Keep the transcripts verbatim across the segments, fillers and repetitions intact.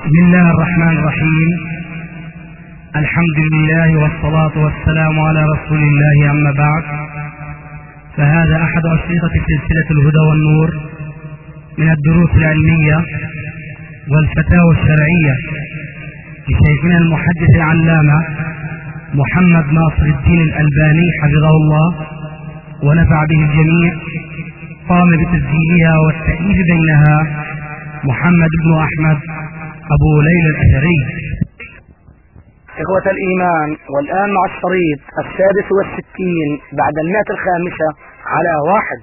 بسم الله الرحمن الرحيم. الحمد لله والصلاة والسلام على رسول الله، أما بعد، فهذا أحد أشرطة سلسلة الهدى والنور من الدروس العلمية والفتاوى الشرعية لشيخنا المحدث العلامة محمد ناصر الدين الألباني حفظه الله ونفع به الجميع. قام بتسجيلها والتأليف بينها محمد بن أحمد أبو ليلى الأثري. إخوة الإيمان، والآن مع الشريط السادس والستين بعد المئة الخامسة على واحد.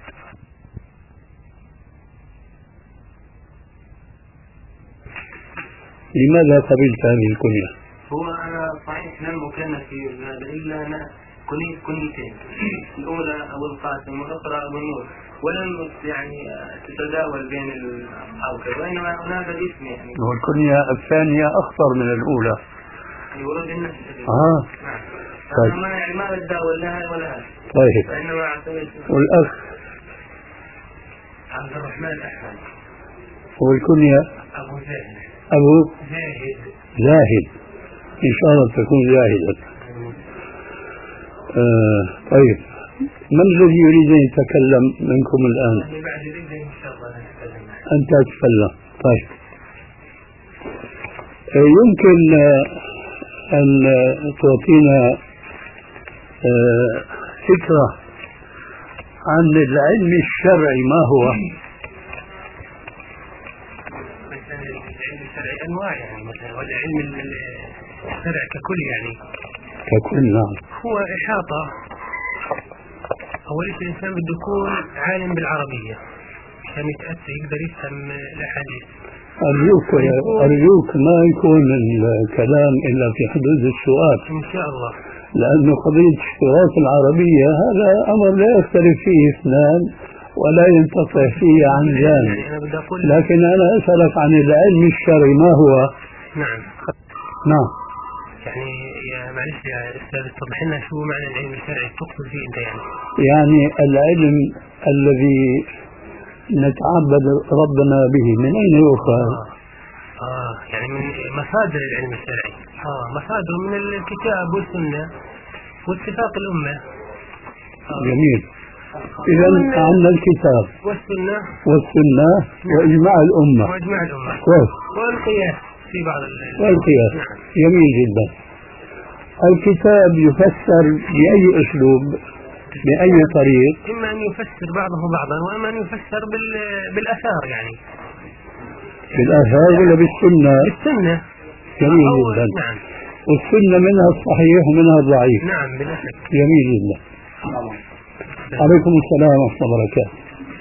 لماذا قبلت هذه الكنية؟ هو أنا صحيح لم أكن في هذا إلا أنا كنيت كنيتين، الأولى أبو القاسم والأخرى أبو النور، ولم يعني تتداول بين الأصحاب كذا، وإنما هناك الاسم يعني. والكنية الثانية أخطر من الأولى. يورد النفس. آه. نعم. طيب. أنا يعني ما أتداول لها ولا هذا. طيب. فإنما أعتمد. والأخ عبد الرحمن أحمد. والكنية أبو زاهد. أبو زاهد. زاهد. إن شاء الله تكون زاهدا. آه. طيب، من الذي يريد أن يتكلم منكم الآن؟ بعد ذلك إن شاء الله نتكلم. أنت تتكلم. طيب. آه يمكن آه أن تعطينا آه فكرة عن العلم الشرعي ما هو؟ مثلا العلم الشرعي أنواع يعني، مثلا والعلم الشرعي ككل يعني. ككل. نعم. هو إحاطة. أول شيء الإنسان بده يكون عالم بالعربية عشان يتأثر يقدر يفهم الأحاديث. أرجوك أرجوك ما يكون الكلام إلا في حدود السؤال إن شاء الله، لأنه قضية اشتراط العربية هذا أمر لا يختلف فيه اثنان ولا ينقطع فيه عن جانب، لكن أنا أسألك عن العلم الشرعي ما هو؟ نعم. نعم. يعني يا معلش يا أستاذ توضح لنا شو معنى العلم الشرعي تقصد فيه أنت يعني؟ يعني العلم الذي نتعبد ربنا به من أين يؤخذ؟ آه. آه يعني من مصادر العلم الشرعي. آه مصادر من الكتاب والسنة واتفاق الأمة. آه. جميل. إذا عندنا الكتاب والسنة والسنة وإجماع الأمة وإجماع الأمة كويس، والقياس في بعض والقياس. نعم. جميل جدا. الكتاب يفسر بأي أسلوب بأي طريق؟ إما أن يفسر بعضه بعضا، وإما أن يفسر بال... بالأثار يعني. بالآثار ولا بالسنة؟ بالسنة. جميل جدا. نعم. والسنة منها الصحيح ومنها الضعيف. نعم بلا شك. جميل جدا. عليكم السلام ورحمة الله وبركاته.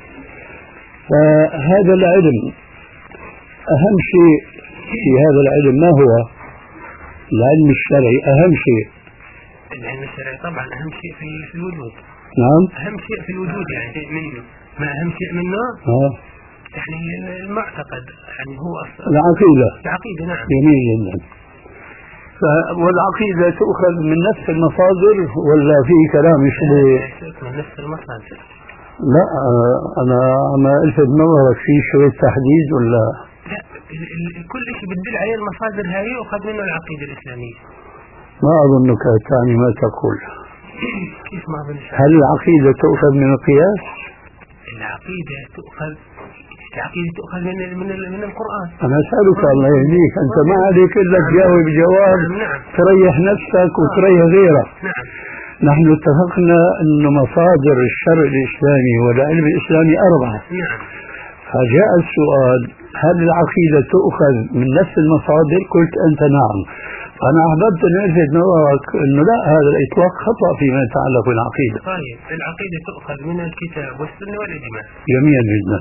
فهذا العلم أهم شيء في هذا العلم ما هو؟ العلم الشرعي أهم شيء. العلم الشرعي طبعا أهم شيء في في الوجود. نعم. أهم شيء في الوجود يعني شيء منه. ما أهم شيء منه؟ ها. يعني المعتقد يعني هو أصلا. العقيدة. العقيدة نعم. جميل جدا. والعقيدة تؤخذ من نفس المصادر ولا في كلام يشبه؟ من نفس المصادر. لا أنا أنا ألفت نظرك في شوية تحديد ولا؟ لا، كل شيء بتدل عليه المصادر هاي يؤخذ منه العقيدة الإسلامية. ما أظنك تعني ما تقول. كيف ما أظن؟ هل العقيدة تؤخذ من القياس؟ العقيدة تؤخذ العقيدة تؤخذ من من من القرآن. أنا أسألك الله يهديك، أنت ما عليك إلا تجاوب جواب نعم. تريح نفسك وتريح غيرك. نعم. نحن اتفقنا أن مصادر الشرع الإسلامي والعلم الإسلامي أربعة. نعم. فجاء السؤال هل العقيدة تؤخذ من نفس المصادر؟ قلت أنت نعم. أنا أحببت أن ألفت نظرك أنه لا، هذا الإطلاق خطأ فيما يتعلق بالعقيدة. طيب العقيدة تؤخذ من الكتاب والسنة والإجماع. جميل جدا.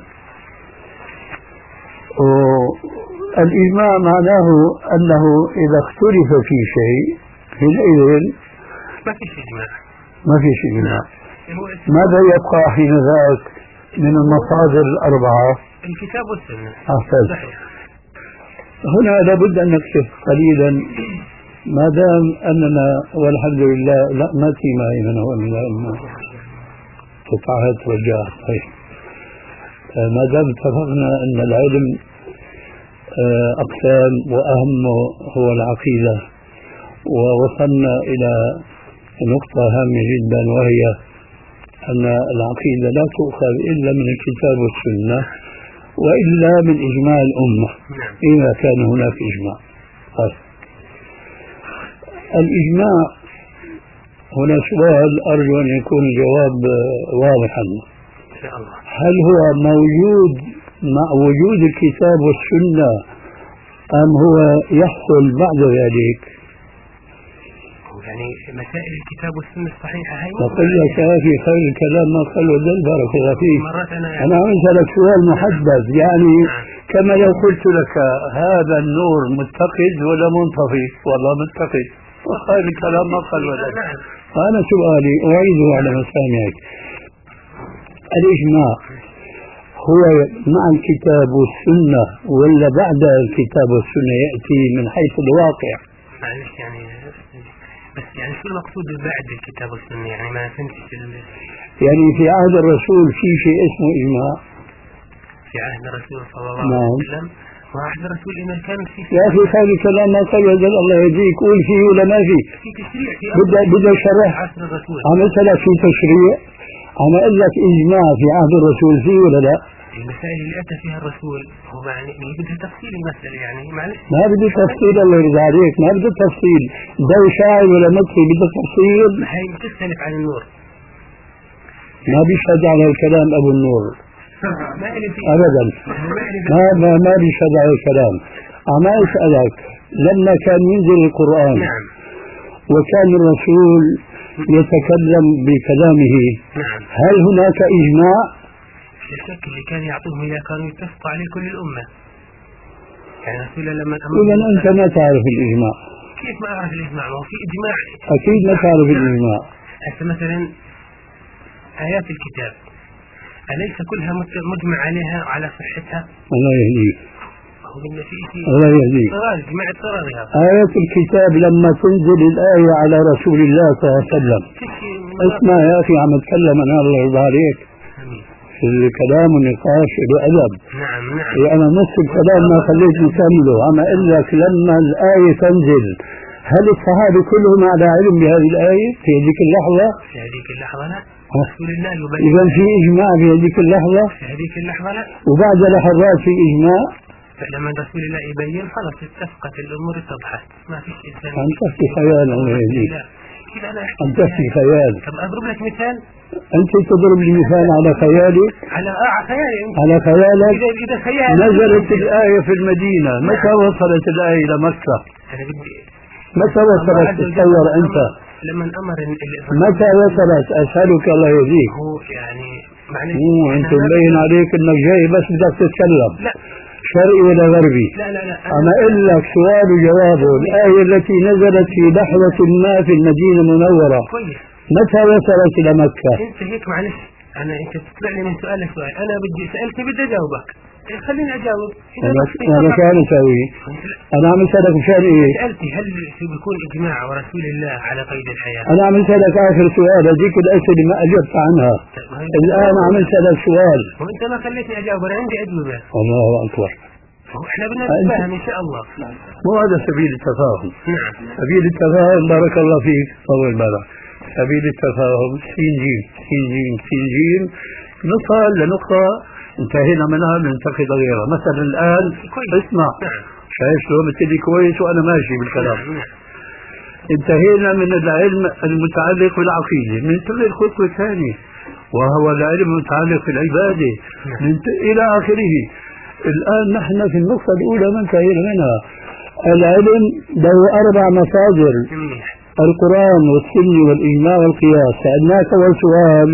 والإجماع معناه أنه إذا اختلف في شيء حينئذ ما فيش إجماع. ما فيش إجماع. ماذا يبقى حين ذاك من المصادر الأربعة؟ الكتاب والسنة. أحسن. صحيح. هنا لابد أن نكتب قليلا ما دام أننا والحمد لله لا ما في معي من هو من العلم قطعت رجعت. طيب ما دام اتفقنا أن العلم أقسام وأهمه هو العقيدة. ووصلنا إلى نقطة هامة جدا، وهي أن العقيدة لا تؤخذ إلا من الكتاب والسنة وإلا من إجماع الأمة إذا كان هناك إجماع. طيب. الإجماع هنا سؤال أرجو أن يكون الجواب واضحا. هل هو موجود مع وجود الكتاب والسنة أم هو يحصل بعد ذلك؟ يعني مسائل الكتاب والسنة الصحيحة هي نقول لك في خير الكلام ما قال ودل بارك الله فيك. أنا, أنا أسألك سؤال محدد، يعني كما لو قلت لك هذا النور متقد ولا منطفي؟ والله متقد، وخير الكلام ما قال ودل. فأنا سؤالي أعيده على مسامعك، الإجماع هو مع الكتاب والسنة ولا بعد الكتاب والسنة يأتي من حيث الواقع؟ معلش يعني بس يعني شو المقصود بعد الكتاب والسنة؟ يعني ما فهمتش. يعني في عهد الرسول في شيء اسمه إجماع؟ في عهد الرسول صلى الله عليه وسلم وعهد الرسول إذا كان في يا أخي خير الكلام ما قال وجل الله يهديك، قول فيه ولا ما فيه؟ في تشريع في بدأ بدأ شرح عهد الرسول. عم أسألك في تشريع، عم أقول لك إجماع في عهد الرسول فيه ولا لا؟ المسائل اللي أتى فيها الرسول هو يعني بدها تفصيل المسألة، يعني معلش ما بدي تفصيل الله يرضى عليك، ما بدي تفصيل، ده شاعر ولا مطري بدك تفصيل. هي بتختلف عن النور، ما بيشهد على الكلام أبو النور أبدا، ما ما ما بيشهد على الكلام. عم أسألك لما كان ينزل القرآن نعم وكان الرسول يتكلم بكلامه نعم هل هناك إجماع؟ الشك اللي كان يعطوهم إذا كانوا يتفقوا عليه كل الأمة. يعني رسول لما إذا أنت ما تعرف الإجماع. كيف ما أعرف الإجماع؟ ما هو في إجماع أكيد ما تعرف الإجماع. هسه مثلا آيات الكتاب أليس كلها مجمع عليها وعلى صحتها؟ الله يهديك. هو قلنا في شيء الله يهديك. اضطراري جماع اضطراري هذا. آيات الكتاب لما تنزل الآية على رسول الله صلى الله عليه وسلم. اسمع يا أخي عم أتكلم أنا الله يرضى عليك. في الكلام والنقاش بأدب. نعم نعم. يعني أنا نص الكلام ما خليتني كمله، عم أقول لك لما الآية تنزل هل الصحابة كلهم على علم بهذه الآية في هذيك اللحظة؟ في هذيك اللحظة لا. رسول الله يبين. إذا في إجماع في هذيك اللحظة؟ في هذيك اللحظة لا. وبعد لحظات في إجماع؟ فلما رسول الله يبين خلص اتفقت الأمور اتضحت، ما فيش إنسان. أنت تحكي خيال الله يهديك. أنت تحكي خيال. طب أضرب لك مثال. أنت تضرب لي مثال على خيالك؟ على آه خيالي. على خيالك؟ إذا إذا خيال. نزلت الآية في المدينة، متى وصلت الآية إلى مكة؟ أنا بدي. متى وصلت تتصور أنت؟ لما أمر متى وصلت أسألك الله يهديك؟ هو يعني معلش. أنت مبين عليك إنك جاي بس بدك تتكلم. لا. شرقي ولا غربي؟ لا لا لا. أنا أقول لك سؤال وجوابه، الآية التي نزلت في لحظة ما في المدينة المنورة كويس. متى وصلت إلى مكة؟ أنت هيك معلش، أنا أنت تطلع لي من سؤال لسؤال، أنا بدي سألت بدي أجاوبك، خليني أجاوب. أنا كان أسوي؟ أنا عم أسألك مشان إيه؟ سألتي هل بيكون إجماع ورسول الله على قيد الحياة؟ أنا عم أسألك آخر سؤال، هذيك الأسئلة ما أجبت عنها. الآن عم أسألك سؤال. وأنت ما خليتني أجاوب، أنا عندي أجوبة. الله أكبر. احنا بدنا نتفاهم ان شاء الله. مو هذا سبيل التفاهم. نعم. سبيل التفاهم بارك الله فيك طول بالك. سبيل التفاهم سين جيم سين جيم سين جيم نصل لنقطة انتهينا منها بننتقد غيرها. مثلا الآن اسمع شايف شلون بتدي كويس وأنا ماشي بالكلام. انتهينا من العلم المتعلق بالعقيدة، ننتقل خطوة ثانية وهو العلم المتعلق بالعبادة إلى آخره. الآن نحن في النقطة الأولى ما انتهينا منها. العلم له أربع مصادر: القرآن والسنة والإجماع والقياس. سألناك أول سؤال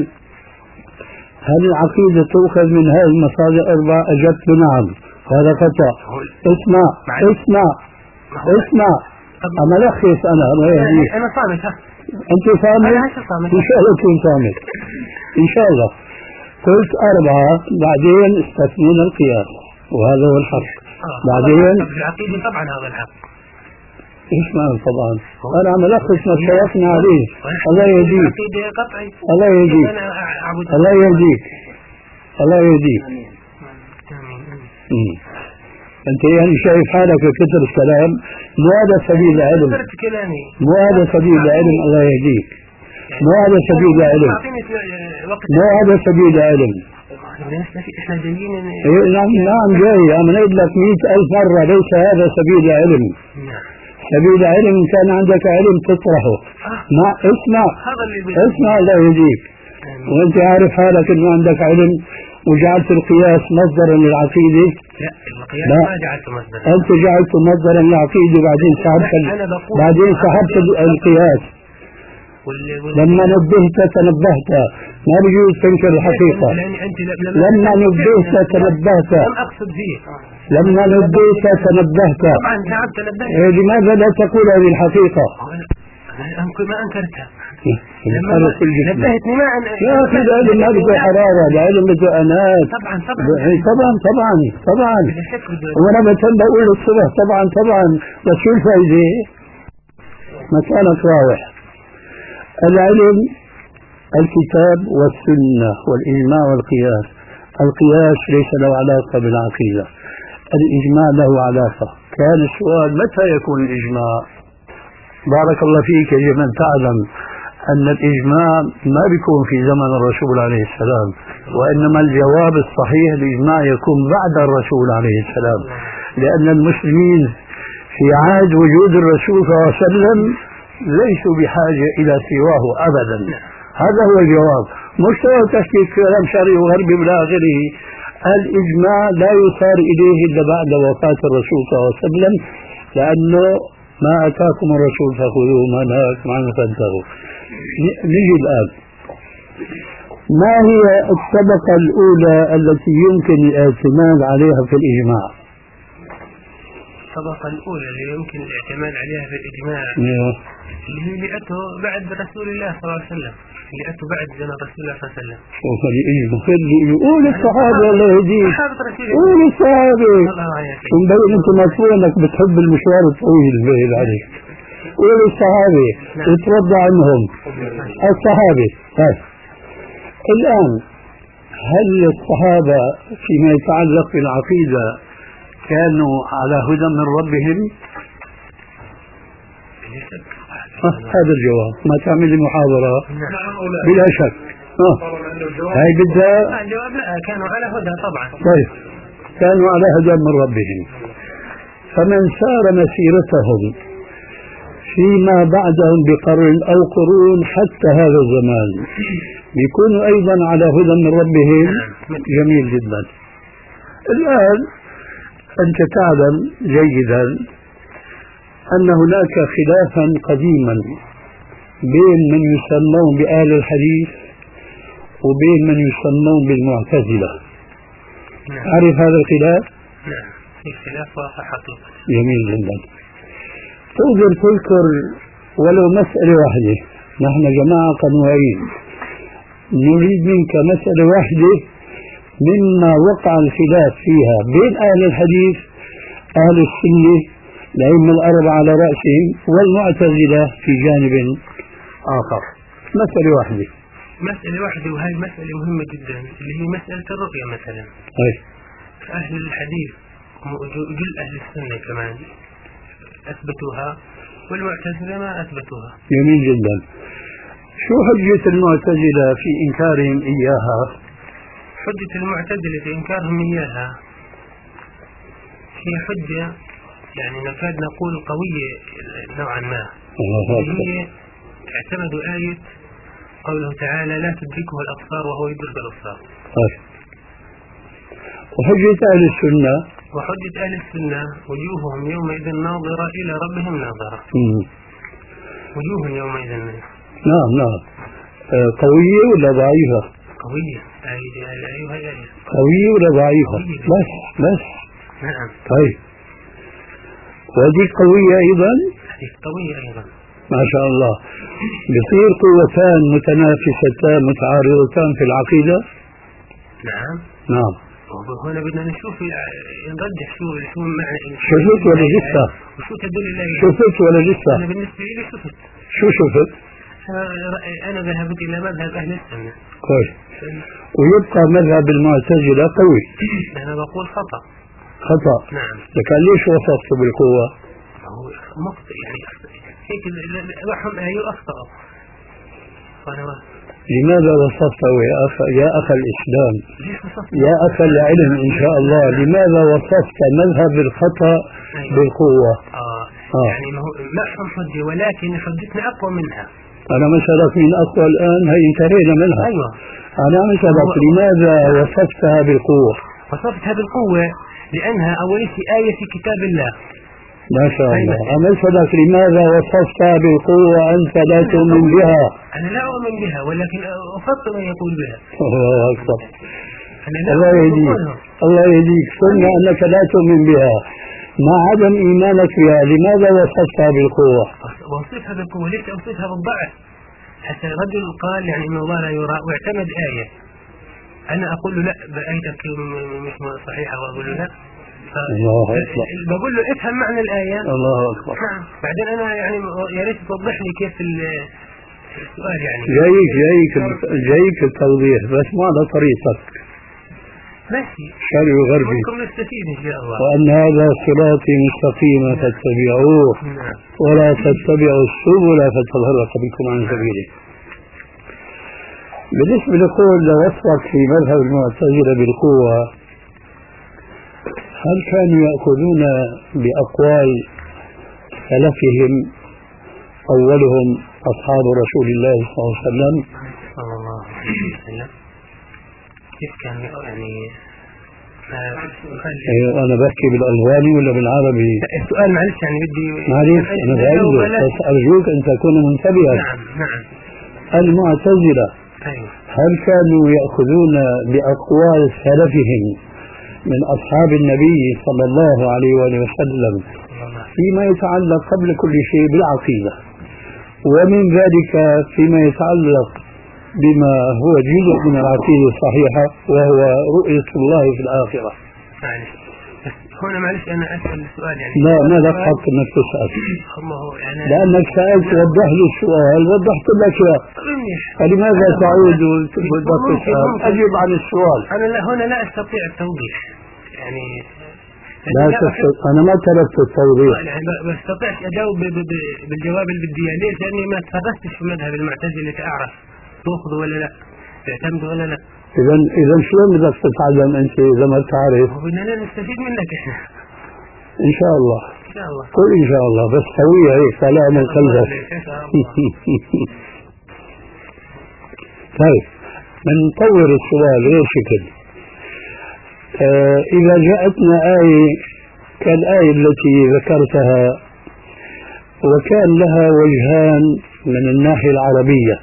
هل العقيدة تؤخذ من هذه المصادر الأربع؟ أجبت نعم. هذا خطأ. اسمع اسمع اسمع أما لخص أنا أنا صامت. ها أنت صامت؟ إن شاء الله تكون صامت إن شاء الله. قلت أربعة بعدين استثنينا القياس وهذا هو الحق. آه. بعدين العقيدة طبعا هذا الحق. ايش معنى طبعا؟ انا عم الخص ما اشتركنا عليه. الله يهديك الله يهديك الله يهديك الله يهديك. أنت يعني شايف حالك كثر الكلام، مو هذا سبيل العلم، مو هذا سبيل العلم، الله يهديك، مو هذا سبيل العلم، مو هذا سبيل العلم. احنا جايين نعم نعم جاي، أنا أقول لك مئة ألف مرة ليس هذا سبيل العلم. سبيل العلم إن كان عندك علم تطرحه. ما اسمع اسمع الله يهديك، وأنت عارف حالك إنه عندك علم وجعلت القياس مصدرا للعقيدة. لا القياس لا. ما جعلته مصدرا، أنت جعلته مصدرا للعقيدة وبعدين سحبت بعدين سحبت القياس. لما نبهت تنبهت، ما بيجوز تنكر الحقيقة. لما نبهت تنبهت، لم أقصد فيه. لما نبهت تنبهت، طبعا نعم تنبهت. لماذا لا تقول هذه الحقيقة؟ ما أنكرتها. لما نبهتني ما أن يا أخي العلم ما بده حرارة، العلم بده أنات. طبعا طبعا طبعا طبعا طبعا. وأنا مثلا بقول الصبح طبعا طبعا، بس شو الفائدة؟ مسألة واضح. العلم الكتاب والسنة والإجماع والقياس. القياس ليس له علاقة بالعقيدة، الإجماع له علاقة. كان السؤال متى يكون الإجماع؟ بارك الله فيك يجب أن تعلم أن الإجماع ما بيكون في زمن الرسول عليه السلام، وإنما الجواب الصحيح الإجماع يكون بعد الرسول عليه السلام، لأن المسلمين في عهد وجود الرسول صلى الله عليه وسلم ليسوا بحاجة إلى سواه أبدا. هذا هو الجواب، مش تشكيك كلام شرعي وغربي إلى آخره. الإجماع لا يصار إليه إلا بعد وفاة الرسول صلى الله عليه وسلم، لأنه ما أتاكم الرسول فخذوه ما نهاكم عنه فانتهوا. نجي الآن، ما هي الطبقة الأولى التي يمكن الاعتماد عليها في الإجماع؟ الطبقة الأولى اللي يمكن الاعتماد عليها في الإجماع اللي هي اللي أتوا بعد رسول الله صلى الله عليه وسلم، اللي أتوا بعد زمن رسول الله صلى الله عليه وسلم. شوف اللي قول الصحابة الله يهديك، قول الصحابة. مبين أنت مفهوم أنك بتحب المشوار الطويل باين عليك. قول الصحابة اترضى عنهم الصحابة. طيب الآن هل الصحابة فيما يتعلق بالعقيدة كانوا على هدى من ربهم؟ هذا الجواب، ما تعمل لي محاضرة بلا شك. آه. هاي بدها الجواب لا، كانوا على هدى طبعا. طيب كانوا على هدى من ربهم، فمن سار مسيرتهم فيما بعدهم بقرن أو قرون حتى هذا الزمان بيكونوا أيضا على هدى من ربهم. جميل جدا. الآن أنت تعلم جيدا أن هناك خلافا قديما بين من يسمون بأهل الحديث وبين من يسمون بالمعتزلة. أعرف هذا الخلاف؟ نعم في خلاف واقع حقيقة. جميل جدا. تقدر تذكر ولو مسألة واحدة، نحن جماعة قنوعين نريد منك مسألة واحدة مما وقع الخلاف فيها بين أهل الحديث أهل السنة الأئمة الأربعة على رأسهم والمعتزلة في جانب آخر. مسألة واحدة. مسألة واحدة، وهي مسألة مهمة جدا اللي هي مسألة الرؤية مثلا. أي. أهل الحديث وجل أهل السنة كمان أثبتوها والمعتزلة ما أثبتوها. جميل جدا. شو حجة المعتزلة في إنكارهم إياها؟ حجة المعتزلة في إنكارهم إياها هي حجة يعني نكاد نقول قوية نوعا ما. هي اعتمدوا آية قوله تعالى لا تدركه الأبصار وهو يدرك الأبصار. وحجة أهل السنة وحجة أهل السنة وجوههم يومئذ ناظرة إلى ربهم ناظرة. وجوه يومئذ. نعم نعم. قوية ولا ضعيفة؟ قوية. آية أيها الآية. قوية ولا ضعيفة؟ بس بس. نعم. طيب. وهذه قوية أيضا؟ هذه قوية أيضا. ما شاء الله. بصير قوتان متنافستان متعارضتان في العقيدة؟ نعم. نعم. هنا بدنا نشوف نرجح شو شو معنى. شفت ولا لسه؟ وشو تدل الله؟ شفت ولا لسه؟ أنا بالنسبة لي شفت. شو شفت؟ أنا ذهبت إلى مذهب أهل السنة. كويس. ويبقى مذهب المعتزلة قوي. أنا بقول خطأ. خطأ. نعم. لكن ليش وصفته بالقوة؟ هو مخطئ يعني هيك لهم آية وأخطأوا. لماذا وصفته يا أخ يا أخ الإسلام يا أخ العلم إن شاء الله، لماذا وصفت مذهب الخطأ بالقوة؟ آه. آه. يعني ما هو معهم حجة ولكن حجتنا أقوى منها. أنا مسألة من أقوى الآن هي انتهينا منها. أيوة. أنا مسألة لماذا وصفتها بالقوة؟ وصفتها بالقوة لأنها أول شيء آية في كتاب الله. ما شاء الله. أنا مسألة لماذا وصفتها بالقوة أنت لا تؤمن بها؟ أنا لا أؤمن بها ولكن أفضل من يقول بها. الله أكبر. الله يهديك الله يهديك. قلنا أنك لا تؤمن بها مع عدم إيمانك بها، لماذا وصفتها بالقوة؟ وصفتها بالقوة ليش أوصفها بالضعف؟ حتى رجل قال يعني إن الله لا يرى واعتمد آية، أنا أقول له لا بآيتك مش صحيحة وأقول له لا، الله أكبر. بقول له افهم معنى الآية. الله أكبر. بعدين أنا يعني يا ريت توضح لي كيف السؤال يعني. جايك جايك جايك التوضيح بس ما على طريقتك. ماشي. شرعي وغربي. ممكن نستفيد إن شاء الله. وأن هذا صراطي مستقيما فاتبعوه ولا تتبعوا السبل فتفرق بكم عن سبيله. بالنسبة لقول وصفك في مذهب المعتزلة بالقوة، هل كانوا يأخذون بأقوال سلفهم أولهم أصحاب رسول الله صلى الله عليه وسلم؟ صلى الله عليه وسلم. كيف كان يعني أيوة أنا بحكي بالألغاني ولا بالعربي؟ السؤال معلش يعني بدي معلش أنا بعيده بس أرجوك أن تكون منتبها. نعم نعم. المعتزلة أيوة. هل كانوا يأخذون بأقوال سلفهم من أصحاب النبي صلى الله عليه وآله وسلم فيما يتعلق قبل كل شيء بالعقيدة، ومن ذلك فيما يتعلق بما هو جزء من العقيدة الصحيحة وهو رؤية الله في الآخرة؟ معلش هنا معلش أنا أسأل السؤال يعني. لا ما لك حق أنك تسأل يعني لأنك سألت وضح لي السؤال وضحت لك إياه، فلماذا تعود وتبدأ تسأل؟ أجب عن السؤال. أنا لا هنا لا أستطيع التوضيح يعني. لا تستطيع. أنا ما تركت التوضيح يعني بستطيع أجاوب بالجواب اللي بدي إياه. ليش؟ لأني ما تفرستش في مذهب المعتزلة كأعرف تأخذ ولا لا، تعتمد ولا لا. إذا إذا شلون بدك تتعلم أنت إذا ما تعرف؟ بدنا نستفيد منك إحنا. إن شاء الله. إن شاء الله. قل إن شاء الله بس سويها هيك طالع من قلبك. طيب بنطور السؤال غير شكل. آه إذا جاءتنا آية كالآية التي ذكرتها وكان لها وجهان من الناحية العربية،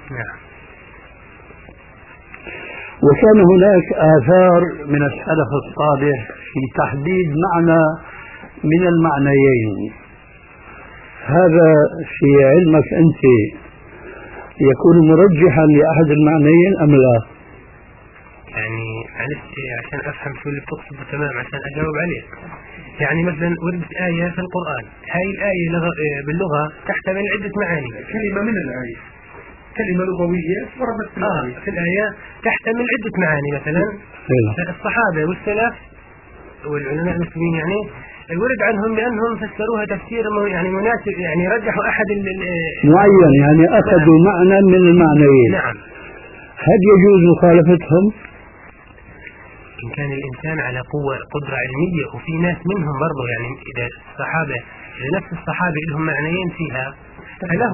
وكان هناك آثار من السلف الصالح في تحديد معنى من المعنيين، هذا في علمك أنت يكون مرجحا لأحد المعنيين أم لا؟ يعني معلش عشان أفهم شو اللي بتقصده تمام عشان أجاوب عليك. يعني مثلا وردت آية في القرآن، هاي الآية باللغة تحتمل عدة معاني. كلمة من الآية كلمة لغوية وردت في الآية. آه في الآية تحتمل عدة معاني. مثلا الصحابة والسلف والعلماء المسلمين يعني ورد عنهم بأنهم فسروها تفسير يعني مناسب، يعني رجحوا أحد معين، يعني أخذوا معنى من المعنيين. نعم. هل يجوز مخالفتهم؟ إن كان الإنسان على قوة قدرة علمية، وفي ناس منهم برضو يعني إذا الصحابة إذا نفس الصحابة لهم معنيين فيها فله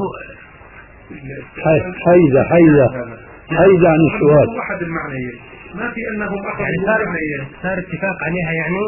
حيدة حيدة حيدة عن السؤال. واحد المعنيين ما في أنهم أخذوا يعني صار, صار اتفاق عليها يعني.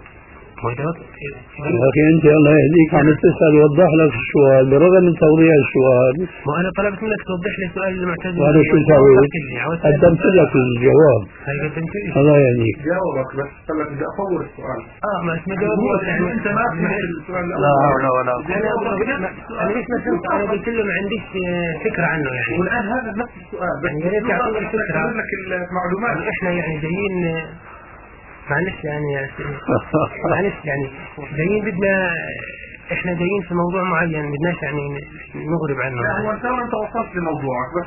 لكن أنت الله يهديك عم تسأل وضح لك السؤال برغم من توضيح السؤال. ما أنا طلبت منك توضح لي سؤال المعتزلة وأنا شو سويت؟ قدمت لك الجواب. هاي قدمت لي. الله يهديك. جاوبك بس خلك بدي أطور السؤال. آه ما اسمه جواب يعني أنت ما في السؤال. لا حول ولا قوة. أنا أنا ليش ما فهمت؟ أنا قلت له ما عنديش فكرة عنه يعني. والآن هذا نفس السؤال. يعني يا ريت يعطيني الفكرة. لك المعلومات. إحنا يعني جايين معلش يعني معلش يعني جايين بدنا احنا جايين في موضوع معين بدناش يعني نغرب عنه. لا هو انت انت وصلت لموضوعك بس.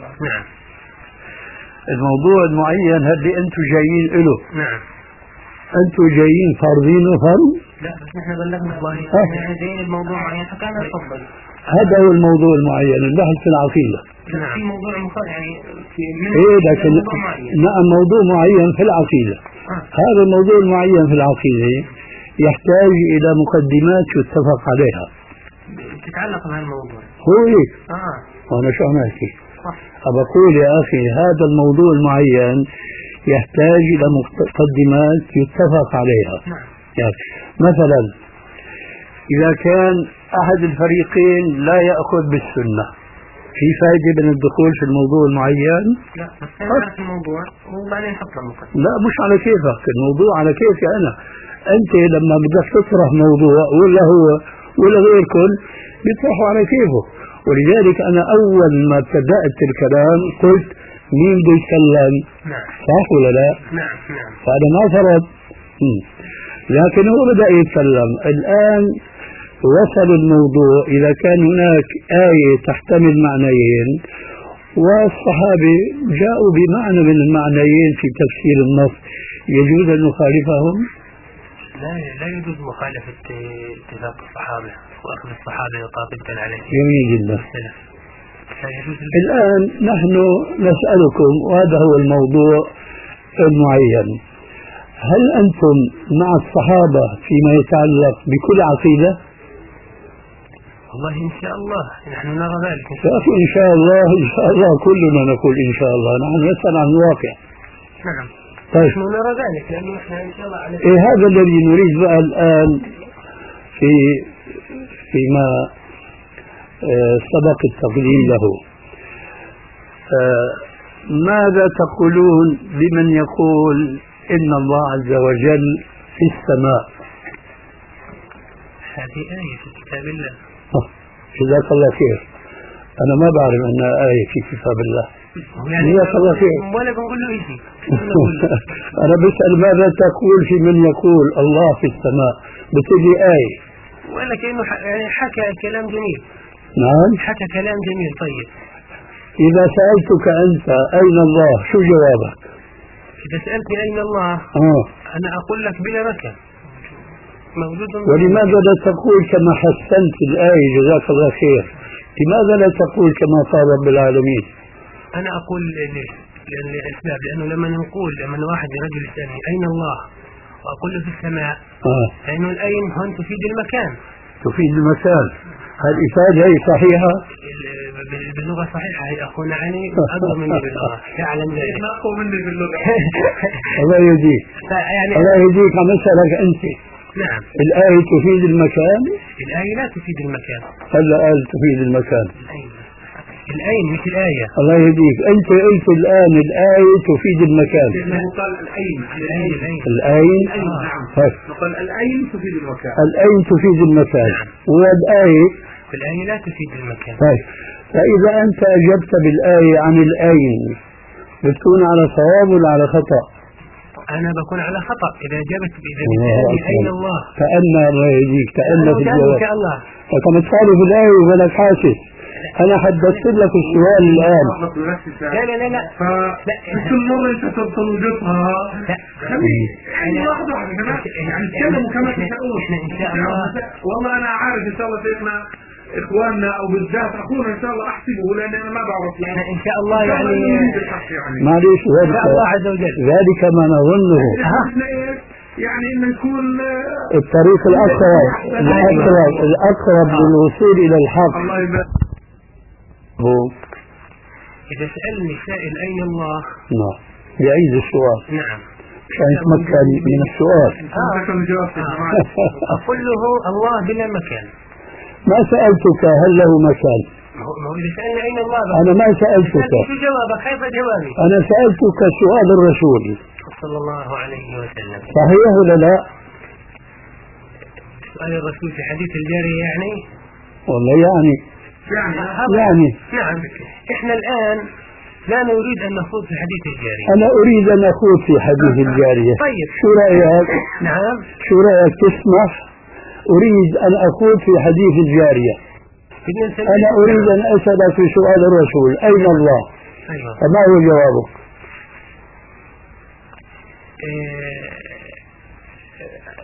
نعم. الموضوع المعين هذا انتم جايين له. نعم. أنتم جايين فارضين وفرض؟ لا بس نحن بلغنا الله يعني جايين الموضوع معين فكان تفضل. هذا هو الموضوع المعين، البحث في العقيدة. نعم. في موضوع مخ- يعني في إيه لكن موضوع معين. نعم موضوع معين في العقيدة. آه. هذا الموضوع المعين في العقيدة يحتاج إلى مقدمات يتفق عليها. تتعلق بهالموضوع. هو هيك. اه وأنا شو عم أحكي؟ صح. أقول يا أخي هذا الموضوع المعين يحتاج إلى مقدمات يتفق عليها. نعم. يعني مثلا إذا كان أحد الفريقين لا يأخذ بالسنة في فائدة من الدخول في الموضوع المعين؟ لا بس نعرف الموضوع وبعدين نحط له مقدمة. لا مش على كيفك، الموضوع على كيفي أنا. أنت لما بدك تطرح موضوع ولا هو ولا غيركم بيطرحوا على كيفه، ولذلك أنا أول ما ابتدأت الكلام قلت مين بده يتكلم؟ نعم. صح ولا لا؟ نعم نعم. فأنا ما فرض. مم. لكن هو بدأ يتكلم الآن. وصل الموضوع إذا كان هناك آية تحتمل معنيين والصحابة جاءوا بمعنى من المعنيين في تفسير النص، يجوز أن نخالفهم؟ لا لا يجوز مخالفة اتفاق الصحابة وأخذ الصحابة قاطبة عليه. جميل جدا. لا يجوز. الآن نحن نسألكم وهذا هو الموضوع المعين، هل أنتم مع الصحابة فيما يتعلق بكل عقيدة؟ والله إن شاء الله نحن نرى ذلك. يا أخي إن شاء الله إن شاء الله كلنا نقول إن شاء الله، نحن نسأل عن الواقع. نعم. طيب. نحن نرى ذلك لأنه نحن إن شاء الله على إيه هذا الذي نريد بقى الآن في فيما آه سبق التقديم له. آه ماذا تقولون لمن يقول إن الله عز وجل في السماء؟ هذه آية في كتاب الله. جزاك الله خير. أنا ما بعرف أنها آية في كتاب الله. يعني جزاك الله خير. ولا بنقول له شيء. أنا بسأل ماذا تقول في من يقول الله في السماء؟ بتجي آية. ولا كأنه يعني حكى كلام جميل. نعم. حكى كلام جميل. طيب. إذا سألتك أنت أين الله شو جوابك؟ إذا سألتني أين الله آه. أنا أقول لك بلا ركب موجود. ولماذا لا تقول كما حسنت الآية جزاك الله خير؟ لماذا لا تقول كما قال رب العالمين؟ أنا أقول ليش؟ لأن الأسباب لأنه لما نقول لما واحد رجل يسألني أين الله وأقول له في السماء آه. لأنه الأين هون تفيد المكان. تفيد المكان. الإفادة هي صحيحة؟ باللغة صحيحة. هي أخونا علي أقوى مني باللغة يعلم ذلك. أقوى مني باللغة. الله يهديك. يعني الله يهديك. عم أسألك أنت. نعم. الآية تفيد المكان؟ الآية لا تفيد المكان. هلا قال تفيد المكان. الآية مش الآية. الله يهديك. أنت قلت الآن الآية تفيد المكان. لأنه قال العين. الآية الآية. الآية. نعم. قال العين تفيد المكان. الآية تفيد المكان. والآية الآية لا تفيد المكان. طيب. فإذا أنت أجبت بالآية عن الآية بتكون على صواب ولا على خطأ؟ أنا بكون على خطأ إذا جبت بإذا أين الله. تأنى الله يهديك. تأنى في الجواب. الله. فكما تخالف الآية ولك حاسس. أنا حددت لك السؤال الآن. لا لا لا لا. فكل مرة أنت تنضبطها. لا. يعني واحدة واحدة كمان. يعني تكلموا كما تشاءون. إحنا إن شاء الله. والله أنا عارف إن شاء الله شيخنا إخواننا أو بالذات أخونا إن شاء الله أحسبه لأن أنا ما بعرف. يعني إن شاء الله يعني. معليش إن شاء الله عز وجل. ذلك ما نظنه. يعني إن يكون الطريق الأقرب الأقرب الأقرب للوصول إلى الحق. الله يبارك. إذا سألني سائل أين الله؟ نعم. يعيد السؤال. نعم. عشان يتمكن من السؤال. أقول له الله بلا مكان. ما سألتك هل له مكان؟ ما هو إذا سألني أين الله بقى. أنا ما سألتك. شو جوابك؟ كيف جوابي؟ أنا سألتك سؤال الرسول صلى الله عليه وسلم. صحيح ولا لا؟ سؤال الرسول في حديث الجارية يعني؟ والله يعني يعني يعني نعم. إحنا الآن لا نريد أن نخوض في حديث الجارية. أنا أريد أن أخوض في حديث الجارية. طيب. شو رأيك؟ نعم. شو رأيك تسمح؟ أريد أن أخوض في حديث الجارية. أنا أريد أن أسألك في سؤال الرسول أين الله؟ أيوة. فما هو جوابك؟ إيه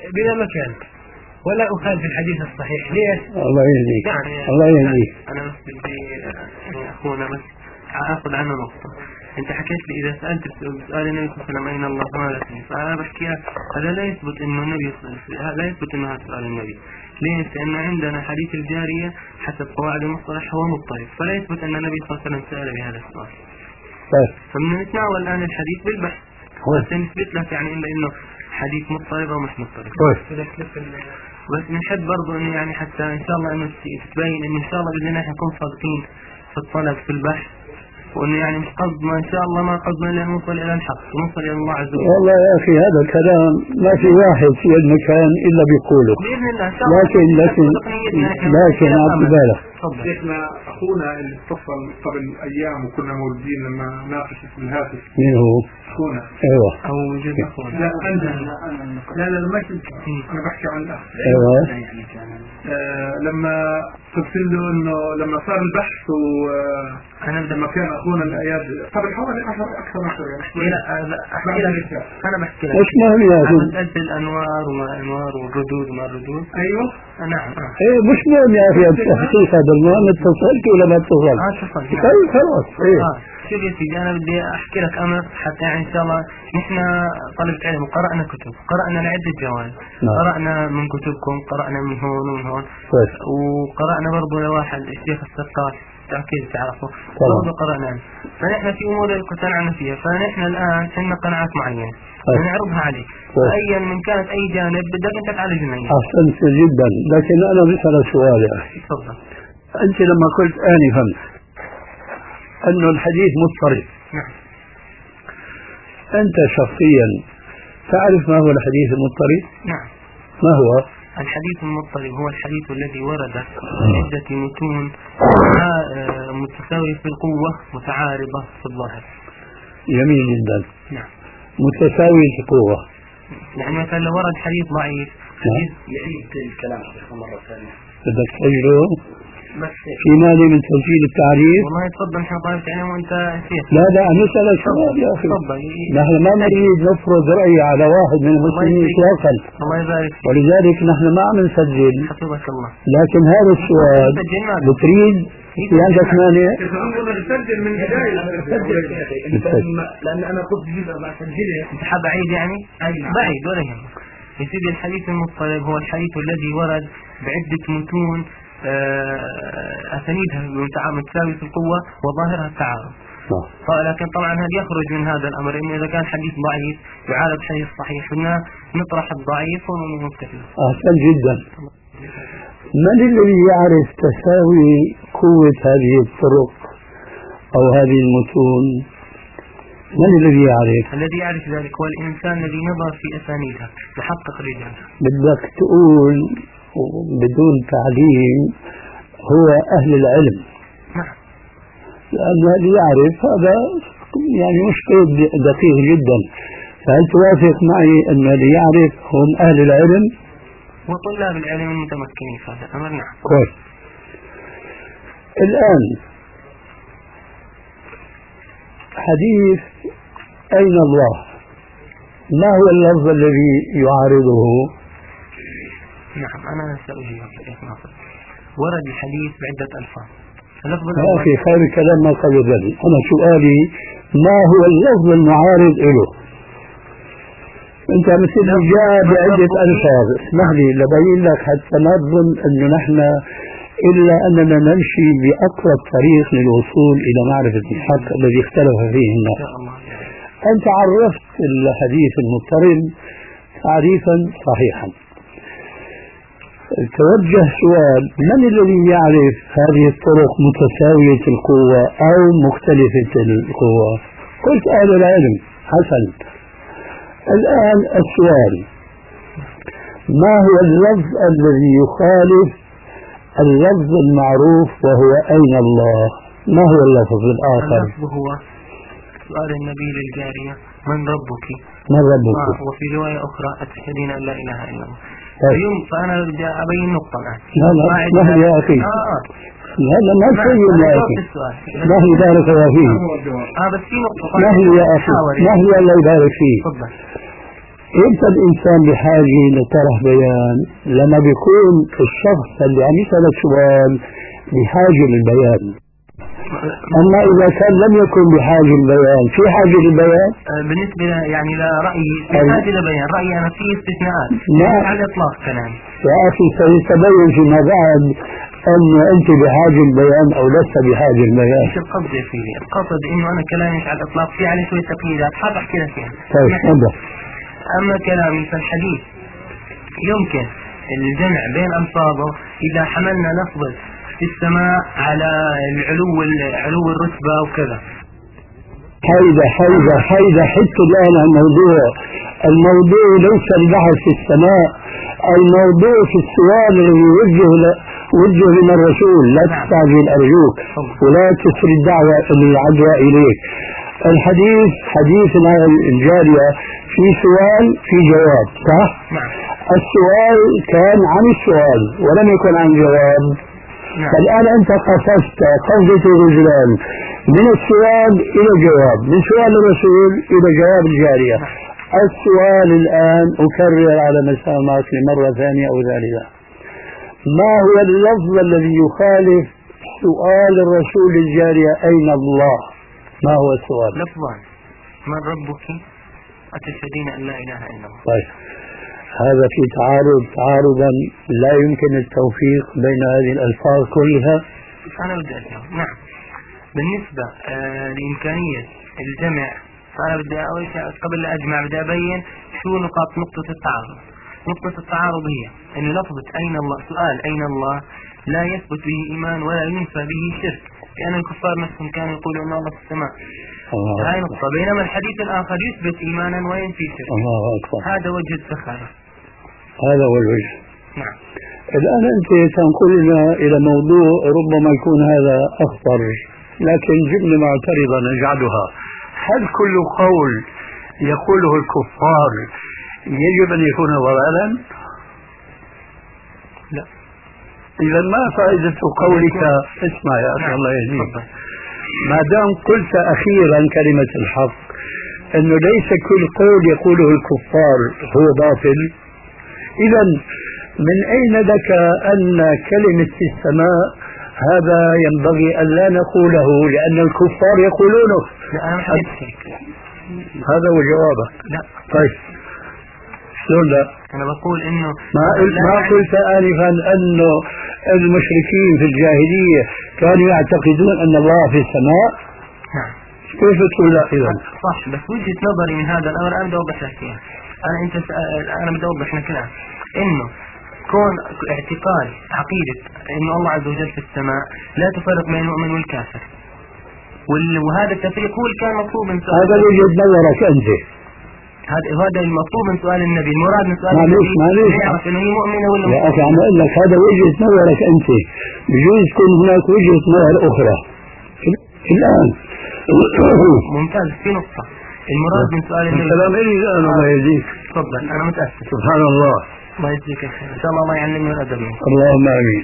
بلا مكان ولا أخالف الحديث الصحيح. ليش؟ الله يهديك. يعني الله يهديك. أنا بس بدي يعني أخونا بس أخذ عنه نقطة. أنت حكيت لي إذا سألت سؤال النبي صلى الله عليه وسلم أين الله فماذا تعني؟ فأنا بحكي لك هذا لا يثبت إنه النبي لا يثبت إنه هذا سؤال النبي. ليش؟ لأنه عندنا حديث الجارية حسب قواعد المصطلح هو مضطرب، فلا يثبت أن النبي صلى الله عليه وسلم سأل بهذا السؤال. طيب. فبنتناول الآن الحديث بالبحث. سنثبت لك يعني إلا إنه حديث مضطرب أو مش مضطرب. بس نحب برضو إنه يعني حتى إن شاء الله إنه تتبين إنه إن شاء الله بدنا نحن نكون صادقين في الطلب في البحث، وإنه يعني مش قصدنا إن شاء الله ما قصدنا إلا نوصل إلى الحق ونوصل إلى الله عز وجل. والله يا أخي هذا الكلام ما في واحد في المكان إلا بيقوله. بإذن الله إن شاء الله. لكن لكن لكن عبد بالك. شيخنا أخونا اللي اتصل قبل أيام وكنا موجودين لما ناقش اسم الهاتف. مين هو؟ أخونا. أيوه. أو وجود أخونا. لا أنت. لا لا ما كنت. أنا بحكي عن الأخ. أيوه. آه لما قلت له إنه لما صار البحث و أنا لما كان أخونا الأياد قبل حوالي عشر أكثر من عشر يعني. لا أحكي لك. أنا بحكي لك. وش مهم يا أخي؟ مسألة الأنوار وما الأنوار والردود وما الردود. أيوه. نعم. إيه مش مهم يا أخي الحقيقة بالمهم اتصلت ولا ما اتصلت؟ آه اتصلت. طيب خلاص. إيه. آه شوف يا سيدي أنا بدي أحكي لك أمر حتى يعني إن شاء الله نحن طلبة علم وقرأنا كتب، قرأنا لعدة جوانب. نعم. قرأنا من كتبكم، قرأنا من هون ومن هون. طيب. وقرأنا برضو لواحد الشيخ السقاف أكيد تعرفه. طبعا. برضو قرأنا. فنحن في أمور اقتنعنا فيها، فنحن الآن عندنا قناعات معينة. طيب. نعرضها عليك. طيب. أيا من كانت أي جانب بدك أنت تعالجنا إياه. أحسنت جدا، لكن أنا بسأل سؤال يا أخي. تفضل. أنت لما قلت آنفا أنه الحديث مضطرب. نعم. أنت شخصيا تعرف ما هو الحديث المضطرب؟ نعم. ما هو؟ الحديث المضطرب هو الحديث الذي ورد عدة متون متساوية في القوة متعارضة في الظاهر. جميل جدا. نعم. متساوي في القوة. يعني مثلا لو ورد حديث ضعيف حديث يعيد الكلام مرة ثانية. بدك تسجله؟ بس في مانع من تسجيل التعريف؟ والله تفضل نحن طالب علم وانت شيخ. لا لا نسألك سؤال يا أخي. تفضل. نحن ما نريد نفرض رأي على واحد من المسلمين إطلاقا. الله يبارك فيك. ولذلك نحن ما عم نسجل. حفظك الله. لكن هذا السؤال بتريد في عندك مانع؟ نسجل من البداية. نسجل. لأن أنا كنت جزء ما سجله. أنت حاب أعيد يعني؟ بعيد ولا يهمك. يا سيدي الحديث المضطرب هو الحديث الذي ورد بعدة متون أسانيدها متساوية في القوة وظاهرها التعارض. لكن طبعا هذا يخرج من هذا الأمر إنه إذا كان حديث ضعيف يعارض حديث صحيح بدنا نطرح الضعيف ونمتثل. أحسن جدا. من الذي يعرف تساوي قوة هذه الطرق أو هذه المتون؟ من الذي يعرف؟ الذي يعرف ذلك هو الإنسان الذي نظر في أسانيدها يحقق رجالها. بدك تقول بدون تعليم هو أهل العلم. نعم. لأن الذي يعرف هذا يعني مش قيد دقيق جدا. فهل توافق معي أن الذي يعرف هم أهل العلم؟ وطلاب العلم المتمكنين في هذا الأمر. نعم. كويس. الآن حديث أين الله ما هو اللفظ الذي يعارضه؟ نعم أنا سأجيبك يا شيخ ناصر. ورد الحديث بعدة ألفاظ. يا أخي خير الكلام ما قبل ذلك. أنا سؤالي ما هو اللفظ المعارض له؟ أنت مثل جاء بعدة ألفاظ. اسمح لي لبين لك حتى ما تظن أنه نحن إلا أننا نمشي بأقرب طريق للوصول إلى معرفة الحق الذي اختلف فيه الناس. أنت عرفت الحديث المضطرب تعريفا صحيحا. توجه سؤال من الذي يعرف هذه الطرق متساوية القوة أو مختلفة القوة؟ قلت أهل العلم. حسن. الآن السؤال ما هو اللفظ الذي يخالف اللفظ المعروف وهو أين الله؟ ما هو اللفظ الآخر؟ اللفظ هو سؤال النبي للجارية من ربك؟ من ربك؟ آه وفي رواية أخرى أتشهدين أن لا إله إلا الله. طيب. فأنا بدي أبين نقطة الآن. لا لا اسمح لي يا أخي. آه. لا لا ما تبين يا أخي. اسمح لي بارك الله فيك. آه بس في نقطة. اسمح لي يا أخي. اسمح لي الله يبارك فيك. تفضل. امتى الانسان بحاجه لطرح بيان؟ لما بيكون الشخص اللي عم يسالك سؤال بحاجه للبيان. اما اذا كان لم يكن بحاجه للبيان، في حاجه للبيان؟ بالنسبه يعني لرايي في حاجه للبيان، رايي انا في استثناءات نعم على الاطلاق كلام. يا اخي سيتبين فيما بعد ان انت بحاجه للبيان او لست بحاجه للبيان. ايش القصد يا سيدي؟ القصد انه انا كلامي مش على الاطلاق، في عليه شويه تقييدات حاب احكي لك اياها. طيب تفضل. اما كلامي فالحديث يمكن الجمع بين الفاظه اذا حملنا لفظ في السماء على العلو علو الرتبه وكذا. حيدة حيدة حيدة حتى الآن الموضوع الموضوع ليس البحث في السماء، الموضوع في السؤال الذي وجه وجه من الرسول. لا تستعجل أرجوك ولا تسري الدعوة العدوى إليك. الحديث حديث الجارية في سؤال في جواب صح؟ نعم. السؤال كان عن السؤال ولم يكن عن جواب. نعم. فالآن أنت قصصت قصدة الرجلان من السؤال إلى جواب، من سؤال الرسول إلى جواب الجارية. نعم. السؤال الآن أكرر على مسامعك لمرة ثانية أو ثالثة، ما هو اللفظ الذي يخالف سؤال الرسول الجارية أين الله؟ ما هو السؤال؟ لفظان: من ربك؟ أتشهدين أن لا إله إلا الله. طيب هذا في تعارض تعارضا لا يمكن التوفيق بين هذه الألفاظ كلها. أنا بدي أجاوب. نعم. بالنسبة آه لإمكانية الجمع، فأنا بدي أول شيء قبل لا أجمع بدي أبين شو نقاط نقطة التعارض. نقطة التعارض هي أن لفظة أين الله، سؤال أين الله لا يثبت به إيمان ولا ينفى به شرك، لأن الكفار نفسهم كانوا يقولون أن الله في السماء. هاي نقطة. بينما الحديث الآخر يثبت إيمانا وينفي شرك. الله أكبر. هذا وجه السخانة. هذا هو الوجه. نعم. الآن أنت تنقلنا إلى موضوع ربما يكون هذا أخطر، لكن جملة معترضة نجعلها: هل كل قول يقوله الكفار يجب أن يكون ضلالا؟ لا. إذا ما فائدة قولك؟ اسمع يا أخي الله يهديك، ما دام قلت أخيرا كلمة الحق أنه ليس كل قول يقوله الكفار هو باطل، إذا من أين لك أن كلمة في السماء هذا ينبغي أن لا نقوله لأن الكفار يقولونه؟ لا أنا حديث هيك. هذا هو جوابك. لا. طيب شلون لا؟ أنا بقول إنه ما قلت ما قلت آنفا أنه المشركين في الجاهلية كانوا يعتقدون أن الله في السماء؟ نعم. كيف تقول لا إذا؟ صح، بس وجهة نظري من هذا الأمر أنا بدي أوضح لك إياها. أنا أنت أنا بدي أوضح لك الآن إنه كون اعتقاد عقيدة إنه الله عز وجل في السماء لا تفرق بين المؤمن والكافر، وهذا التفريق هو اللي كان مطلوب من سؤال. هذا وجهة نظرك أنت. هذا هذا المطلوب من سؤال النبي، المراد من سؤال معلش النبي معلش يعرف إنه هي مؤمنة ولا يا أخي عم أقول لك هذا وجهة نظرك أنت، بجوز تكون هناك وجهة نظر أخرى الآن. ممتاز. في نقطة المراد من سؤال النبي. السلام عليكم الآن الله يهديك. تفضل. أنا متأسف. سبحان الله. الله يجزيك الخير، إن شاء الله الله يعلمني الأدب. اللهم آمين.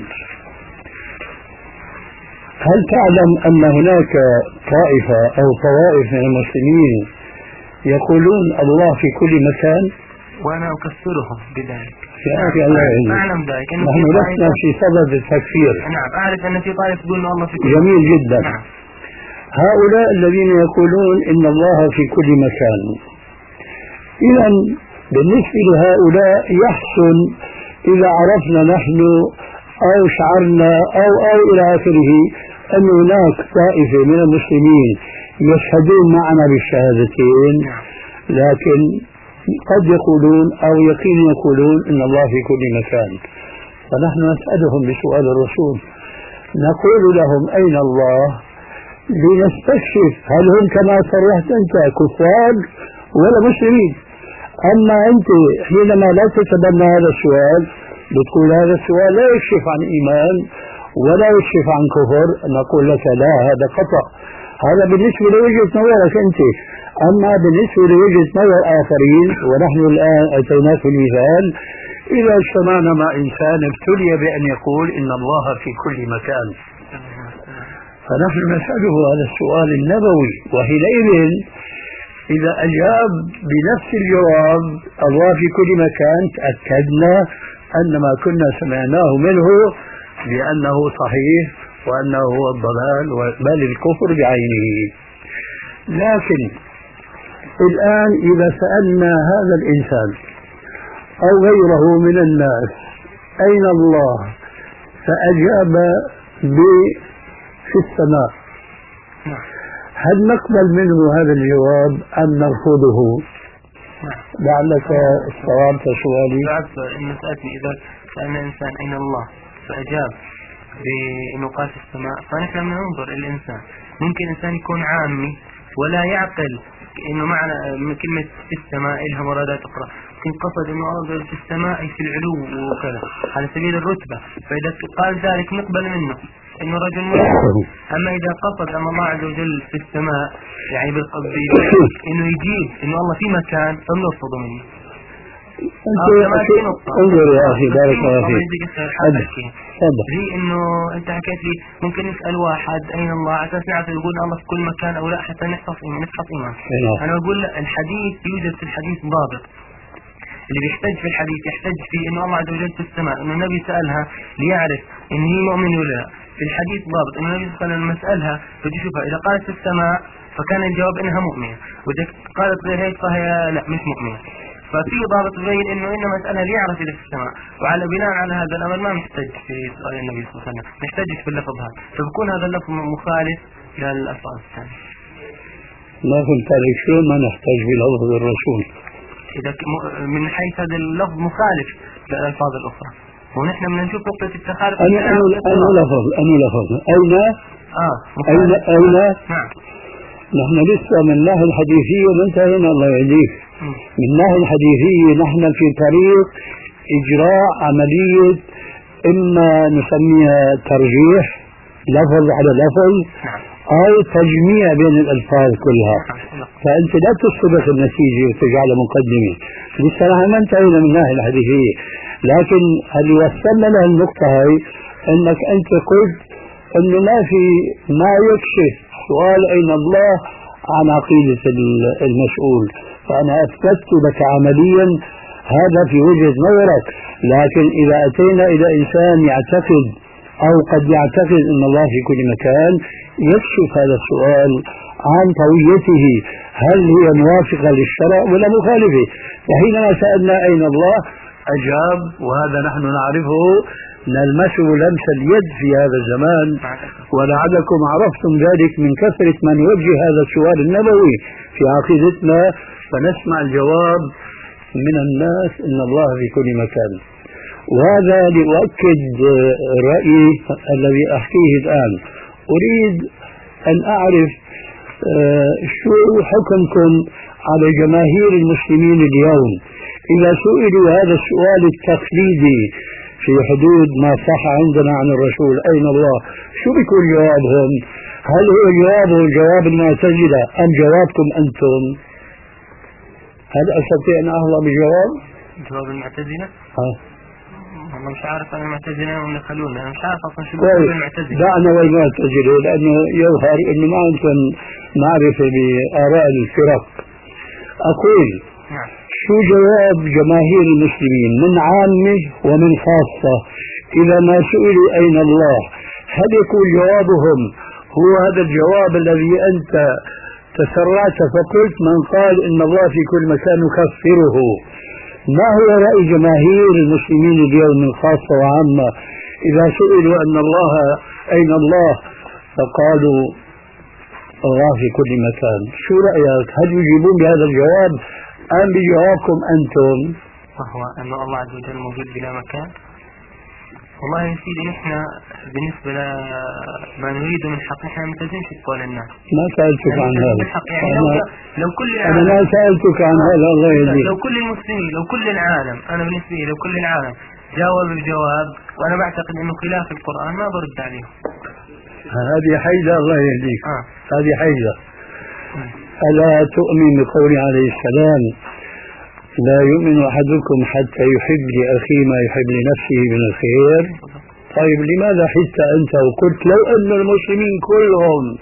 هل تعلم أن هناك طائفة أو طوائف من المسلمين يقولون الله في كل مكان؟ وأنا أكفرهم بذلك. يا أخي الله يهديك. أعلم ذلك. نحن لسنا في صدد التكفير. نعم أعرف أن في طائفة تقول أن الله في كل جميل جدا. نعم. هؤلاء الذين يقولون إن الله في كل مكان، إذا بالنسبة لهؤلاء يحسن إذا عرفنا نحن أو شعرنا أو أو إلى آخره أن هناك طائفة من المسلمين يشهدون معنا بالشهادتين، لكن قد يقولون أو يقين يقولون إن الله في كل مكان، فنحن نسألهم بسؤال الرسول نقول لهم أين الله لنستكشف هل هم كما صرحت أنت كفار ولا مسلمين. أما أنت حينما لا تتبنى هذا السؤال بتقول هذا السؤال لا يكشف عن إيمان ولا يكشف عن كفر، نقول لك لا، هذا خطأ. هذا بالنسبة لوجهة نظرك أنت، أما بالنسبة لوجهة نظر آخرين، ونحن الآن أتيناك المثال، إذا اجتمعنا مع إنسان ابتلي بأن يقول إن الله في كل مكان، فنحن نسأله هذا السؤال النبوي، وحينئذ إذا أجاب بنفس الجواب الله في كل مكان تأكدنا أن ما كنا سمعناه منه بأنه صحيح وأنه هو الضلال بل الكفر بعينه. لكن الآن إذا سألنا هذا الإنسان أو غيره من الناس أين الله فأجاب في السماء، هل نقبل منه هذا الجواب أم نرفضه؟ لعلك استوعبت سؤالي. استوعبت إنه سألتني إذا سألنا إنسان أين الله فأجاب بأنه قال في السماء، فنحن ننظر الإنسان ممكن إنسان يكون عامي ولا يعقل إنه معنى كلمة في السماء إلها مرادات أخرى، لكن قصد إنه الله في السماء في العلو وكذا على سبيل الرتبة، فإذا قال ذلك نقبل منه إنه رجل مسلم. أما إذا قصد أن الله عز وجل في السماء يعني بالقصد إنه يجيب إنه الله في مكان فنرفض منه. انظر يا أخي بارك الله فيك. هي إنه أنت حكيت لي ممكن نسأل واحد أين الله على أساس نعرف يقول الله في كل مكان أو لا حتى نحفظ إيمان نحفظ إيمان. أنا أقول لا، الحديث يوجد في الحديث ضابط، اللي بيحتج في الحديث يحتج في إنه الله عز وجل في السماء، إنه النبي سألها ليعرف إن هي مؤمن ولا لا. في الحديث ضابط إنه النبي صلى الله عليه وسلم مسألها بدي شوفها إذا قالت في السماء فكان الجواب إنها مؤمنة، وإذا قالت غير هيك فهي لا مش مؤمنة. ففي ضابط بين إنه إنما مسألة ليعرف إذا في السماء، وعلى بناء على هذا الأمر ما نحتج في سؤال النبي صلى الله عليه وسلم، نحتجش باللفظ هذا، فبكون هذا اللفظ مخالف للألفاظ الثانية. ما فهمت عليك، شو ما نحتاج بلفظ الرسول؟ إذا من حيث هذا اللفظ مخالف للألفاظ الأخرى، ونحن بدنا نشوف نقطة التخارج. أنا أنا أنا لفظ أنا لفظ أين آه أين أين نعم. نحن لسه من الناحية الحديثية ما انتهينا الله يهديك. من الناحية الحديثية نحن في طريق إجراء عملية إما نسميها ترجيح لفظ على لفظ أو تجميع بين الألفاظ كلها. فأنت لا تسبق النتيجة وتجعلها مقدمة. لسه نحن ما انتهينا من الناحية الحديثية، لكن اللي وصلنا له النقطة هاي أنك أنت قلت أنه ما في ما يكشف سؤال أين الله عن عقيدة المسؤول، فأنا أثبتت لك عمليا هذا في وجهة نظرك. لكن إذا أتينا إلى إنسان يعتقد أو قد يعتقد أن الله في كل مكان يكشف هذا السؤال عن طويته هل هي موافقة للشرع ولا مخالفة. وحينما سألنا أين الله أجاب، وهذا نحن نعرفه نلمسه لمس اليد في هذا الزمان، ولعلكم عرفتم ذلك من كثرة من يوجه هذا السؤال النبوي في عقيدتنا، فنسمع الجواب من الناس إن الله في كل مكان. وهذا لأؤكد رأيي الذي أحكيه الآن. أريد أن أعرف شو حكمكم على جماهير المسلمين اليوم إذا سئلوا هذا السؤال التقليدي في حدود ما صح عندنا عن الرسول أين الله، شو بيكون جوابهم؟ هل هو جوابه جواب المعتزلة أم جوابكم أنتم؟ هل أستطيع أن أهلا بجواب؟ جواب المعتزلة؟ ها والله مش عارف أنا المعتزلة ولا خلونا، أنا مش عارف أصلا شو بيقول المعتزلة. دعنا والمعتزلة لأنه يظهر أنه ما عندكم معرفة بآراء الفرق. أقول نعم. شو جواب جماهير المسلمين من عامة ومن خاصة إذا ما سئلوا أين الله؟ هل يكون جوابهم هو هذا الجواب الذي أنت تسرعت فقلت من قال إن الله في كل مكان يكفره؟ ما هو رأي جماهير المسلمين اليوم من خاصة وعامة إذا سئلوا أن الله أين الله فقالوا الله في كل مكان؟ شو رأيك؟ هل يجيبون بهذا الجواب أم بجوابكم أنتم؟ وهو أن الله عز وجل موجود بلا مكان. والله يا سيدي نحن بالنسبة لما نريده من حق نحن ملتزمين في قول الناس. ما سألتك عن هذا. يعني لو, لو كل العالم أنا ما سألتك عن هذا الله يهديك. لو كل المسلمين لو كل العالم أنا بالنسبة لي لو كل العالم جاوب الجواب وأنا بعتقد إنه خلاف القرآن ما برد عليه. هذه حيلة الله يهديك. آه. هذه حيلة. ألا تؤمن بقول عليه السلام لا يؤمن أحدكم حتى يحب لأخيه ما يحب لنفسه من الخير؟ طيب لماذا حتى أنت وقلت لو أن المسلمين كلهم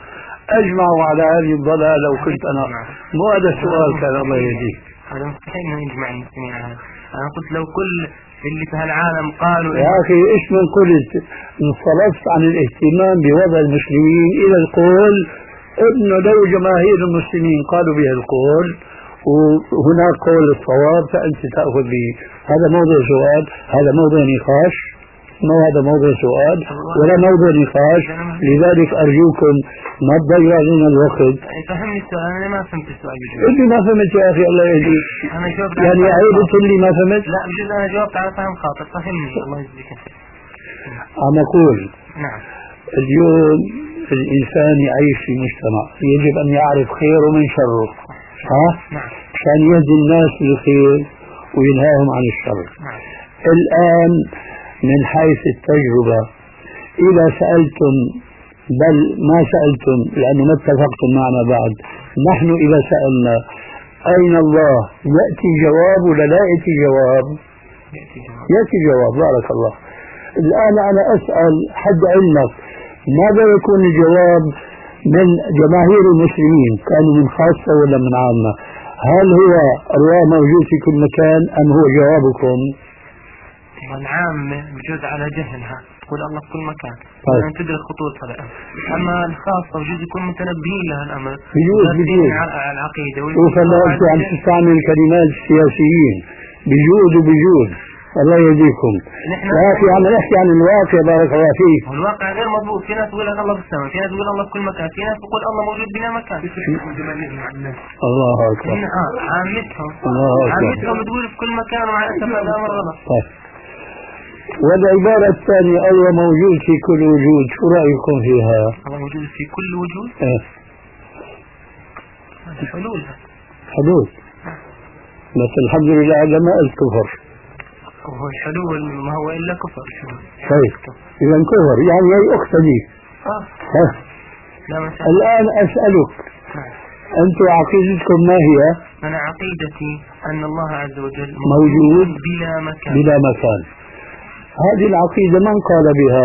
أجمعوا على هذه الضلالة وكنت أنا مو هذا السؤال كان الله يهديك. هذا مستحيل انه يجمع المسلمين على هذا. انا قلت لو كل اللي في هالعالم قالوا يا اخي ايش من قلت انصرفت عن الاهتمام بوضع المسلمين الى القول انه لو جماهير المسلمين قالوا بهذا القول وهناك قول الصواب فانت تاخذ به. هذا موضوع سؤال، هذا موضوع نقاش، ما هذا موضوع سؤال ولا موضوع نقاش. لذلك ارجوكم ما تضيعوا علينا الوقت. فهمني السؤال، انا ما فهمت السؤال بجوز. اللي ما فهمت يا اخي الله يهديك. انا جاوبت يعني عيبة اللي ما فهمت؟ لا بجوز انا جاوبت على فهم خاطئ. فهمني الله يجزيك خير. عم اقول نعم اليوم الانسان يعيش في مجتمع يجب ان يعرف خيره من شره، ها؟ نعم عشان يهدي الناس للخير وينهاهم عن الشر. نعم. الان من حيث التجربة إذا سألتم، بل ما سألتم لأنه ما اتفقتم معنا بعد، نحن إذا سألنا أين الله يأتي جواب ولا لا يأتي جواب؟ يأتي جواب. بارك الله. الآن أنا أسأل حد علمك ماذا يكون الجواب من جماهير المسلمين؟ كانوا من خاصة ولا من عامة؟ هل هو الله موجود في كل مكان أم هو جوابكم؟ والعامة بجوز على جهلها تقول الله في كل مكان، طيب. يعني تدرك خطوطها الآن. أما الخاصة بجوز يكون متنبهين لها الأمر بجوز بجوز على العقيدة. شوف هلا أنت عم تستعمل كلمات السياسيين بجوز وبجوز الله يهديكم. لكن عم نحكي عن الواقع بارك الله فيك. الواقع غير مضبوط. في ناس تقول لك الله في السماء، في ناس تقول الله في كل مكان، في ناس تقول الله موجود بلا مكان. الله أكبر. آه عامتهم الله أكبر. عامتهم تقول في كل مكان وعلى أسف هذا أمر غلط. طيب. والعبارة الثانية الله موجود في كل وجود، شو رأيكم فيها؟ الله موجود في كل وجود؟ ايه هذا حلول. حلول. بس الحمد لله هذا ما الكفر. هو الحلول ما هو إلا كفر. طيب إذا كفر يعني هي أختي. آه. ها. لا مثلا. الآن أسألك أنتم عقيدتكم ما هي؟ أنا عقيدتي أن الله عز وجل موجود بلا مكان. بلا مكان. هذه العقيدة من قال بها؟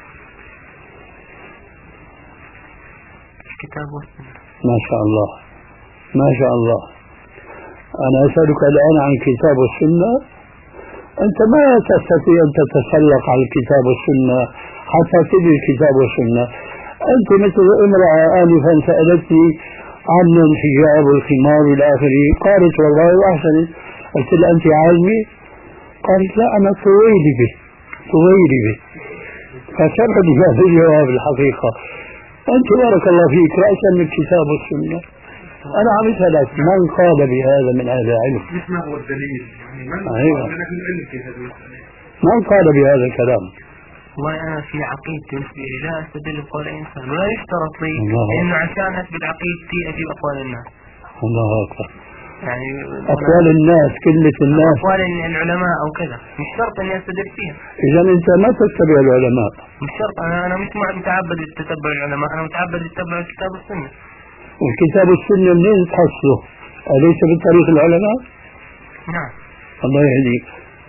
الكتاب والسنة. ما شاء الله ما شاء الله. أنا أسألك الآن عن الكتاب والسنة. أنت ما تستطيع أن تتسلق على الكتاب والسنة حتى تدري الكتاب والسنة. أنت مثل امرأة آنفا سألتني عن الحجاب والخمار والى اخره، قالت والله واحسنت. قلت لها انت عالمة؟ قالت لا انا طويلبة طويلبة. فشرحت هذا الجواب الحقيقة. انت بارك الله فيك رأسا من الكتاب والسنة. انا عملتها لك من قال بهذا من اهل العلم؟ ما هو الدليل؟ يعني من أيوة. قال العلم في هذا المسألة؟ من قال بهذا الكلام؟ والله أنا في عقيدتي لا أستدل بقول إنسان، ولا يشترط لي إنه عشان أثبت عقيدتي أجيب أقوال الناس. الله أكبر. يعني أقوال الناس كلمة الناس أقوال العلماء أو كذا مش شرط إني أستدل فيها. إذا أنت ما تتبع العلماء. مش شرط. أنا أنا مش متعبد لتتبع العلماء، أنا متعبد لتتبع الكتاب والسنة. والكتاب والسنة منين تحصله؟ أليس بطريق العلماء؟ نعم. الله يهديك.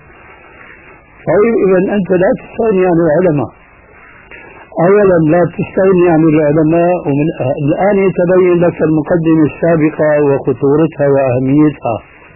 طيب إذا أنت لا تستغني عن العلماء. أولا لا تستغني عن العلماء، ومن الآن يتبين لك المقدمة السابقة وخطورتها وأهميتها.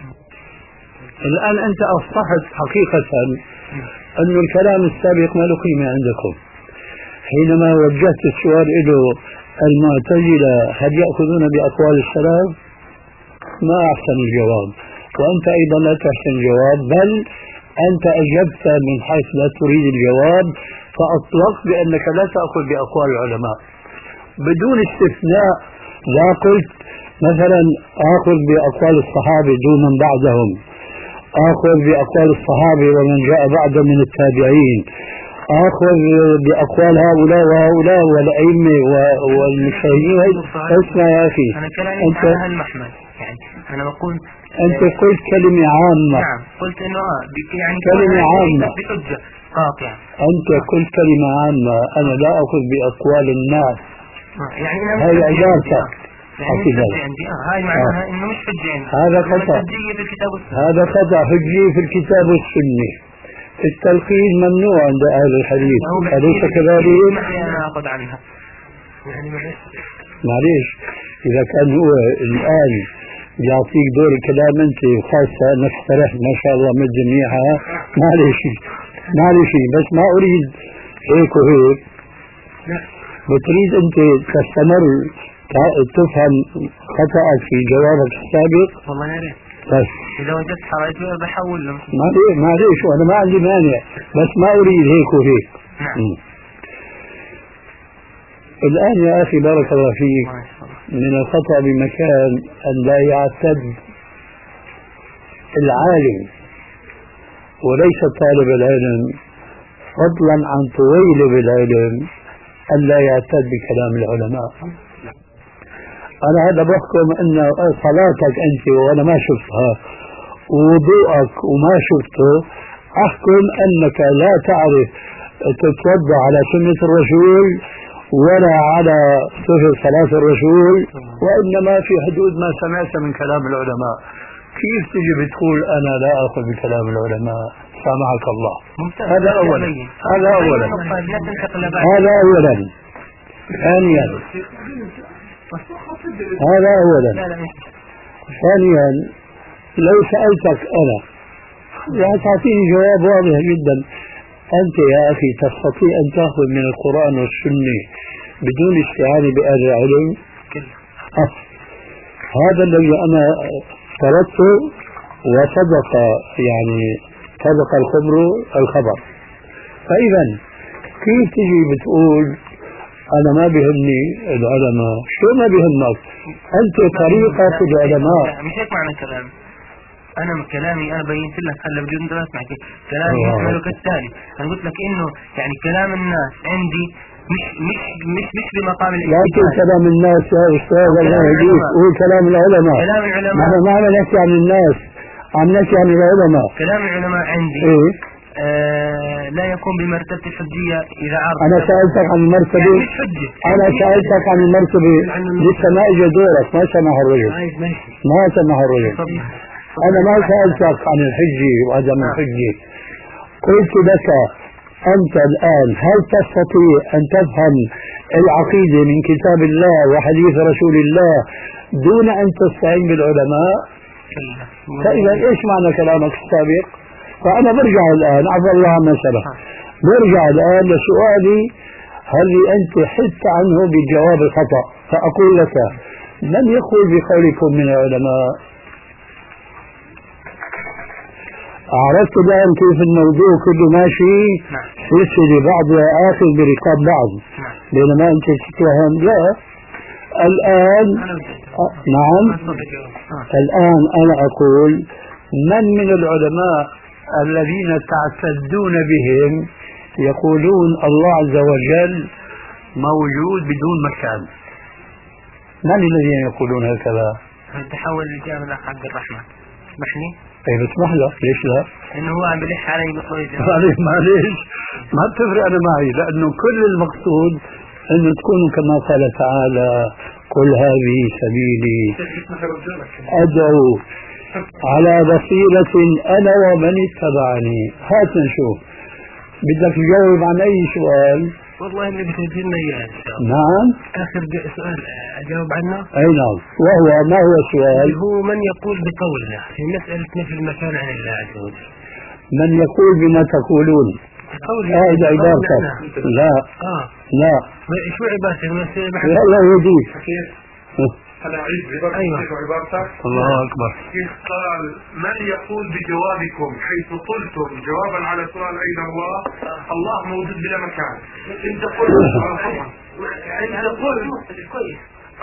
الآن أنت أصبحت حقيقة أن الكلام السابق ما له قيمة عندكم. حينما وجهت السؤال إلى المعتزلة هل يأخذون بأقوال السلف؟ ما أحسن الجواب، وأنت أيضا لا تحسن الجواب، بل أنت أجبت من حيث لا تريد الجواب، فأطلقت بأنك لا تأخذ بأقوال العلماء بدون استثناء. لا قلت مثلا آخذ بأقوال الصحابة دون من بعدهم، آخذ بأقوال الصحابة ومن جاء بعد من التابعين، آخذ بأقوال هؤلاء وهؤلاء والأئمة والمجتهدين. اسمع يا أخي، أنا كلامي أنت على هالمحمل، يعني أنا بقول أنت قلت كلمة عامة. نعم قلت إنه آه يعني كلمة عامة بحجة قاطعة. أنت قلت كلمة عامة، أنا لا أخذ بأقوال الناس. يعني هاي عبارتك. يعني عندي آه هاي معناها آه. إنه مش حجة عندي. هذا خطأ. في الكتاب والسنة. هذا خطأ. حجية في الكتاب والسنة. التلقين ممنوع عند أهل الحديث، أليس كذلك؟ أنا أخذ عنها يعني معليش إذا كان هو الآن يعطيك دور الكلام أنت خاصة أنك اقترحت ما شاء الله مد منيحة، معليش معليش بس ما أريد هيك وهيك. بتريد أنت تستمر تفهم خطأك في جوابك السابق؟ والله يا ريت بس إذا وجدت حرج بحول له. معليش معليش وأنا ما عندي مانع بس ما أريد هيك وهيك. نعم. الآن يا أخي بارك الله فيك من الخطأ بمكان أن لا يعتد العالم وليس طالب العلم فضلا عن طويل بالعلم أن لا يعتد بكلام العلماء. أنا هذا بحكم أن صلاتك أنت وأنا ما شفتها ووضوءك وما شفته أحكم أنك لا تعرف تتوضأ على سنة الرسول ولا على صفة صلاة الرسول وإنما في حدود ما سمعت من كلام العلماء. كيف تجي بتقول أنا لا أخذ بكلام العلماء؟ سامحك الله. هذا أولا هذا أولا هذا أولا ثانيا هذا أولا ثانيا لو سألتك أنا يعني تعطيني جواب واضح جدا. أنت يا أخي تستطيع أن تأخذ من القرآن والسنة بدون استعانة بأهل العلم؟ أه. هذا الذي أنا افترضته وصدق يعني صدق الخبر الخبر. فإذا كيف تجي بتقول أنا ما بيهمني العلماء؟ شو ما بيهمك؟ أنت طريقة العلماء. مش هيك معنى كلامي. أنا من كلامي أنا بينت لك هلا بدون دراسة معك كلامي يحمل كالتالي. أنا قلت لك إنه يعني كلام الناس عندي مش مش مش مش بمقام لا تقول كلام الناس يا أستاذ الله يهديك، قول كلام العلماء. كلام العلماء نحن ما عم نحكي عن الناس، عم نحكي عن العلماء. كلام العلماء عندي إيه؟ آه لا يكون بمرتبة الحجية إذا عرض. أنا سألتك عن المرتبة يعني مش حجة. أنا سألتك عن المرتبة لسه ما إجا دورك، ما سمح الرجل ما سمح الرجل. أنا ما سألتك عن الحجة وعدم الحجة، قلت لك أنت الآن هل تستطيع أن تفهم العقيدة من كتاب الله وحديث رسول الله دون أن تستعين بالعلماء؟ فإذا إيش معنى كلامك السابق؟ فأنا برجع الآن عفوا الله عما سبق، برجع الآن لسؤالي هل أنت حدت عنه بالجواب الخطأ، فأقول لك من يقول بقولكم من العلماء؟ عرفت الآن كيف الموضوع كله ماشي سلسلة بعضها آخذ برقاب بعض، بينما أنت تتوهم لا. الآن نعم الآن أنا أقول من من العلماء الذين تعتدون بهم يقولون الله عز وجل موجود بدون مكان؟ من الذين يقولون هكذا؟ تحول الإجابة لأخ عبد الرحمن اسمحني. اي بسمح لك، ليش لا؟ انه هو عم بلح علي بقوله معليش معليش ما بتفرق انا معي، لانه كل المقصود انه تكونوا كما قال تعالى قل هذه سبيلي ادعو على بصيرة انا ومن اتبعني. هات نشوف بدك تجاوب عن اي سؤال. والله اللي بتجينا اياه ان شاء الله. نعم اخر سؤال اجاوب عنه. اي نعم، وهو ما هو السؤال؟ هو من يقول بقولنا في مسألة نفي المكان عن الله عز وجل. من يقول بما تقولون؟ هذه عبارتك. لا اه لا شو عبارتك؟ لا لا يهديك. أنا أعيد عبارتك. أيوة. عبارتك الله أكبر. كيف قال من يقول بجوابكم حيث قلتم جوابا على سؤال أين الله؟ الله موجود بلا مكان. أنت قلت أنت قلت كويس.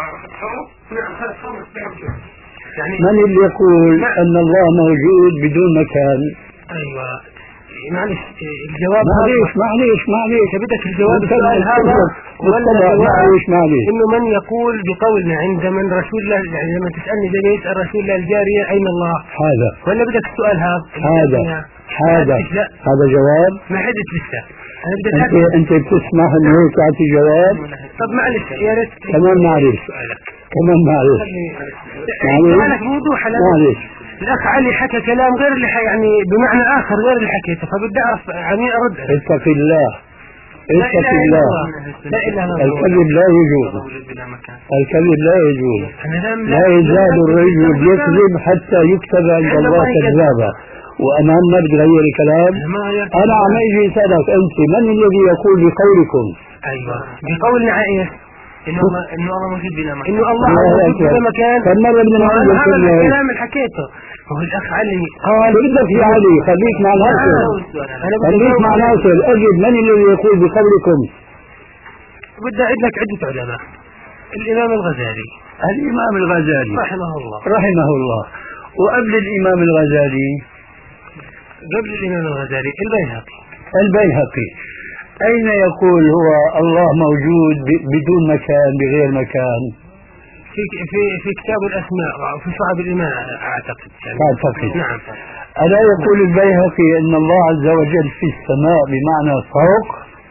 يعني من اللي يقول أن الله موجود بدون مكان؟ أيوة معلش الجواب معليش معليش معليش بدك الجواب السؤال هذا ولا معليش معليش انه من يقول بقولنا عند من رسول الله، يعني لما تسالني زي ما يسال رسول الله الجاريه اين الله هذا، ولا بدك السؤال هذا هذا هذا هذا جواب ما حدث لسه. انا بدي انت انت بتسمح انه هيك تعطي جواب؟ طب معلش يا ريت كمان معلش كمان معلش معلش موضوع معلش. الأخ علي حكى كلام غير اللي يعني بمعنى آخر غير اللي حكيته، فبدي أعرف عمي أرد. اتق الله اتق الله. الكذب لا يجوز، الكذب لا يجوز، لا يزال الرجل يكذب حتى يكتب عند الله كذابا. وأنا ما بتغير الكلام، أنا عم أجي أسألك أنت من الذي يقول بقولكم؟ أيوة بقولنا إيش؟ إنه الله إنه الله موجود بلا مكان، إنه الله موجود بلا مكان. فمرة من هذا الكلام اللي حكيته. هو الأخ علي قال بدك يا علي خليك مع ناصر، خليك مع ناصر. أجد من الذي يقول بقولكم؟ بدي أعد لك عدة علماء. الإمام الغزالي، الإمام الغزالي رحمه الله رحمه الله. وقبل الإمام الغزالي، قبل الإمام الغزالي البيهقي. البيهقي أين يقول هو الله موجود بدون مكان بغير مكان؟ في في في كتاب الأسماء وفي شعب الإيمان أعتقد. يعني أعتقد نعم. ألا يقول البيهقي أن الله عز وجل في السماء بمعنى فوق؟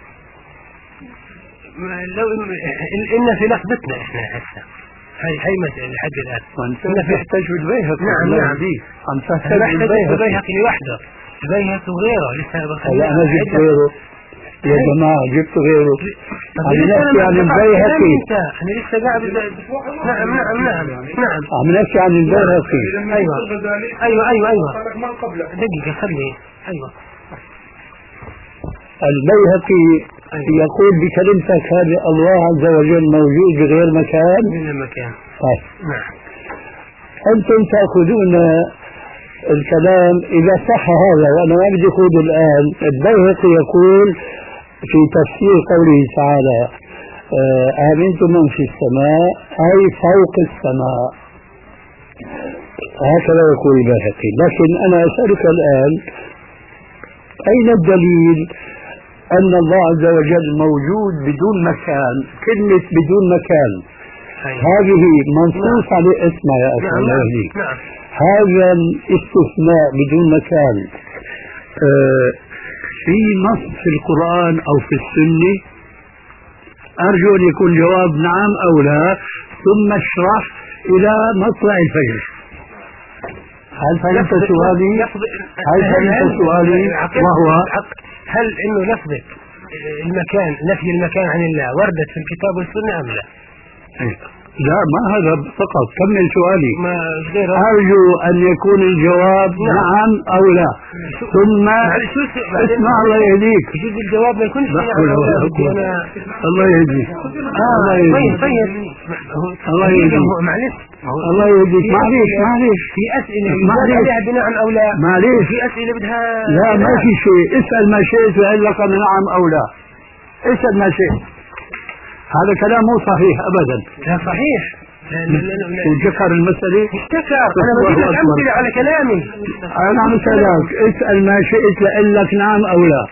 لو إن في لحظتنا إحنا هسه هاي هاي مسألة لحد الآن. وأنت تحتاج بالبيهقي. نعم نعم. عم تحتاج بالبيهقي لوحده. البيهقي وغيره لسه هلا أنا جبت غيره يا جماعة، جبت غيره. عم نحكي عن البيهقي. أنا لسه قاعد. نعم نعم نعم نعم. عم نحكي عن البيهقي. أيوة أيوة أيوة أيوة. دقيقة خلي. أيوة. البيهقي يقول بكلمتك هذه الله عز وجل موجود بغير مكان. من مكان. طيب. نعم. أنتم تأخذون الكلام إذا صح هذا، وأنا ما بدي أخذ الآن. البيهقي يقول في تفسير قوله تعالى آمنتم من في السماء أي فوق السماء، هكذا يقول البيهقي. لكن أنا أسألك الآن أين الدليل أن الله عز وجل موجود بدون مكان؟ كلمة بدون مكان هذه منصوص عليه. اسمع يا أخي الله يهديك، هذا الاستثناء بدون مكان آه في نص في القرآن أو في السنة؟ أرجو أن يكون جواب نعم أو لا، ثم اشرح إلى مطلع الفجر. هل فهمت سؤالي؟ هل فهمت سؤالي؟ وهو هل إنه لفظة المكان، نفي المكان عن الله وردت في الكتاب والسنة أم لا؟ لا ما هذا فقط، كمل سؤالي. ما أرجو أن يكون الجواب نعم, نعم أو لا، ثم اسمع الله يهديك. يجوز الجواب ما يكونش نعم أو لا. الله يهديك. الله يهديك. الله يهديك. معلش الله يهديك. معلش معلش في أسئلة عليها بنعم أو لا. معلش في أسئلة بدها لا ما في شيء. اسأل ما شئت وقال لك نعم أو لا. اسأل ما شئت. هذا كلام مو صحيح أبدا. لا صحيح. وذكر المسألة. ذكر. أنا بديك أمثلة على كلامي. أنا عم أسألك اسأل ما شئت لأقول لك نعم أو لا.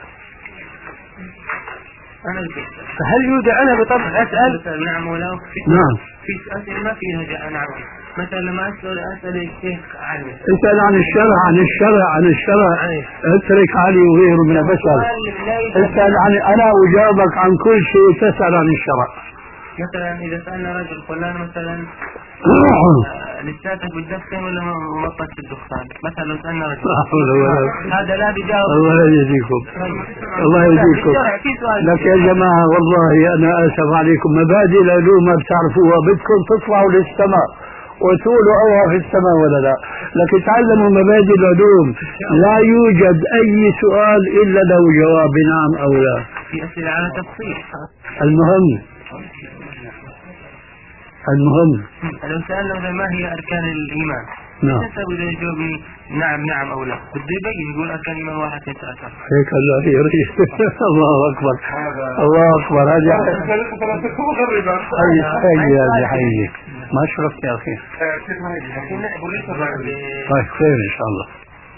هل يوجد أنا بطبع أسأل نعم ولا؟ نعم. في أسئلة ما فيها جاء نعم. مثلا لما أسأل أسأل الشيخ علي. اسأل عن الشرع عن الشرع عن الشرع. اترك علي وغيره من البشر. اسأل عن أنا أجاوبك عن كل شيء. تسأل عن الشرع. مثلا إذا سألنا رجل فلان مثلا لساتك بالدخن ولا مطت الدخان، مثلا لو سألنا رجل هذا لا بجاوب. الله يهديكم. الله يهديكم. لك يا جماعة والله أنا آسف عليكم، مبادئ العلوم ما بتعرفوها، بدكم تطلعوا للسماء وتقولوا أوها في السماء ولا لا. لكن تعلموا مبادئ العلوم، لا يوجد أي سؤال إلا له جواب نعم أو لا. في أسئلة على تفصيل. المهم المهم لو سألنا ما هي أركان الإيمان، نعم نسأل إذا يجاوبني نعم نعم أو لا، بدي يبين يقول أركان الإيمان واحد اثنين ثلاثة. هيك الله يريح. الله أكبر الله أكبر. هذا حي هذا حي. ما شرفت يا أخي. طيب خير إن شاء الله.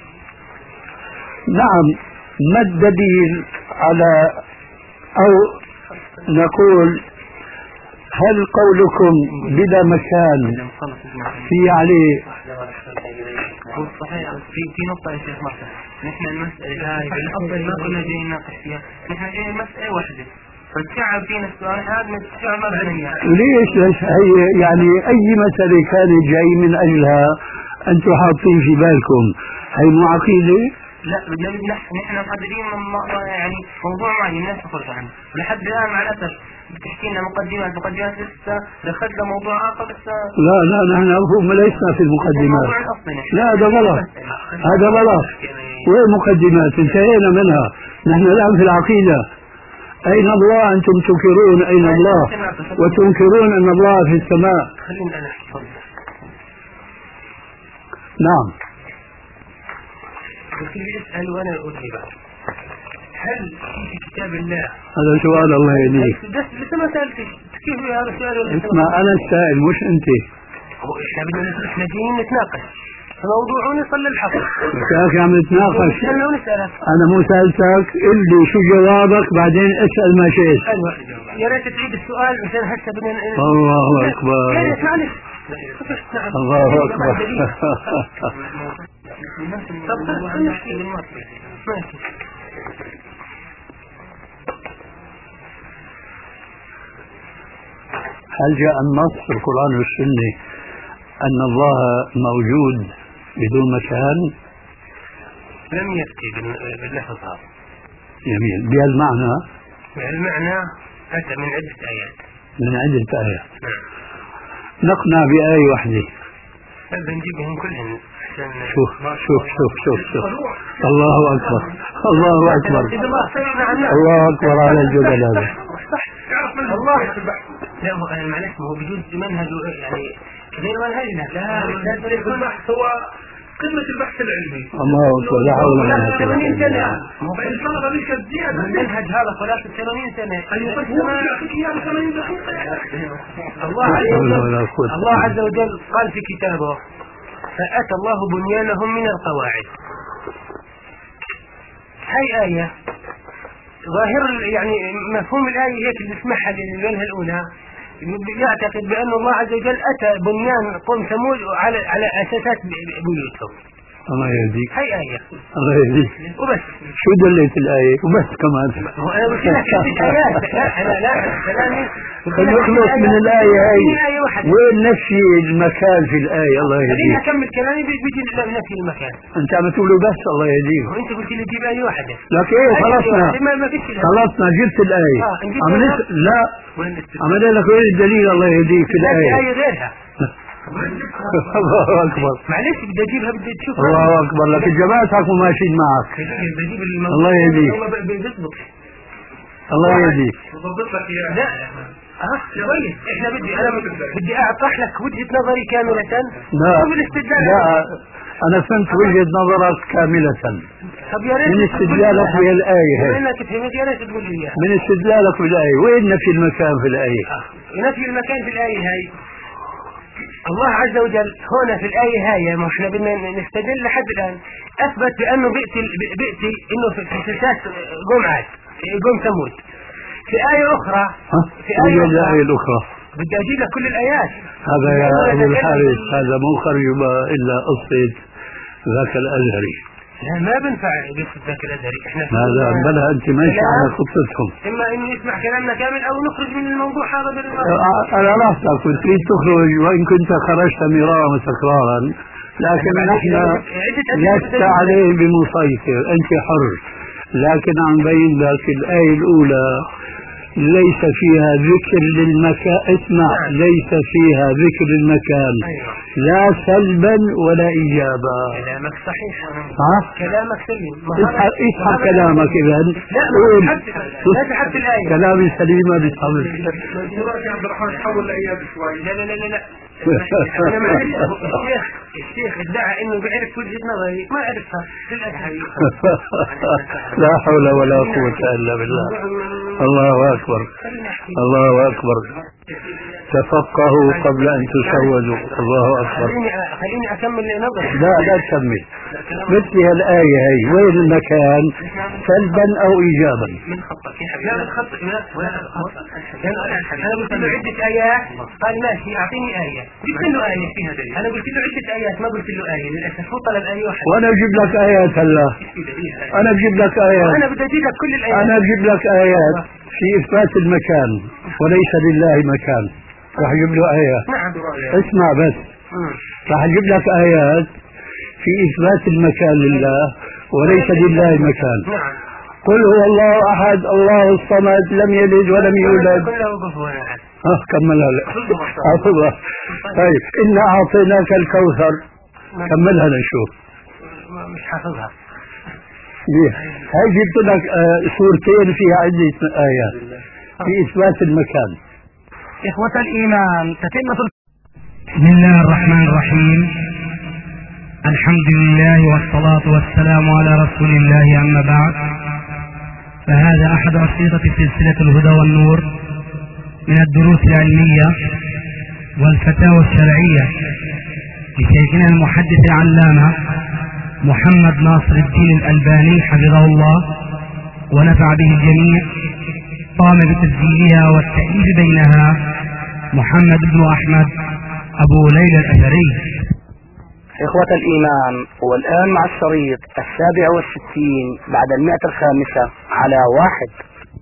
نعم. ما الدليل على أو نقول هل قولكم بلا مكان في عليه؟ هو صحيح. في في نقطة يا شيخ مرحبا، نحن المسألة هاي بالأصل ما كنا جايين نناقش فيها، نحن جايين مسألة واحدة فالشعب فينا السؤال هذا من الشعب ما بدنا. ليش ليش هي يعني أي مسألة كانت جاي من أجلها أنتم حاطين في بالكم هي مو عقيدة؟ لا بدنا نحن نحن محددين يعني موضوع معين لا تخرج عنه، لحد الآن مع الأسف بتحكي لنا مقدمات مقدمات لسه دخلنا موضوع آخر لسه. لا لا نحن هم لسنا في المقدمات. لا هذا غلط، هذا غلط. وين مقدمات؟ انتهينا منها. نحن الآن في العقيدة. أين الله؟ أنتم تنكرون أين الله وتنكرون أن الله في السماء. خلينا أنا أحفظ. نعم. قلت لي اسأل وأنا أجيب. هل في كتاب الله؟ هذا سؤال الله يهديك. بس لسه ما سألتش كيف هذا السؤال؟ اسمع أنا السائل مش أنت. هو إحنا بدنا إحنا جايين نتناقش. موضوع ونصل للحق. يا أخي عم نتناقش. أنا مو سألتك اللي شو جوابك بعدين اسأل ما شئت. أيوة يا ريت تعيد السؤال عشان هسه بدنا. الله أكبر. معلش. الله أكبر. هل جاء النص في القرآن والسنة أن الله موجود بدون مكان؟ لم يأتي باللفظ هذا. جميل. بهالمعنى؟ بهالمعنى أتى من عدة آيات. من عدة آيات. نعم. نقنع بآية واحدة. بنجيبهم كلهم. شوف شوف شوف شوف شوف الله أكبر الله أكبر الله أكبر على الجبل هذا. الله لا هو معلش هو بجوز منهج يعني غير منهجنا. لا لا البحث هو قمة البحث العلمي. الله أكبر لا حول ولا قوة إلا بالله. فإن طلب منك الزيادة المنهج هذا خلاص ثمانين سنة أن يقسم إياه ثمانين دقيقة. الله عز وجل قال في كتابه فأتى الله بنيانهم من القواعد. هاي آية ظاهر يعني مفهوم الآية هيك اللي اسمعها للوجهة الأولى يعتقد بأن الله عز وجل أتى بنيان قوم ثمود على على أساسات بيوتهم. الله يهديك. هاي آية. الله يهديك. وبس. شو دليت الآية؟ وبس كمان. أنا قلت لك آيات. لا أنا لا كلامي. نخلص من الآية هاي. وين نفي المكان في الآية؟ الله يهديك. خليني أكمل كلامي بيجي نفي المكان. أنت عم تقوله بس الله يهديك. وأنت قلت لي جيب آية واحدة. لك إيه خلصنا. خلصنا جبت الآية. عم نس لا. عم لك وين الدليل الله يهديك في الآية؟ في آية غيرها. الله أكبر. معلش بدي أجيبها بدي تشوفها. الله أكبر لك الجماعة حكوا ماشيين معك. الله يهديك. الله يهديك. لا اه كويس احنا بدي انا بدي اعطح لك وجهة نظري كاملة. لا لا انا فهمت وجهة نظرك كاملة. طب يا ريت من استدلالك بالآية هي. انك فهمت يا ريت تقول لي اياها. من استدلالك بالآية وين نفي المكان في الآية؟ آه. نفي المكان في الآية هاي الله عز وجل هنا في الآية هاي ما احنا بدنا نستدل لحد الآن اثبت بانه بيأتي بيأتي انه في سلسلة قوم عاد قوم ثمود. في آية أخرى في آية الآية الأخرى بدي أجيب لك كل الآيات. هذا يا أبو الحارث هذا مو خرج إلا قصة ذاك الأزهري. لا ما بنفع قصة ذاك الأزهري. احنا هذا بلا أنت ماشي على قصتهم. إما إنه يسمع كلامنا كامل أو نخرج من الموضوع هذا بالمرة. أنا راحتك كنت تريد تخرج وإن كنت خرجت مرارا وتكرارا لكن نحن لست عليه بمسيطر أنت حر. لكن عم بين لك الآية الأولى ليس فيها ذكر للمكان. اسمع ليس فيها ذكر المكان لا سلبا ولا إيجابا. كلامك صحيح. ها؟ كلامك سليم. اسحب كلامك إذن. لا لا تحب الآية. كلامي سليم ما بيتحمل. يا عبد الرحمن حول الآيات شوي. لا لا لا لا أنا ما الشيخ الشيخ ادعى إنه بيعرف وجهة نظري ما أعرفها للأسف. لا حول ولا قوة إلا بالله. الله أكبر الله أكبر. تفقهوا قبل أن تسودوا. الله أكبر. خليني أكمل نظري. لا لا تكمل. مثل هالآية هي وين المكان سلبا أو إيجابا؟ من خطك لا من خطك لا أنا قلت له عدة آيات قال ماشي أعطيني آية جبت له آية فيها دليل. أنا قلت له عدة آيات ما قلت له آية للأسف هو طلب آية واحدة. وأنا أجيب لك آيات هلا. أنا أجيب لك آيات. أنا بدي أجيب لك كل الآيات. أنا أجيب لك آيات في إثبات المكان وليس لله مكان. راح أجيب له آيات. نعم. اسمع بس. راح أجيب لك آيات في إثبات المكان لله وليس لله مكان. نعم. قل هو الله أحد الله الصمد لم يلد ولم يولد. كله كفوا أحد. اه كملها لك. حافظها. طيب إنا أعطيناك الكوثر. كملها لنشوف. مش حافظها. هاي جبت لك سورتين فيها عدة آيات في إثبات المكان. إخوة الإيمان تتمة. بسم الله الرحمن الرحيم. الحمد لله والصلاة والسلام على رسول الله. أما بعد، فهذا أحد أشرطة سلسلة الهدى والنور من الدروس العلمية والفتاوى الشرعية لشيخنا المحدث العلامة محمد ناصر الدين الألباني حفظه الله ونفع به الجميع. قام بتسجيلها والتأليف بينها محمد بن أحمد أبو ليلى الأثري. إخوة الإيمان، والآن مع الشريط السابع والستين بعد المئة الخامسة على واحد.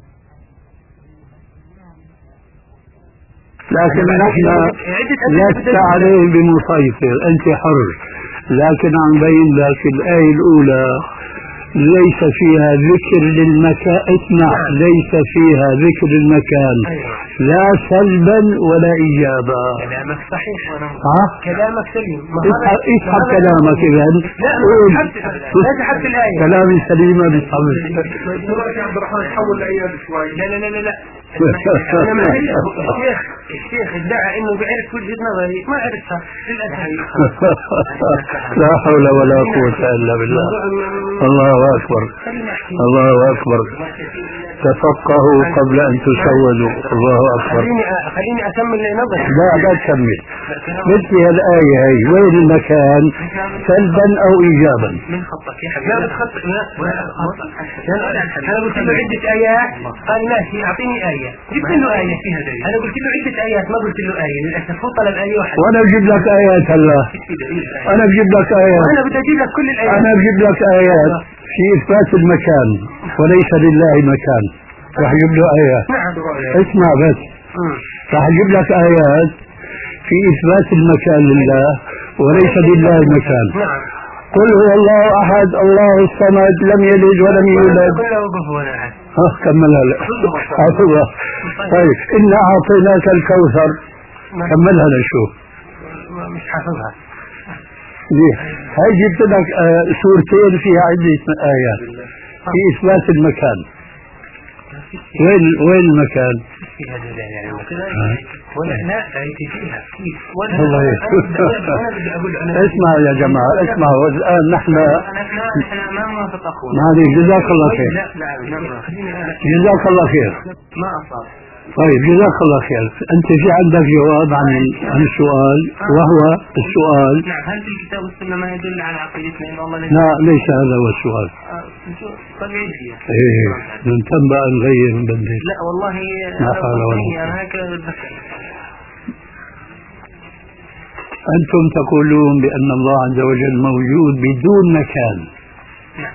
لكن نحن لست عليه بمسيطر، أنت حر، لكن عم بين لك الآية الأولى ليس فيها ذكر للمكان. اسمع، ليس فيها ذكر المكان لا سلبا ولا إيجابا. كلامك صحيح وانا ها؟ كلامك سليم. اسحب كلامك إذا. لا تحب الآية. كلامي سليمة بيسحب. يا عبد الرحمن حول الآيات شوي. لا لا لا لا لا. أنا ما الشيخ الشيخ ادعى إنه بيعرف وجهة نظري، ما عرفتها للأسف. لا حول ولا قوة إلا بالله. الله أكبر، الله أكبر. تفقهوا قبل أن تسودوا. الله أكبر. خليني خليني أكمل نظري. لا لا تكمل. مثل الآية هي وين المكان سلبا أو إيجابا؟ من خطك يا حبيبي. لا بتخطئ. لا أنا قلت له عدة آيات قال ماشي أعطيني آية. جبت له آية فيها دليل. أنا قلت له عدة آيات ما قلت له آية للأسف. هو طلب آية واحدة. وأنا بجيب لك آيات هلا. أنا بجيب لك آيات. أنا بدي أجيب لك كل الآيات. أنا بجيب لك آيات في إثبات المكان وليس لله مكان. راح أجيب له آيات. نعم. اسمع بس. راح أجيب لك آيات في إثبات المكان لله وليس لله مكان. نعم. قل هو الله أحد الله الصمد لم يلد ولم يولد. كله كفوا أحد. ها كملها لك. حافظها. طيب إنا أعطيناك الكوثر. كملها لنشوف. مش حافظها. ليه؟ هاي جبت لك سورتين فيها عدة آيات في إثبات المكان. وين وين المكان؟ فيها دليل يعني ولا لا آيتي فيها كيف ولا الله اسمع يا جماعة، اسمعوا الآن نحن نحن ما موافق أخونا. معليش جزاك الله خير. لا لا جزاك الله خير. ما أصاب. طيب جزاك الله خير. أنت في عندك جواب عن عن السؤال وهو السؤال. نعم. هل في الكتاب والسنة ما يدل على عقيدتنا إن الله ليس؟ لا ليس هذا هو السؤال. طبيعية. إيه ننتم بقى نغير نبدل. لا والله أنا هكذا بتذكر. أنتم تقولون بأن الله عز وجل موجود بدون مكان. نعم.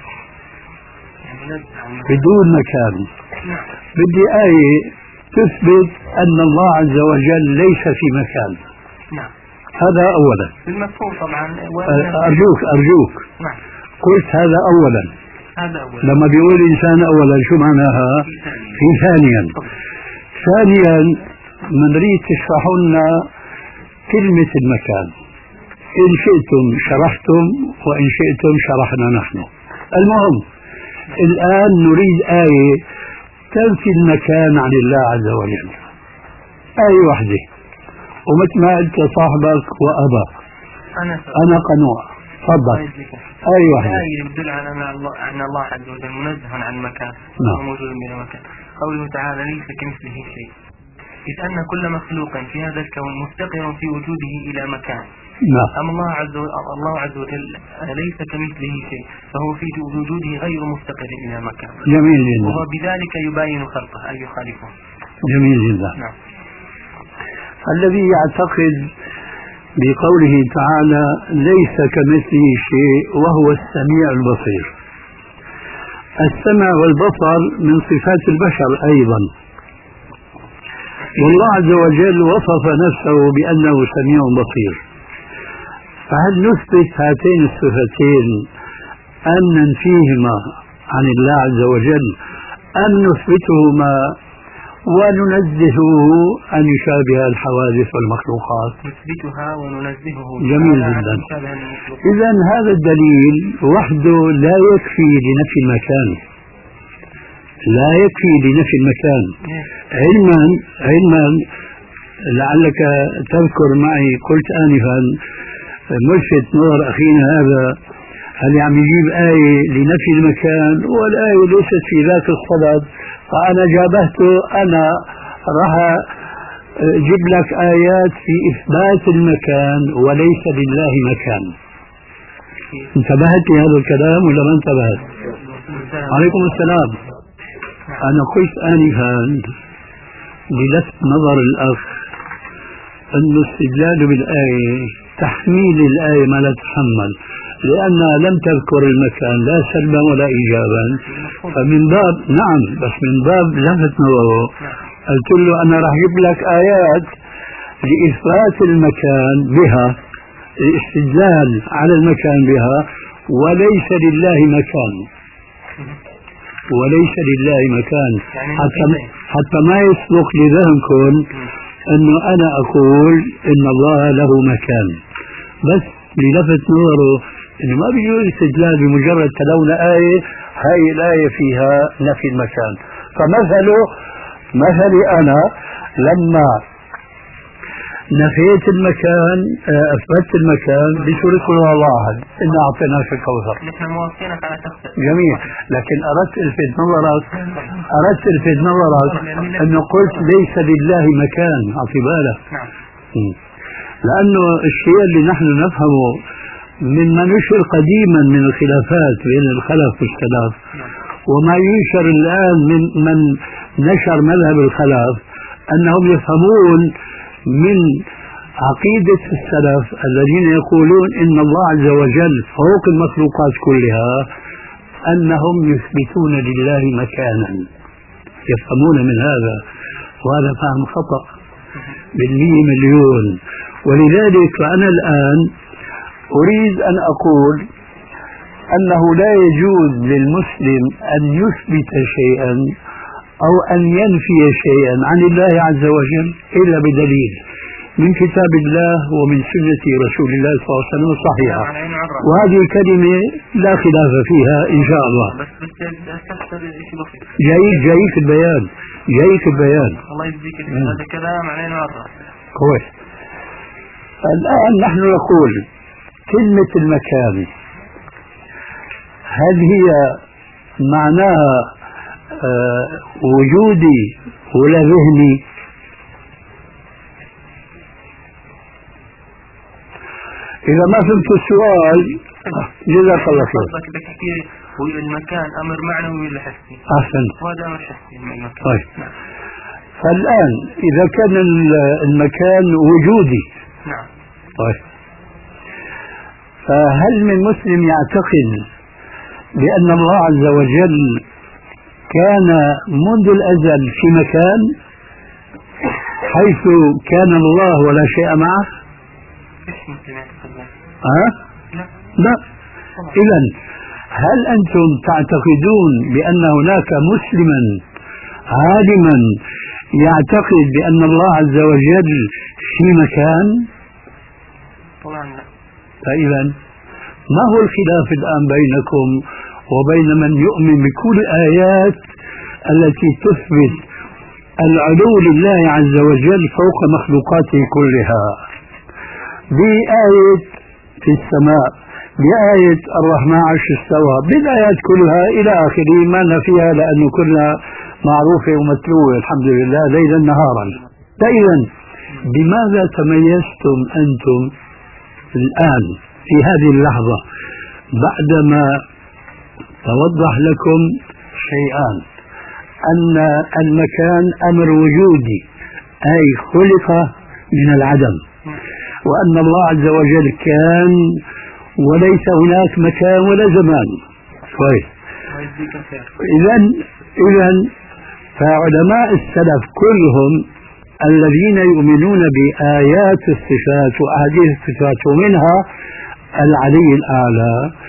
بدون مكان. نعم. بدي آية تثبت أن الله عز وجل ليس في مكان. نعم. هذا أولا. المفهوم طبعا. أرجوك أرجوك. نعم. قلت هذا أولا. هذا أولا. لما بيقول إنسان أولا شو معناها؟ في ثانيا. ثانيا نريد تشرحوا لنا كلمة المكان. إن شئتم شرحتم وإن شئتم شرحنا نحن. المهم الآن نريد آية تنفي المكان عن الله عز وجل. آية واحدة ومثل ما قلت صاحبك وأباك أنا أنا قنوع. تفضل. آية واحدة. آية يدل على أن الله أن الله عز وجل منزه عن مكان. نعم. وموجود بلا مكان. قوله تعالى ليس كمثله شيء. إذ أن كل مخلوق في هذا الكون مفتقر في وجوده إلى مكان. نعم. أما الله عز وجل الله عز وجل ليس كمثله شيء فهو في وجوده غير مفتقر إلى مكان. جميل جدا. وهو بذلك يباين خلقه أي يخالفه. جميل جدا. نعم. الذي يعتقد بقوله تعالى ليس كمثله شيء وهو السميع البصير. السمع والبصر من صفات البشر أيضا، والله عز وجل وصف نفسه بأنه سميع بصير. فهل نثبت هاتين الصفتين أن ننفيهما عن الله عز وجل أم نثبتهما وننزهه أن يشابه الحوادث والمخلوقات؟ نثبتها وننزهه. جميل جدا. إذا هذا الدليل وحده لا يكفي لنفي المكان، لا يكفي لنفي المكان. علما علما لعلك تذكر معي قلت آنفا ملفت نظر أخينا هذا هل عم يجيب آية لنفي المكان والآية ليست في ذاك الصدد، فأنا جابهته أنا راح أجيب لك آيات في إثبات المكان وليس لله مكان. انتبهت لهذا الكلام ولا ما انتبهت؟ عليكم السلام. أنا قلت آنفا للفت نظر الأخ أن الاستدلال بالآية تحميل الآية ما لا تحمل، لأنها لم تذكر المكان لا سلبا ولا إيجابا، فمن باب نعم بس من باب لفت نظره قلت له أنا راح أجيب لك آيات لإثبات المكان بها، الاستدلال على المكان بها، وليس لله مكان، وليس لله مكان، حتى حتى ما يسبق لذهنكم أنه أنا أقول إن الله له مكان، بس للفت نظره إنه ما بيجوز استدلال بمجرد تلونا آية هاي الآية فيها نفي المكان. فمثله مثلي أنا لما نفيت المكان أثبت المكان بسورة قل هو الله أحد إنا أعطيناك الكوثر. نحن موافقينك على تخطئ. جميل، لكن أردت ألفت نظرك أردت ألفت نظرك أنه قلت ليس لله مكان. أعطي بالك. نعم. لأنه الشيء اللي نحن نفهمه مما نشر قديما من الخلافات بين الخلف والسلف وما ينشر الآن من من نشر مذهب الخلف أنهم يفهمون من عقيدة السلف الذين يقولون إن الله عز وجل فوق المخلوقات كلها أنهم يثبتون لله مكانا، يفهمون من هذا، وهذا فهم خطأ بالمية مليون. ولذلك فأنا الآن أريد أن أقول أنه لا يجوز للمسلم أن يثبت شيئا أو أن ينفي شيئا عن الله عز وجل إلا بدليل من كتاب الله ومن سنة رسول الله صلى الله عليه وسلم الصحيحة، وهذه الكلمة لا خلاف فيها إن شاء الله. جايك جايك البيان جايك البيان الله يجزيك هذا كلام علينا مرة كويس. الآن نحن نقول كلمة المكان هل هي معناها آه وجودي ولا ذهني؟ إذا ما فهمت السؤال جزاك الله خير. بدك تحكي هو المكان أمر معنوي ولا حسي؟ أحسن. وهذا أمر حسي من المكان. طيب. فالآن إذا كان المكان وجودي. نعم. طيب. فهل من مسلم يعتقد بأن الله عز وجل كان منذ الأزل في مكان حيث كان الله ولا شيء معه؟ ها؟ لا. لا. إذن هل أنتم تعتقدون بأن هناك مسلما عالما يعتقد بأن الله عز وجل في مكان؟ طبعا لا. فإذا ما هو الخلاف الآن بينكم وبين من يؤمن بكل الآيات التي تثبت العلو لله عز وجل فوق مخلوقاته كلها، بآية في السماء، بآية الرحمن عرش استوى، بالآيات كلها إلى آخره ما نفيها لأنه كلها معروفة ومتلوة الحمد لله ليلا نهارا. فإذا بماذا تميزتم أنتم الآن في هذه اللحظة بعدما توضح لكم شيئان؟ أن المكان أمر وجودي أي خلق من العدم، وأن الله عز وجل كان وليس هناك مكان ولا زمان. كويس. إذن إذن فعلماء السلف كلهم الذين يؤمنون بآيات الصفات وأحاديث الصفات ومنها العلي الأعلى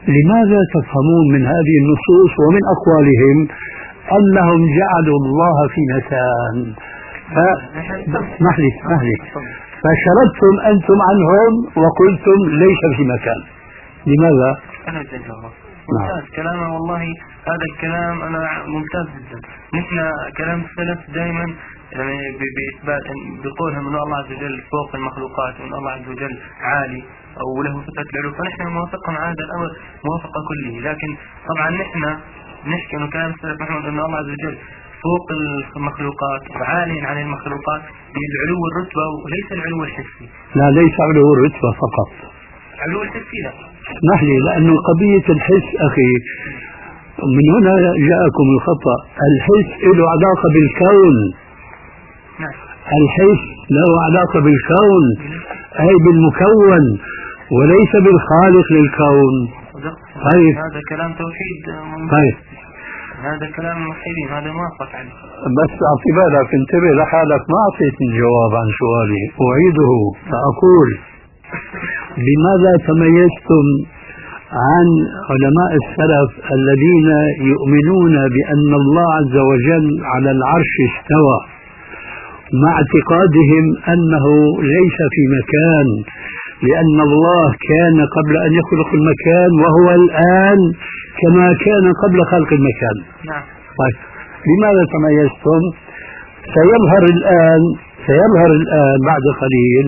لماذا تفهمون من هذه النصوص ومن أقوالهم أنهم جعلوا الله في مكان؟ اسمح لي اسمح لي فشردتم أنتم عنهم وقلتم ليس في مكان. لماذا؟ أنا أتجاوب. ممتاز كلامه والله، هذا الكلام أنا ممتاز جدا. نحن كلام السلف دائما يعني بإثبات بقولهم أن الله عز وجل فوق المخلوقات وأن الله عز وجل عالي أو له صفة العلو، فنحن موافقهم على هذا الأمر موافقة كله. لكن طبعا نحن نحكي أنه كلام السلف محمد أن الله عز وجل فوق المخلوقات وعالي عن المخلوقات بالعلو الرتبة وليس العلو الحسي. لا ليس علو الرتبة فقط، علو الحسي لا. اسمح لي، لأنه قضية الحس أخي من هنا جاءكم الخطأ. الحس له علاقة بالكون. نعم. الحس له علاقة بالكون أي بالمكون وليس بالخالق للكون. طيب هذا كلام توحيد. طيب هذا كلام موحدين، هذا موافق عليه. بس أعطي بالك، انتبه لحالك، ما أعطيتني جواب عن سؤالي، أعيده فأقول بماذا تميزتم عن علماء السلف الذين يؤمنون بأن الله عز وجل على العرش استوى مع اعتقادهم أنه ليس في مكان، لأن الله كان قبل أن يخلق المكان وهو الآن كما كان قبل خلق المكان. نعم. طيب لماذا تميزتم؟ سيظهر الآن سيظهر الآن بعد قليل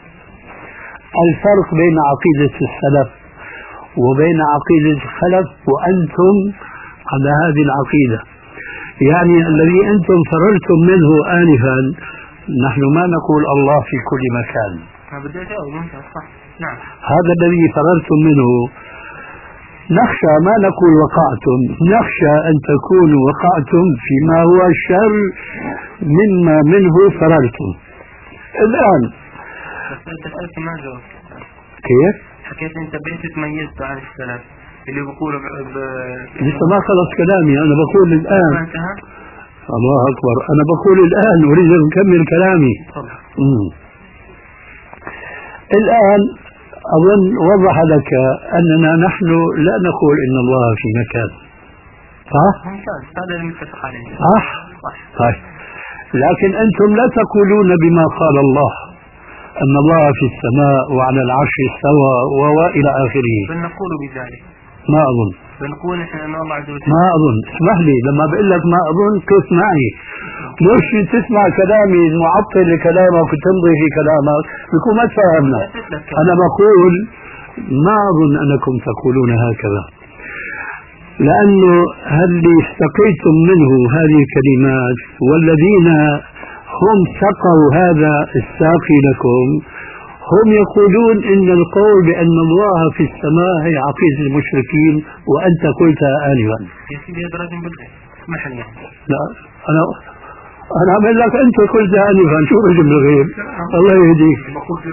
الفرق بين عقيدة السلف وبين عقيدة الخلف، وأنتم على هذه العقيدة. يعني الذي أنتم فررتم منه آنفا، نحن ما نقول الله في كل مكان. نعم. هذا الذي فررتم منه نخشى ما نقول وقعتم، نخشى أن تكونوا وقعتم فيما هو شر مما منه فررتم. الآن ما جاوب. كيف؟ حكيت أنت بيت تميزت عن السلف اللي بقولوا ب... ب... لسه ما خلص كلامي، أنا بقول الآن. الله أكبر، أنا بقول الآن أريد أن أكمل كلامي. الآن أظن وضح لك أننا نحن لا نقول إن الله في مكان، صح؟ ممتاز، هذا اللي متفق عليه. صح؟ طيب لكن أنتم لا تقولون بما قال الله أن الله في السماء وعلى العرش استوى وإلى آخره. بل نقول بذلك. ما أظن. بنقول نحن أن الله عز وجل. ما أظن، اسمح لي لما بقول لك ما أظن قف معي، مش تسمع كلامي المعطل لكلامك وتمضي في كلامك بيكون ما تفهمنا. أنا بقول ما أظن أنكم تقولون هكذا، لأنه اللي استقيتم منه هذه الكلمات والذين هم سقوا هذا الساقي لكم هم يقولون إن القول بأن الله في السماء هي عقيدة المشركين، وأنت قلتها آنفا. يا سيدي هذا رجل بالغيب، اسمح لي. لا أنا أنا أقول لك أنت قلتها آنفا، شو رجل بالغيب؟ الله يهديك.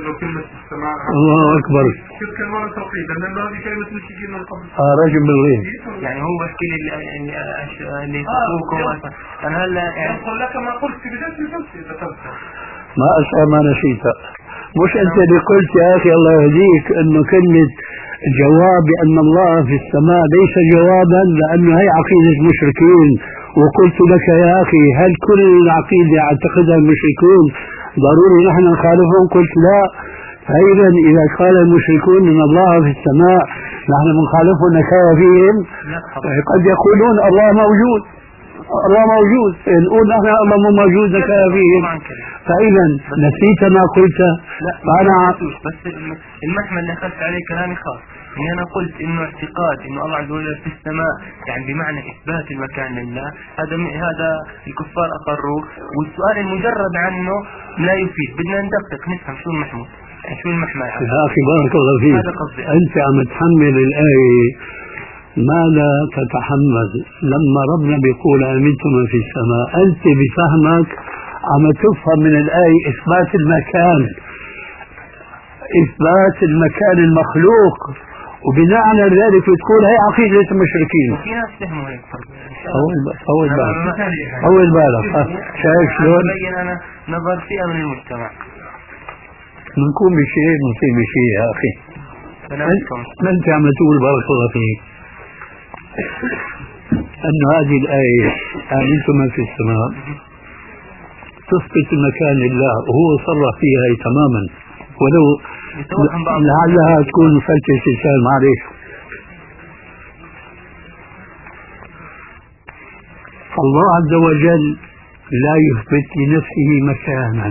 الله أكبر. تلك المرة توقيت لأن هذه كلمة مشركين من قبل. آه رجل بالغيب. يعني هو بحكي لي اللي يسموكم أنا هلا يعني أقول لك ما قلت بجد بجد ما أشعر ما نسيت. مش أنت اللي قلت يا أخي الله يهديك أنه كلمة جواب بأن الله في السماء ليس جوابا لأنه هي عقيدة المشركين، وقلت لك يا أخي هل كل العقيدة يعتقدها المشركون ضروري نحن نخالفهم؟ قلت لا. فإذا إذا قال المشركون أن الله في السماء نحن بنخالفهم نكاية فيهم. قد يقولون الله موجود، الله موجود، نقول نحن الله مو موجود نكاية فيهم. فإذا نسيت ما قلت. لا أنا بس المحمل اللي أخذت عليه كلامي خاص إني أنا قلت إنه اعتقاد إنه الله عز وجل في السماء يعني بمعنى إثبات المكان لله، هذا هذا الكفار أقروا، والسؤال المجرد عنه لا يفيد. بدنا ندقق نفهم شو المحمول، يعني شو المحمل. يا أخي بارك الله فيك، أنت عم تحمل الآية ما لا تتحمل. لما ربنا بيقول أمنتم من في السماء، أنت بفهمك عم تفهم من الآية إثبات المكان، إثبات المكان المخلوق، وبناء على ذلك بتقول هي عقيدة المشركين. وفي ناس فهموا هيك. أول أول بالك أول بالك شايف شلون؟ ببين أنا نظر فئة من المجتمع. بنكون بشيء بنصير بشيء يا أخي. ما أنت عم تقول بارك الله فيك أن هذه الآية آمنتم من في السماء تثبت المكان لله وهو صرح فيها تماما، ولو لعلها تكون فلتة لسان معلش. الله عز وجل لا يثبت لنفسه مكانا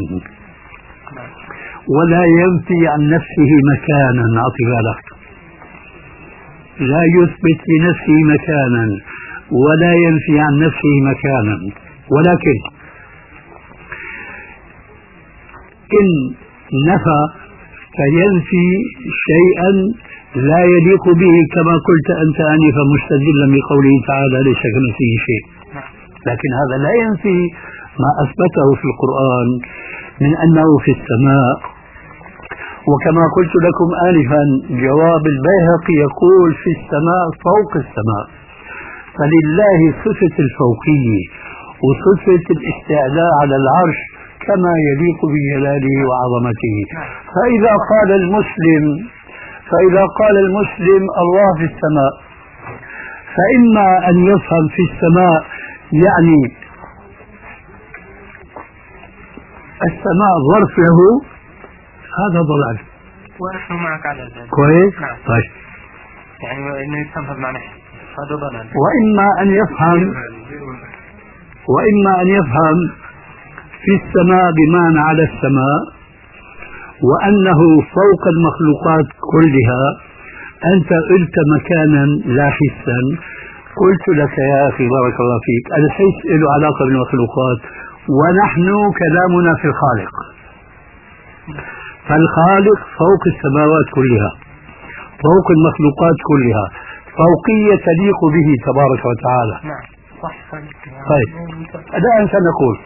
ولا ينفي عن نفسه مكانا. أعطي بالك، لا يثبت لنفسه مكانا ولا ينفي عن نفسه مكانا، ولكن إن نفى فينفي شيئا لا يليق به كما قلت أنت آنفا مستدلا بقوله تعالى ليس كمثله شيء، لكن هذا لا ينفي ما أثبته في القرآن من أنه في السماء. وكما قلت لكم آنفا جواب البيهقي يقول في السماء فوق السماء، فلله صفة الفوقية وصفة الاستعلاء على العرش كما يليق بجلاله وعظمته. فإذا قال المسلم فإذا قال المسلم الله في السماء، فإما أن يفهم في السماء يعني السماء ظرف له، هذا ضلال. ونحن معك على ذلك. كويس؟ نعم. طيب. يعني إنه يفهمها بمعنى هذا ضلال. وإما أن يفهم وإما أن يفهم في السماء بمعنى على السماء وأنه فوق المخلوقات كلها. أنت قلت مكانا لا حسا، قلت لك يا أخي بارك الله فيك الحس له علاقة بالمخلوقات ونحن كلامنا في الخالق، فالخالق فوق السماوات كلها فوق المخلوقات كلها، فوقية تليق به تبارك وتعالى. نعم صح. طيب الآن سنقول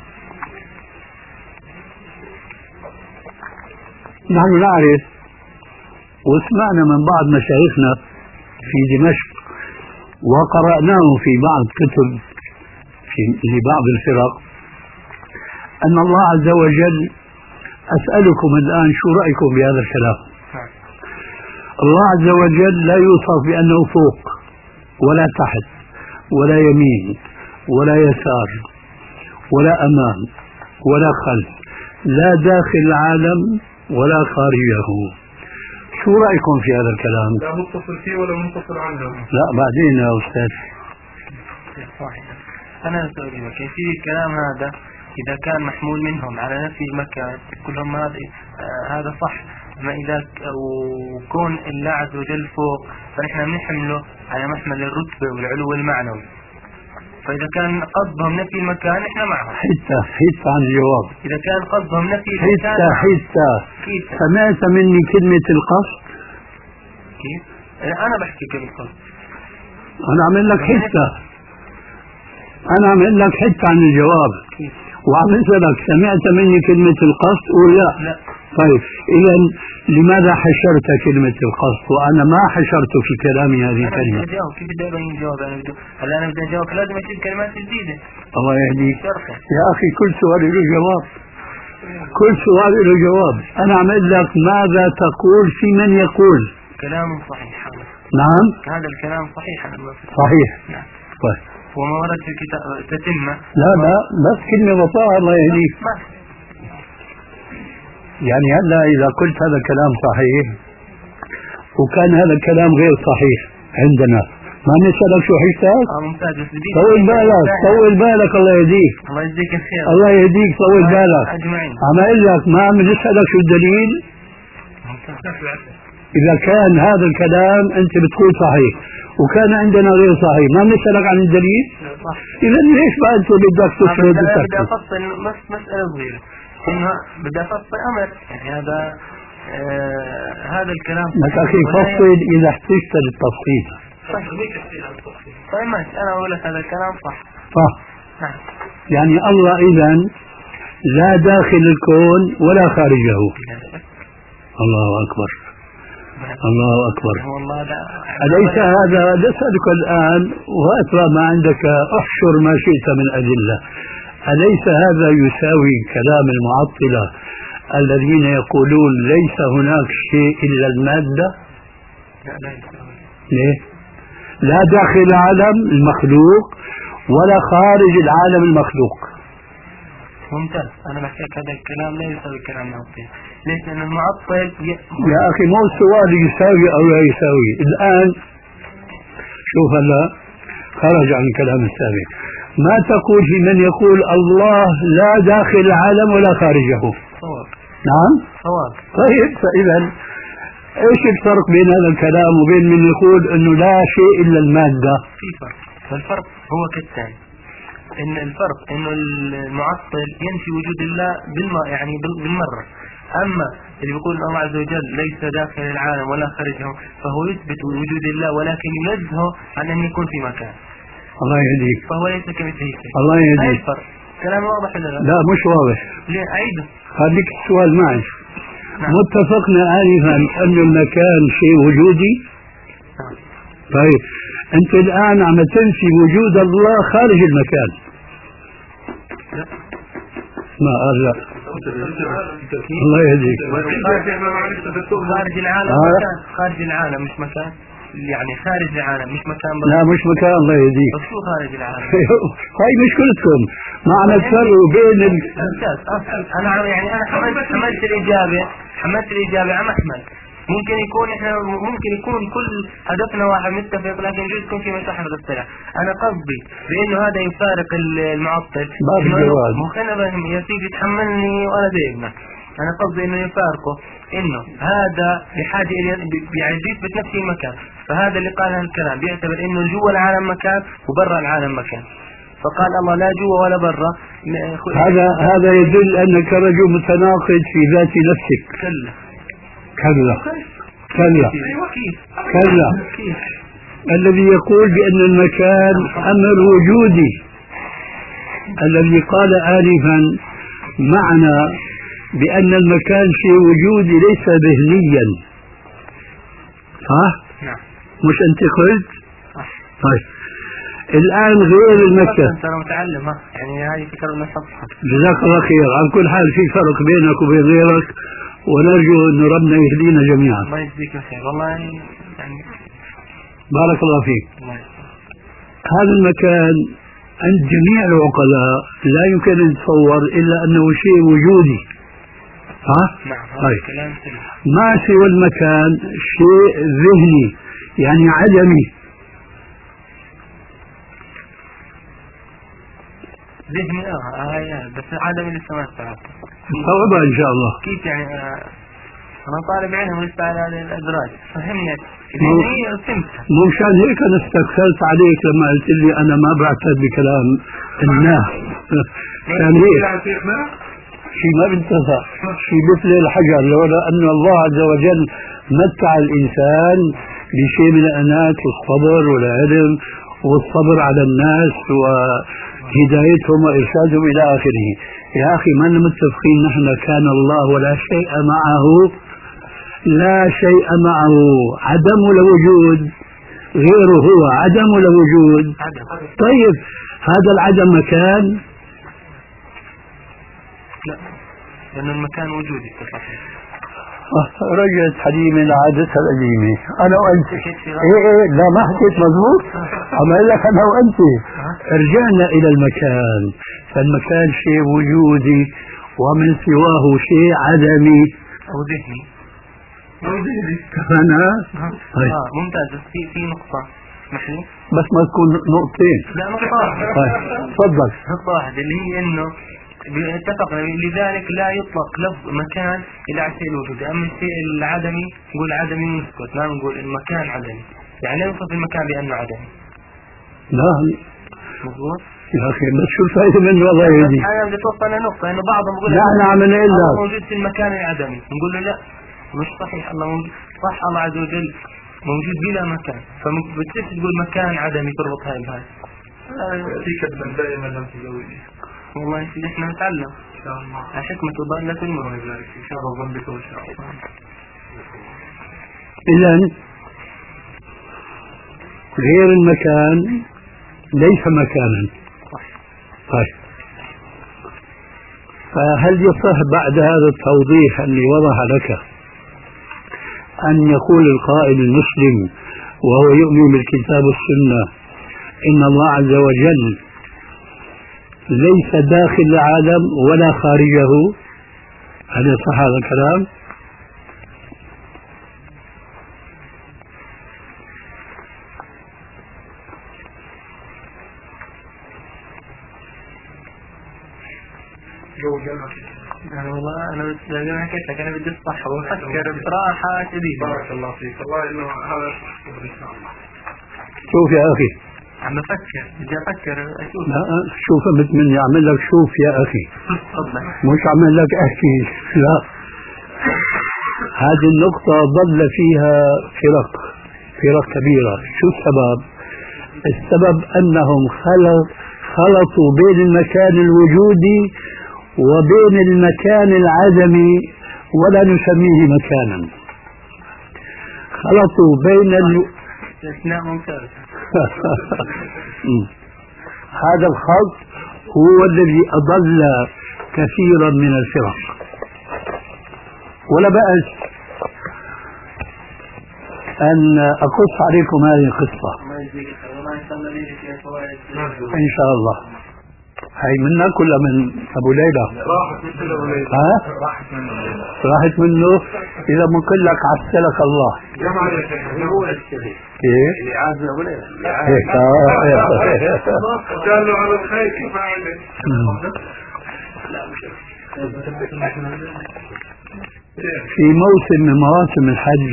نحن نعرف وسمعنا من بعض مشايخنا في دمشق وقرأناه في بعض كتب في لبعض الفرق أن الله عز وجل، أسألكم الآن شو رأيكم بهذا الكلام؟ الله عز وجل لا يوصف بأنه فوق ولا تحت ولا يمين ولا يسار ولا أمام ولا خلف، لا داخل العالم ولا خارجه. شو رأيكم في هذا الكلام؟ لا متصل فيه ولا منفصل عنه. لا بعدين يا أستاذ. صحيح. أنا أسأل كيفية الكلام هذا إذا كان محمول منهم على نفي المكان كلهم هذا هذا صح، أما إذا وكون الله عز وجل فوق فنحن بنحمله على محمل الرتبة والعلو المعنوي، فإذا كان قصدهم نفي المكان إحنا معهم. حتى حتى عن الجواب. إذا كان قصدهم نفي المكان حتى حتى كيف؟ سمعت مني كلمة القصد؟ كيف؟ أنا بحكي كلمة قصد. أنا عمل لك حتى أنا عمل لك حتى عن الجواب. كيف؟ وعم اسألك سمعت مني كلمة القصد قول لا. لا. طيب إذا لماذا حشرت كلمة القصد وأنا ما حشرت في كلامي هذه الكلمة؟ أنا بدي أجاوب. كيف بدي أبين جواب؟ أنا بدي هلا أنا بدي أجاوب لازم أجيب كلمات جديدة. الله يهديك شرحة. يا أخي كل سؤال له جواب، كل سؤال له جواب. أنا عم أقول لك ماذا تقول في من يقول؟ كلام صحيح. نعم هذا الكلام صحيح. أنا صحيح. نعم. طيب وما ورد في الكتاب تتمة. لا لا بس كلمة بطاقة الله يهديك. يعني هلا إذا قلت هذا كلام صحيح وكان هذا الكلام غير صحيح عندنا ما نسألك شو حجتك؟ اه ممتاز. بس بدي طول بالك طول بالك الله يهديك. الله يجزيك الخير. الله يهديك طول بالك. أجمعين. عم أقول لك ما عم نسألك شو الدليل؟ إذا كان هذا الكلام أنت بتقول صحيح وكان عندنا غير صحيح ما نسألك عن الدليل؟ صح. إذا ليش بقى أنت بدك تفرض بدي وتكتب؟ أفصل بس مسألة صغيرة إنه بدي أفصل أمر يعني هذا آه هذا الكلام. لك أخي فصل إذا احتجت للتفصيل. طيب ماشي أنا أقول لك هذا الكلام صح. صح. نعم. يعني الله إذا لا داخل الكون ولا خارجه. الله أكبر الله أكبر. أليس هذا نسألك الآن وأترى ما عندك أحشر ما شئت من أدلة، أليس هذا يساوي كلام المعطلة الذين يقولون ليس هناك شيء إلا المادة؟ لا لا يساوي. ليه؟ لا داخل العالم المخلوق ولا خارج العالم المخلوق. ممتاز. أنا بحكي لك هذا الكلام لا يساوي كلام المعطل. ليش؟ لأن المعطل ي... يا أخي مو السؤال يساوي أو لا يساوي. الآن شوف هلا خرج عن الكلام السابق. ما تقول في من يقول الله لا داخل العالم ولا خارجه؟ صواب. نعم؟ صواب. طيب فإذا ايش الفرق بين هذا الكلام وبين من يقول انه لا شيء الا المادة؟ في فرق. فالفرق هو كالتالي، ان الفرق انه المعطل ينفي وجود الله بالم... يعني بالمرة. اما اللي بيقول الله عز وجل ليس داخل العالم ولا خارجه فهو يثبت وجود الله ولكن ينزهه عن ان يكون في مكان. الله يهديك. فهو ليس كمثله شيء. الله يهديك. هاي الفرق. كلام واضح ولا لا؟ لا مش واضح. ليه؟ أعيده. خليك السؤال معي. نعم. متفقنا آنفا أن المكان شيء وجودي. نعم. طيب أنت الآن عم تنفي وجود الله خارج المكان. لا. ما قال لا. الله يهديك. خارج العالم آه. مكان. خارج العالم مش مكان. يعني خارج العالم مش مكان بس. لا مش مكان. الله يهديك. بس شو خارج العالم؟ هاي مشكلتكم. ما عم تفرقوا بين ال... ممتاز. أنا عم يعني أنا حملت حملت الإجابة حملت الإجابة عم أحمل. ممكن يكون إحنا ممكن يكون كل هدفنا واحد متفق لكن يجوز يكون في مساحة مختلفة. أنا قصدي بإنه هذا يفارق المعطل. باب الجواز. ممكن يا سيدي تحملني وأنا زي ابنك. أنا قصدي إنه يفارقه إنه هذا بحاجة إلى يعني يثبت نفسه مكان. فهذا اللي قال هالكلام بيعتبر إنه جوا العالم مكان وبرا العالم مكان. فقال الله لا جوا ولا برا. هذا هذا يدل أنك رجل متناقض في ذات نفسك. كلا كلا كلا كلا. الذي يقول بأن المكان أمر وجودي الذي قال آنفا معنى بأن المكان شيء وجودي ليس ذهنيا. صح؟ نعم. مش أنت قلت؟ صح. طيب الآن غير المكان. أنت متعلم ها يعني هذه فكرة من الصفحة. جزاك الله خير. على كل حال في فرق بينك وبين غيرك ونرجو أن ربنا يهدينا جميعا. الله يجزيك الخير والله يعني. بارك الله فيك. الله هذا المكان عند جميع العقلاء لا يمكن أن يتصور إلا أنه شيء وجودي. ها؟ نعم. طيب. كلام سليم. ما سوى المكان شيء ذهني يعني عدمي. ذهني اه آه بس عدم لسه ما استوعبت. صعبة إن شاء الله. كيف يعني آه أنا طالب علم ولسه على الأدراج فهمني. مو- ذهني فهمت. مو مشان هيك أنا استكثرت عليك لما قلت لي أنا ما بعتد بكلام الناس. كان هيك شيء ما بينتفع شيء مثل الحجر لولا أن الله عز وجل متع الإنسان بشيء من الأنات والصبر والعلم والصبر على الناس وهدايتهم وإرشادهم إلى آخره. يا أخي ما متفقين نحن كان الله ولا شيء معه. لا شيء معه عدم لوجود غيره هو عدم لوجود. طيب هذا العدم مكان؟ لا لأن المكان وجودي تصحيح. رجعت حليمة لعادتها القديمة. أنا وأنت. إيه إيه لا ما حكيت مضبوط. أما أقول لك أنا وأنت رجعنا إلى المكان. فالمكان شيء وجودي ومن سواه شيء عدمي أو ذهني. أو ذهني. كفانا. طيب. آه ممتاز. في في نقطة محلي. بس ما تكون نقطتين. لا نقطة واحدة. طيب تفضل. نقطة واحدة اللي هي إنه اتفقنا لذلك لا يطلق لفظ مكان إلى الشيء الوجودي. أما الشيء العدمي نقول عدمي نسكت لا نقول المكان عدمي. يعني لا يوصف المكان بأنه عدمي. لا مضبوط. يا أخي بس شو الفائدة منه الله يهديك. أنا بدي توصل لنقطة إنه بعضهم بقول نحن عم نقول الله لك موجود في المكان العدمي نقول له لا مش صحيح. الله موجود صح. الله عز وجل موجود بلا مكان. فبتصير تقول مكان عدمي تربط هاي بهاي. فيك ابن دائما لم تزوجي. والله يا سيدي احنا نتعلم. إن شاء الله. الحكمة ضالة المرء. إن شاء الله ظن بك وإن شاء الله. إذا غير المكان ليس مكانا. طيب فهل يصح بعد هذا التوضيح اللي وضح لك أن يقول القائل المسلم وهو يؤمن بالكتاب والسنة إن الله عز وجل ليس داخل العالم ولا خارجه؟ هل يصح هذا الكلام؟ أنا والله أنا زي ما حكيت لك أنا بدي الصح وأفكر بصراحة شديدة. بارك الله فيك. الله إنه هذا إن شاء الله. شوف يا أخي، عم بفكر بدي أفكر أشوف. لا شوف مثل مني أعمل لك شوف يا أخي، مش أعمل لك أحكي. لا، هذه النقطة ضل فيها فرق فرق كبيرة. شو السبب؟ السبب أنهم خلط خلطوا بين المكان الوجودي وبين المكان العدمي ولا نسميه مكانا. خلطوا بين ال... استثناء ممتاز. هذا الخلط هو الذي أضل كثيرا من الفرق. ولا بأس أن أقص عليكم هذه القصة إن شاء الله. هاي منك ولا من أبو ليلى؟ راحت من أبو ليلى. ها؟ راحت منه. راحت منه. إذا ممكن لك عسلك الله. جمع يا شيخ. هو الشيخ. إيه؟ اللي عاز أبو ليلى. قال له على الخير كيف أعمل؟ في موسم من مواسم الحج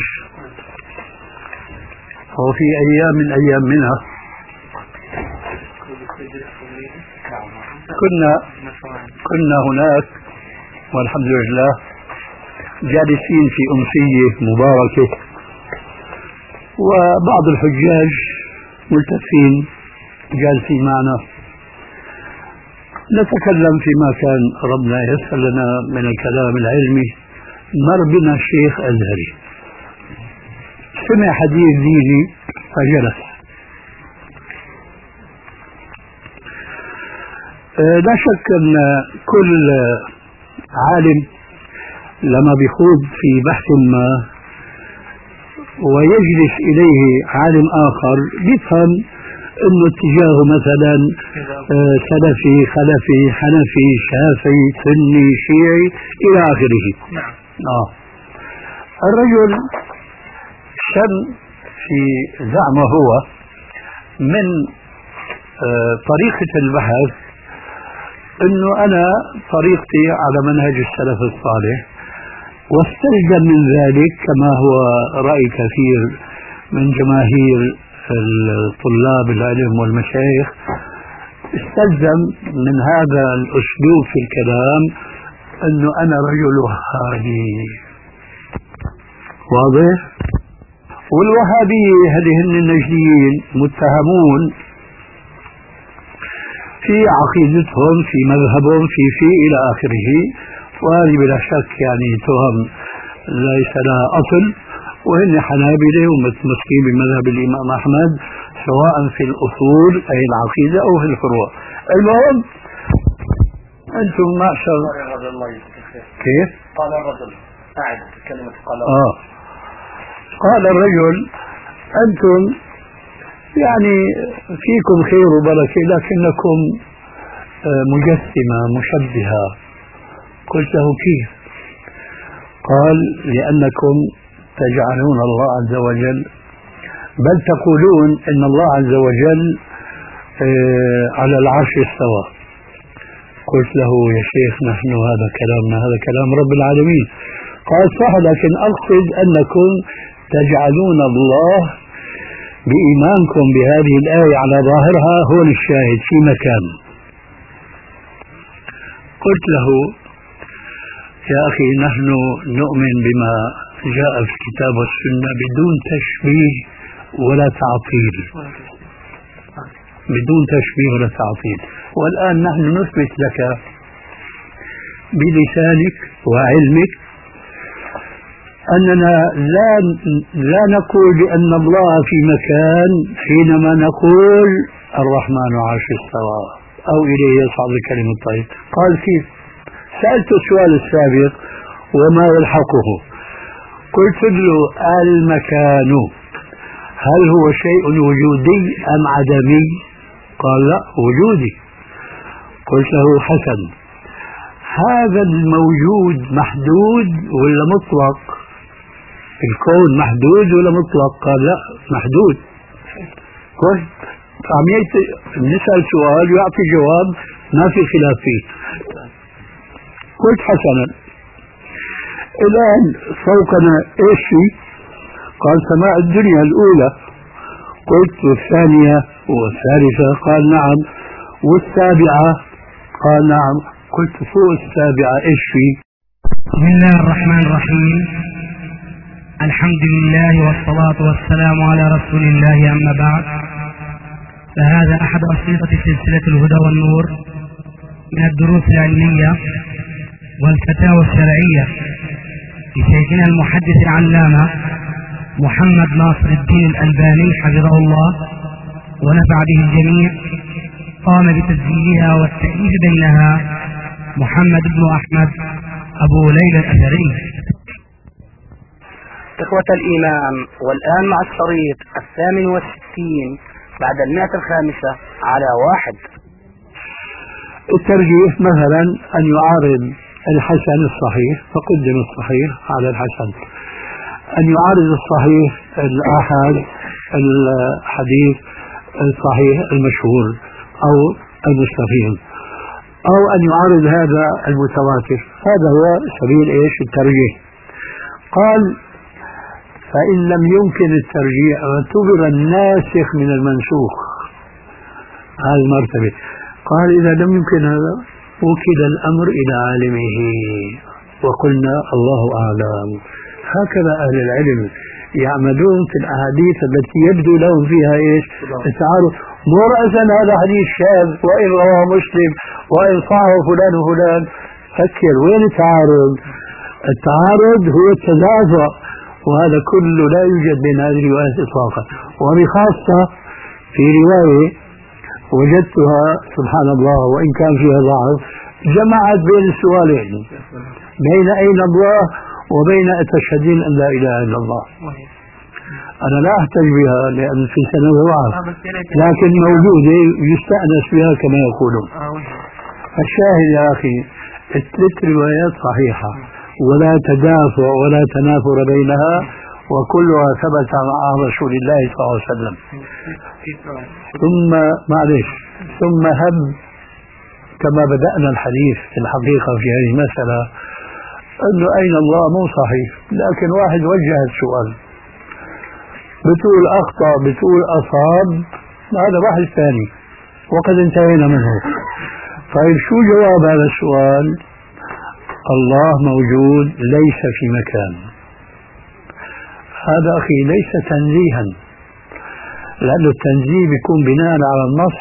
وفي أيام من أيام منها كنا كنا هناك والحمد لله جالسين في أمسية مباركة، وبعض الحجاج ملتفين جالسين معنا نتكلم فيما كان ربنا يسر لنا من الكلام العلمي. مر بنا الشيخ أزهري سمع حديث ديني فجلس. لا شك أن كل عالم لما بيخوض في بحث ما ويجلس إليه عالم آخر يفهم أنه اتجاهه مثلا سلفي خلفي حنفي شافعي سني شيعي إلى آخره. آه. الرجل شم في زعمه هو من آه طريقة البحث انه انا طريقتي على منهج السلف الصالح، واستلزم من ذلك كما هو رأي كثير من جماهير الطلاب العلم والمشايخ، استلزم من هذا الاسلوب في الكلام انه انا رجل وهابي. واضح؟ والوهابية هذه هن النجديين متهمون في عقيدتهم في مذهبهم في في إلى آخره، وهذه بلا شك يعني تهم ليس لها أصل، وهن حنابلة ومتمسكين بمذهب الإمام أحمد سواء في الأصول أي العقيدة أو في الفروع. المهم أنتم معشر كيف؟ قال الرجل أعد كلمة قال آه قال الرجل أنتم يعني فيكم خير وبركة لكنكم مجسمة مشبهة. قلت له كيف؟ قال لأنكم تجعلون الله عز وجل بل تقولون إن الله عز وجل على العرش استوى. قلت له يا شيخ نحن هذا كلامنا هذا كلام رب العالمين. قال صح، لكن أقصد أنكم تجعلون الله بإيمانكم بهذه الآية على ظاهرها هو الشاهد في مكان. قلت له يا أخي نحن نؤمن بما جاء في الكتاب والسنة بدون تشبيه ولا تعطيل، بدون تشبيه ولا تعطيل. والآن نحن نثبت لك بلسانك وعلمك أننا لا لا نقول بأن الله في مكان حينما نقول الرحمن عرش استوى أو إليه يصعد الكلم الطيب. قال كيف؟ سألت السؤال السابق وما يلحقه. قلت له المكان هل هو شيء وجودي أم عدمي؟ قال لا وجودي. قلت له حسن، هذا الموجود محدود ولا مطلق؟ الكون محدود ولا مطلق؟ قال لا محدود. قلت عم نسأل سؤال ويعطي جواب ما في خلاف فيه. قلت حسنا، الآن فوقنا ايش في؟ قال سماء الدنيا الأولى. قلت والثانية والثالثة؟ قال نعم. والسابعة؟ قال نعم. قلت فوق السابعة ايش في؟ بسم الله الرحمن الرحيم، الحمد لله والصلاة والسلام على رسول الله، أما بعد، فهذا أحد أشرطة سلسلة الهدى والنور من الدروس العلمية والفتاوى الشرعية لشيخنا المحدث العلامة محمد ناصر الدين الألباني حفظه الله ونفع به الجميع. قام بتسجيلها والتأليف بينها محمد بن أحمد أبو ليلى الأثري. إخوة الإيمان، والآن مع الشريط الثامن والستين بعد المئة الخامسة على واحد. الترجيح مثلا أن يعارض الحسن الصحيح فقدم الصحيح على الحسن، أن يعارض الصحيح الآحاد الحديث الصحيح المشهور أو المستفيض، أو أن يعارض هذا المتواتر. هذا هو سبيل إيش الترجيح. قال فإن لم يمكن الترجيح اعتبر الناسخ من المنسوخ، هذه المرتبة. قال إذا لم يمكن هذا وكل الأمر إلى عالمه وقلنا الله أعلم. هكذا أهل العلم يعملون في الأحاديث التي يبدو لهم فيها إيش التعارض. مو رأسا هذا حديث شاذ وإن رواه مسلم وإن صحه فلان وفلان. فكر وين التعارض؟ التعارض هو التدافع، وهذا كله لا يوجد بين هذه الروايات إطلاقا. وبخاصة في رواية وجدتها سبحان الله وإن كان فيها ضعف، جمعت بين السؤالين، بين أين الله وبين أتشهدين أن لا إله إلا الله. أنا لا أحتج بها لأن في سنة ضعف، لكن موجودة يستأنس بها كما يقولون. الشاهد يا أخي الثلاث روايات صحيحة ولا تدافع ولا تنافر بينها، وكلها ثبت عن رسول الله صلى الله عليه وسلم. ثم معلش ثم هب كما بدأنا الحديث في الحقيقة في هذه المسألة أنه أين الله مو صحيح، لكن واحد وجه السؤال بتقول أخطأ بتقول أصاب، هذا بحث ثاني وقد انتهينا منه. طيب شو جواب هذا السؤال؟ الله موجود ليس في مكان. هذا أخي ليس تنزيها، لأن التنزيه بيكون بناء على النص،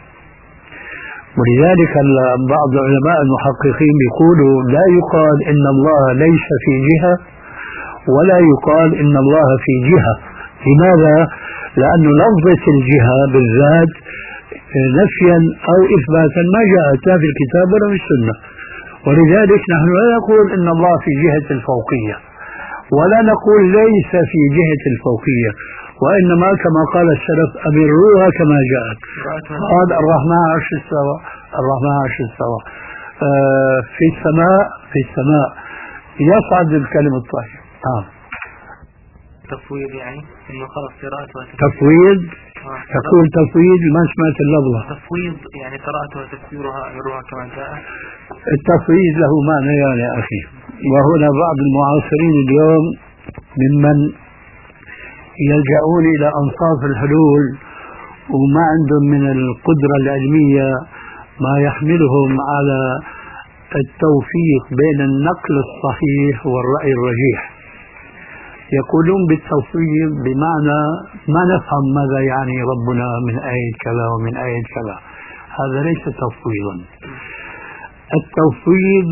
ولذلك بعض علماء المحققين بيقولوا لا يقال إن الله ليس في جهة ولا يقال إن الله في جهة. لماذا؟ لأن لفظة الجهة بالذات نفيا أو إثباتا ما جاءت لا في الكتاب ولا في السنة، ولذلك نحن لا نقول إن الله في جهة الفوقية ولا نقول ليس في جهة الفوقية، وإنما كما قال السلف أمروها كما جاءت. قال الرحمن عرش استوى، الرحمن عرش استوى آه في السماء، في السماء يصعد الكلم الطيب. آه. تفويض يعني إنه خلص قراءته تفويض. تقول تفويض ما سمعت اللفظة. تفويض يعني قراءته وتفسيرها أمروها كما جاء. التفويض له معنى يا أخي، وهنا بعض المعاصرين اليوم ممن يلجؤون إلى أنصاف الحلول وما عندهم من القدرة العلمية ما يحملهم على التوفيق بين النقل الصحيح والرأي الرجيح. يقولون بالتوفيق بمعنى ما نفهم ماذا يعني ربنا من آية كذا ومن آية كذا. هذا ليس تفويضا. التفويض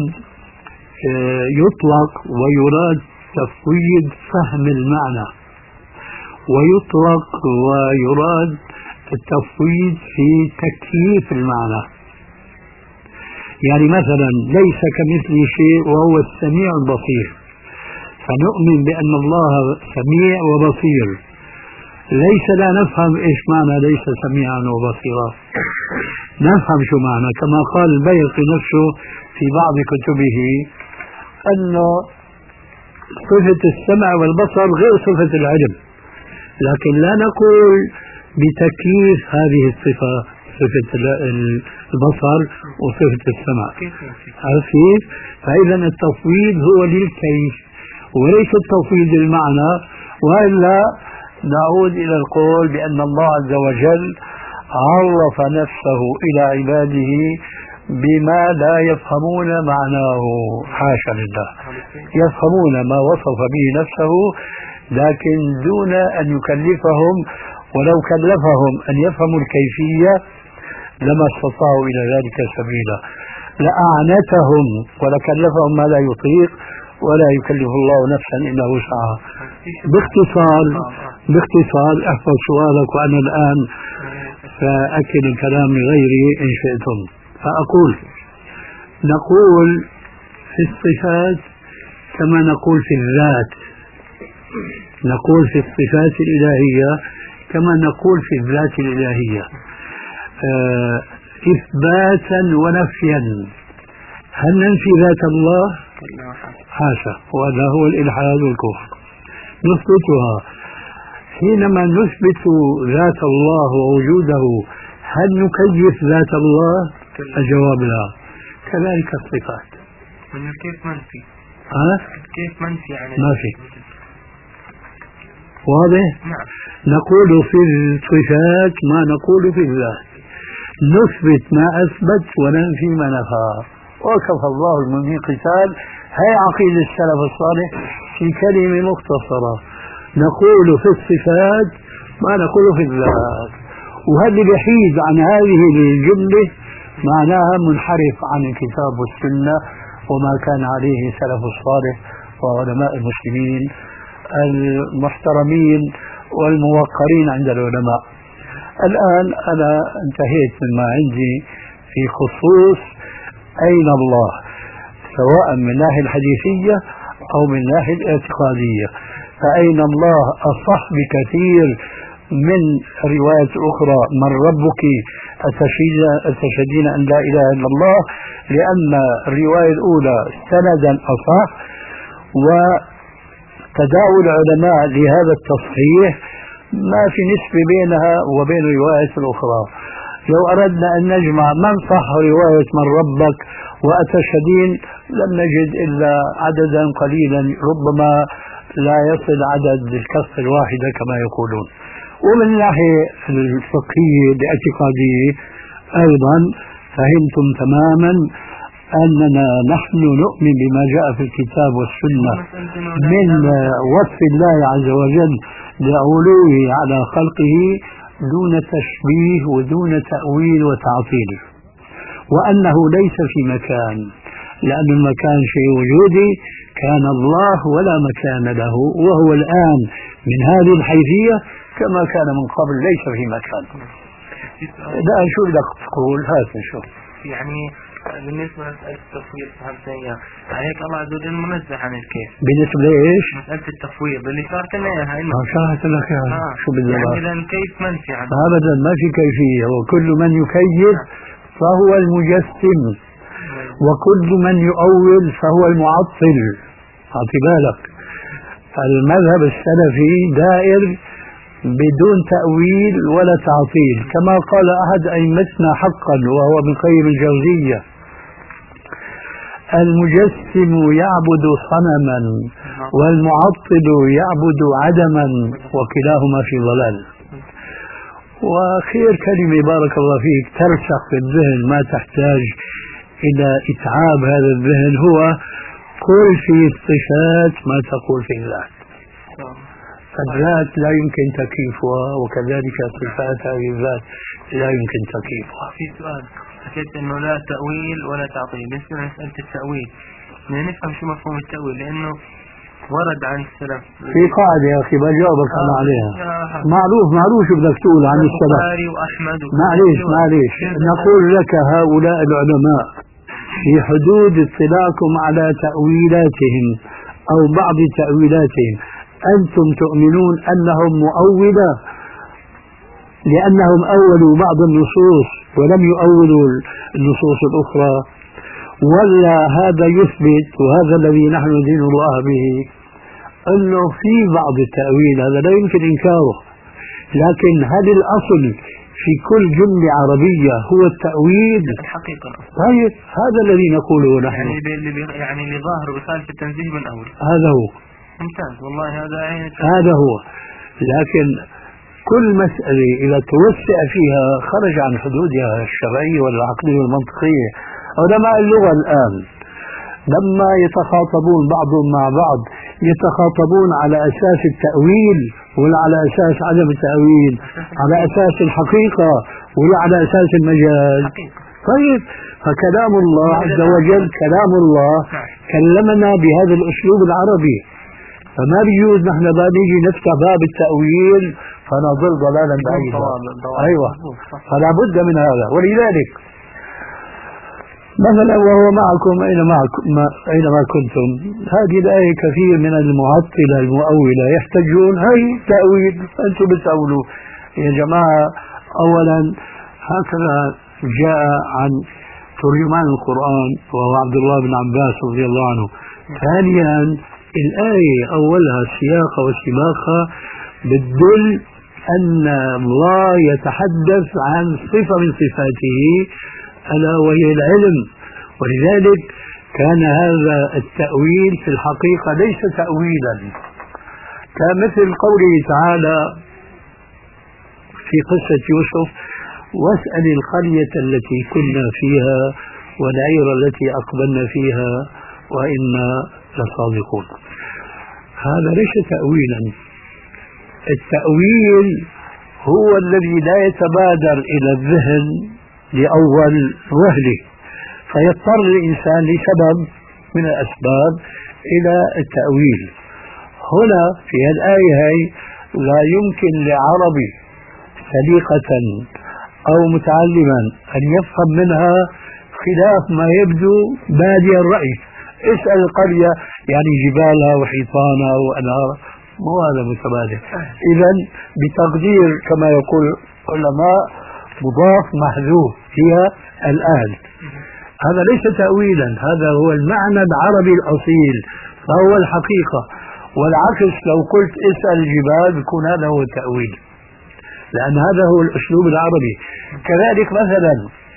يطلق ويراد تفويض فهم المعنى، ويطلق ويراد التفويض في تكييف المعنى. يعني مثلا ليس كمثله شيء وهو السميع البصير، فنؤمن بأن الله سميع وبصير. ليس لا نفهم إيش معنى ليس سميعا وبصيرا، نفهم شو معنى. كما قال البيهقي نفسه في بعض كتبه أنه صفة السمع والبصر غير صفة العلم، لكن لا نقول بتكييف هذه الصفة، صفة البصر وصفة السمع. عرفت؟ فإذا التفويض هو للكيف وليس التفويض المعنى، وإلا نعود إلى القول بأن الله عز وجل عرف نفسه إلى عباده بما لا يفهمون معناه. حاشا لله، يفهمون ما وصف به نفسه لكن دون أن يكلفهم، ولو كلفهم أن يفهموا الكيفية لما استطاعوا إلى ذلك سبيلا، لأعنتهم ولكلفهم ما لا يطيق، ولا يكلف الله نفسا إلا وسعها. باختصار باختصار احفظ سؤالك، وأنا الآن سأكل الكلام لغيري إن شئتم. فأقول نقول في الصفات كما نقول في الذات، نقول في الصفات الإلهية كما نقول في الذات الإلهية، آه إثباتا ونفيا. هل ننفي ذات الله؟ حاشا، وهذا هو الإلحاد والكفر. نثبتها. حينما نثبت ذات الله ووجوده هل نكيف ذات الله؟ الجواب لا. كذلك الصفات. من كيف منفي؟ ها؟ كيف منفي يعني؟ ما في. واضح؟ نعم. نقول في الصفات ما نقول في الذات، نثبت ما أثبت وننفي ما نفى، وكفى الله المؤمنين قتال. هي عقيدة السلف الصالح في كلمة مختصرة، نقول في الصفات ما نقول في الذات، وهذا بحيد عن هذه الجملة معناها منحرف عن الكتاب والسنة وما كان عليه سلف الصالح وعلماء المسلمين المحترمين والموقرين عند العلماء. الآن أنا انتهيت مما عندي في خصوص أين الله، سواء من الناحية الحديثية أو من الناحية الاعتقادية. فأين الله أصح بكثير من روايات أخرى من ربك أتشهدين أن لا إله إلا الله، لأن الرواية الأولى سندا أصح، وتداول العلماء لهذا التصحيح ما في نسبة بينها وبين الرواية الأخرى. لو أردنا أن نجمع من صح رواية من ربك وأتشهدين لم نجد إلا عددا قليلا، ربما لا يصل عدد الكف الواحدة كما يقولون. ومن الناحية الفقهية الاعتقادية أيضا فهمتم تماما أننا نحن نؤمن بما جاء في الكتاب والسنة من وصف الله عز وجل لعلوه على خلقه دون تشبيه ودون تأويل وتعطيل، وأنه ليس في مكان، لأن المكان شيء وجودي، كان الله ولا مكان له، وهو الآن من هذه الحيثية كما كان من قبل ليس في مكان. الآن شو بدك تقول؟ هات نشوف. يعني بالنسبة لمسألة التفويض فهمتني عليك الله عز وجل منزه عن الكيف. بالنسبة لإيش؟ مسألة التفويض اللي صارت لنا إياها إنه شرحت لك إياها. آه. شو بدنا؟ يعني إذا كيف منفي عنه؟ أبدا ما في كيفية، وكل من يكيف فهو المجسم، وكل من يؤول فهو المعطل. أعطي بالك، المذهب السلفي دائر بدون تأويل ولا تعطيل، كما قال أحد أئمتنا حقا وهو ابن القيم الجوزية: المجسم يعبد صنما والمعطل يعبد عدما وكلاهما في ضلال. وخير كلمة بارك الله فيك ترسخ في الذهن ما تحتاج إلى إتعاب هذا الذهن هو: قل في الصفات ما تقول في الذات. فالذات لا يمكن تكييفها، وكذلك صفات هذه الذات لا يمكن تكييفها. في سؤال حكيت انه لا تأويل ولا تعطيل. بالنسبة لمسألة التأويل بدنا نفهم شو مفهوم التأويل، لأنه ورد عن السلف في قاعدة يا أخي بجاوبك أنا عليها. معروف معروف شو بدك تقول عن السلف. معليش معليش نقول لك هؤلاء العلماء في حدود اطلاعكم على تأويلاتهم أو بعض تأويلاتهم أنتم تؤمنون أنهم مؤولة لأنهم أولوا بعض النصوص ولم يؤولوا النصوص الأخرى، ولا هذا يثبت وهذا الذي نحن ندين الله به أنه في بعض التأويل هذا لا يمكن إنكاره، لكن هل الأصل في كل جملة عربية هو التأويل؟ الحقيقة طيب هذا الذي نقوله نحن، يعني اللي يعني اللي ظاهر بخالف التنزيه من أول. هذا هو ممتاز والله، هذا عين هذا هو. لكن كل مسألة إذا توسع فيها خرج عن حدودها الشرعية والعقلية والمنطقية. علماء اللغة الآن لما يتخاطبون بعضهم مع بعض يتخاطبون على أساس التأويل ولا على أساس عدم التأويل، على أساس الحقيقة ولا على أساس المجاز؟ طيب فكلام الله عز وجل كلام الله كلمنا بهذا الأسلوب العربي، فما بيجوز نحن بقى نيجي نفتح باب التأويل فنضل ضلالا بعيدا. أيوة، فلا بد من هذا. ولذلك مثلا وهو معكم أينما أينما كنتم، هذه الآية كثير من المعطلة المؤولة يحتجون هي تأويل، أنتم بتأولوا يا جماعة. أولا هكذا جاء عن ترجمان القرآن وهو عبد الله بن عباس رضي الله عنه. ثانيا الآية أولها سياقها وسباقها بتدل أن الله يتحدث عن صفة من صفاته ألا وهي العلم، ولذلك كان هذا التأويل في الحقيقة ليس تأويلا، كمثل قوله تعالى في قصة يوسف واسأل القرية التي كنا فيها والعير التي أقبلنا فيها وإنا لصادقون. هذا ليس تأويلا. التأويل هو الذي لا يتبادر إلى الذهن لأول وهلة، فيضطر الإنسان لسبب من الأسباب إلى التأويل. هنا في الآية هي لا يمكن لعربي سليقة أو متعلما أن يفهم منها خلاف ما يبدو بادي الرأي. اسأل القرية يعني جبالها وحيطانها وأنهارها، مو هذا متبادل. إذا بتقدير كما يقول العلماء مضاف محذوف فيها الآن، هذا ليس تأويلا، هذا هو المعنى العربي الأصيل فهو الحقيقة. والعكس لو قلت اسأل الجبال بيكون هذا هو التأويل، لأن هذا هو الأسلوب العربي. كذلك مثلا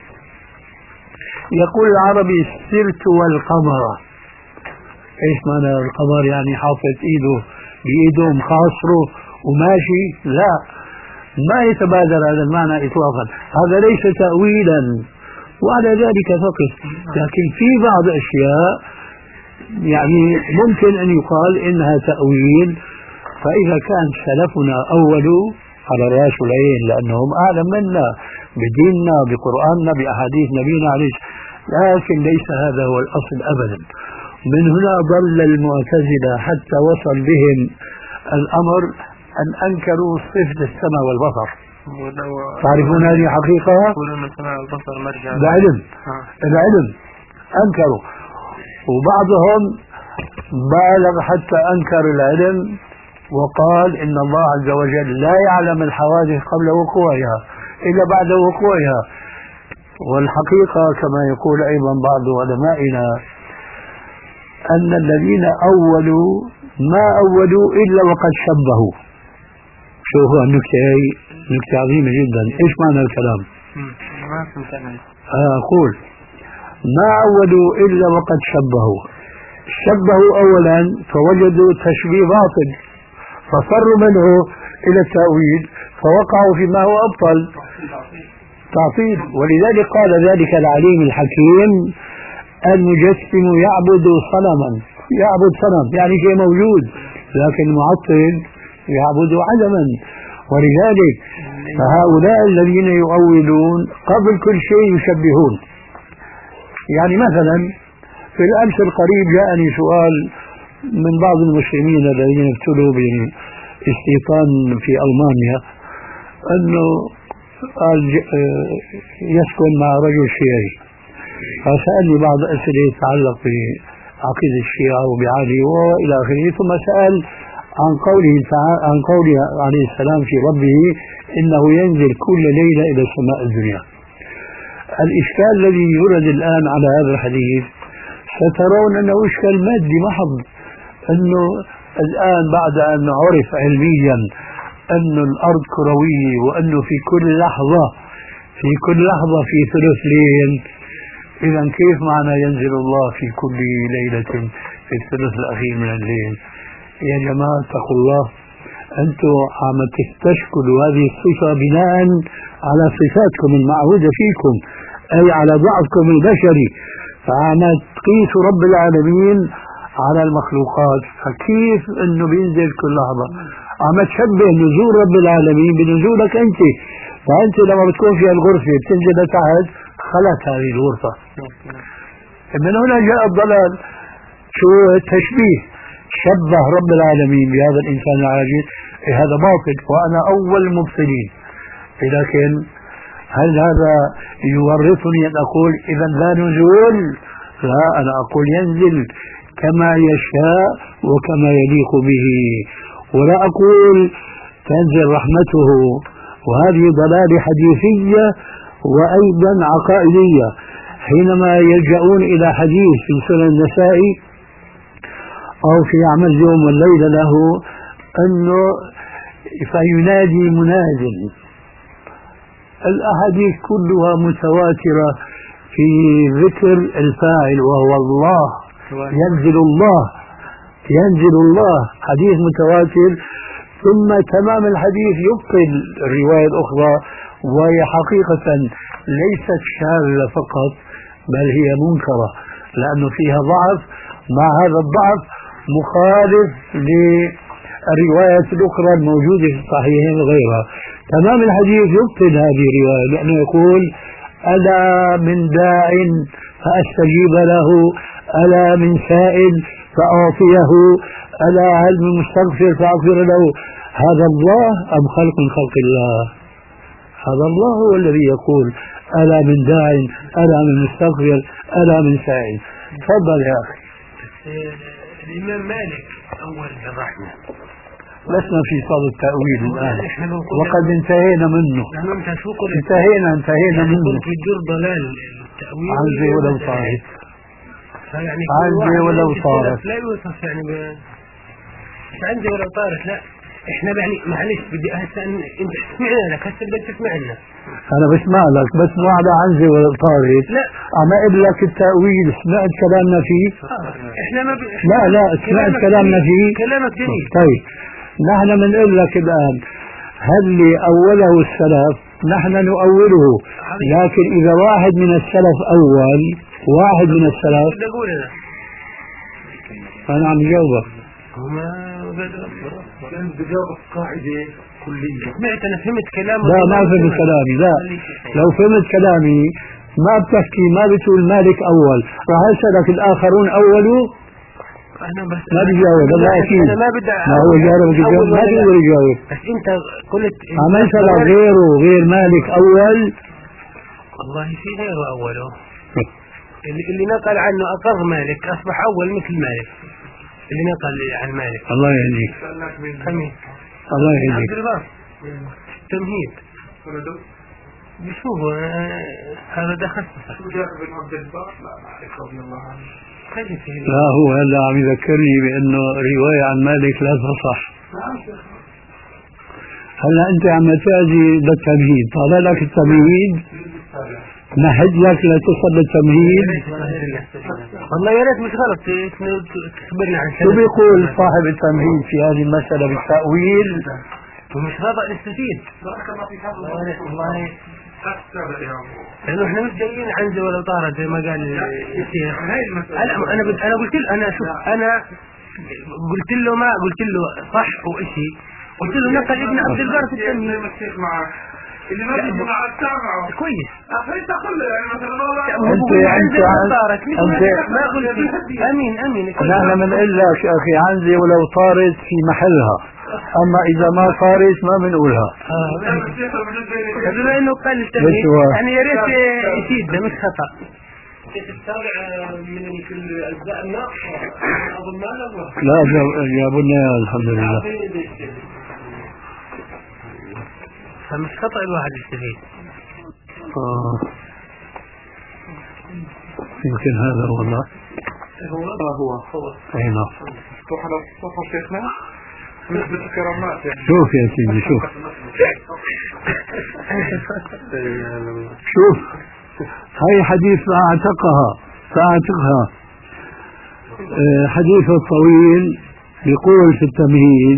يقول العربي سرت والقمر، ايش معنى القمر؟ يعني حاطط ايده بايده مخاصره وماشي؟ لا، ما يتبادر هذا المعنى اطلاقا، هذا ليس تأويلا. وعلى ذلك فقط. لكن في بعض اشياء يعني ممكن ان يقال انها تأويل، فاذا كان سلفنا اولوا على الراس والعين لانهم اعلم منا بديننا بقرآننا بأحاديث نبينا عليه، لكن ليس هذا هو الأصل أبدا. من هنا ضل المعتزلة حتى وصل بهم الأمر أن أنكروا صفة السمع والبصر. تعرفون هذه حقيقة؟ يقولون السمع والبصر مرجع العلم. العلم أنكروا، وبعضهم بالغ حتى أنكر العلم وقال إن الله عز وجل لا يعلم الحوادث قبل وقوعها إلا بعد وقوعها. والحقيقة كما يقول أيضا بعض علمائنا أن الذين أولوا ما أولوا إلا وقد شبهوا. شوفوا النكتة هي نكتة عظيمة جدا. إيش معنى الكلام؟ أقول ما أولوا إلا وقد شبهوا. شبهوا أولا فوجدوا تشبيه باطل فصروا منه إلى التأويل فوقعوا فيما هو أبطل، تعطيل. ولذلك قال ذلك العليم الحكيم المجسم يعبد صنما، يعبد صنم يعني شيء موجود، لكن المعطل يعبد عدما. ولذلك فهؤلاء الذين يؤولون قبل كل شيء يشبهون. يعني مثلا في الأمس القريب جاءني سؤال من بعض المسلمين الذين ابتلوا بالاستيطان في ألمانيا أنه قال يسكن مع رجل شيعي، فسألني بعض أسئلة تتعلق عقيدة الشيعة وبعلي وإلى آخره. ثم سأل عن قوله تعالى عن قوله عليه السلام في ربه إنه ينزل كل ليلة إلى السماء الدنيا. الإشكال الذي يورد الآن على هذا الحديث سترون أنه إشكال مادي محض، أنه الآن بعد أن عرف علميا أن الأرض كروية وأنه في كل لحظة في كل لحظة في ثلث ليل، إذا كيف معنى ينزل الله في كل ليلة في الثلث الأخير من الليل؟ يا جماعة اتقوا الله، أنتم عم تستشكلوا هذه الصفة بناء على صفاتكم المعهودة فيكم، أي على ضعفكم البشري، فعم تقيسوا رب العالمين على المخلوقات. فكيف أنه بينزل كل لحظة؟ عم تشبه نزول رب العالمين بنزولك أنت، فأنت لما بتكون في الغرفة بتنزل لتحت خلت هذه الغرفة. من هنا جاء الضلال. شو التشبيه؟ شبه رب العالمين بهذا الإنسان العاجز. إيه هذا باطل وأنا أول المبطلين. لكن هل هذا يورثني أن أقول إذا لا نزول؟ لا، أنا أقول ينزل كما يشاء وكما يليق به، ولا أقول تنزل رحمته. وهذه ضلال حديثية وأيضا عقائدية. حينما يلجؤون إلى حديث في سنن النسائي أو في عمل يوم والليلة له أنه فينادي مناد، الأحاديث كلها متواترة في ذكر الفاعل وهو الله. ينزل الله ينزل الله حديث متواتر، ثم تمام الحديث يبطل الرواية الأخرى، وهي حقيقة ليست شاذة فقط بل هي منكرة لأنه فيها ضعف، مع هذا الضعف مخالف للروايات الأخرى الموجودة في الصحيحين وغيرها. تمام الحديث يبطل هذه الرواية لأنه يقول ألا من داع فأستجيب له، ألا من سائل فأعطيه، ألا هل من مستغفر فأغفر له. هذا الله أم خلق من خلق الله؟ هذا الله هو الذي يقول ألا من داع، ألا من مستغفر، ألا من سائل. تفضل يا أخي. الإمام مالك أول الرحمة. لسنا في صدد التأويل الآن وقد انتهينا منه. انتهينا انتهينا منه. يجر ضلال التأويل عنزي ولو طارت يعني عنزي ولو طارت لا يوصف يعني ب... عنزي ولو طارت. لا احنا يعني معلش بدي هسه انت تسمعنا لك هسه بدك تسمعنا. انا بسمع لك بس مو على عنزي ولو طارت. لا عم اقول لك التأويل سمعت كلامنا فيه. آه. احنا ما ب... لا لا سمعت كلامنا فيه. كلامك جميل. طيب نحن بنقول لك الآن هل أوله السلف نحن نؤوله، لكن إذا واحد من السلف أول واحد من السلف أنا عم جاوبك. هما كان بجاوبك قاعدة كلية. سمعت أنا فهمت كلامه. لا ما فهمت كلامي. لا لو فهمت كلامي ما بتحكي ما بتقول مالك أول، راح أسألك الآخرون أولوا أنا بس ما بيجاوب. لا أكيد أنا ما بدي ما هو جارب يجاوب ما بيقدر يجاوب. بس أنت قلت عملت غيره غير مالك أول. والله في غيره أوله اللي, اللي نقل عنه أقر مالك أصبح أول مثل مالك اللي نقل عن مالك. الله يهديك. أمين. الله يهديك. عبد الباسط تمهيد بشوفه هذا دخل شو جاب بن عبد الباسط؟ لا مالك رضي الله عنه. لا هو هلا عم يذكرني بانه رواية عن مالك لا تصح. هلا انت عم تاجي بالتمهيد، طالع لك التمهيد مهد لك لتصل بالتمهيد. والله يا ريت مش غلط تخبرنا عن شو بيقول صاحب التمهيد في هذه المسألة بالتأويل؟ ومش راضي نستفيد. والله لأنه احنا مش جايين عنزي ولا طارت زي ما قال الشيخ. انا انا بد... انا قلت له انا شوف انا قلت له ما قلت له صح وإشي قلت له نقل ابن عبد البر في التمهيد اللي ما بيجي مع السامع كويس. أخريت أقول يعني مثلا أنت أنت أنت ما قلت أمين أمين. نحن بنقول لك يا أخي عنزي ولو طارت في محلها، أما إذا ما صارت ما بنقولها. بما إنه قال التمهيد يعني يا ريت يفيدنا مش خطأ. السابع من الأجزاء الناقصة أظن ما له. لا جابونا الحمد لله. فمش خطأ الواحد يستفيد. آه. يمكن هذا هو الله. هو هو هو. أي نعم. روح على الصفحة شيخنا. نسبة الكرامات يعني. شوف يا سيدي شوف. شوف هاي حديث فاعتقها فاعتقها حديث الطويل يقول في التمهيد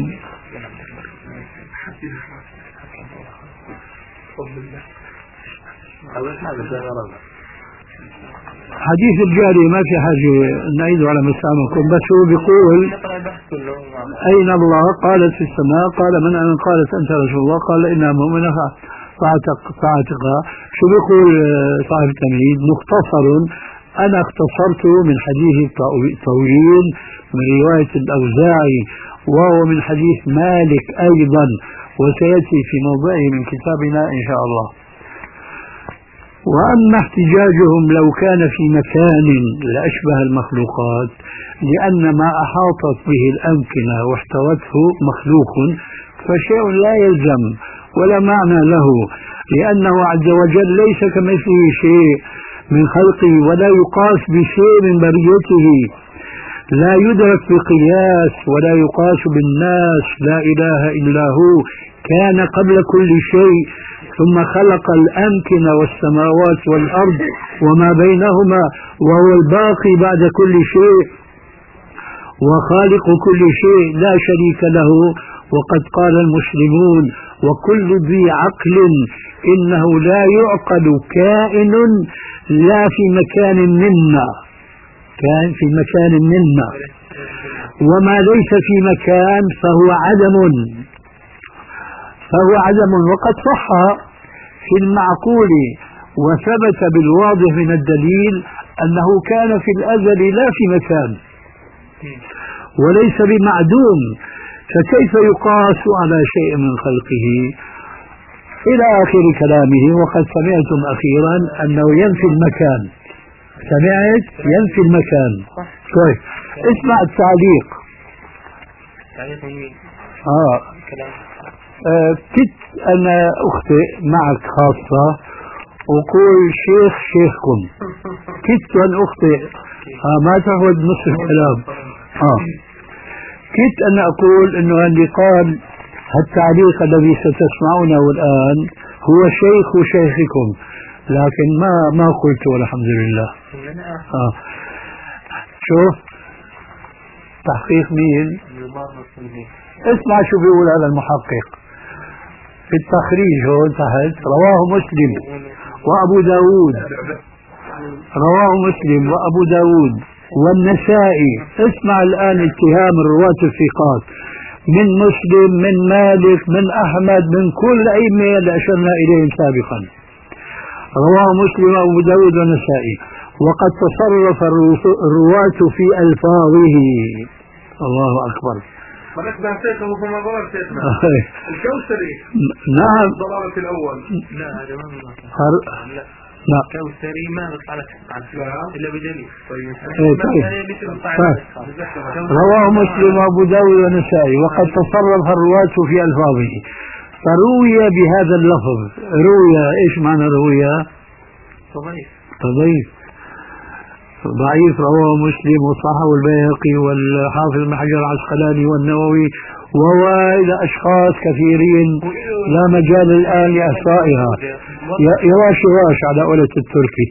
حديث الجاري ما في حاجة نعيده على مسامعكم، بس هو بيقول أين الله؟ قالت في السماء. قال من أنا؟ قالت أنت رسول الله. قال إنها مؤمنة فاعتق فاعتقها. شو بيقول صاحب التمهيد؟ مختصر، أنا اختصرت من حديث طويل من رواية الأوزاعي وهو من حديث مالك أيضا، وسيأتي في موضعه من كتابنا إن شاء الله. وأما احتجاجهم لو كان في مكان لأشبه المخلوقات، لأن ما أحاطت به الأمكنة واحتوته مخلوق فشيء لا يلزم ولا معنى له، لأنه عز وجل ليس كمثله شيء من خلقه ولا يقاس بشيء من بريته، لا يدرك بقياس ولا يقاس بالناس. لا إله إلا هو كان قبل كل شيء ثم خلق الأمكنة والسماوات والأرض وما بينهما وهو الباقي بعد كل شيء وخالق كل شيء لا شريك له. وقد قال المسلمون وكل ذي عقل إنه لا يعقل كائن لا في مكان منا كان في مكان منا وما ليس في مكان فهو عدم فهو عدم. وقد صح في المعقول وثبت بالواضح من الدليل أنه كان في الأزل لا في مكان وليس بمعدوم، فكيف يقاس على شيء من خلقه إلى آخر كلامه. وقد سمعتم أخيرا أنه ينفي المكان، سمعت ينفي المكان. طيب اسمع التعليق. آه. آه كنت أنا أخطئ معك خاصة وقول شيخ شيخكم، كنت أن أخطئ آه ما تهود نصف الكلام. آه كنت أن أقول أنه اللي قال التعليق الذي ستسمعونه الآن هو شيخ شيخكم، لكن ما ما قلت والحمد لله. آه. شوف تحقيق مين؟ اسمع شو بيقول هذا المحقق في التخريج هون تحت. رواه مسلم وأبو داود، رواه مسلم وأبو داود والنسائي. اسمع الآن اتهام الرواة الثقات من مسلم من مالك من أحمد من كل أئمة اللي أشرنا إليهم سابقا. رواه مسلم وأبو داود والنسائي. وقد تصرف الرواة في ألفاظه. الله أكبر. ملك ما سيكه في مضار سيكنا الكوثري. نعم الضلالة الأول. لا هذا ما هر... لا كوثري ما بيطلع لك إلا بدليل. طيب رواه مسلم وأبو داود والنسائي. وقد تصرف الرواة في ألفاظه فروي بهذا اللفظ. روي إيش معنى روي؟ ضعيف ضعيف ضعيف. رواه مسلم وصححه البيهقي والحافظ ابن حجر العسقلاني والنووي وإلى أشخاص كثيرين لا مجال الآن لإحصائها، يواش يواش على قولة التركي.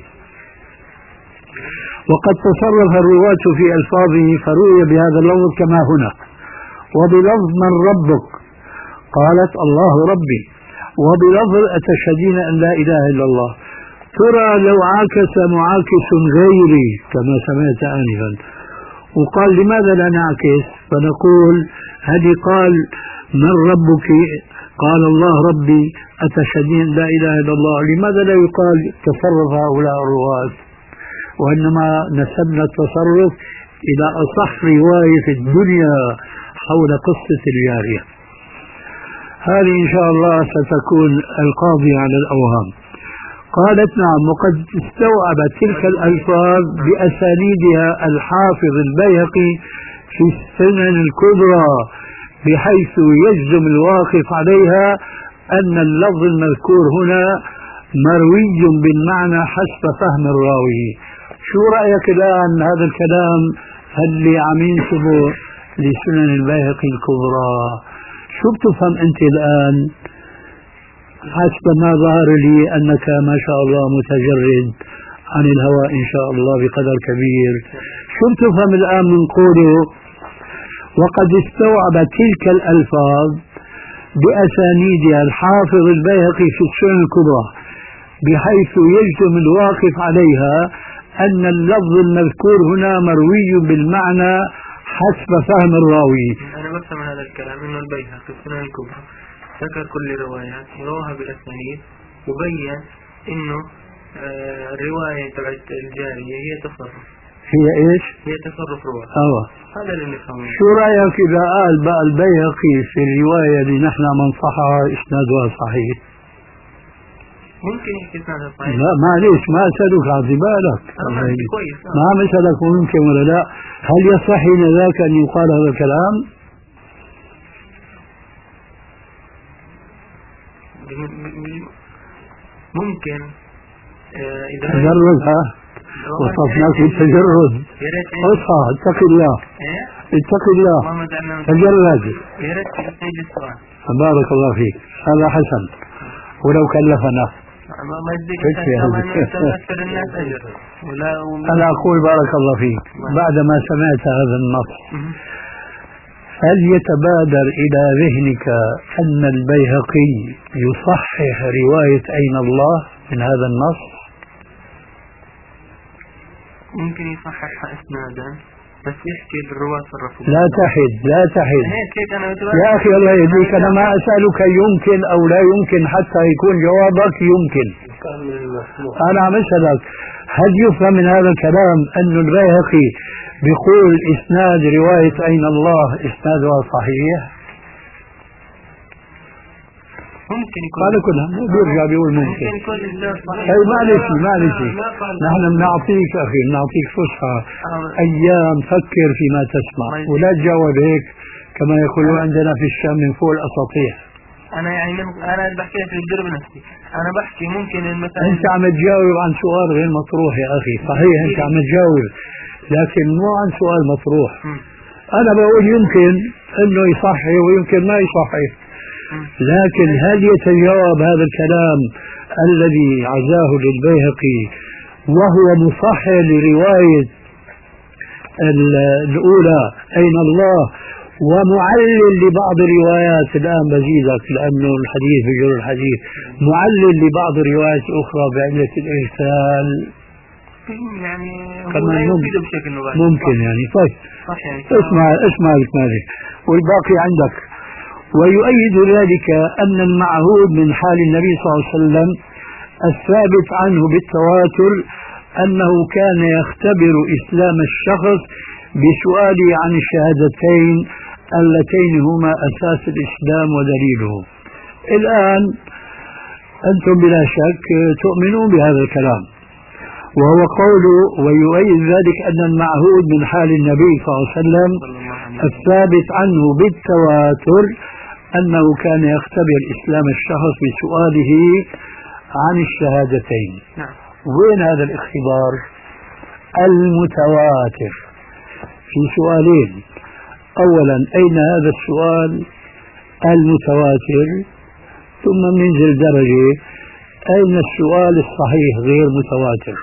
وقد تصرف الرواة في ألفاظه فروي بهذا اللفظ كما هنا. وبلفظ من ربك قالت الله ربي، وبلفظ أتشهدين أن لا إله إلا الله. ترى لو عاكس معاكس غيري كما سمعت آنفا وقال لماذا لا نعكس فنقول هذه قال من ربك قال الله ربي أتشهدين لا إله إلا الله، لماذا لا يقال تصرف هؤلاء الرواة وإنما نسبنا التصرف إلى أصح رواية في الدنيا حول قصة الجارية. هذه إن شاء الله ستكون القاضية على الأوهام. قالت نعم، وقد استوعب تلك الألفاظ بأسانيدها الحافظ البيهقي في السنن الكبرى، بحيث يجزم الواقف عليها أن اللفظ المذكور هنا مروي بالمعنى حسب فهم الراوي. شو رأيك الآن هذا الكلام اللي عم ينسبه لسنن البيهقي الكبرى؟ شو بتفهم أنت الآن حسب ما ظهر لي أنك ما شاء الله متجرد عن الهوى إن شاء الله بقدر كبير؟ شو بتفهم الآن من قوله وقد استوعب تلك الألفاظ بأسانيدها الحافظ البيهقي في السنن الكبرى، بحيث يجزم الواقف عليها أن اللفظ المذكور هنا مروي بالمعنى حسب فهم الراوي؟ أنا بفهم هذا الكلام إنه البيهقي في السنن الكبرى ذكر كل الروايات ورواها بالأسانيد، وبين إنه آه الرواية تبعت الجارية هي تصرف. هي إيش؟ هي تصرف رواية. أوه. هذا اللي نفهمه. شو رأيك إذا قال بقى البيهقي في الرواية اللي نحن منصحها إسنادها صحيح؟ ممكن يحكي إسنادها صحيح. لا معليش، ما أسألك عطي بالك. كويس. ما عم أسألك ممكن ولا لا. هل يصح ذاك أن يقال هذا الكلام؟ ممكن آه إذا تجرد. ها وصفناك بالتجرد. اصحى اتق الله. اتق الله. تجرد. يا ريت تسأل السؤال. بارك الله فيك، هذا حسن ولو كلفنا. ما يصدق أكثر الناس أجر. أنا أقول بارك الله فيك بعدما سمعت هذا النص، هل يتبادر إلى ذهنك أن البيهقي يصحح رواية أين الله من هذا النص؟ ممكن يصححها إسنادا بس يحكي الرواة صرفوا. لا تحد لا تحد يا أخي الله يهديك، أنا ما أسألك يمكن أو لا يمكن حتى يكون جوابك يمكن. أنا عم أسألك هل يفهم من هذا الكلام أن البيهقي بيقول إسناد رواية أين الله إسنادها صحيح؟ ممكن يكون. قال كلها مو بيرجع بيقول ممكن. أي معلش معلش نحن بنعطيك أخي بنعطيك فسحة أيام فكر فيما تسمع ولا تجاوب هيك كما يقولون عندنا في الشام من فوق الأساطيح. أنا يعني أنا بحكي لك الجر بنفسي، أنا بحكي ممكن مثلا أنت عم تجاوب عن سؤال غير مطروح يا أخي. صحيح أنت عم تجاوب لكن مو عن سؤال مطروح. م. أنا بقول يمكن أنه يصحي ويمكن ما يصحي، لكن هل يتجاوب هذا الكلام الذي عزاه للبيهقي وهو مصحح لرواية الأولى أين الله ومعلل لبعض الروايات؟ الآن بزيدك لأنه الحديث بجر الحديث، معلل لبعض الروايات الأخرى بعلة الإرسال يعني كمان ممكن, بشكل ممكن يعني. طيب يعني اسمع اسمع المالي والباقي عندك. ويؤيد ذلك أن المعهود من حال النبي صلى الله عليه وسلم الثابت عنه بالتواتر أنه كان يختبر إسلام الشخص بسؤاله عن الشهادتين اللتين هما أساس الإسلام ودليله. الآن أنتم بلا شك تؤمنون بهذا الكلام، وهو قوله ويؤيد ذلك أن المعهود من حال النبي صلى الله عليه وسلم الثابت عنه بالتواتر أنه كان يختبر إسلام الشخص بسؤاله عن الشهادتين. وين هذا الاختبار المتواتر؟ في سؤالين. أولا أين هذا السؤال المتواتر؟ ثم ننزل درجة أين السؤال الصحيح غير متواتر؟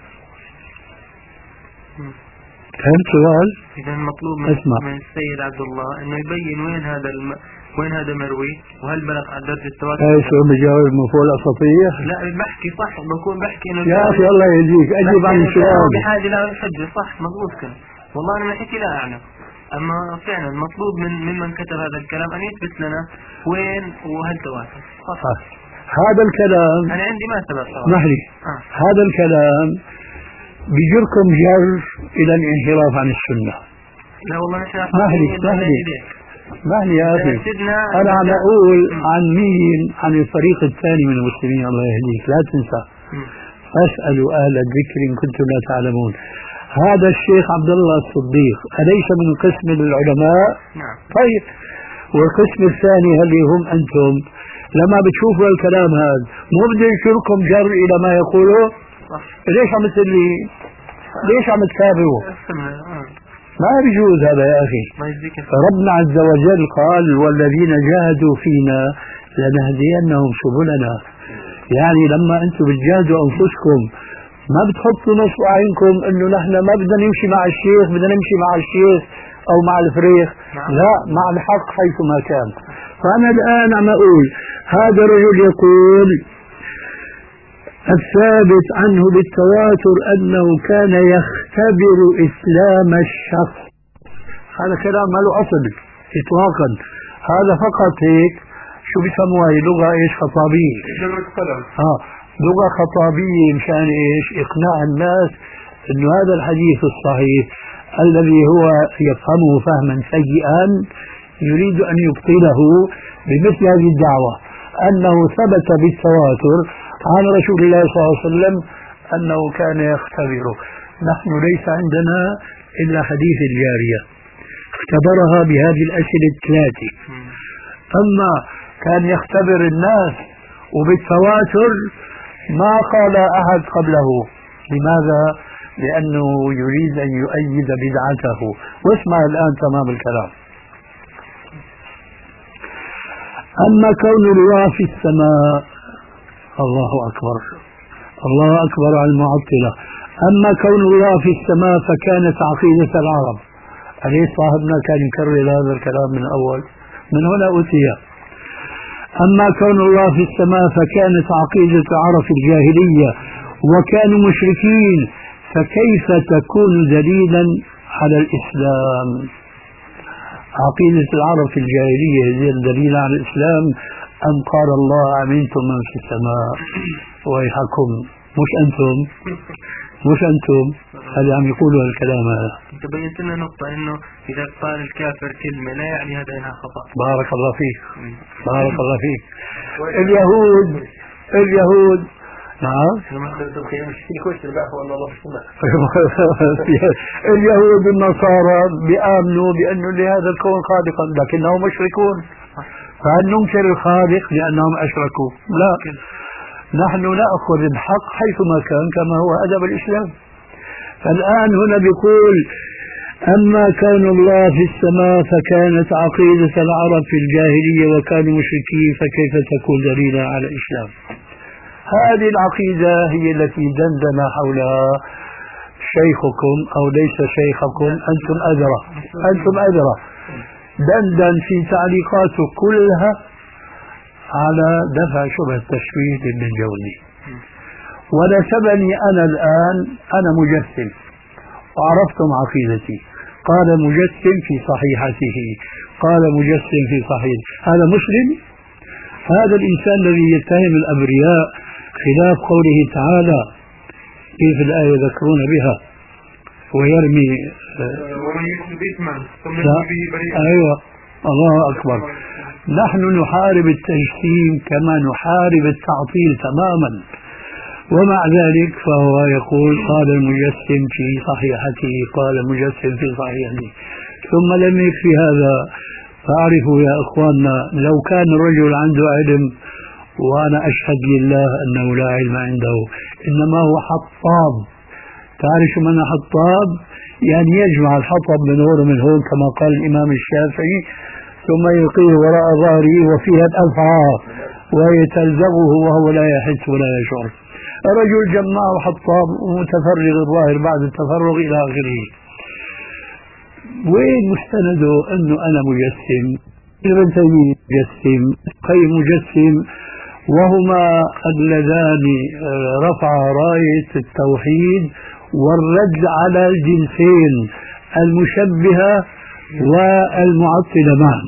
فهمت سؤال؟ إذا المطلوب من, من السيد عبد الله أنه يبين وين هذا الم... وين هذا مروي وهل بلغ عن درجة التواتر. ايش هو بجاوب من فوق الأساطير؟ لا بحكي صح، بكون بحكي إنه يا أخي الله يهديك أجيب عن السؤال. بحاجة لا الحجة صح مضبوط كان. والله أنا ما حكي لا أعلم، أما فعلا مطلوب من ممن كتب هذا الكلام أن يثبت لنا وين وهل تواتر. صح. هذا الكلام أنا عندي ما سبب اسمح لي آه. هذا الكلام بيجركم جر إلى الانحراف عن السنة. لا والله مش اسمح لي اسمح لي اسمح لي يا أخي أنا عم أقول عن مين؟ عن الفريق الثاني من المسلمين الله يهديك لا تنسى. فاسألوا أهل الذكر إن كنتم لا تعلمون. هذا الشيخ عبد الله الصديق أليس من قسم العلماء؟ نعم. طيب، والقسم الثاني هل هم أنتم لما بتشوفوا الكلام هذا مو بده يشيركم جر إلى ما يقوله؟ ليش عم تقولي ليش عم تكابروا؟ ما بيجوز هذا يا أخي. ربنا عز وجل قال والذين جاهدوا فينا لنهدينهم سبلنا. يعني لما أنتم بتجاهدوا أنفسكم ما بتحطوا نصب عينكم انه نحن ما بدنا نمشي مع الشيخ، بدنا نمشي مع الشيخ او مع الفريق، لا، مع الحق حيثما كان. فانا الان عم اقول هذا الرجل يقول الثابت عنه بالتواتر انه كان يختبر اسلام الشخص. هذا كلام ما له اصل اطلاقا، هذا فقط هيك شو بيسموها هي لغه ايش خطابيه. اه لغة خطابية مشان إيش؟ إقناع الناس إنه هذا الحديث الصحيح الذي هو يفهمه فهما سيئا يريد أن يبطله بمثل هذه الدعوة أنه ثبت بالتواتر عن رسول الله صلى الله عليه وسلم أنه كان يختبره. نحن ليس عندنا إلا حديث الجارية اختبرها بهذه الأسئلة الثلاثة، أما كان يختبر الناس وبالتواتر ما قال أحد قبله. لماذا؟ لأنه يريد أن يؤيد بدعته. واسمع الآن تمام الكلام. أما كون الله في السماء، الله أكبر الله أكبر على المعطلة. أما كون الله في السماء فكانت عقيدة العرب. أليس صاحبنا كان يكرر هذا الكلام من أول؟ من هنا أتي. أما كون الله في السماء فكانت عقيدة العرب في الجاهلية وكانوا مشركين، فكيف تكون دليلا على الإسلام؟ عقيدة العرب في الجاهلية هي الدليل على الإسلام أم قال الله أمنتم من في السماء؟ ويحكم مش أنتم مش أنتم اللي عم يقولوا الكلام هذا. أنت بينت لنا نقطة إنه إذا قال الكافر كلمة لا يعني هذا إنها خطأ. بارك الله فيك بارك الله فيك. اليهود اليهود نعم اليهود النصارى بيآمنوا بأنه لهذا الكون خالقا لكنهم مشركون، فهل ننكر الخالق لأنهم أشركوا؟ لا، نحن نأخذ الحق حيثما كان كما هو أدب الإسلام. فالآن هنا بيقول أما كان الله في السماء فكانت عقيدة العرب في الجاهلية وكانوا مشركين، فكيف تكون دليلا على الإسلام؟ هذه العقيدة هي التي دندن حولها شيخكم أو ليس شيخكم، أنتم أدرى أنتم أدرى دندن في تعليقاته كلها على دفع شبه التشويه لابن الجوزي. ونسبني أنا الآن أنا مجسم وعرفتم عقيدتي. قال مجسم في صحيحته، قال مجسم في صحيح. هذا مسلم؟ هذا الإنسان الذي يتهم الأبرياء خلاف قوله تعالى كيف الآية يذكرون بها ويرمي ومن يكذب إثما ثم به بريئا. أيوة الله أكبر. نحن نحارب التجسيم كما نحارب التعطيل تماما، ومع ذلك فهو يقول قال المجسم في صحيحته، قال المجسم في صحيحته. ثم لم يكفي هذا، فاعرفوا يا إخواننا لو كان الرجل عنده علم، وأنا أشهد لله أنه لا علم عنده، إنما هو حطاب. تعرف من حطاب؟ يعني يجمع الحطب من هون ومن هون كما قال الإمام الشافعي، ثم يلقيه وراء ظهره وفيها الأفعار ويتلزغه وهو لا يحس ولا يشعر. الرجل جمع حطاب ومتفرغ الظاهر بعد التفرغ إلى آخره. وين مستنده أنه أنا مجسم؟ ابن تيمية مجسم، قيم مجسم، وهما اللذان رفع راية التوحيد والرد على الجنسين المشبهة والمعطلة معا.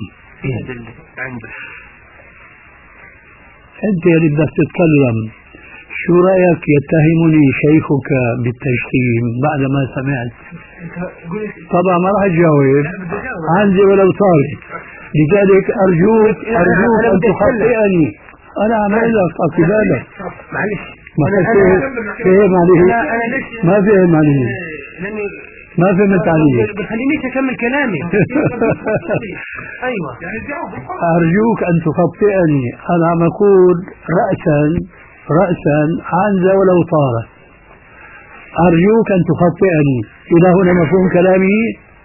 أنت اللي بدك تتكلم، شو رأيك يتهمني شيخك بالتجسيم بعدما سمعت؟ طبعا ما راح أجاوب عندي ولو طالب، لذلك أرجوك أرجوك أن تخطئني. أنا أعمل لك أقبالك. معلش ما فهم عليه ما فهم عليه ما فهمت عليه بخلينيش اكمل كلامي. ايوه ارجوك ان تخطئني، انا عم اقول راسا راسا عنزه ولو طارت، ارجوك ان تخطئني. الى هنا مفهوم كلامي؟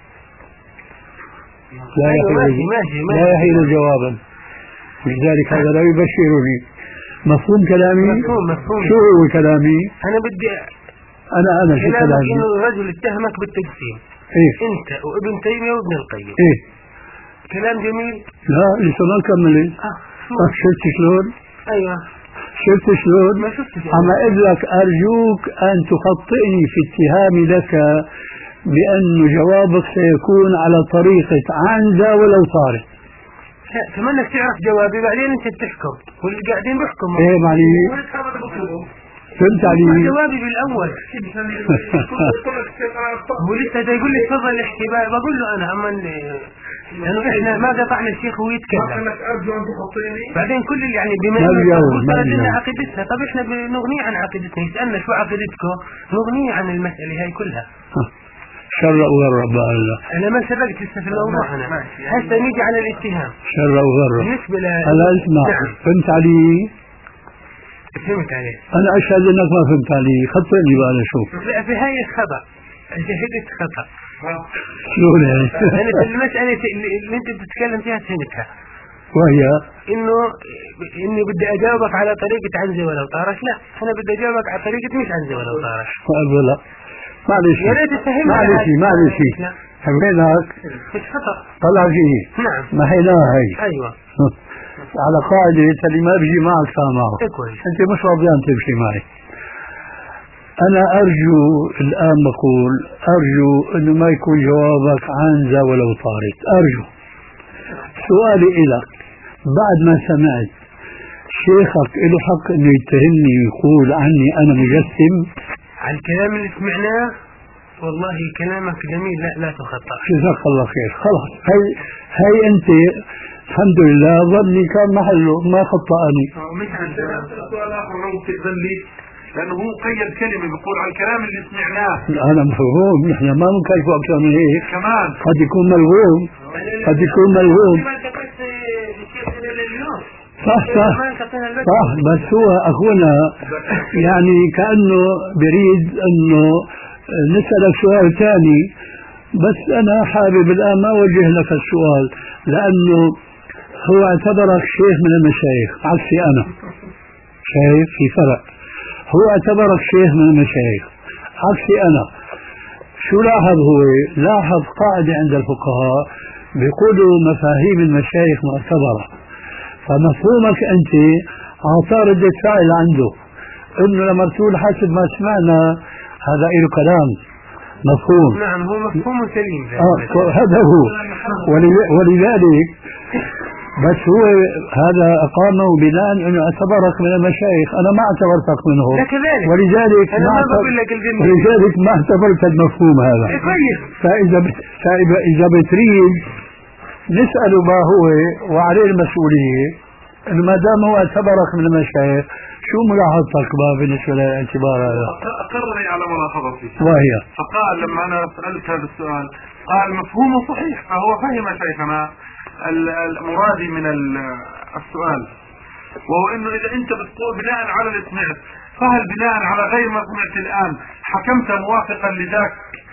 لا يحيل لا يحيل جوابا، لذلك هذا لا يبشرني. مفهوم كلامي؟ مفهوم مفهوم. شو هو كلامي؟ انا بدي انا انا شو كلامي؟ انه الرجل اتهمك بالتجسيم. ايه انت وابن تيميه وابن القيم. ايه كلام جميل. لا لسه ما كملت. اه شفت شلون؟ ايوه شفت شلون؟ ما شفتش. عم اقول لك ارجوك ان تخطئني في اتهامي لك بأن جوابك سيكون على طريقة عنزة ولو طارت. كمان انك تعرف جوابي بعدين انت بتحكم واللي قاعدين بيحكموا. ايه معلي فهمت علي؟ جوابي بالاول هو لسه دا يقول لي تفضل احكي، بقول له انا اما لانه احنا ما قطعنا الشيخ وهو يتكلم. ارجو ان تخطئني. بعدين كل اللي يعني بما انه لنا عقيدتنا، طب احنا بنغنيه عن عقيدتنا، يسالنا شو عقيدتكم نغنيه عن المساله هاي كلها. شرق وغرب بقى الله. انا ما سبقت لسه في الموضوع. انا هسه نيجي على الاتهام. شرق وغرب. بالنسبه ل هلا اسمع. نعم. فهمت علي؟ فهمت عليه. انا اشهد انك ما فهمت علي، خطئني بقى انا شوف. لا في هاي خطا، شهدت خطا. شلون يعني؟ انا في المساله اللي انت بتتكلم فيها فهمتها. وهي انه اني بدي اجاوبك على طريقه عنزه ولو طارش. لا انا بدي اجاوبك على طريقه مش عنزه ولو طارش. لا معلش يا ريت تفهمني. معلش معلش حميناك مش خطا. طلع فيه. نعم ما حيناها هي. ايوه على قاعدة اللي ما بيجي معك سامعه. انت مش راضيان تمشي معي. انا ارجو الان بقول ارجو انه ما يكون جوابك عنزة ولو طارت. ارجو. سؤالي الك بعد ما سمعت شيخك له حق انه يتهمني ويقول عني انا مجسم؟ على الكلام اللي سمعناه والله كلامك جميل. لا لا تخطأ. جزاك الله خير. خلاص هي هي انت الحمد لله ظني كان محله ما خطأني. مش عن سؤال اخر لو بتقبل لي، لانه هو قيد كلمه بيقول على الكلام اللي سمعناه. انا مفهوم، نحن ما بنكلفه اكثر من هيك. كمان قد يكون ملغوم، قد يكون ملغوم. صح صح صح. بس هو اخونا يعني كانه بريد انه نسالك سؤال ثاني، بس انا حابب الان ما اوجه لك السؤال لانه هو اعتبرك شيخ من المشايخ عكسي انا. شايف في فرق؟ هو اعتبرك شيخ من المشايخ عكسي انا. شو لاحظ؟ هو لاحظ قاعده عند الفقهاء بيقولوا مفاهيم المشايخ معتبره، فمفهومك انت اعطاه ردة فعل عنده انه لما تقول حسب ما سمعنا هذا له كلام مفهوم. نعم هو مفهوم سليم. آه هذا هو. ولذلك بس هو هذا اقامه بناء انه اعتبرك من المشايخ، انا ما اعتبرتك منهم. ولذلك انا ما ما بقول لك الجميع. ولذلك ما اعتبرت المفهوم هذا. كويس. فاذا فاذا اذا بتريد نسأله ما هو وعليه المسؤولية، إنه ما دام هو اعتبرك من المشايخ شو ملاحظتك بقى بالنسبة للاعتبار هذا؟ أقرني على ملاحظتي. وهي فقال لما أنا سألت هذا السؤال قال مفهومه صحيح، فهو فهم شيخنا المرادي من السؤال، وهو إنه إذا أنت بتقول بناء على اللي سمعت، فهل بناء على غير ما سمعت الآن حكمت موافقا لذاك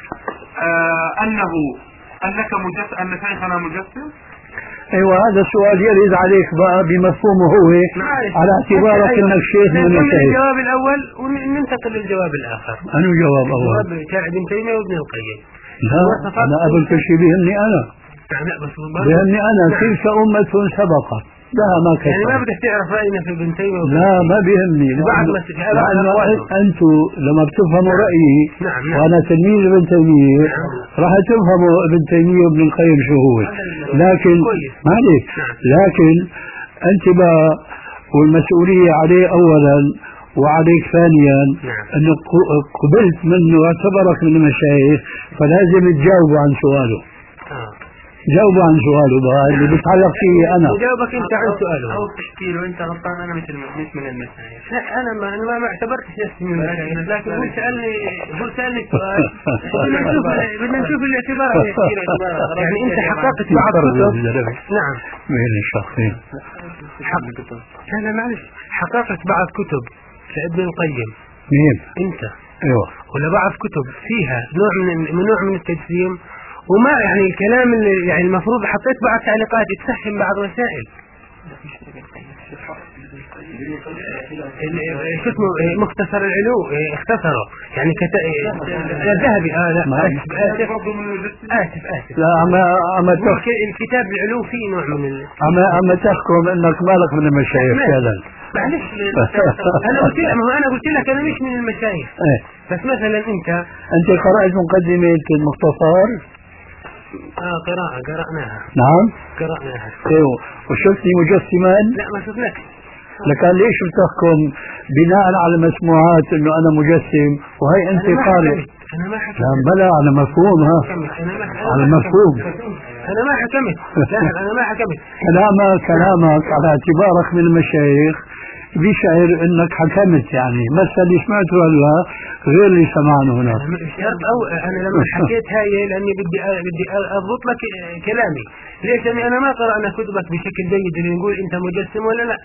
آه أنه أنك مجسم، أن شيخنا مجسم؟ ايوه هذا السؤال يرد عليك بقى بمفهومه هو على اعتبارك أيوة. انك شيخ من المشايخ. الجواب الاول وننتقل للجواب الاخر. انو جواب اول؟ جواب بتاع ابن تيميه وابن القيم. لا انا قبل كل شيء بيهمني انا. لا بس بيهمني انا تلك امة سبقت لها ما كتبت. يعني ما بدك تعرف راينا في ابن تيميه؟ لا ما بيهمني. بعد ما انتم لما بتفهموا رايي نعم نعم. وانا تلميذ ابن تيميه نعم. راح تفهموا ابن تيميه وابن القيم شو هو. لكن معلش لكن انت بقى والمسؤوليه عليه اولا وعليك ثانيا انك قبلت منه واعتبرك من المشايخ، فلازم تجاوبوا عن سؤاله. جاوبوا عن سؤاله بقى اللي بتعلق فيه انا. جاوبك انت عن سؤاله. او تحكي له انت غلطان انا مثل مش من المشايخ. لا انا ما انا ما اعتبرتش نفسي من المشايخ، لكن هو سالني هو سالني سؤال بدنا نشوف بدنا نشوف الاعتبار يعني انت حققت بعض كتب. نعم بين الشخصين حققت انا معلش حققت بعض كتب لابن القيم. مين انت؟ ايوه. ولا بعض كتب فيها نوع من نوع من التجسيم، وما يعني الكلام اللي يعني المفروض حطيت بعض تعليقات تسهم بعض مسائل. شو اسمه مختصر العلو اختصره يعني كت... الذهبي اه لا اسف اسف اسف اسف لا عم عم الكتاب العلو فيه نوع من ال... عم عم تحكم انك مالك من المشايخ فعلا. معلش انا قلت لك ما انا قلت لك انا مش من المشايخ بس مثلا انت انت قرأت مقدمة المختصر؟ اه قراءة قرأناها. نعم قرأناها. ايوه وشفتني مجسما؟ لا ما شفناك. لكن ليش بتحكم بناء على مسموعات انه انا مجسم وهي انت قارئ؟ انا ما حكمت. لا بلا على مفهوم ها على مفهوم. انا ما حكمت. لا انا ما حكمت. كلامك كلامك على اعتبارك من المشايخ بيشعر انك حكمت يعني مثلا اللي سمعته هلا غير اللي سمعناه هناك. او انا لما حكيت هاي لاني بدي بدي اضبط لك كلامي. ليش؟ لاني انا ما قرانا كتبك بشكل جيد اللي نقول انت مجسم ولا لا.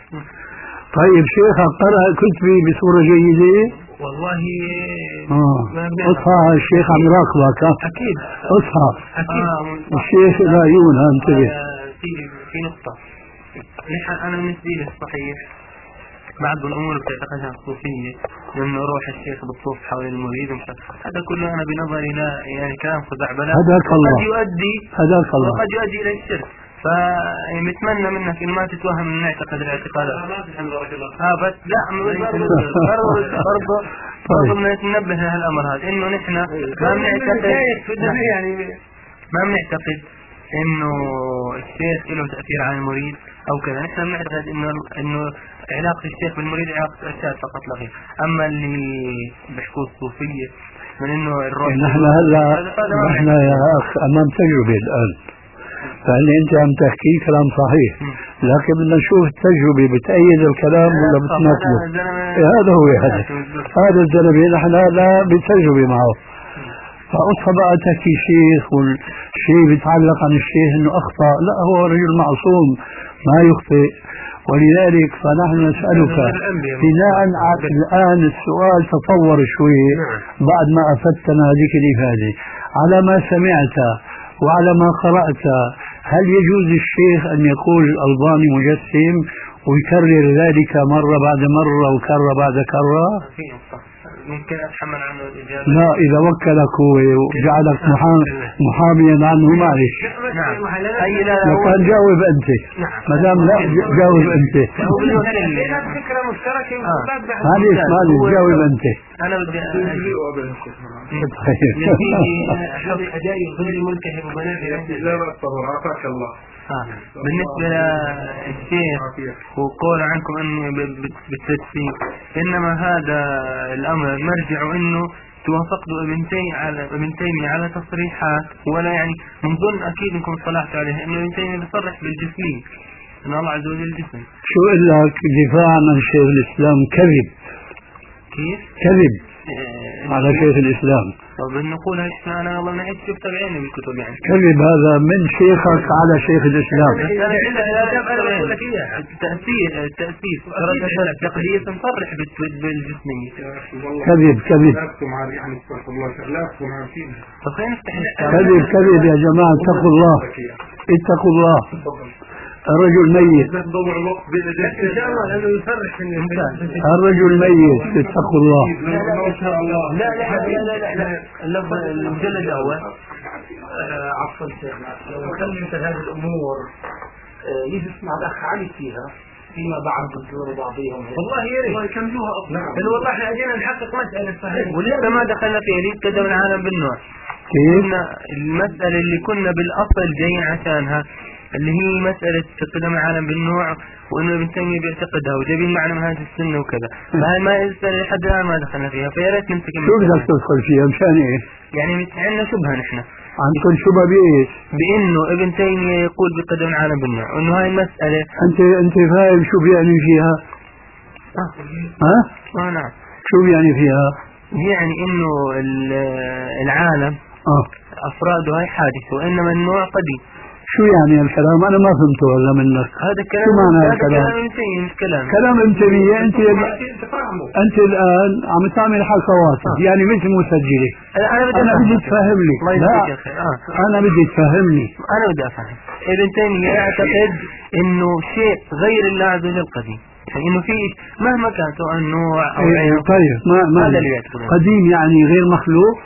طيب شيخك قرأ كتبي بصورة جيدة؟ والله اه اصحى الشيخ عم يراقبك. اكيد اصحى اكيد آه. الشيخ لا يون انتبه. في في نقطة نحن انا بالنسبة لي صحيح بعض الامور بتعتقدها الصوفية لانه روح الشيخ بالطوف حول المريد هذا كله انا بنظري لا يعني كلام خزعبلات هداك الله قد يؤدي هداك الله وقد يؤدي الى الشرك. فنتمنى منك ان ما تتوهم ان نعتقد الاعتقادات ها بس لا برضه برضه ننبه لهالامر هذا انه نحن ما بنعتقد يعني ما بنعتقد انه الشيخ له تاثير على المريد او كذا. نحن بنعتقد انه انه علاقه الشيخ بالمريد علاقه ارشاد فقط لا غير. اما اللي بيحكوا الصوفيه من انه الروح نحن هلا نحن يا اخ امام تجربه الان فهل انت عم تحكي كلام صحيح لكن بدنا نشوف التجربه بتأيد الكلام ولا بتناقضه. هذا هو هذا هذا الزلمه نحن لا بتجربه معه. فأصحى بقى تحكي شيخ والشيء بيتعلق عن الشيخ انه اخطأ، لا هو رجل معصوم ما يخطئ. ولذلك فنحن نسألك بناء على الآن السؤال تطور شوي بعد ما أفدتنا هذيك الإفادة على ما سمعت وعلى ما قرأت. هل يجوز الشيخ أن يقول الألباني مجسم ويكرر ذلك مرة بعد مرة وكرة بعد كرة؟ ممكن أتحمل عنه الإجابة. لا إذا وكلك هو وجعلك محاميا عنه معلش. نعم. لكن جاوب أنت. ما دام لا جاوب أنت. فكرة مشتركة. معلش معلش جاوب أنت. أنا بدي أحب أدائي غير ملتهب وبنادي. لا أصبر عافاك الله. بالنسبة للشيخ وقول عنكم أنه بالتدفين إنما هذا الأمر مرجع أنه توافقوا ابن تيمية على ابن تيمية على تصريحات ولا يعني من ضمن أكيد أنكم صلحت عليها إنه ابن تيمية بيصرح بالجسمين إن الله عز وجل جسم. شو أقول لك دفاعا عن شيخ الإسلام كذب. كيف؟ كذب على شيخ الإسلام. طب نقول هاي أنا والله ما عدت شفت بعيني بالكتب يعني. كذب هذا من شيخك على شيخ الإسلام. التأثير التأثير التقديس نصرح بالجسمية. كذب كذب. طب خلينا نفتح كذب كذب يا جماعة اتقوا الله اتقوا الله. الرجل ميت. الرجل ميت اتقوا الله. لا لا لا لا لا اللفظ المجلد الأول عفوا شيخنا لو نخلي مثل هذه الأمور يجي يسمع الأخ علي فيها فيما بعد بالدور بعضهم والله يا ريت والله يكملوها أصلا والله احنا أجينا نحقق مسألة صحيحة ولسه ما دخلنا فيها ليه قدم العالم بالنوع. كنا المسألة اللي كنا بالأصل جايين عشانها اللي هي مسألة قدم العالم بالنوع وإنه ابن تيمية بيعتقدها وجايبين معنا منهاج السنة وكذا. فهي ما المسألة لحد الآن ما دخلنا فيها فيا ريت نمسك. شو بدك تدخل فيها مشان إيه؟ يعني عندنا شبهة نحن عندكم شبهة بإيش؟ بانه ابن تيمية يقول بقدم العالم بالنوع، وانه هاي المسألة انت انت فاهم شو بيعني فيها؟ اه, ها؟ آه نعم، شو بيعني فيها؟ يعني انه العالم اه افراده هاي حادثة، وانما النوع قديم. شو يعني الكلام؟ انا ما فهمته ولا منك. هذا كلام شو معنى هذا الكلام؟ كلام ابن تيمية مش كلام كلام ابن تيمية. انت انت الان عم تعمل حكى واصف آه. يعني مش مسجلة. انا بدي انا بدي تفهم لي. الله لا يهديك يا اخي. آه. انا بدي تفهمني. انا بدي افهم. ابن تيمية يعتقد انه شيء غير الله عز وجل قديم، يعني انه في مهما كان سواء نوع او إيه عين. طيب ما ما هذا اللي يعتقد. قديم يعني غير مخلوق.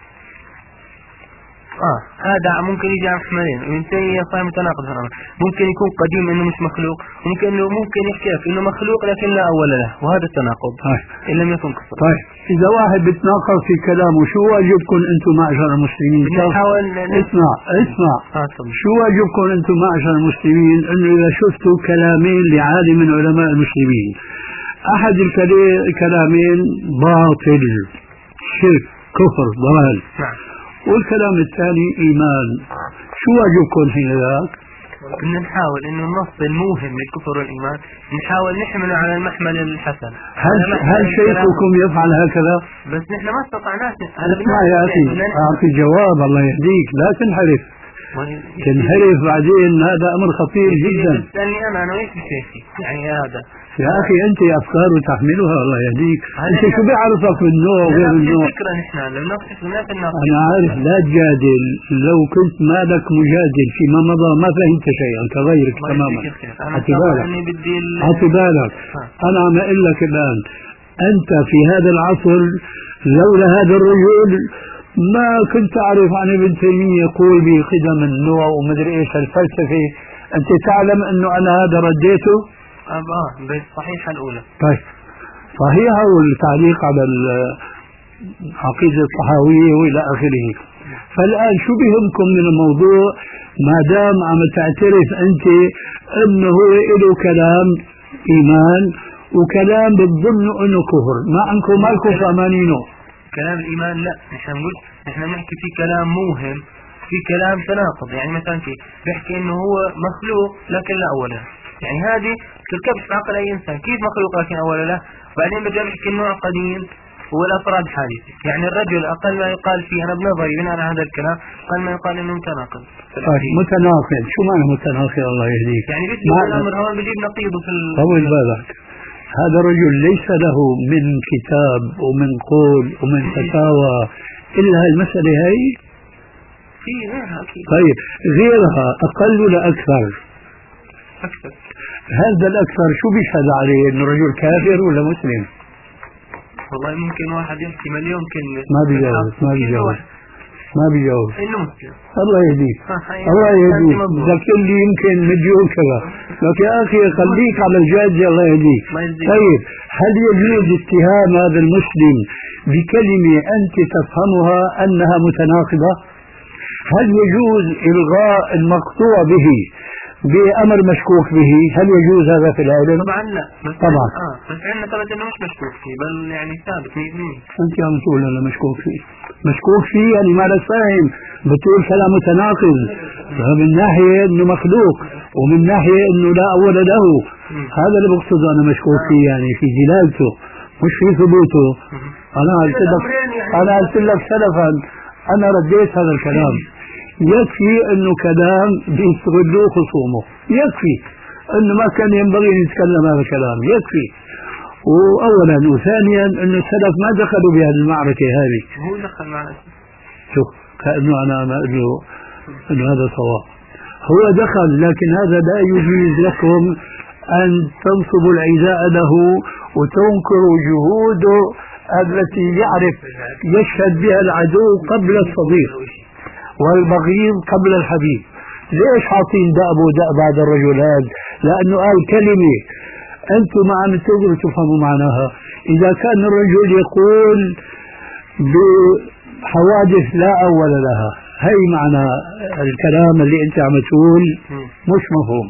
اه هذا ممكن يجي على محملين، ابن تيمية صحيح متناقض هذا. ممكن يكون قديم انه مش مخلوق، ممكن انه ممكن يحكي لك انه مخلوق لكن لا اول له، وهذا التناقض طيب. ان لم يكن قصر. طيب اذا واحد بتناقض في كلامه شو واجبكم انتم معشر المسلمين؟ نحاول اسمع اسمع آه شو واجبكم انتم معشر المسلمين انه اذا شفتوا كلامين لعالم من علماء المسلمين، احد الكلامين باطل شرك كفر ضلال، نعم، والكلام الثاني ايمان، شو واجبكم حين ذاك؟ بدنا نحاول انه النص الموهم للكفر والايمان نحاول نحمله على المحمل الحسن. هل هل شيخكم يفعل هكذا؟ بس نحن ما استطعناش. اسمع يا اخي اعطي جواب الله يهديك، لا تنحرف. تنحرف بعدين هذا امر خطير جدا. تسالني انا انا ويش شيخي يعني هذا يا اخي انت افكار تحملها الله يهديك. انت شو بيعرفك من نوع وغير النوع؟ فكره نحن لو نقصد الناس انا عارف لا تجادل، لو كنت مالك مجادل فيما مضى ما فهمت شيئا كغيرك تماما. اعطي بالك اعطي بالك انا عم اقول لك الان انت في هذا العصر لولا هذا الرجل ما كنت اعرف عن ابن تيمية يقول بقدم النوع ومدري ايش الفلسفه. انت تعلم انه انا هذا رديته؟ اه بالصحيحة الأولى. طيب صحيحة والتعليق على العقيدة الطحاوية وإلى آخره. فالآن شو بهمكم من الموضوع ما دام عم تعترف أنت أنه هو له كلام إيمان وكلام بتظن أنه كفر، ما أنكم مالكم فأمانينه. كلام الإيمان لا، نحن نقول نحن نحكي في كلام موهم، في كلام تناقض. يعني مثلا في بيحكي أنه هو مخلوق لكن لا أولا، يعني هذه تركبش في عقل أي إنسان. كيف مخلوق لكن أولا له؟ بعدين بدأ يحكي النوع قديم والأفراد حادثة. يعني الرجل أقل ما يقال فيه أنا بنظري بناء على هذا الكلام أقل ما يقال إنه متناقض. طيب متناقض شو معنى متناقض الله يهديك؟ يعني بيجيب الأمر هون بيجيب نقيضه في طول بالك. هذا الرجل ليس له من كتاب ومن قول ومن فتاوى إلا المسألة هي. في غيرها أكيد. طيب غيرها أقل ولا أكثر؟ أكثر. هذا الأكثر شو بيشهد عليه؟ إنه رجل كافر ولا مسلم؟ والله ممكن واحد يحكي مليون كلمة ما بيجاوب ما بيجاوب ما بيجاوب. إنه مسلم. الله يهديك الله يهديك. ذكر لي يمكن مليون كذا، لك يا أخي خليك على الجادة الله يهديك. طيب هل يجوز اتهام هذا المسلم بكلمة أنت تفهمها أنها متناقضة؟ هل يجوز إلغاء المقطوع به بأمر مشكوك به؟ هل يجوز هذا في العلم؟ طبعا لا. بس طبعا اه بس عندنا ثبت انه مش مشكوك فيه، بل يعني ثابت مية بالمية. انت عم تقول انا مشكوك فيه. مشكوك فيه يعني ما لك فاهم، بتقول كلام متناقض من ناحية انه مخلوق ومن ناحية انه لا اول له. هذا اللي بقصده انا مشكوك فيه، يعني في دلالته مش في ثبوته. انا قلت لك انا قلت لك سلفا انا رديت هذا الكلام. يكفي انه كلام بيستغلوه خصومه، يكفي انه ما كان ينبغي ان يتكلم هذا الكلام، يكفي. واولا وثانيا انه السلف ما دخلوا بهذه المعركه هذه. هو دخل معنا شوف كانه انا ما اقول له انه هذا صواب. هو دخل، لكن هذا لا يجيز لكم ان تنصبوا العداء له وتنكروا جهوده التي يعرف يشهد بها العدو قبل الصديق والبغيض قبل الحبيب. ليش حاطين دأب ودأب هذا الرجل هذا؟ لأنه قال كلمة أنتم ما عم تقدروا تفهموا معناها. إذا كان الرجل يقول بحوادث لا أول لها، هي معنى الكلام اللي أنت عم تقول مش مفهوم.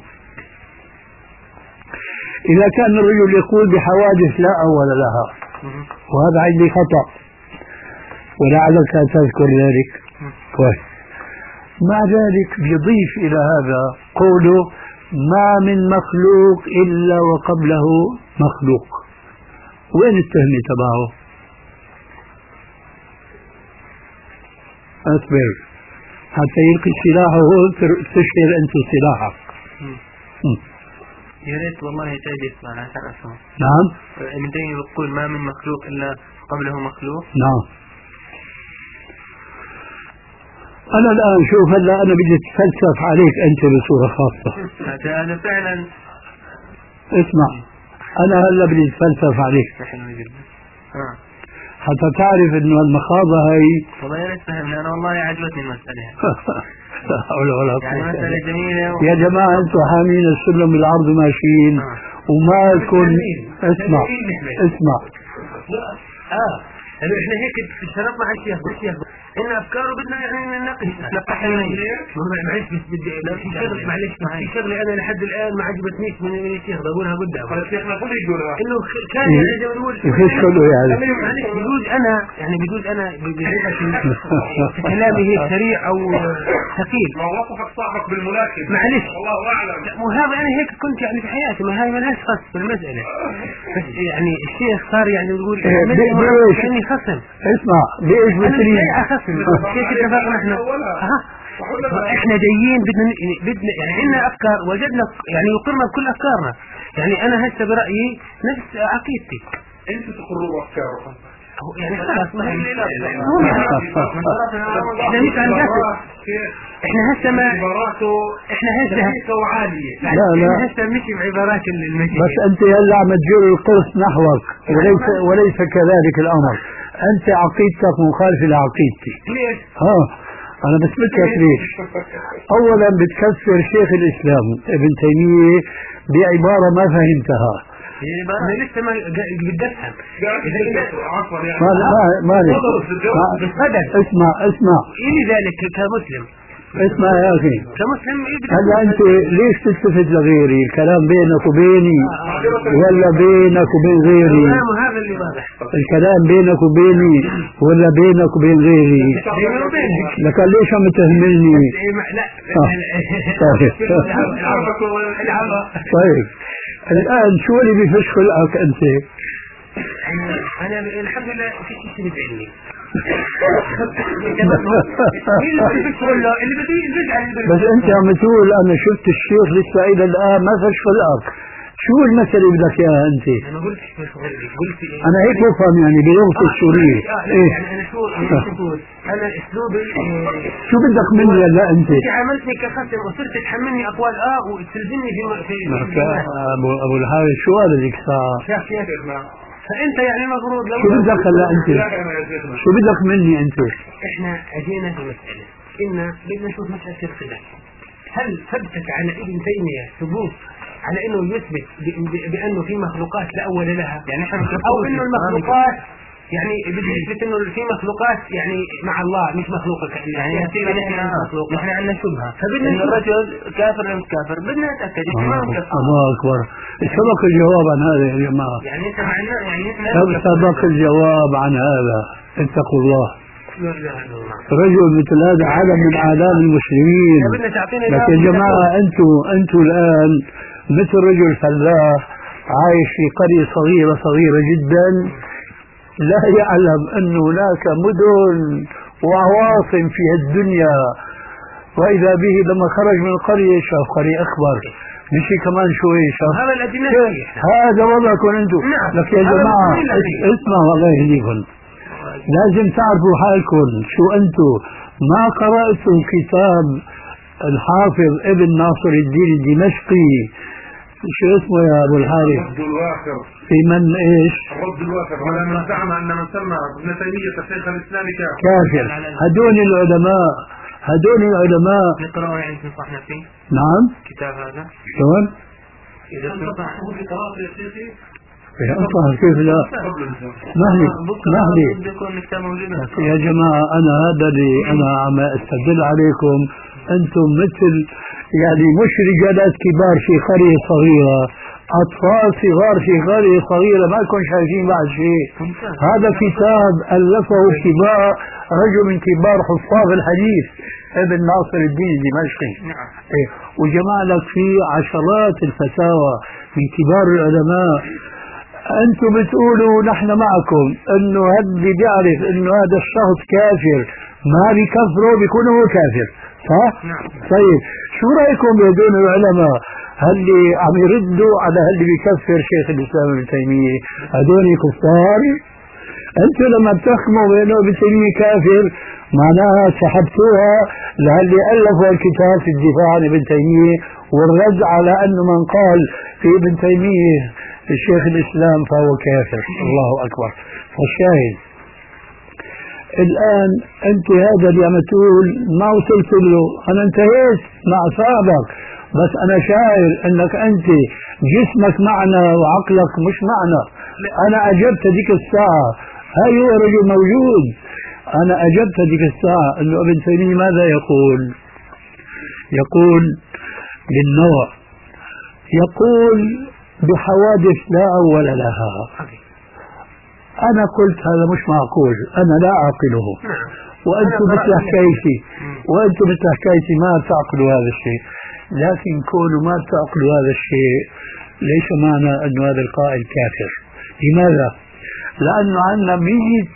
إذا كان الرجل يقول بحوادث لا أول لها، وهذا عندي خطأ ولعلك تذكر ذلك كويس. مع ذلك يضيف إلى هذا قوله ما من مخلوق إلا وقبله مخلوق. وين التهمة تبعه؟ أصبر حتى يلقي سلاحه تشهر أنت سلاحك. يا ريت والله تأتي اسمع عشان أفهم. نعم. انت يقول ما من مخلوق إلا قبله مخلوق. نعم. أنا الآن شوف هلا أنا بدي أتفلسف عليك أنت بصورة خاصة. هذا فعلا. اسمع أنا هلا بدي أتفلسف عليك. آه. حتى تعرف إنه المخاضة هي. والله يا ريت فهمني أنا والله عجبتني المسألة. لا حول ولا قوة. يعني مسألة جميلة. و... يا جماعة أنتم حامين السلم بالعرض ماشيين. آه. وما يكون اسمع اسمع. اه يعني احنا هيك اشترطنا مع الشيخ الشيخ ان افكاره بدنا يعني نناقشها نقحنا معلش بس بدي في شغله معلش في شغله انا لحد الان ما عجبتنيش من من الشيخ بقولها قدام الشيخنا كل يقولها انه كان يعني زي ما نقول يفشلوا يعني معلش بجوز انا يعني بجوز انا في كلامي هيك سريع او ثقيل ما وصفك صاحبك بالملاكم معلش والله اعلم وهذا انا هيك كنت يعني في حياتي ما هاي ما لهاش خص بالمساله بس يعني الشيخ صار يعني نقول يعني خصم اسمع ليش بتريد خصم كيف اتفقنا احنا احنا جايين بدنا بدنا يعني عندنا افكار وجدنا يعني يقرنا بكل افكارنا يعني انا هسه برايي نفس عقيدتي انتوا تقرروا افكاركم يعني خلاص ما هي احنا مش عن جسد احنا هسه ما احنا هسه وعاليه لا لا هسه مش بعبارات المجيء بس انت هلا عم تجر القرص نحوك وليس وليس كذلك الامر انت عقيدتك مخالفه لعقيدتي ليش؟ ها انا بثبت لك ليش اولا بتكفر شيخ الاسلام ابن تيميه بعباره ما فهمتها انا لسه ما بدي افهم عفوا يعني ما ما اسمع اسمع إلي ذلك كمسلم اسمع يا اخي كمسلم هلا انت ليش تلتفت لغيري الكلام بينك وبيني ولا بينك وبين غيري هذا اللي واضح الكلام بينك وبيني ولا بينك وبين غيري لك ليش عم تهملني لا طيب الان شو اللي بفش خلقك انت انا الحمد لله في شيء بيعني بس انت عم تقول انا شفت الشيخ لسه الى الان ما فش خلقك شو المسألة بدك اياها انت؟ انا قلت قلت انا هيك بفهم يعني بلغة السورية ايه يعني انا شو انا اسلوبي شو بدك مني هلا انت؟ انت عملتني كخصم وصرت تحملني اقوال اه وتلزمني في في ابو ابو الحارث شو قال ذيك الساعة؟ فانت يعني المفروض لو شو بدك هلا انت؟ شو بدك مني انت؟ احنا اجينا في مسألة ان بدنا نشوف مسألة الخلاف هل ثبتك على ابن تيمية ثبوت على انه يثبت بانه في مخلوقات لا اول لها يعني او انه المخلوقات يعني بيثبت انه في مخلوقات يعني مع الله مش مخلوقه يعني يصير نحن نحن عندنا شبهه فبدنا الرجل كافر ام كافر بدنا نتاكد ما الله اكبر سبق الجواب عن هذا يا جماعه يعني سمعنا يعني سبق الجواب عن هذا اتقوا الله رجل مثل هذا عالم من اعلام المسلمين لكن يا جماعه انتم انتم الان مثل رجل فلاح عايش في قرية صغيرة صغيرة جدا لا يعلم أن هناك مدن وعواصم في الدنيا وإذا به لما خرج من القرية شاف قرية أكبر مشي كمان شوي شاف هذا الأدنى هذا وضعكم أنتم لك يا جماعة اسمعوا الله يهديكم لازم تعرفوا حالكم شو أنتم ما قرأتوا كتاب الحافظ ابن ناصر الدين الدمشقي شو اسمه يا ابو الحارث؟ الرد الوافر في من ايش؟ الرد الوافر على من زعم ان من سمى ابن تيمية شيخ الاسلام كافر كافر هدول العلماء هدول العلماء نقرأه يعني تنصحنا فيه؟ نعم كتاب هذا شلون؟ إذا تنصح يا أطلع كيف لا مهلي مهلي يا جماعة أنا هذا اللي أنا عم أستدل عليكم أنتم مثل يعني مش رجالات كبار في قرية صغيرة أطفال صغار في قرية صغيرة ما يكون شايفين بعد شيء هذا كتاب ألفه كبار رجل من كبار حفاظ الحديث ابن ناصر الدين الدمشقي. نعم. إيه. وجمع لك فيه عشرات الفتاوى من كبار العلماء. أنتم بتقولوا نحن معكم إنه اللي بيعرف إنه هذا الشخص كافر ما بيكفره بيكون هو كافر، صح؟ نعم. طيب شو رأيكم بهدول العلماء اللي عم يردوا على اللي بيكفر شيخ الإسلام ابن تيمية؟ هدول كفار؟ أنتم لما بتحكموا بأنه ابن تيمية كافر معناها سحبتوها للي ألفوا الكتاب في الدفاع عن ابن تيمية والرد على أنه من قال في ابن تيمية الشيخ الإسلام فهو كافر. الله أكبر. فالشاهد الآن أنت هذا اللي عم تقول ما وصلت له، أنا انتهيت مع صاحبك، بس أنا شاعر أنك أنت جسمك معنا وعقلك مش معنا. أنا أجبت هذيك الساعة، هاي هو رجل موجود، أنا أجبت هذيك الساعة أنه ابن تيمية ماذا يقول؟ يقول بالنوع، يقول بحوادث لا أول لها. أنا قلت هذا مش معقول، أنا لا أعقله، وأنتم مثل حكايتي وأنتم مثل حكايتي ما تعقلوا هذا الشيء. لكن كونوا ما تعقلوا هذا الشيء ليس معنى أنه هذا القائل كافر. لماذا؟ لأنه عندنا مئة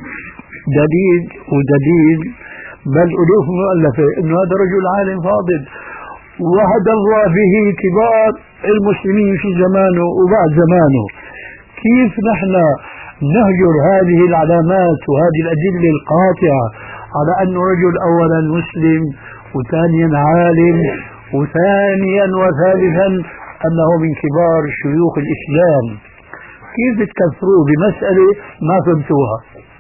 دليل ودليل بل ألوف مؤلفة أنه هذا رجل عالم فاضل وهدى الله به كبار المسلمين في زمانه وبعد زمانه. كيف نحن نهجر هذه العلامات وهذه الأدلة القاطعة على أنه رجل أولا مسلم وثانيا عالم وثانيا وثالثا أنه من كبار شيوخ الإسلام؟ كيف تكفروه بمسألة ما فهمتوها؟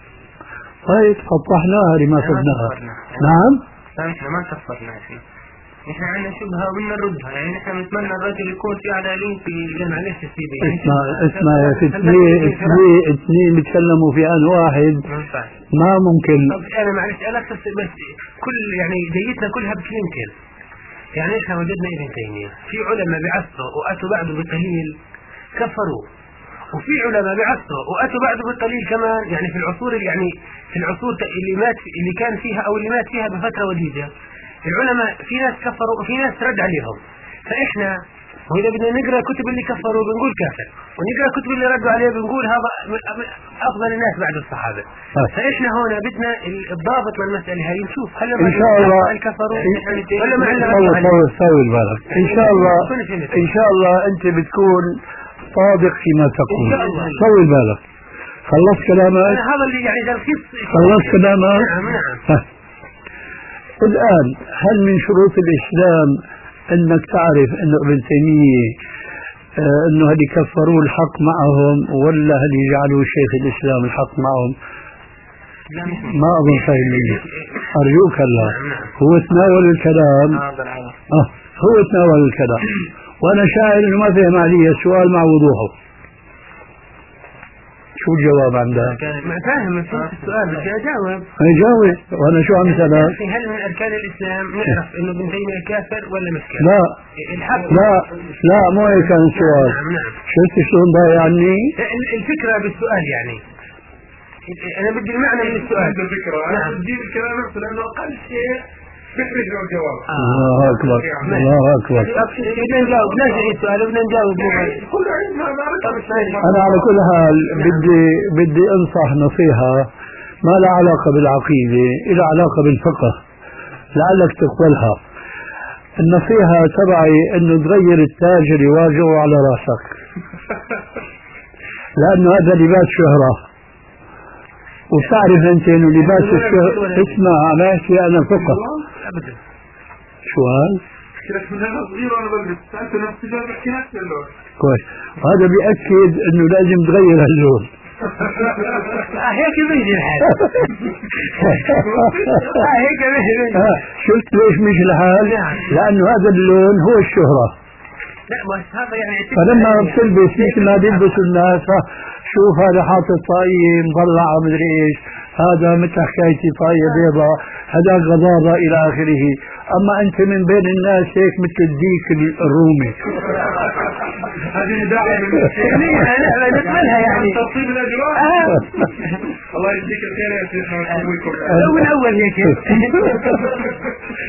طيب وضحناها لما فهمناها. نعم. احنا ما كفرنا احنا احنا عندنا شبهة وبدنا نردها، يعني احنا بنتمنى الرجل يكون في على علوم في الجامعة. ليش يا سيدي؟ اسمع اسمع يا سيدي، اثنين اثنين اثنين بيتكلموا في آن واحد ما ممكن. طب انا معلش انا بس كل يعني جيتنا كلها بكلمتين. يعني احنا وجدنا ابن تيمية في علماء بعصره واتوا بعده بقليل كفروا، وفي علماء بعصره واتوا بعده بقليل كمان، يعني في العصور يعني في العصور اللي مات اللي كان فيها او اللي مات فيها بفترة وجيزة العلماء في ناس كفروا وفي ناس رد عليهم. فاحنا واذا بدنا نقرا كتب اللي كفروا بنقول كافر، ونقرا كتب اللي ردوا عليه بنقول هذا افضل الناس بعد الصحابه. فاحنا هنا بدنا الضابط من المساله هي نشوف هل ان شاء الله الكفروا ولا ما عندنا. طول طول بالك ان شاء الله ان شاء الله انت بتكون صادق فيما تقول. طول بالك. خلصت كلامك؟ هذا اللي يعني تلخيص. خلصت كلامك؟ نعم نعم. الآن هل من شروط الإسلام أنك تعرف أن ابن تيمية آه أنه هل يكفروا الحق معهم ولا هل يجعلوا شيخ الإسلام الحق معهم؟ ما أظن فاهم مني، أرجوك الله. هو تناول الكلام آه هو تناول الكلام وأنا شاعر أنه ما فهم علي السؤال مع وضوحه. شو الجواب عندها؟ ما فاهم السؤال بدي اجاوب. اجاوب وانا شو عم اسالك؟ هل من اركان الاسلام نعرف انه ابن تيميه كافر ولا مش كافر؟ لا الحق لا لا مو هيك كان السؤال. نعم نعم. شفت شلون ضايع عني؟ الفكره بالسؤال يعني انا بدي المعنى من السؤال. الفكره نعم بدي الكلام نفسه لانه اقل شيء بيحرج له الجواب. الله اكبر الله اكبر. بدنا نجاوب نرجع السؤال بدنا نجاوب. انا على كل حال بدي بدي انصح نصيحه ما لها علاقه بالعقيده، لها علاقه بالفقه لعلك تقبلها. النصيحه تبعي انه تغير التاج اللي واجهه على راسك لانه هذا لباس شهره، وتعرف انت انه لباس الشهره. اسمع عم احكي انا فقه. ابدا. شو قال؟ كنت من انا صغير وانا بلبس سالت نفسي جاب بحكي نفس اللون. كويس. هذا بيأكد انه لازم تغير هاللون. هيك بيجي الحال. هيك بيجي. شفت ليش مش الحال؟ لانه هذا اللون هو الشهرة. لا بس هذا يعني فلما بتلبس مثل ما بيلبسوا الناس، شوف هذا حاطط طاقية مطلعة مدري ايش، هذا مثل حكايتي طاقية بيضاء، هذا غضاضة الى اخره. اما انت من بين الناس هيك مثل الديك الرومي. هذه دعوة من انا نقبلها يعني تطيب الاجواء. الله يجزيك الخير يا شيخنا. لو من اول هيك.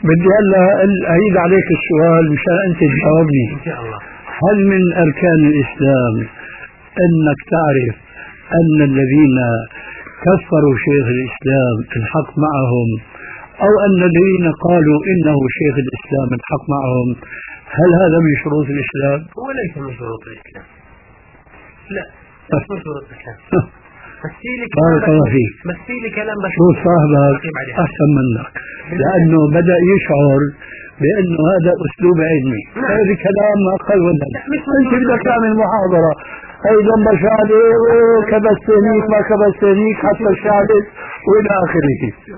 بدي هلا أعيد عليك السؤال مشان أنت تجاوبني. إن شاء الله. هل من أركان الإسلام أنك تعرف أن الذين كفروا شيخ الإسلام الحق معهم، أو أن الذين قالوا إنه شيخ الإسلام الحق معهم؟ هل هذا من شروط الإسلام؟ هو ليس من شروط الإسلام. لا مش من شروط الإسلام. بس في لي بارك الله فيك. بس في لي كلام بس شو صاحبك أحسن منك، لأنه بدأ يشعر بأنه هذا أسلوب علمي. هذا كلام أقل ولا أنت بدك تعمل محاضرة أيضا بشهادة كبستنيك ما كبستنيك حتى الشهادة وإلى آخره.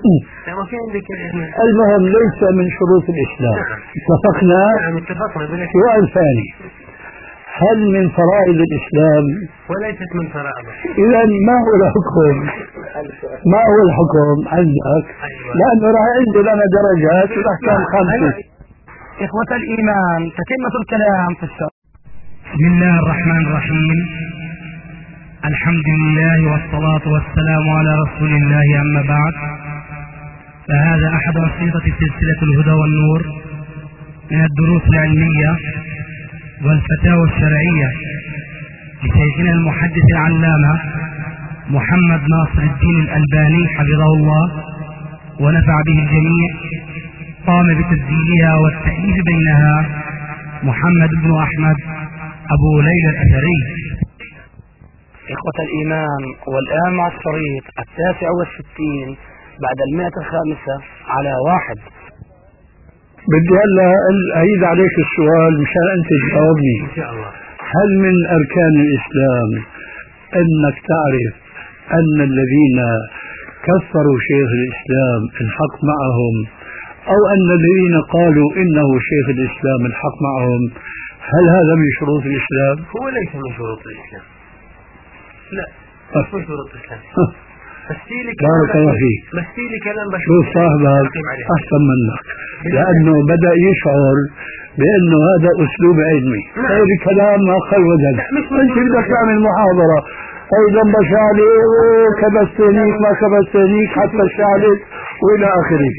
المهم ليس من شروط الإسلام. اتفقنا؟ نعم اتفقنا. سؤال ثاني، هل من فرائض الإسلام؟ وليست من فرائضه. إذا ما هو الحكم؟ ما هو الحكم عندك؟ لأنه راح عندي لنا درجات والأحكام خمسة. إخوة الإيمان، تتمة الكلام في الشرع. بسم الله الرحمن الرحيم. الحمد لله والصلاة والسلام على رسول الله، أما بعد، فهذا أحد أنشطة سلسلة الهدى والنور من الدروس العلمية والفتاوى الشرعية لشيخنا المحدث العلامة محمد ناصر الدين الألباني حفظه الله ونفع به الجميع. قام بتسجيلها والتأليف بينها محمد بن أحمد أبو ليلى الأثري. إخوة الإيمان، والآن مع الشريط التاسع والستين بعد المئة الخامسة على واحد. بدي هلا أعيد عليك السؤال مشان أنت تجاوبني. إن شاء الله. هل من أركان الإسلام أنك تعرف أن الذين كفروا شيخ الإسلام الحق معهم، أو أن الذين قالوا إنه شيخ الإسلام الحق معهم؟ هل هذا من شروط الإسلام؟ هو ليس من شروط الإسلام. لا مش من شروط الإسلام. بس في لي بارك الله فيك. بس في لي كلام بس شو صاحبك أحسن منك، لأنه بدأ يشعر بأنه هذا أسلوب علمي. هذا كلام أقل وزن. أنت بدك تعمل محاضرة أيضا بشهادة كبستنيك ما كبستنيك حتى الشهادة وإلى آخره.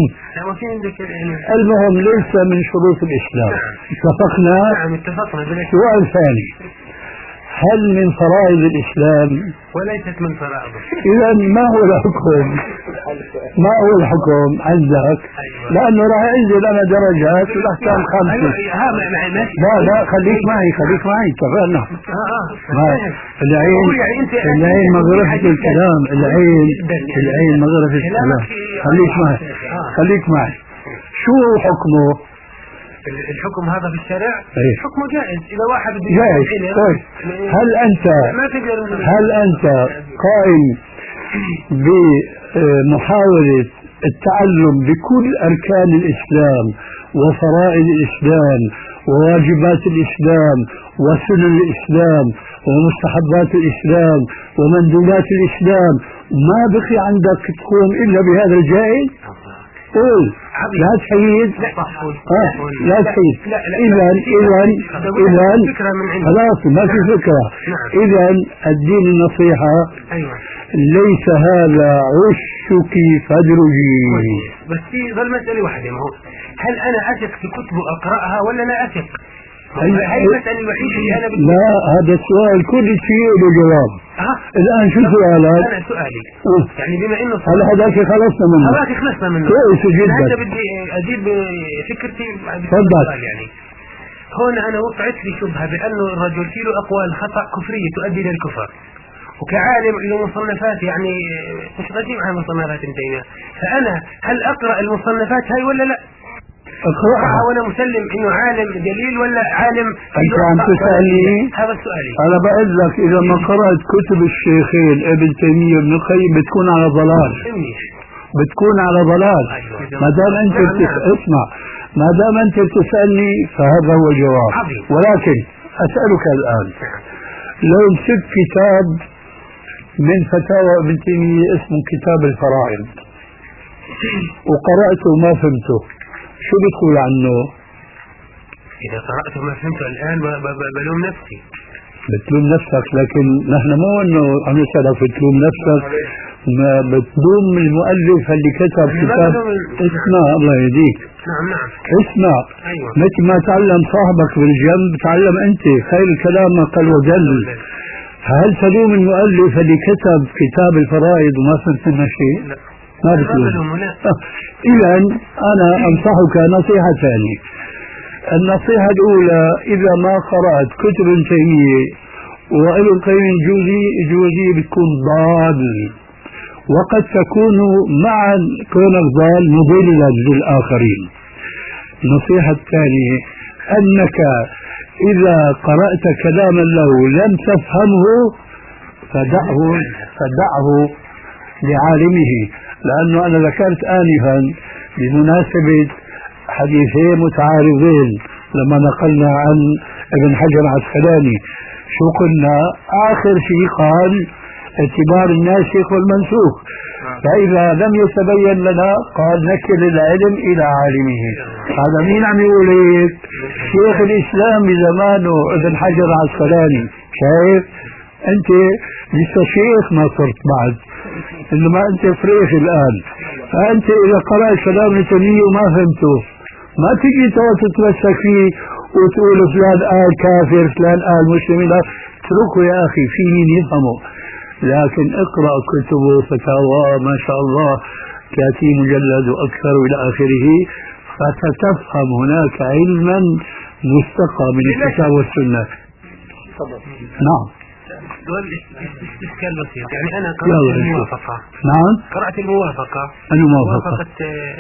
المهم ليس من شروط الإسلام. اتفقنا؟ نعم اتفقنا. سؤال ثاني، هل من فرائض الإسلام؟ وليست من فرائضه. إذا ما هو الحكم؟ ما هو الحكم عندك؟ لأنه راح عندي لنا درجات والأحكام خمسة. لا لا خليك معي خليك معي اتفقنا. العين العين مغرفة الكلام، العين العين مغرفة الكلام. خليك معي خليك معي. شو حكمه؟ الحكم هذا في الشارع أيه. حكمه جائز إذا واحد جائز. طيب هل أنت هل أنت قائم بمحاولة التعلم بكل أركان الإسلام وفرائض الإسلام وواجبات الإسلام وسنن الإسلام ومستحبات الإسلام ومندوبات الإسلام، ما بقي عندك تقوم إلا بهذا الجائز؟ قول لا تحيد. آه. لا تحيد. إذا إذا إذا خلاص ما في فكرة. إذا الدين النصيحة ليس هذا عشك فادرجي. بس في ظل مسألة واحدة، ما هو هل أنا أثق في كتب أقرأها ولا لا أثق؟ هاي المسألة الوحيدة اللي أنا بدي. لا هذا السؤال كل شيء له جواب. أه؟ الآن شو سؤالك؟ أنا سؤالي أه. يعني بما إنه هلا هذاك خلصنا منه. هذاك خلصنا منه. كويس جدا. هذا بدي أجيب فكرتي. تفضل. يعني هون أنا وقعت لي شبهة بأنه الرجل فيه له أقوال خطأ كفرية تؤدي للكفر، وكعالم له مصنفات يعني مش غشيم عن مصنفات ابن تيمية، فأنا هل أقرأ المصنفات هاي ولا لا؟ أقرأها وأنا مسلم إنه عالم جليل ولا عالم؟ أنت عم تسألني؟ هذا سؤالي. أنا بقول لك إذا ما قرأت كتب الشيخين ابن تيمية وابن القيم بتكون على ضلال. بتكون على ضلال. ما دام أنت اسمع، ما دام أنت بتسألني فهذا هو الجواب. ولكن أسألك الآن، لو مسكت كتاب من فتاوى ابن تيمية اسمه كتاب الفرائض وقرأته وما فهمته، شو بتقول عنه؟ إذا قرأته ما فهمته الآن بلوم نفسي. بتلوم نفسك، لكن نحن مو انه عم نسألك بتلوم نفسك، ما بتلوم المؤلف اللي كتب كتاب. اسمع الله يهديك. نعم نعم اسمع. أيوة. مثل ما تعلم صاحبك بالجنب تعلم أنت، خير الكلام ما قل ودل. هل تلوم المؤلف اللي كتب كتاب الفرائض وما فهمت منه شيء؟ لا ما بتلوم. إذا أنا أنصحك نصيحة ثانية. النصيحة الأولى، إذا ما قرأت كتب ابن تيمية وابن القيم الجوزية بتكون ضال، وقد تكون مع كونك ضال مضلا للآخرين. النصيحة الثانية أنك إذا قرأت كلاما له لم تفهمه فدعه فدعه لعالمه، لأنه أنا ذكرت آنفا بمناسبة حديثين متعارضين لما نقلنا عن ابن حجر العسقلاني شو قلنا؟ آخر شيء قال اعتبار الناسخ والمنسوخ، فإذا لم يتبين لنا قال نكل العلم إلى عالمه. هذا مين عم يقول هيك؟ شيخ الإسلام بزمانه ابن حجر العسقلاني. شايف أنت لسه شيخ ما صرت بعد، إنما أنت فريخ الآن. فأنت إذا قرأت كلام ابن تيمية وما فهمته ما تجي تتمسك فيه وتقول فلان قال كافر فلان قال مسلم. لا، اتركه يا أخي، في مين يفهمه. لكن اقرأ كتبه فتاوى ما شاء الله ثلاثين مجلد وأكثر إلى آخره، فستفهم هناك علما مستقى من الكتاب والسنة. نعم. سؤال إشكال بسيط، يعني أنا قرأت الموافقة. نعم. قرأت الموافقة. الموافقة. موافقة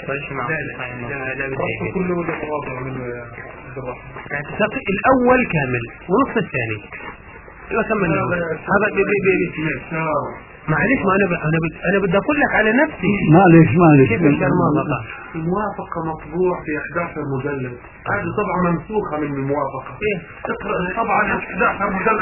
الأول كامل ونصف الثاني لا كمل هذا بي بي بي معلش، ما انا ب... انا ب... انا بدي اقول لك على نفسي. معلش معلش كيف الموافقه؟ الموافقه مطبوع في أحد عشر مجلد، هذه طبعا منسوخه من الموافقه. ايه اقرا طبعا أحد عشر مجلد.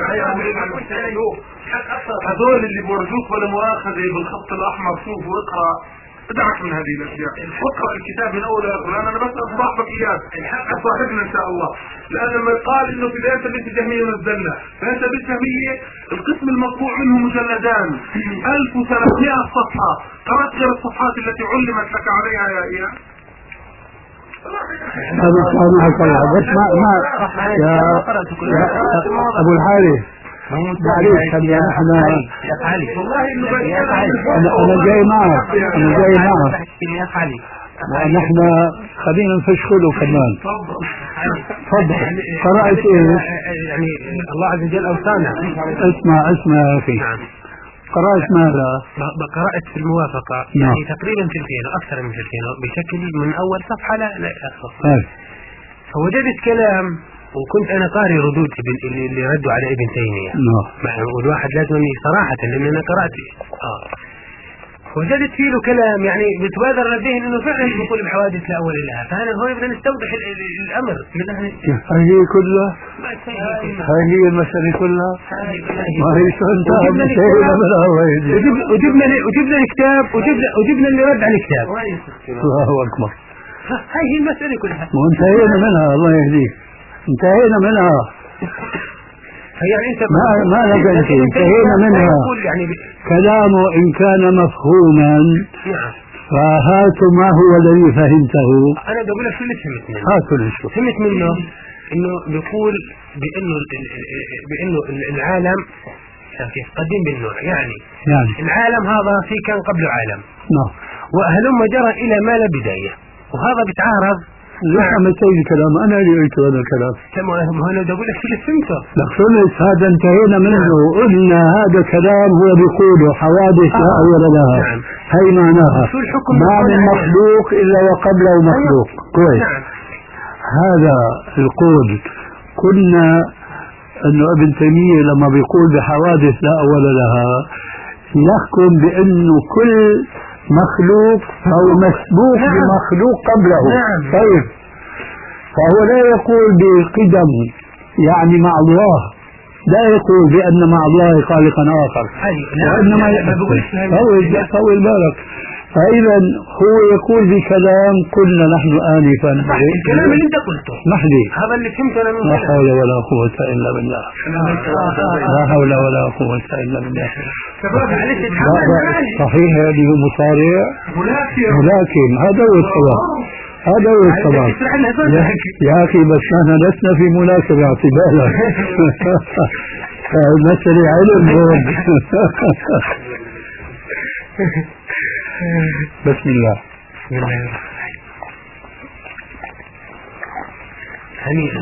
هذول اللي بورجوك ولا مؤاخذه بالخط الاحمر، شوف واقرا، ادعك من هذه الاشياء، اقرا الكتاب من اول لاخر. انا بس اصاحبك اياه، اصاحبنا ان شاء الله. لان لما قال انه في ليس بنت جهميه نزلنا، ليس بنت جهميه القسم المطبوع منه مجلدان ألف وثلاثمائة صفحه، قرات غير الصفحات التي علمت لك عليها يا اياه. هذا سامحك الله، بس ما ما يا ابو الحارث معلش خلينا نحن انا انا جاي معك انا جاي معك نحن خلينا نفشخله كمان. تفضل. قرأت ايش؟ يعني الله عز وجل اوصانا. اسمع اسمع يا اخي. قرأت ماذا؟ قرأت في الموافقة يعني تقريبا ثلثين أكثر من ثلثين بشكل من أول صفحة لا لا آخر. فوجدت كلام، وكنت أنا قاري ردود اللي, اللي ردوا على ابن تيمية. نعم. والواحد لازم صراحة لأن أنا قرأت آه وجدت فيه له كلام يعني بتبادر لديه انه فعلا يقول الحوادث لا اول لها، فانا هون بدنا نستوضح الامر. هذه كلها هذه المسألة كلها ما هي انتهى انتهينا من اول. وجبنا وجبنا الكتاب وجبنا وجبنا اللي رد على الكتاب. الله اكبر. هاي هي المسألة كلها. وانتهينا منها الله يهديك. انتهينا منها. يعني انت ما ما لقيت انتهينا منها. يعني كلامه ان كان مفهوما نعم فهاتوا ما هو الذي فهمته. انا بقول لك شو اللي فهمت منه. هاتوا اللي شو فهمت منه انه بيقول بانه بانه العالم كيف قديم بالنوع، يعني يعني العالم هذا في كان قبله عالم نعم واهلم جرى الى ما لا بدايه، وهذا بيتعارض. ليش عم تقول الكلام؟ انا اللي قلت هذا الكلام. تمام، انا بدي اقول لك شو اللي فهمته. لك فهمت هذا انتهينا منه. قلنا هذا كلام هو بيقوله حوادث لا اول لها. نعم. هي معناها شو الحكم؟ ما من مخلوق الا وقبله مخلوق. كويس. نعم. هذا القول قلنا انه ابن تيمية لما بيقول بحوادث لا اول لها يحكم بانه كل مخلوق أو مسبوق نعم. بمخلوق قبله. نعم. طيب فهو لا يقول بقدم يعني مع الله، لا يقول بأن مع الله خالقا آخر، وإنما طول طول بالك فإذا هو يقول بكلام قلنا نحن آنفا الكلام اللي أنت قلته محلي هذا اللي فهمته أنا من لا حول ولا قوة إلا بالله لا حول ولا قوة إلا بالله صحيح هذه مصارع ملاكم هذا هو الصواب هذا هو الصواب يا أخي بس نحن لسنا في ملاكمة اعتبارا مسألة علم بسم الله بسم الله الرحمن الرحيم هنيئا.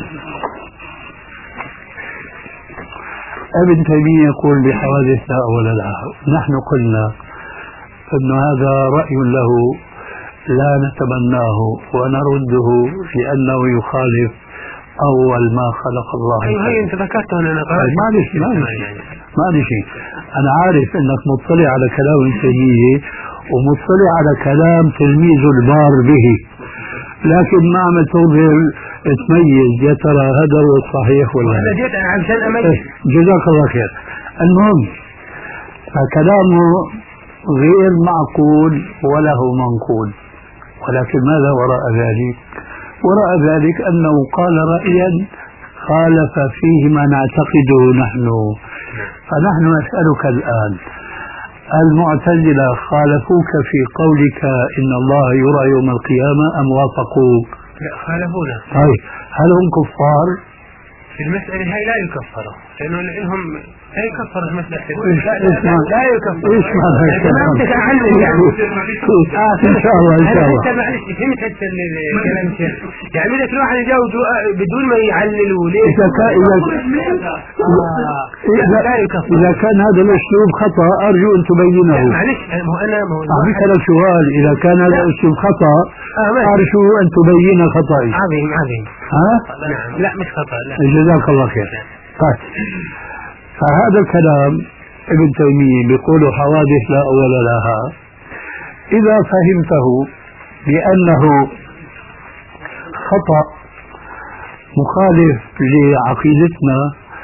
ابن تيمية يقول بحوادث لا أول لها. نحن قلنا أن هذا رأي له لا نتبناه ونرده في أنه يخالف أول ما خلق الله. أيوة هي أنت ذكرت أنا قرأت. معلش معلش معلش أنا عارف أنك مطلع على كلام ابن تيمية ومطلع على كلام تلميذ البار به، لكن ما عم تظهر تميز يا ترى هذا هو الصحيح ولا أنا جيت عشان أميز. جزاك الله خير. المهم فكلامه غير معقول وله منقول، ولكن ماذا وراء ذلك؟ وراء ذلك أنه قال رأيا خالف فيه ما نعتقده نحن. فنحن نسألك الآن، المعتزلة خالفوك في قولك إن الله يرى يوم القيامة أم وافقوك؟ لا خالفونا. طيب هل هم كفار؟ في المسألة هاي لا يكفروا لأنه لهم لا يكفر المسألة. لا لا يكفر. إيش معنى ما بتتعلم يعني. إن شاء الله إن شاء الله. أنت معلش فهمت هذا الكلام شيء. يعني بدك تروح على الجو بدون ما يعللوا ليه؟ إذا كان إذا لا يكفر. إذا كان هذا الأسلوب خطأ أرجو أن تبينه. معلش هو أنا ما هو. أعطيك سؤال، إذا كان هذا الأسلوب خطأ أرجو أن تبين خطأي. عظيم عظيم. ها؟ لا مش خطأ لا. جزاك الله خير. طيب فهذا الكلام ابن تيمية بيقول حوادث لا أول لها. إذا فهمته بأنه خطأ مخالف لعقيدتنا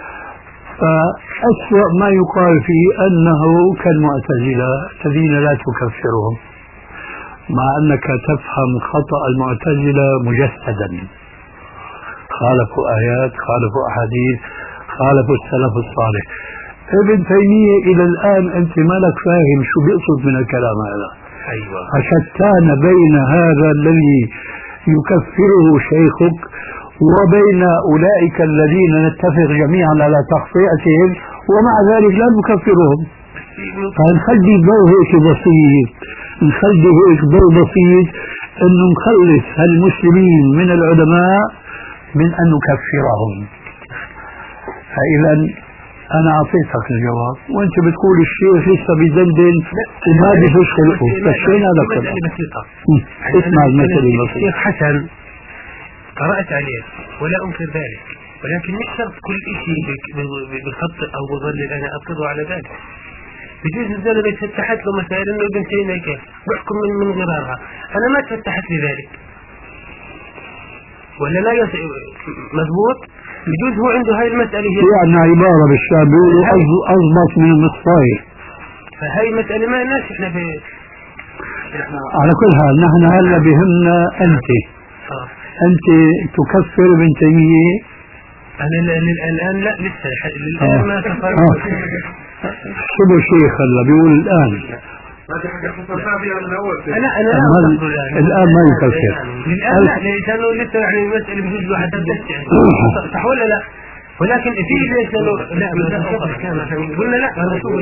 فأسوأ ما يقال فيه أنه كالمعتزلة الذين لا تكفرهم، مع أنك تفهم خطأ المعتزلة مجسدا. خالفوا آيات، خالفوا أحاديث، خالفوا السلف الصالح. ابن تيمية إلى الآن أنت ما لك فاهم شو بيقصد من الكلام هذا. أيوة. فشتان بين هذا الذي يكفره شيخك وبين أولئك الذين نتفق جميعا على تخطئتهم ومع ذلك لا نكفرهم. فنخلي ضوء هيك بسيط، نخلي هيك ضوء بسيط أنه نخلص المسلمين من العلماء من أن نكفرهم. فإذا أنا أعطيتك الجواب وأنت بتقول الشيخ لسه بيدندن وما بيفش خلقه. فشينا هذا الكلام. اسمع المثل البسيط. الشيخ حسن قرأت عليه ولا أنكر ذلك، ولكن مش شرط كل شيء بخط أو بظلل أنا أقر على ذلك. بجوز الزلمة فتحت له مسائل إنه ابن تيمية كيف بحكم من من غرارها. أنا ما تفتحت لي ذلك ولا لا يس... مضبوط. بجوز هو عنده هاي المسألة هي يعني عبارة بالشعب بيقولوا أضبط من المصطاير. فهي مسألة ما الناس إحنا في على كل حال نحن هلا بهمنا أنت آه. أنت تكفر ابن تيمية. أنا الآن لا لسه الآن ما كفر. شو الشيخ هلا بيقول الآن أنا أنا الآن ما يكفر الآن لا لأنه لسه يعني المسألة بجوز واحد صح ولا لا؟ ولكن في ليش لأنه لا قلنا لا الرسول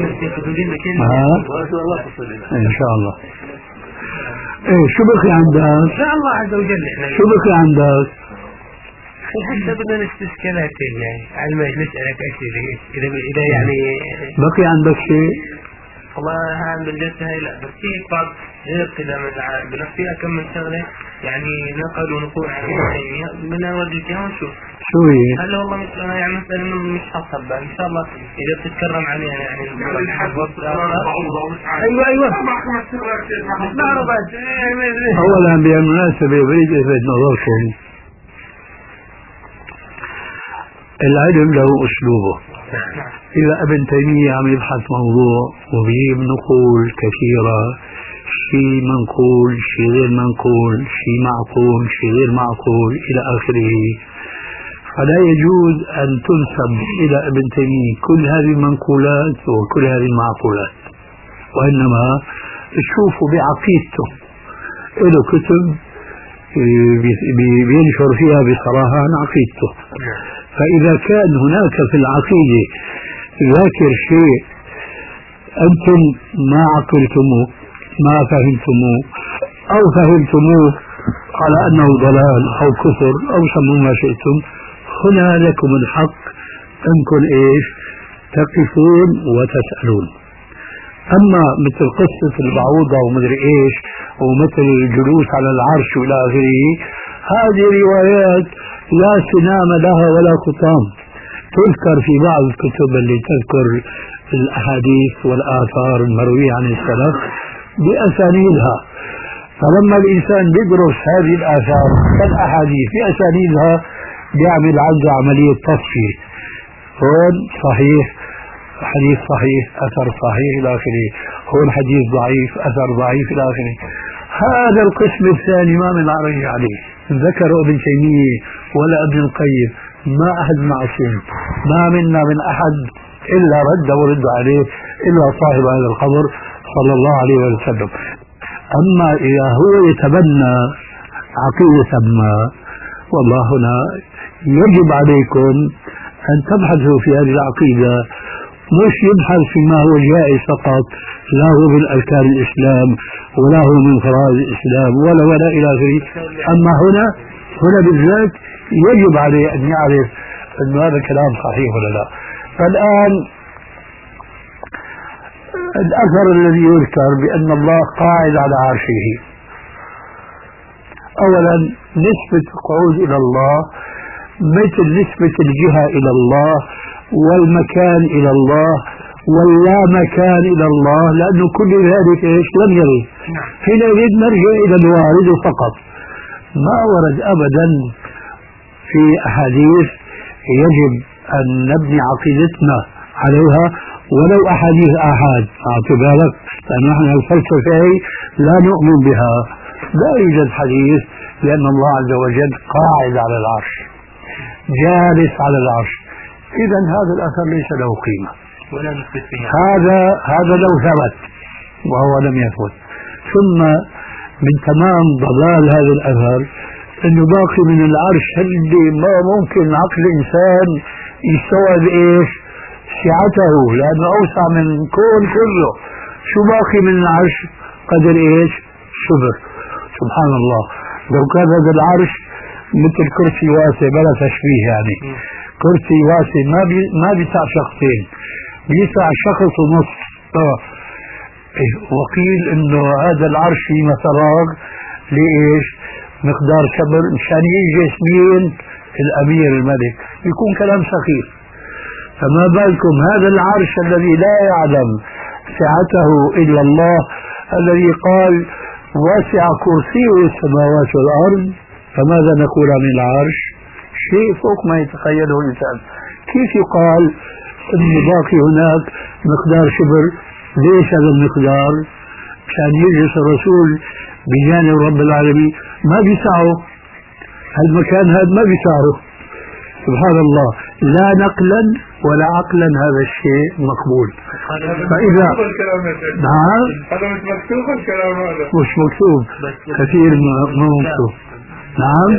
إن شاء الله. إيه شو بقي عندك؟ إن شاء الله عز وجل. شو بقي عندك؟ حتى بدنا نستسكنات يعني على ما نسألك أشياء إذا إذا يعني بقي عندك شيء؟ والله هذا بالجد هاي لا بس في بعض غير كذا من العالم فيها كم من شغلة يعني نقل ونقول عن التيمية بدنا نورجيها ونشوف شو هي؟ هلا والله مش أنا يعني مثلا مش حصل بقى إن شاء الله إذا بتتكرم عليها يعني أيوة أيوة أولا بالمناسبة بريد أفيد نظركم العلم له أسلوبه. إذا ابن تيمية عم يبحث موضوع وبيجيب نقول كثيرة شيء منقول، شيء غير منقول، شيء معقول، شيء غير معقول إلى آخره. فلا يجوز أن تنسب إلى ابن تيمية كل هذه المنقولات وكل هذه المعقولات، وإنما تشوفوا بعقيدته له كتب بينشر فيها بصراحة عن عقيدته. فإذا كان هناك في العقيدة ذاكر شيء أنتم ما عقلتموه ما فهمتموه أو فهمتموه على أنه ضلال أو كفر أو سموا ما شئتم، هنا لكم الحق أنكم إيش تقفون وتسألون. أما مثل قصة البعوضة ومدري إيش ومثل الجلوس على العرش وإلى آخره، هذه روايات لا سنام لها ولا خطام، تذكر في بعض الكتب اللي تذكر الأحاديث والآثار المروية عن السلف بأسانيدها. فلما الإنسان بيدرس هذه الآثار والأحاديث بأسانيدها بيعمل عنده عملية تصفية، هون صحيح حديث صحيح أثر صحيح إلى آخره، هون حديث ضعيف أثر ضعيف إلى آخره. هذا القسم الثاني ما من عليه عليه ذكر ابن تيمية ولا ابن القيم، ما أحد معصوم، ما منا من أحد إلا رد ورد عليه إلا صاحب هذا القبر صلى الله عليه وسلم. أما إذا هو يتبنى عقيدة ما، والله هنا يجب عليكم أن تبحثوا في هذه العقيدة، مش يبحث فيما هو جائز فقط، لا هو من أركان الإسلام ولا هو من فرائض الإسلام ولا ولا إلى آخره. أما هنا هنا بالذات يجب عليه أن يعرف أن هذا الكلام صحيح ولا لا. فالآن الأثر الذي يذكر بأن الله قاعد على عرشه، أولا نسبة القعود إلى الله مثل نسبة الجهة إلى الله والمكان إلى الله واللا مكان إلى الله، لأنه كل ذلك إيش لم يرد. حينئذ نرجع إلى الوارد فقط، ما ورد أبدا في أحاديث يجب أن نبني عقيدتنا عليها ولو أحاديث آحاد. اعتبارك لأن نحن الفلسفة لا نؤمن بها، لا يوجد حديث لأن الله عز وجل قاعد على العرش جالس على العرش، إذا هذا الأثر ليس له قيمة ولا نثبت فيها. هذا هذا لو ثبت وهو لم يثبت. ثم من تمام ضلال هذا الأثر أنه باقي من العرش اللي ما ممكن عقل إنسان يستوعب إيش سعته، لأنه أوسع من الكون كله. شو باقي من العرش؟ قدر إيش شبر. سبحان الله، لو كان هذا العرش مثل كرسي واسع بلا تشبيه، يعني كرسي واسع ما بي ما بيسع شخصين، بيسع شخص ونص. اه وقيل انه هذا العرش في فراغ لإيش مقدار شبر مشان يجي سنين الأمير الملك، يكون كلام سخيف. فما بالكم هذا العرش الذي لا يعلم سعته إلا الله، الذي قال واسع كرسيه السماوات والأرض، فماذا نقول عن العرش؟ شيء فوق ما يتخيله الإنسان. كيف يقال أن باقي هناك مقدار شبر؟ ليش هذا المقدار؟ كان يجلس الرسول بجانب رب العالمين ما بيسعه المكان هذا، ما بيسعه. سبحان الله، لا نقلا ولا عقلا هذا الشيء مقبول. فإذا نعم هذا مش مكتوب الكلام هذا، مش مكتوب، كثير ما مكتوب. نعم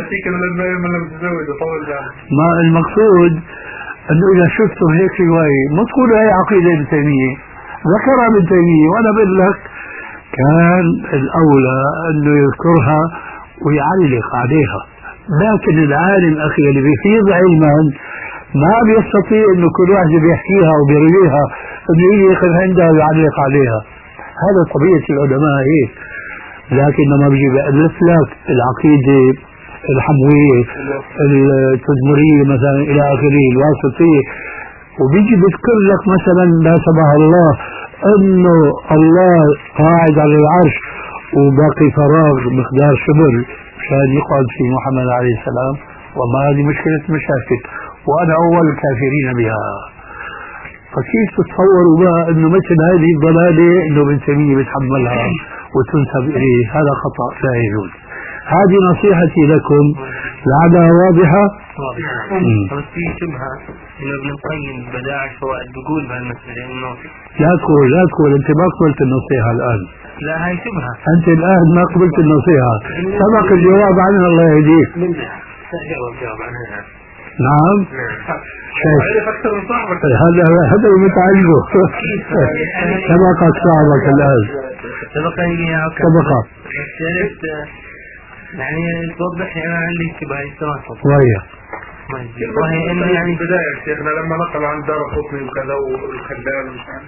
ما المقصود انه اذا شفتم هيك روايه ما تقولوا هي عقيده ابن تيميه، ذكرها ابن تيميه، وانا بقول لك كان الاولى انه يذكرها ويعلق عليها. لكن العالم اخي اللي بيفيض علما ما بيستطيع انه كل واحد بيحكيها وبيرويها انه يجي ياخذ عندها ويعلق عليها. هذا طبيعه العلماء هيك. لكن لما بيجي بألف لك العقيدة الحموية التدمرية مثلا إلى آخره الواسطية، وبيجي بذكر لك مثلا لا سمح الله أنه الله قاعد على العرش وباقي فراغ مقدار شبر مشان يقعد في محمد عليه السلام، وما هذه مشكلة مشاكل وأنا أول الكافرين بها. فكيف تتصوروا بقى أنه مثل هذه الضلالة أنه ابن تيمية بيتحملها وتنسب إليه، هذا خطأ لا يجوز. هذه نصيحتي لكم لعلها واضحة. واضحة. بس في شبهة إنه ابن القيم بداعي الفوائد بيقول بهالمسألة إنه لا تقول لا تقول أنت ما قبلت النصيحة الآن. لا هاي شبهة. أنت الآن ما قبلت النصيحة، سبق الجواب عنها الله يهديك. جواب جواب عنها. نعم. عرف أكثر من صاحبك. هذا هذا المتعلق. سبقك صاحبك الآن. سبقني يا سبقك. عرفت يعني توضح لي أنا عندي اشتباه التواصل. وهي. وهي إنه يعني بداية شيخنا لما نقل عن دار قطني وكذا والخلال ومش عارف.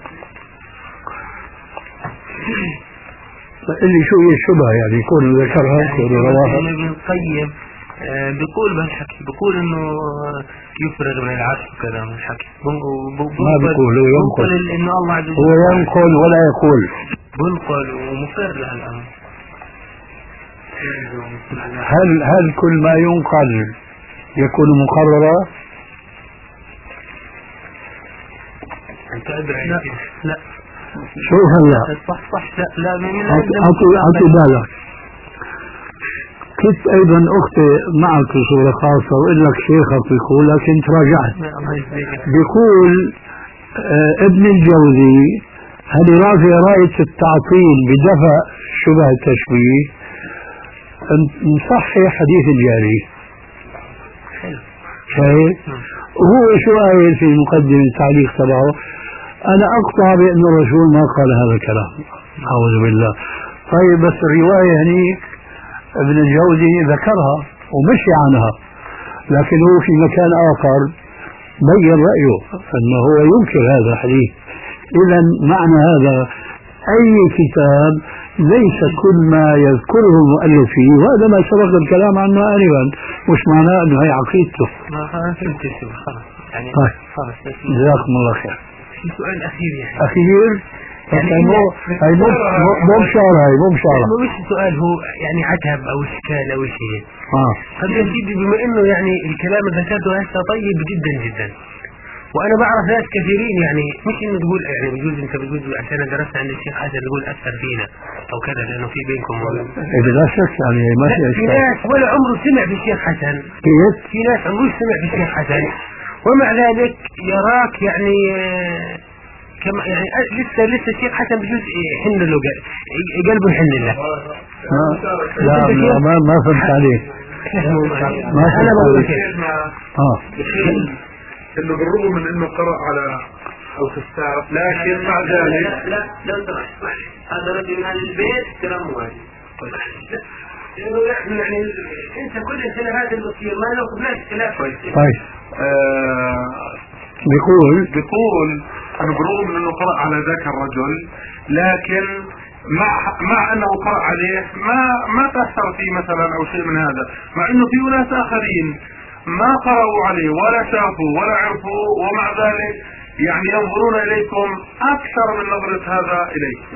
اللي شو هي الشبهة يعني يكون ذكرها يكون رواها. ابن القيم بيقول بهالحكي بيقول انه يفرغ من العرش وكذا من الحكي. ما بيقول هو ينقل. انه الله عز وجل هو ينقل ولا يقول. بنقل ومقر لهالامر. هل هل كل ما ينقل يكون مقررا؟ انت ادري. لا لا شوف هلا صح صح لا لا من اعطي اعطي بالك. كنت ايضا اختي معك صورة خاصة وإقول لك شيخك بيقول لكن تراجعت. بيقول آه ابن الجوزي هل رافع راية التعطيل بدفع شبه التشبيه مصحح حديث الجاري. شايف؟ وهو شو قايل في مقدمة التعليق تبعه؟ أنا أقطع بأن الرسول ما قال هذا الكلام، أعوذ بالله. طيب بس الرواية هنيك ابن الجوزي ذكرها ومشي عنها، لكن هو في مكان آخر بين رأيه أنه هو ينكر هذا الحديث. إذا معنى هذا أي كتاب ليس كل ما يذكره المؤلف فيه، وهذا ما سبق الكلام عنه آنفا، مش معناه أنه هي عقيدته. ما فهمت خلاص يعني. طيب خلاص جزاكم الله خير. في سؤال أخير يعني. أخير؟ يعني مو هاي مو مو بشارة، هاي مو بشارة. مو مش سؤال، هو يعني عتب أو إشكال أو شيء. آه. طب يا سيدي بما إنه يعني الكلام اللي ذكرته هسه طيب جدا جدا، وأنا بعرف ناس كثيرين يعني مش إنه تقول يعني بجوز أنت بتقول عشان درست عند الشيخ حسن تقول أثر فينا أو كذا لأنه في بينكم إيه بلا شك يعني ما في في ناس ولا عمره سمع بالشيخ حسن، كيف؟ في ناس عمره سمع بالشيخ حسن ومع ذلك يراك يعني كما يعني لسه لسه الشيخ حسن بجوز يحن له قلبه يحن له. لا لا ما ما فهمت عليك. ما أنا بقول لك آه انه بالرغم من انه قرأ على او كتاب لكن مع ذلك لا لا لا هذا رجل من البيت كلام واجب. انه نحن يعني انت كل السنوات اللي بتصير ما له قبلات اختلاف. طيب آه بيقول بيقول انه بالرغم من انه قرأ على ذاك الرجل لكن مع مع انه قرأ عليه ما ما تأثر فيه مثلا او شيء من هذا، مع انه في ناس اخرين ما قرأوا عليه ولا شافوا ولا عرفوا ومع ذلك يعني ينظرون إليكم أكثر من نظرة هذا إليكم.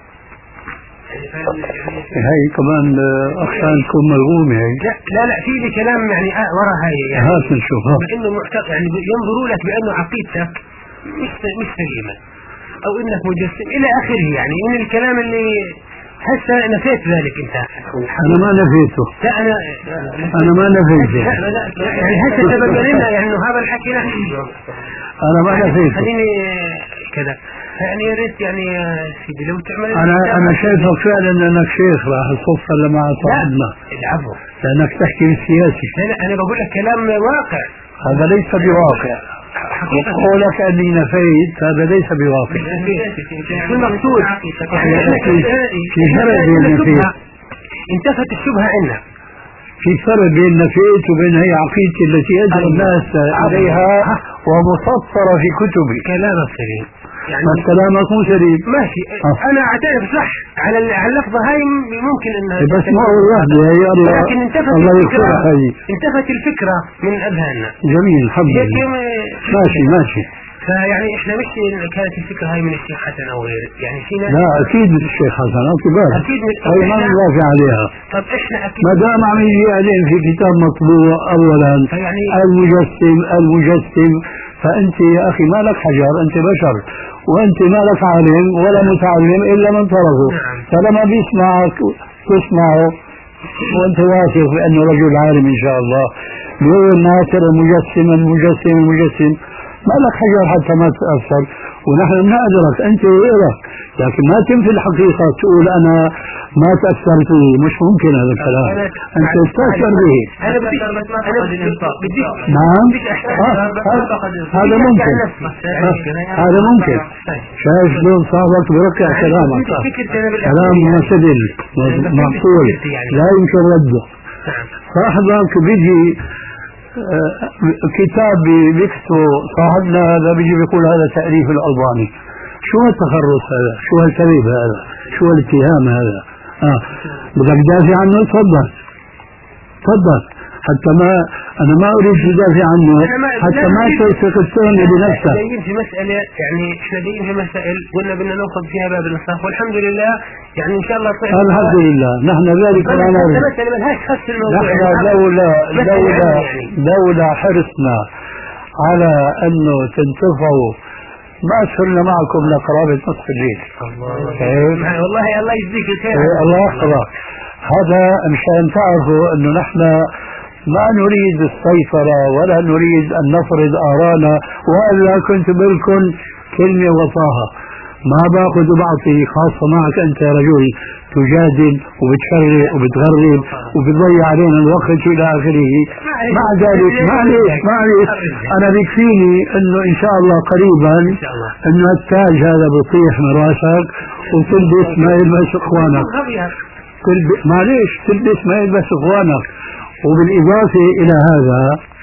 هاي كمان أخشى أن تكون ملغومة هاي. لا لا لا في لي كلام يعني آه ورا هاي يعني هات نشوف. بأنه معتقد يعني ينظروا لك بأنه عقيدتك مش مش سليمة أو إنك مجسم إلى آخره، يعني من الكلام اللي هسه نفيت ذلك انت. انا ما نفيته. لا انا انا ما نفيته. لا لا يعني هسه تبين لنا يعني انه هذا الحكي لا انا ما نفيته. خليني كذا يعني يا ريت يعني سيدي لو تعمل انا انا شايفك فعلا انك شيخ راح تصفى لما صاحبنا. العفو. لانك تحكي بالسياسي. لا لا انا بقول لك كلام واقع. هذا ليس بواقع. وقولك اني نفيت هذا ليس بواقع. شو المقصود؟ في فرق بين نفيت. انتفت الشبهة عنا. في فرق بين نفيت وبين هي عقيدتي التي يدعو الناس عليها ومسطرة في كتبي. كلامك سليم. يعني كلامك مو سليم. ماشي أه. انا اعترف صح على على اللفظة هاي ممكن انها بس ما هو وحده هي الله. لكن انتفت الله الفكرة هي. انتفت الفكرة من اذهاننا. جميل الحمد لله. ماشي ماشي. فيعني احنا مش كانت الفكرة هاي من الشيخ حسن او غيره، يعني في ناس لا اكيد من الشيخ حسن اعتبار اكيد من هاي ما نوافق عليها. طب احنا اكيد ما دام عم يجي عليهم في كتاب مطبوع اولا يعني المجسم المجسم فأنت يا أخي ما لك حجر، أنت بشر، وأنت ما لك عالم ولا متعلم إلا من طرفه، فلما بيسمعك تسمعه وأنت واثق بأنه رجل عالم إن شاء الله، بيقول ناصر مجسما مجسم مجسم، ما لك حجر حتى ما تتأثر. ونحن بنقدرك أنت وغيرك، لكن ما تنفي الحقيقة تقول أنا ما تأثرت به، مش ممكن هذا الكلام، أنت تتأثر به. أنا بدي بدي نعم هذا ممكن، هذا ممكن. شايف دون صاحبك بركع كلامك، كلام مستدل معقول لا يمكن رده. صاحبك بيجي كتاب بيكتبه صاحبنا هذا بيجي بيقول هذا تأليف الألباني، شو هالتخرص هذا؟ شو هالكذب هذا؟ شو هالاتهام هذا؟ اه بدك تدافع عنه؟ تفضل تفضل، حتى ما انا ما اريد تدافع عنه حتى ما تلصق التهمه بنفسك. جايين في مساله يعني احنا جايين في مسائل قلنا بدنا ناخذ فيها باب الانصاف، والحمد لله يعني ان شاء الله طيب. الحمد لله نحن ذلك لا نريد. نحن لولا لولا لولا حرصنا على انه تنتفعوا ما صرنا معكم لقرابة نصف الليل. الله والله الله يجزيك الخير. الله يحفظك. هذا مشان تعرفوا انه نحن ما نريد السيطرة ولا نريد ان نفرض ارانا، والا كنت بالكم كلمة وصاها، ما باخذ وبعطي، خاصة معك انت يا رجل تجادل وبتشرق وبتغرب وبتضيع علينا الوقت الى اخره. مع ذلك معليش معليش انا بيكفيني انه ان شاء الله قريبا انه التاج هذا بيطيح من راسك وتلبس ما يلبس اخوانك، معليش تلبس ما يلبس اخوانك. وبالاضافه الى هذا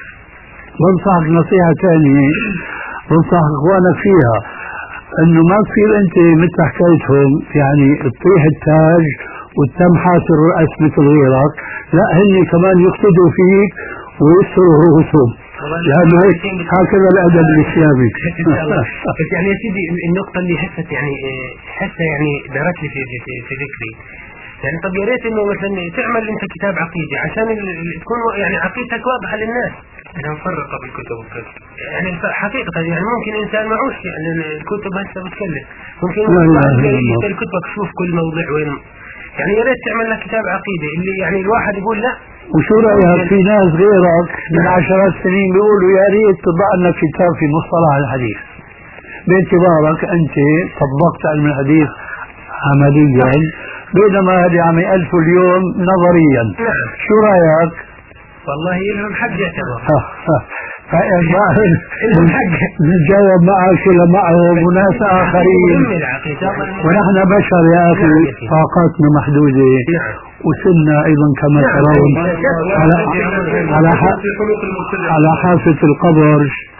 بنصحك نصيحه ثانيه بنصح اخوانك فيها، انه ما تصير انت مثل حكايتهم يعني تطيح التاج وتمحص الراس مثل غيرك، لا هن كمان يقصدوا فيك ويسروا رؤوسهم، لانه هيك هكذا الادب الاسلامي. بس يعني يا سيدي النقطه اللي حست يعني حتى يعني دارت لي في في في ذكري، يعني طب يا ريت انه مثلا تعمل انت كتاب عقيده عشان تكون يعني عقيدتك واضحه للناس. انا مفرقه بالكتب وكذا يعني حقيقه يعني ممكن انسان معوش يعني الكتب هسه بتكلف، ممكن يقرا الكتب تشوف كل موضوع وين، يعني يا ريت تعمل لك كتاب عقيده اللي يعني الواحد يقول لا. وشو رايك في ناس غيرك من عشرات سنين بيقولوا يا ريت تضع لنا كتاب في مصطلح الحديث، باعتبارك انت طبقت علم الحديث عمليا بينما هذه عم يألفوا اليوم نظريا. شو رايك؟ والله لهم حق يعتبر. نتجاوب معك ولا معهم وناس آخرين، ونحن بشر يا أخي طاقاتنا محدودة وسنة أيضا كما ترون على على على حافة القبر.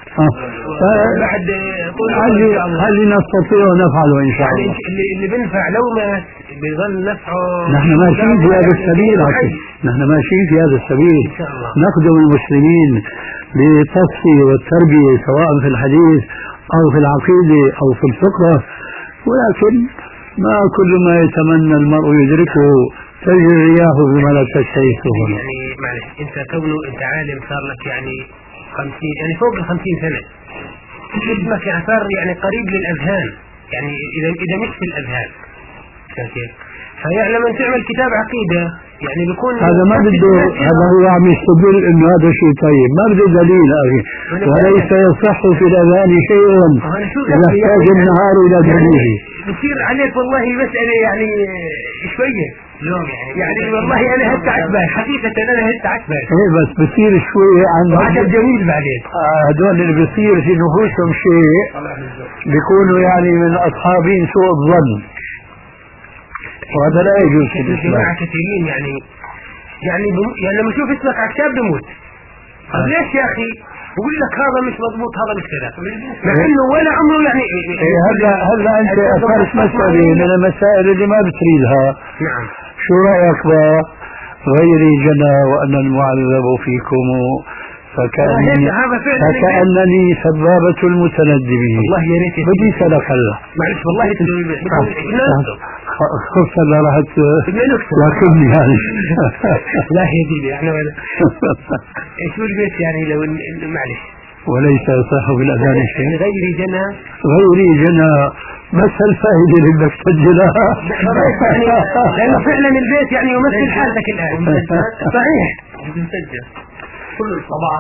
هل نستطيع نفعله إن شاء الله؟ اللي اللي بنفع لو ما بيظل نفعه. نحن ماشيين في هذا السبيل، نحن ماشيين في هذا السبيل، نخدم المسلمين بالتصفية والتربية سواء في الحديث أو في العقيدة أو في الفقه، ولكن ما كل ما يتمنى المرء يدركه تجري الرياح بما لا تشتهي السفن. يعني معلش أنت كونه أنت عالم صار لك يعني خمسين يعني فوق الخمسين سنة، اسمك يعني صار يعني قريب للأذهان، يعني إذا إذا مش في الأذهان كيف؟ فيعني لما تعمل كتاب عقيدة يعني بيكون هذا ما بده، هذا هو عم يستدل انه هذا شيء طيب، ما بده دليل اخي، وليس يصح في الاذان شيء يحتاج النهار الى دليل. بصير عليك والله مسألة يعني شوية اليوم يعني يعني والله انا هسه عتبان حقيقة انا هسه عتبان. ايه بس بصير شوية عن هذا جميل بعدين. هذول اللي بصير في نفوسهم شيء بيكونوا يعني من اصحابين سوء الظن، وهذا لا يجوز في الإسلام. جماعة كثيرين يعني يعني بم... يعني لما اشوف اسمك على كتاب بموت. طيب ليش يا اخي؟ بقول لك هذا مش مضبوط، هذا مش كذا، مع انه ولا عمره يعني إيه هلا هلا انت اثرت مسألة من المسائل اللي ما بتريدها. نعم. شو رايك بقى غيري جنى وان المعذب فيكم فكأنني, فكأنني سبابة المتندبين. والله يا ريت بدي سلك هلا معلش والله خف هلا راحت لكني يعني لا هي دي احنا ولا شو البيت يعني لو معلش وليس يصح بالأذان شيء. غيري جنى غيري جنى، بس الفائدة اللي بدك تسجلها يعني لأنه فعلا البيت يعني يمثل حالتك الآن. صحيح نسجل كل طبعا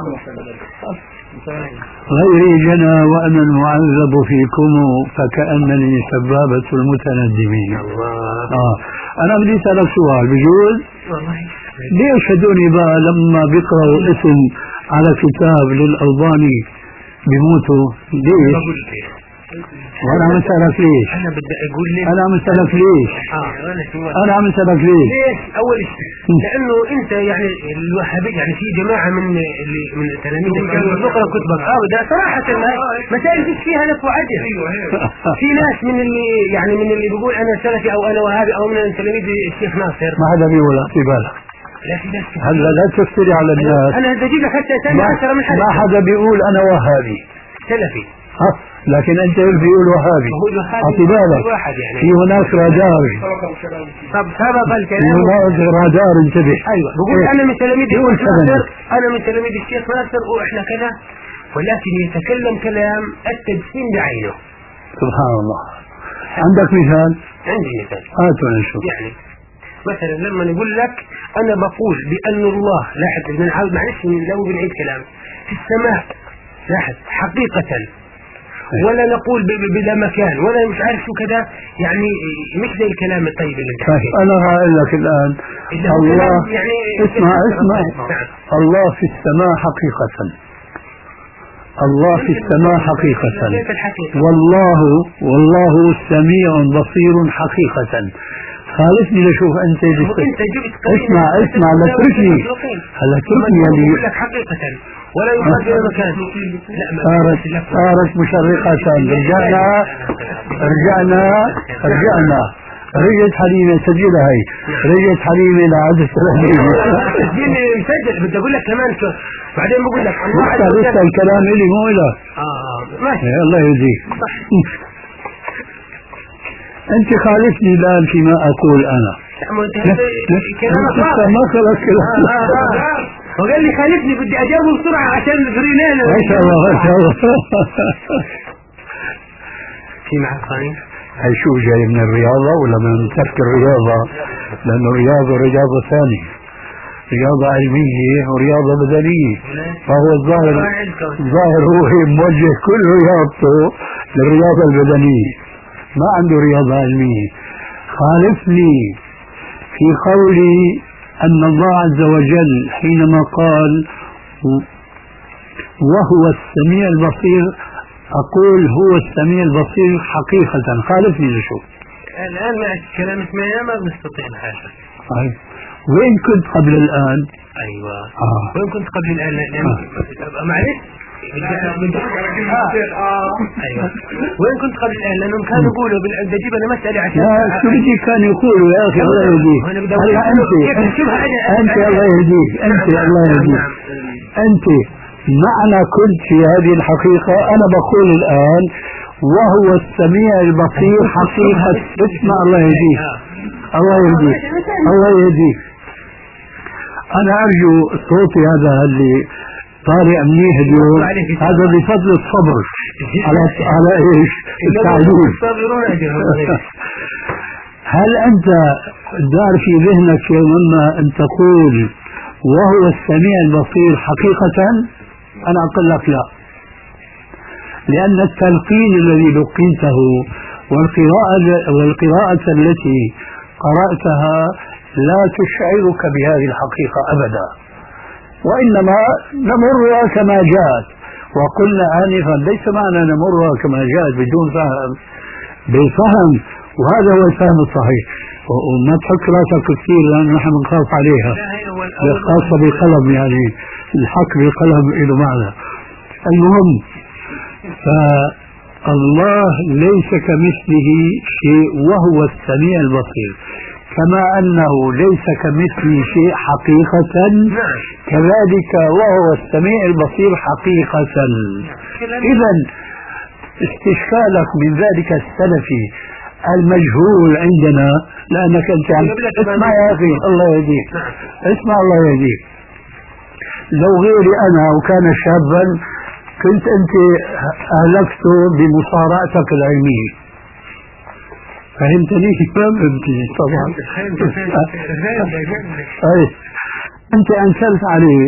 غيري جنى وأنا المعذب فيكم فكأنني سبابة المتندمين. آه. أنا بدي أسألك سؤال بجوز؟ ليش هدول بقى لما بيقرأوا اسم على كتاب للألباني بيموتوا؟ ليش؟ وأنا عم أسألك ليش؟ أنا بدي أقول لك أنا عم أسألك ليش؟ آه. أنا عم أسألك ليش؟ ليش؟ أول شيء لأنه أنت يعني الوهابي يعني في جماعة من اللي من تلاميذ نقرأ كتبك آه ده صراحة مسائل فيش فيها لف وعجل. في ناس من اللي يعني من اللي بيقول أنا سلفي أو أنا وهابي أو من تلاميذ الشيخ ناصر. ما حدا بيقول في بالك. هلا لا تفتري على الناس. أنا بدي أجيب لك حتى ثاني عشرة من حدا. ما حدا بيقول أنا وهابي سلفي. ها لكن أنت بيقول وهابي. أعطي بالك يعني. في هناك رادار. طب سبب الكلام. في هناك رادار انتبه. أيوة بقول إيه؟ أنا من تلاميذ يقول الشيخ ناصر أنا من تلاميذ الشيخ ناصر وإحنا كذا، ولكن يتكلم كلام التجسيم بعينه. سبحان الله. عندك مثال؟ عندي مثال. هاتوا نشوف. يعني مثلا لما نقول لك أنا بقول بأن الله لاحظ بنعاود معلش لو بنعيد كلام في السماء لاحظ حقيقة، ولا نقول بلا مكان ولا مش عارف شو كذا، يعني مش زي الكلام الطيب اللي بتحكيه. أنا هقول لك الآن الله يعني اسمع اسمع الله في السماء حقيقة، الله في السماء حقيقة، والله والله سميع بصير حقيقة. خالفني لشوف أنت اسمع اسمع لا تتركني هلا تركني اللي حقيقة ولا يقال في مكان. صارت صارت مشرقة. رجعنا رجعنا رجعنا رجعت حليمة سجلها هي رجعت حليمة لعدة سجلني مسجل. بدي أقول لك كمان شو بعدين بقول لك لسه لسه الكلام إلي مو إلك. آه ماشي الله يهديك. أنت خالفني الآن فيما أقول أنا. كلامك ما خلص كلام. وقال لي خالفني بدي أجاوبه بسرعة عشان الغرينين. ما شاء الله ما شاء الله. في معك ثاني؟ هاي شو جاي من الرياضة ولا من ترك الرياضة؟ لأنه الرياضة رياضة ثانية، رياضة علمية ورياضة بدنية، فهو الظاهر الظاهر هو موجه كل رياضته للرياضة البدنية، ما عنده رياضة علمية. خالفني في قولي أن الله عز وجل حينما قال وهو السميع البصير أقول هو السميع البصير حقيقة. خالفني لشو؟ الآن مع الكلام اسمه ما بنستطيع الحاجة. طيب وين كنت قبل الآن؟ أيوة آه. وين كنت قبل الآن؟ آه. معلش آه. أيوة وين كنت قبل الآن؟ لأنهم كانوا يقولوا بجيب أنا مسألة عشان لا شو بدي كانوا يقولوا يا أخي الله يهديك. هلا أنت أنت الله يهديك أنت الله يهديك أنت معنى كنت في هذه الحقيقة. أنا بقول الآن وهو السميع البصير حقيقة. اسمع الله يهديك الله يهديك الله يهديك. أنا أرجو صوتي هذا اللي طالع منيح اليوم هذا بفضل الصبر على على ايش؟ التعليم. هل أنت دار في ذهنك لما أن تقول وهو السميع البصير حقيقة؟ أنا أقول لك لا، لأن التلقين الذي لقيته والقراءة والقراءة التي قرأتها لا تشعرك بهذه الحقيقة أبدا، وإنما نمرها كما جاءت. وقلنا آنفا ليس معنى نمرها كما جاءت بدون فهم، بالفهم، وهذا هو الفهم الصحيح. وما تحك راسك كثير لأن نحن بنخاف عليها خاصة بالقلم، يعني الحك بالقلم له معنى. المهم فالله ليس كمثله شيء وهو السميع البصير، كما أنه ليس كمثله شيء حقيقة كذلك وهو السميع البصير حقيقة. إذا استشكالك من ذلك السلفي المجهول عندنا لأنك أنت عم اسمع يا أخي الله يهديك اسمع الله يهديك. لو غيري أنا وكان شابا كنت أنت أهلكته بمصارعتك العلمية. فهمتني؟ ما فهمتني طبعا. أنت أنكرت عليه.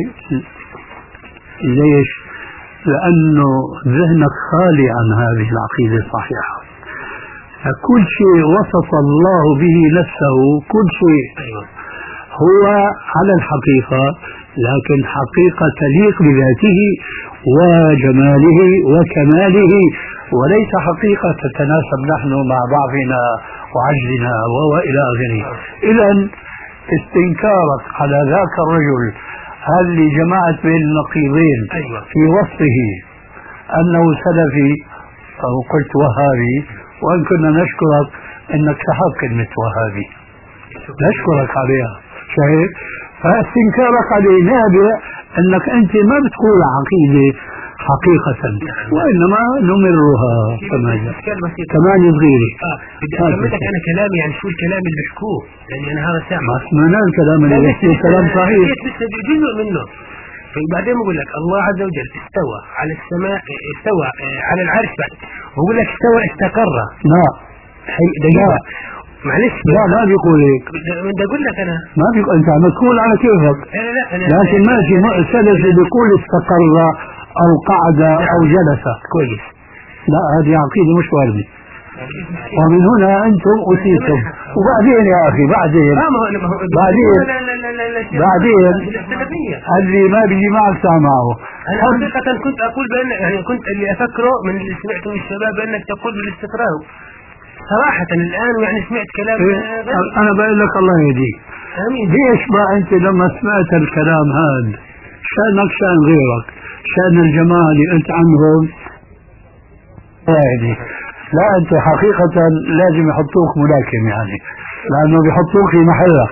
ليش؟ لأنه ذهنك خالي عن هذه العقيدة الصحيحة. كل شيء وصف الله به نفسه، كل شيء هو على الحقيقة، لكن حقيقة تليق بذاته وجماله وكماله، وليس حقيقة تتناسب نحن مع ضعفنا وعجزنا وإلى آخره. إذا استنكارك على ذاك الرجل اللي جمعت بين النقيضين في وصفه أنه سلفي أو قلت وهابي، وأن كنا نشكرك أنك سحبت كلمة وهابي، نشكرك عليها. شايف؟ فاستنكارك عليه نابع أنك أنت ما بتقول عقيدة حقيقة، وإنما نمرها كمان كمان صغيرة. بدي أكملك أنا كلامي، يعني شو الكلام اللي بحكوه، لأني أنا هذا سامع ما سمعنا الكلام اللي بحكيه كلام صحيح، جزء منه. بعدين بقول لك الله عز وجل استوى على السماء، استوى على العرش، بعد بقول لك استوى استقر. لا دقيقة معلش، لا ما بيقول هيك، بدي اقول لك انا ما بيقول، انت عم تقول على كيفك. لا لا أنا لكن ماشي، السلف بيقول استقر او قعد او جلس. كويس. لا هذه عقيدة مش واردة، ومن هنا انتم اتيتم. وبعدين يا اخي بعدين بعدين بعدين اللي ما بيجي معك سامعه. انا حقيقة كنت اقول بان، يعني كنت اللي افكره من اللي سمعته من الشباب بانك تقول بالاستقرار صراحة الآن، يعني سمعت كلام إيه؟ أنا بقول لك الله يهديك. ليش بقى أنت لما سمعت الكلام هذا شأنك شأن غيرك، شأن الجماعة اللي أنت عنهم الله يهديك. لا أنت حقيقة لازم يحطوك ملاكم، يعني لأنه بيحطوك في محلك.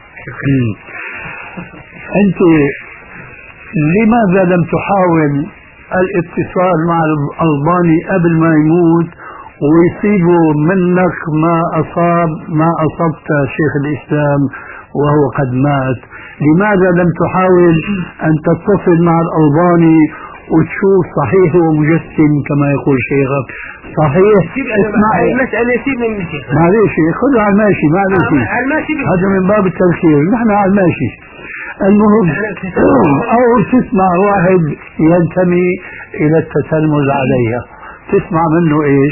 أنت لماذا لم تحاول الاتصال مع الألباني قبل ما يموت ويصيبوا منك ما أصاب ما أصبت شيخ الإسلام وهو قد مات؟ لماذا لم تحاول أن تتصل مع الألباني وتشوف صحيح ومجسم كما يقول شيخك؟ صحيح. اسمعي المسألة سيب من الشيخ، معلش خذها على الماشي، معلش هذا من باب التذكير، نحن على الماشي. المهم أو تسمع واحد ينتمي إلى التتلمذ عليها، تسمع منه إيش؟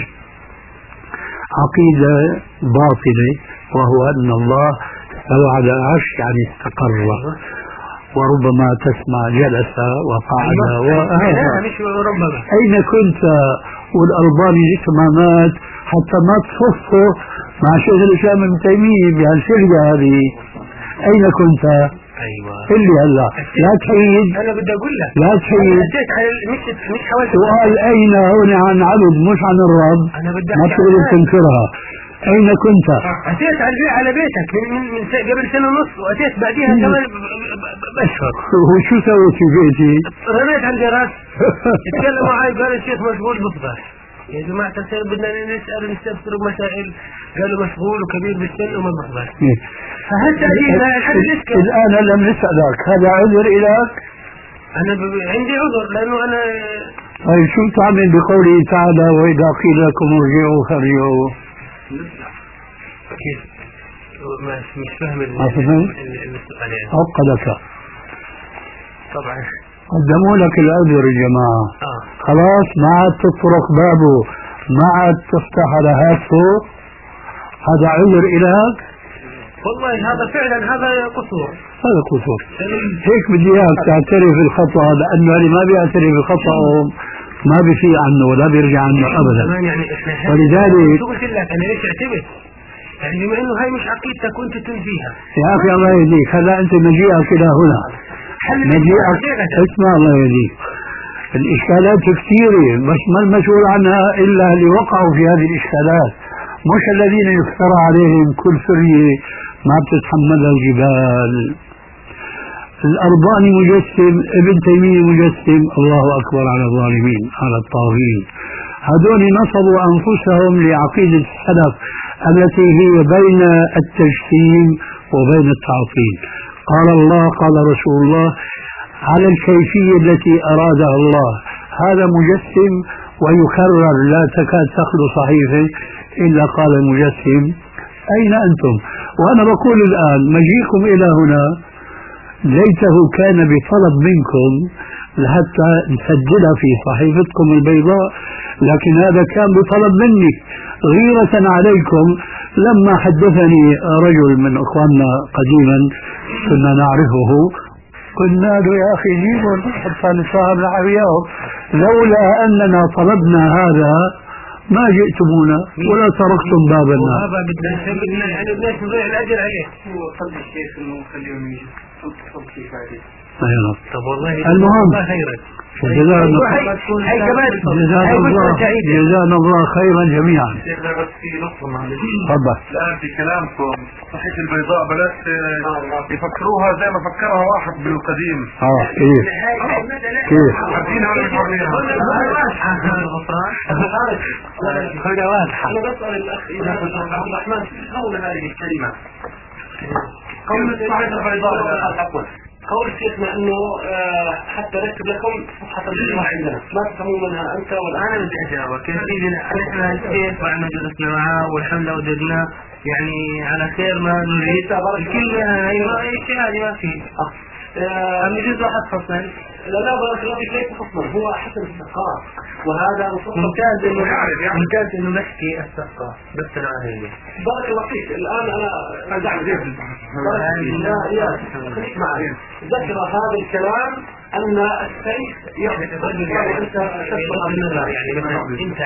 عقيدة باطلة، وهو أن الله استوى على العرش يعني استقر، وربما تسمع جلس وقعد وهذا. أين كنت والألباني جيت ما مات حتى ما تصفه مع شيخ الإسلام ابن تيمية بهالفرقة هذه؟ أين كنت؟ ايوه اللي هلا لا تحيد. انا بدي اقول لك لا تحيد. مش مش حاولت سؤال اين هون عن عبد مش عن الرب، انا بدي ما تقدر تنكرها. اين كنت؟ اتيت على البيت على بيتك من من, من قبل سنه ونص، واتيت بعديها كمان بشهر. وشو سويت في بيتي؟ رميت على الجراس، تكلموا معي قال الشيخ مشغول بفضل. يا جماعة الخير بدنا نسأل ونستفسر مسائل، قالوا مشغول وكبير بالسن وما بقبل. فهسه الآن لم نسألك، هذا عذر إليك؟ أنا ب... عندي عذر لأنه أنا. طيب شو تعمل بقوله تعالى وإذا قيل لكم ارجعوا فارجعوا؟ كيف؟ مش فاهم السؤال يعني. عقدك. طبعا قدموا لك العذر الجماعة. آه. خلاص ما عاد تطرق بابه، ما عاد تفتح على هاتفه، هذا عذر إليك؟ والله هذا فعلا هذا قصور، هذا قصور. هيك بدي اياك تعترف بالخطأ، لأنه اللي ما بيعترف بخطأه ما بيفي عنه ولا بيرجع عنه أبدا. يعني ولذلك شو قلت لك أنا ليش اعتبر؟ يعني بما إنه هاي مش عقيدتك وأنت تنفيها. يا أخي الله يهديك، هلا أنت مجيئك إلى هنا، مجيئك اسمع الله يهديك، الإشكالات كثيرة بس ما المسؤول عنها إلا اللي وقعوا في هذه الإشكالات، مش الذين يفترى عليهم كل فرية ما بتتحملها الجبال. الألباني مجسم، ابن تيمية مجسم، الله أكبر على الظالمين على الطاغين. هذول نصبوا أنفسهم لعقيدة السلف التي هي بين التجسيم وبين التعطيل. قال الله قال رسول الله على الكيفية التي أرادها الله. هذا مجسم ويكرر لا تكاد تخلو صحيفة إلا قال المجسم أين أنتم؟ وأنا بقول الآن مجيئكم إلى هنا ليته كان بطلب منكم حتى نسجلها في صحيفتكم البيضاء، لكن هذا كان بطلب مني غيرة عليكم. لما حدثني رجل من أخواننا قديما كنا نعرفه قلنا له يا أخي جيبوا حتى نساهم لعبيهم، لولا أننا طلبنا هذا ما جئتمونا ولا تركتم بابنا. وهذا بدنا يعني بدنا نضيع الأجر عليه. هو قلب الشيخ إنه خليهم يجي صوت في فائدة. طب والله المهم جزانا جزانا الله خيرا جميعا. بس في نقطة معلش. تفضل. الآن في كلامكم صحيح البيضاء بلاش يفكروها زي ما فكرها واحد بالقديم. اه كيف؟ كيف؟ عارفينها ولا مش عارفينها؟ هذا واضحة. أنا بسأل الأخ إذا عبد الرحمن حول هذه الكلمة. كلمة صحيح البيضاء عفوا. قول شيخنا انه حتى نكتب لكم صفحة الجماعة عندنا ما تفهمون منها انت والان. انا بدي اجاوبك كيف اذا احنا الشيخ بعدنا جلسنا معاه والحمد لله وجدناه يعني على خير ما نريد الكل ايوه اي شيء هذه ما في ام يجوز واحد فصلا. لا لا بارك الله فيك ليس خصما هو حسن الثقافة وهذا ممتاز انه ممتاز انه نحكي الثقافة بس انا هيك بارك الله فيك. الان انا ارجع زين لا يا خليك معي. ذكر هذا الكلام ان السيف يحدث الرجل يعني انت تشبه بالنظر يعني مثلا انت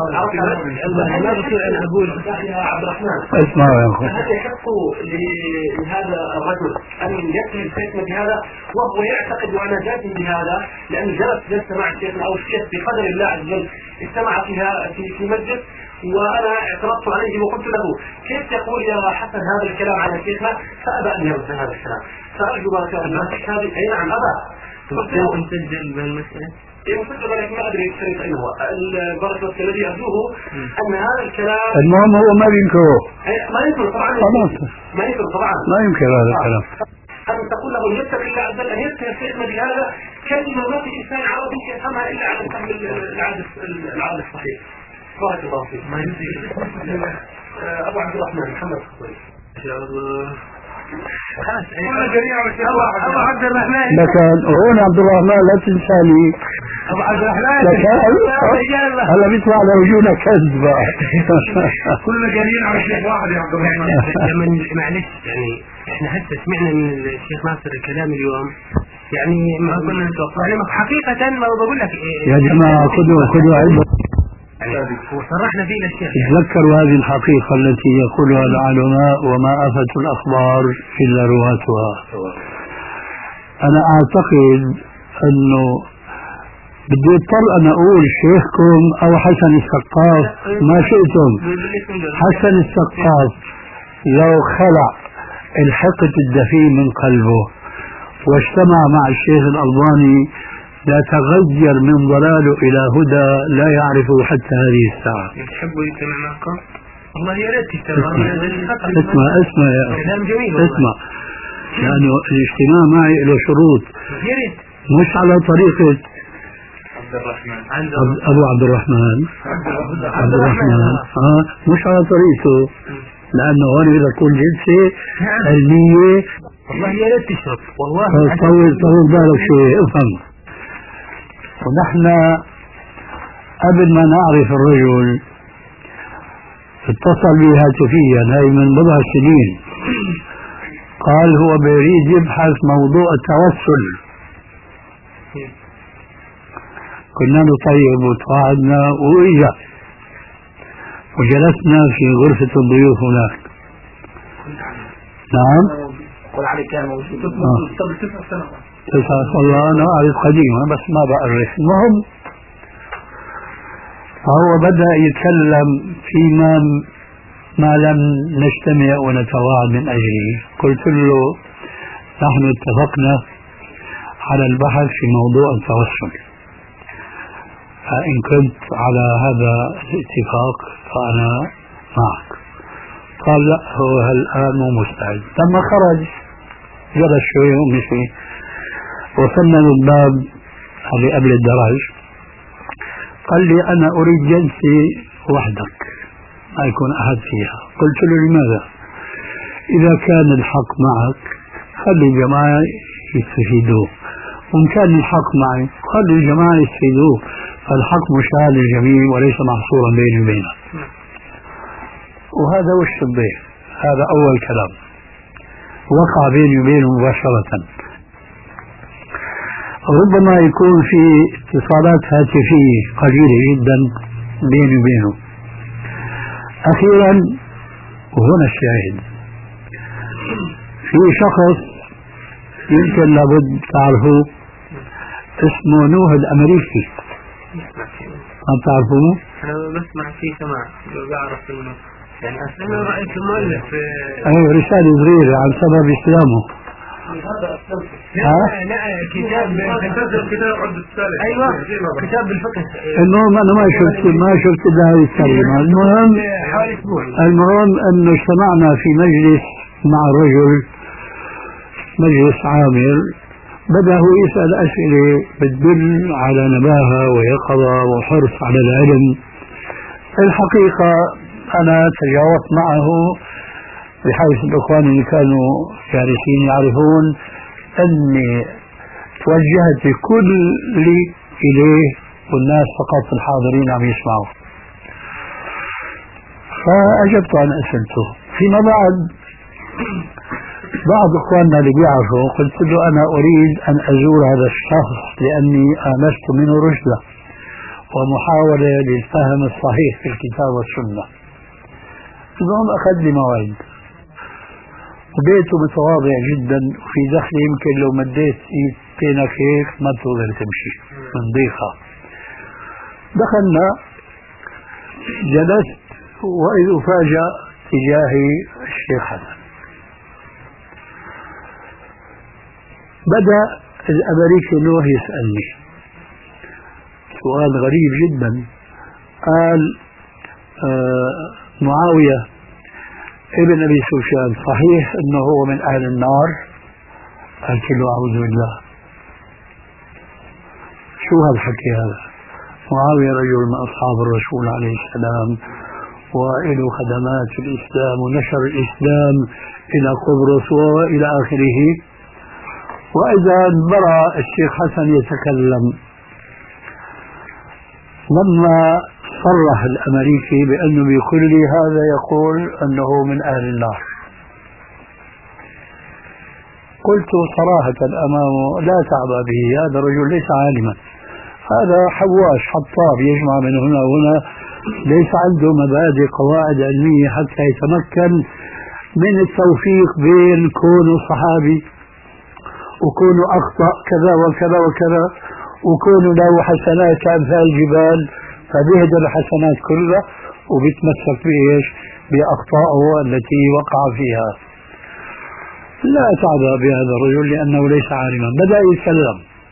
مثلا ما بصير انا اقول يا عبد الرحمن اسمع يا اخي هل يحق لهذا الرجل ان يتهم الفتنه بهذا وهو يعتقد وانا جازم بهذا لانه جلس جلسه مع الشيخ او الشيخ بقدر الله عز وجل اجتمع فيها في في مسجد وانا اعترضت عليه وقلت له كيف تقول يا حسن هذا الكلام على شيخنا فابى ان يرد هذا الكلام. فارجو بارك الله فيك هذه اي نعم ابى نسجل بهالمسألة يمكن لك ما ادري كيف اين هو البركه الذي ارجوه ان هذا الكلام المهم هو ما بينكره ما يمكن طبعا ما يمكن طبعا ما يمكن هذا الكلام ان تقول له يتق الله عز وجل ان يتهم شيخنا بهذا كلمه ما في انسان عربي يفهمها الا على فهم العادة العادة الصحيح. بارك الله فيك. ما يصير ابو عبد الرحمن محمد خطيب ان شاء الله. كلنا جميعا ابو عبد الرحمن لكن هون عبد الرحمن لا تنساني ابو عبد الرحمن هلا بيطلع لوجونا كذب بقى. كلنا جميعا على شيخ واحد يا عبد الرحمن. معلش يعني احنا حتى سمعنا من الشيخ ناصر الكلام اليوم يعني ما كنا نتوقع يعني حقيقة ما بقول لك يا جماعة خذوا خذوا عبرة وصرحنا فيه للشيخ. تذكروا هذه الحقيقة التي يقولها العلماء وما آفة الأخبار إلا رواتها. أنا أعتقد أنه بدي اضطر أن أقول شيخكم أو حسن السقاف ما شئتم. حسن السقاف لو خلع الحقد الدفين من قلبه واجتمع مع الشيخ الألباني لا تغير من ضلاله إلى هدى لا يعرفه حتى هذه الساعة. تحبوا يجتمع معكم؟ والله يا ريت تجتمع. اسمع اسمع يا أخي كلام جميل اسمع لأنه الاجتماع معي له شروط يا ريت مش على طريقة عبد الرحمن أبو عبد الرحمن عبد الرحمن آه مش على طريقته لأنه هون إذا تكون جلسة علمية والله يا ريت تشرب والله طول طول بالك شوي افهم. ونحن قبل ما نعرف الرجل اتصل بي هاتفيا هاي من بضع سنين قال هو بيريد يبحث موضوع التوسل. كنا نطيب وتواعدنا وإجا وجلسنا في غرفة الضيوف هناك. نعم قل علي كان موجود قبل تسع سنوات. تسع والله أنا أعرف قديما بس ما بعرف. المهم فهو بدأ يتكلم فيما ما لم نجتمع ونتواعد من أجله. قلت له نحن اتفقنا على البحث في موضوع التوسل فإن كنت على هذا الاتفاق فأنا معك. قال لا هو الآن مو مستعد. لما خرج جلس شوي ومشي وصلنا للباب اللي قبل الدرج قال لي أنا أريد جلسة وحدك ما يكون أحد فيها. قلت له لماذا؟ إذا كان الحق معك خلي الجماعة يستفيدوا، وإن كان الحق معي خلي الجماعة يستفيدوا، فالحق مشاهد للجميع وليس محصورا بيني وبينك. وهذا وش به، هذا أول كلام وقع بيني وبينه مباشرة. ربما يكون في اتصالات هاتفية قليلة جدا بيني وبينه. أخيرا وهنا الشاهد، في شخص يمكن لابد تعرفوه اسمه نوح الأمريكي، ما بتعرفوه؟ أنا بسمع فيه سماع بعرف إنه يعني أنا رأيت المؤلف أيوة رسالة صغيرة عن سبب إسلامه. لا لا كتاب كتاب عدة رسالة. أيوة كتاب بالفقه. المهم أنا ما شفت ما شفت إلا هذه الكلمة. المهم حوالي أسبوع. المهم أنه اجتمعنا في مجلس مع رجل، مجلس عامر، بدأ هو يسأل أسئلة بتدل على نباهة ويقظة وحرص على العلم. الحقيقة أنا تجاوبت معه بحيث الإخوان اللي كانوا جالسين يعرفون أني توجهت كل إليه والناس فقط الحاضرين عم يسمعوا. فأجبت عن أسئلته. فيما بعد بعض إخواننا اللي بيعرفوا قلت له أنا أريد أن أزور هذا الشخص لأني آنست منه رشدة ومحاولة للفهم الصحيح في الكتاب والسنة. المهم أخذ لي موعد وبيته متواضع جدا، وفي دخل يمكن لو مديت ايدينك هيك ما بتقدر تمشي من ضيقة. دخلنا جلست وإذ أفاجأ تجاهي الشيخ حسن. بدأ الأمريكي نوح يسألني سؤال غريب جدا. قال آه معاوية ابن أبي سفيان صحيح أنه هو من أهل النار؟ قلت له أعوذ بالله، شو هالحكي هذا؟ معاوية رجل من أصحاب الرسول عليه السلام وإله خدمات في الإسلام ونشر الإسلام إلى قبرص وإلى آخره. وإذا برأ الشيخ حسن يتكلم لما صرح الأمريكي بأنه بكل هذا يقول أنه من أهل النار. قلت صراحة أمامه لا تعبأ به، هذا الرجل ليس عالما، هذا حواش حطاب يجمع من هنا وهنا، ليس عنده مبادئ قواعد علمية حتى يتمكن من التوفيق بين كونه صحابي وكونه أخطأ كذا وكذا وكذا وكونه له حسنات كأمثال الجبال فبيهدر الحسنات كلها وبيتمسك بإيش؟ بأخطائه التي وقع فيها. لا تعبأ بهذا الرجل لأنه ليس عالما. بدأ يتكلم،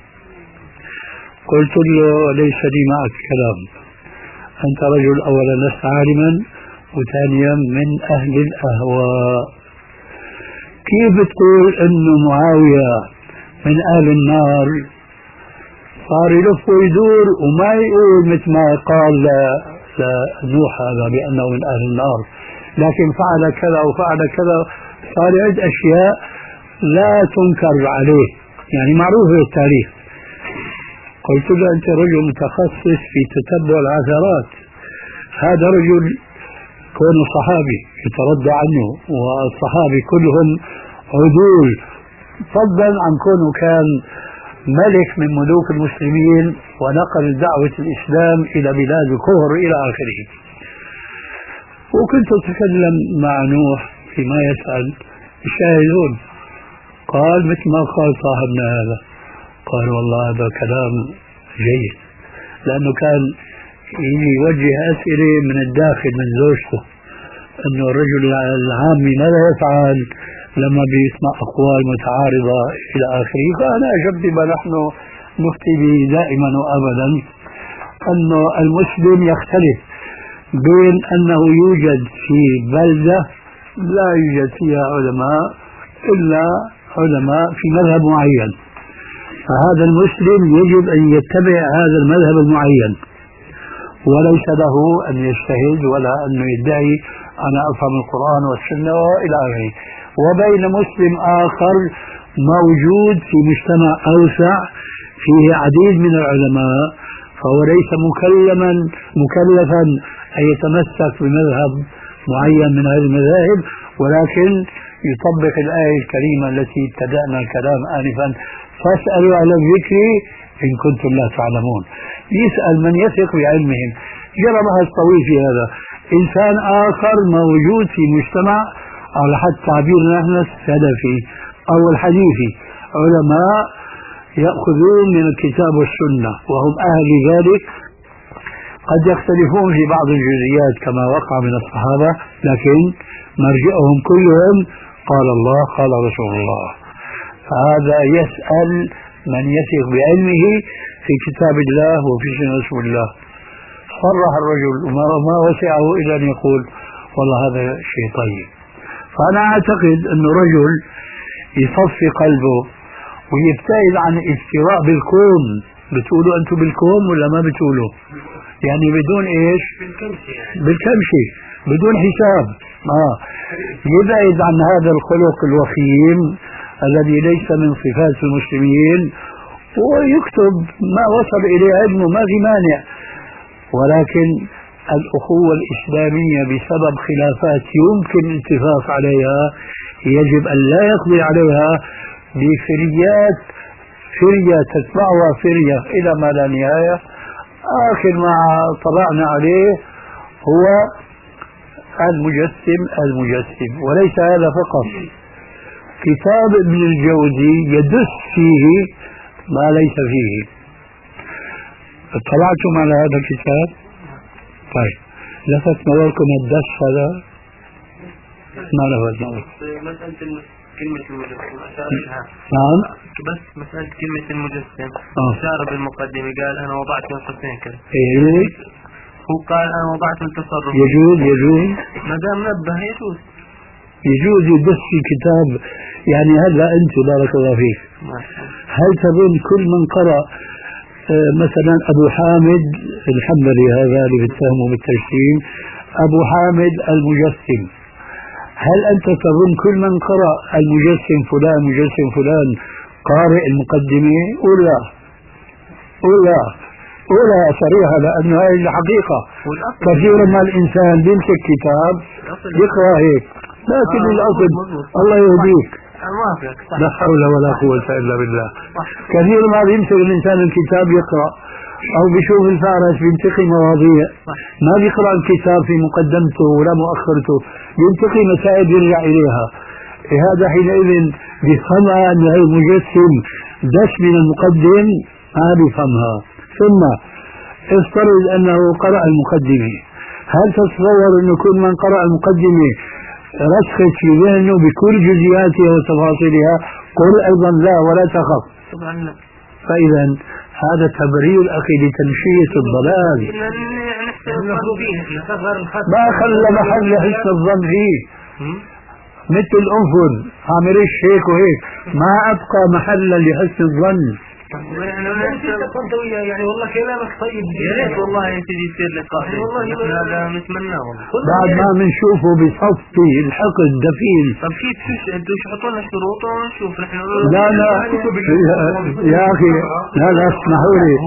قلت له ليس لي معك كلام، أنت رجل أولا لست عالما وثانيا من أهل الأهواء. كيف بتقول أنه معاوية من أهل النار؟ صار يلف ويدور وما يقول مثل ما قال لنوح هذا بأنه من أهل النار، لكن فعل كذا وفعل كذا، صار يعد أشياء لا تنكر عليه يعني معروفة بالتاريخ. قلت له أنت رجل متخصص في تتبع العثرات، هذا رجل كونه صحابي يتردى عنه والصحابي كلهم عدول، فضلا عن كونه كان ملك من ملوك المسلمين ونقل دعوة الإسلام إلى بلاد الكفر إلى آخره. وكنت أتكلم مع نوح فيما يسأل الشاهدون، قال مثل ما قال صاحبنا هذا، قال والله هذا كلام جيد، لأنه كان يوجه أسئلة من الداخل من زوجته أنه الرجل العامي ماذا يفعل لما بيسمع أقوال متعارضة إلى آخره. فأنا أجبت ما نحن نفتي به دائما وأبدا، أنه المسلم يختلف بين أنه يوجد في بلدة لا يوجد فيها علماء إلا علماء في مذهب معين، فهذا المسلم يجب أن يتبع هذا المذهب المعين وليس له أن يجتهد ولا أن يدعي أنا أفهم القرآن والسنة وإلى آخره. وبين مسلم آخر موجود في مجتمع أوسع فيه عديد من العلماء، فهو ليس مكلما مكلفا أن يتمسك بمذهب معين من هذه المذاهب، ولكن يطبق الآية الكريمة التي ابتدأنا الكلام آنفا: فاسألوا أهل الذكر إن كنتم لا تعلمون. يسأل من يثق بعلمهم. جربها الطويل في هذا. إنسان آخر موجود في مجتمع على حد تعبيرنا نحن السلفي أو الحديثي، علماء يأخذون من الكتاب والسنة وهم أهل ذلك، قد يختلفون في بعض الجزئيات كما وقع من الصحابة، لكن مرجعهم كلهم قال الله قال رسول الله. فهذا يسأل من يثق بعلمه في كتاب الله وفي سنة رسول الله. صرح الرجل وما وسعه إلا أن يقول والله هذا شيء طيب. فأنا أعتقد أن رجل يصفي قلبه ويبتعد عن الاستواء بالكون. بتقولوا أنتم بالكون ولا ما بتقولوا؟ يعني بدون إيش؟ بالكمشي، بدون حساب. آه. يبعد عن هذا الخلق الوخيم الذي ليس من صفات المسلمين، ويكتب ما وصل إليه علمه، ما في مانع. ولكن الأخوة الإسلامية بسبب خلافات يمكن الاتفاق عليها يجب أن لا يقضي عليها بفريات، فرية تتبعها فرية إلى ما لا نهاية. آخر ما طلعنا عليه هو المجسم المجسم. وليس هذا فقط، كتاب ابن الجوزي يدس فيه ما ليس فيه. اطلعتم على هذا الكتاب؟ طيب، لفت نظركم الدس هذا؟ ما لفت نظركم؟ مسألة كلمة المجسم أشار نعم، بس مسألة كلمة المجسم آه. أشار بالمقدمة، قال أنا وضعت من قصين كذا. إيه؟ هو قال أنا وضعت التصرف. يجوز يجوز ما دام نبه يجوز يجوز يدس في كتاب. يعني هلا أنت بارك الله فيك، هل تظن كل من قرأ مثلا أبو حامد الحنبلي هذا اللي بيتهمه بالتجسيم، أبو حامد المجسم، هل أنت تظن كل من قرأ المجسم فلان مجسم فلان قارئ المقدمة؟ قول لا، قول لا، قولها صريحة، لأنه هذه الحقيقة. كثيرا ما الإنسان بيمسك كتاب يقرأ هيك، لكن الأصل الله يهديك، لا حول ولا قوة إلا بالله. كثير ما بيمسك الإنسان الكتاب يقرأ أو بيشوف الفارس بينتقي مواضيع، ما بيقرأ الكتاب في مقدمته ولا مؤخرته، بينتقي مسائل يرجع إليها. هذا حينئذ بيفهمها أن هذا المجسم دش من المقدم، ما بيفهمها. ثم افترض أنه قرأ المقدمة، هل تتصور أنه كل من قرأ المقدمة رسخت في ذهنه بكل جزئياتها وتفاصيلها؟ قل أيضا لا ولا تخف. فإذا هذا تبرير أخي لتمشية الضلال، ما خلى محل حسن الظن فيه، مثل الأنفذ عامل هيك وهيك، ما أبقى محلا لحسن الظن. يعني والله كلامك طيب، يا ريت والله يا سيدي يصير لقاء، والله هذا نتمناه والله. بعد ما بنشوفه بصفي الحقد دفين. طب كيف شو يحطوا لنا شروط ونشوف نحن؟ لا لا يا أخي، لا لا اسمحوا لي،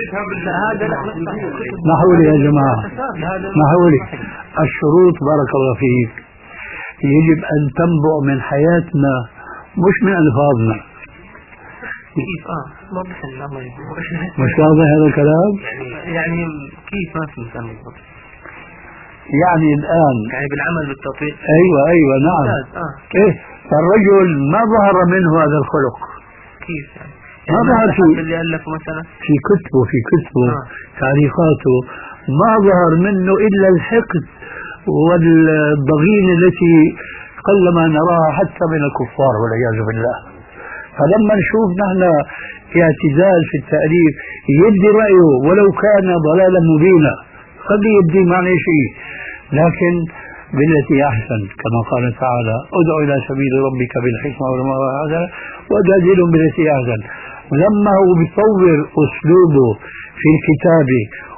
اسمحوا لي يا جماعة، اسمحوا لي. الشروط بارك الله فيك يجب أن تنبع من حياتنا مش من ألفاظنا. كيف اه واضح الله مش واضح هذا الكلام؟ يعني يعني كيف ما في مثال بالضبط؟ يعني الآن يعني بالعمل بالتطبيق. أيوة أيوة نعم. آه. إيه، فالرجل ما ظهر منه هذا الخلق. كيف يعني؟ ما ظهر فيه اللي ألفه مثلا في كتبه في كتبه آه. تعليقاته، ما ظهر منه إلا الحقد والضغينة التي قلما نراها حتى من الكفار والعياذ بالله. فلما نشوف نحن اعتزال في التأليف يبدي رأيه ولو كان ضلالا مبينا، قد يبدي معنى شيء، لكن بالتي أحسن كما قال تعالى: ادع إلى سبيل ربك بالحكمة والموعظة وجادلهم بالتي أحسن. لما هو بيطور أسلوبه في الكتابة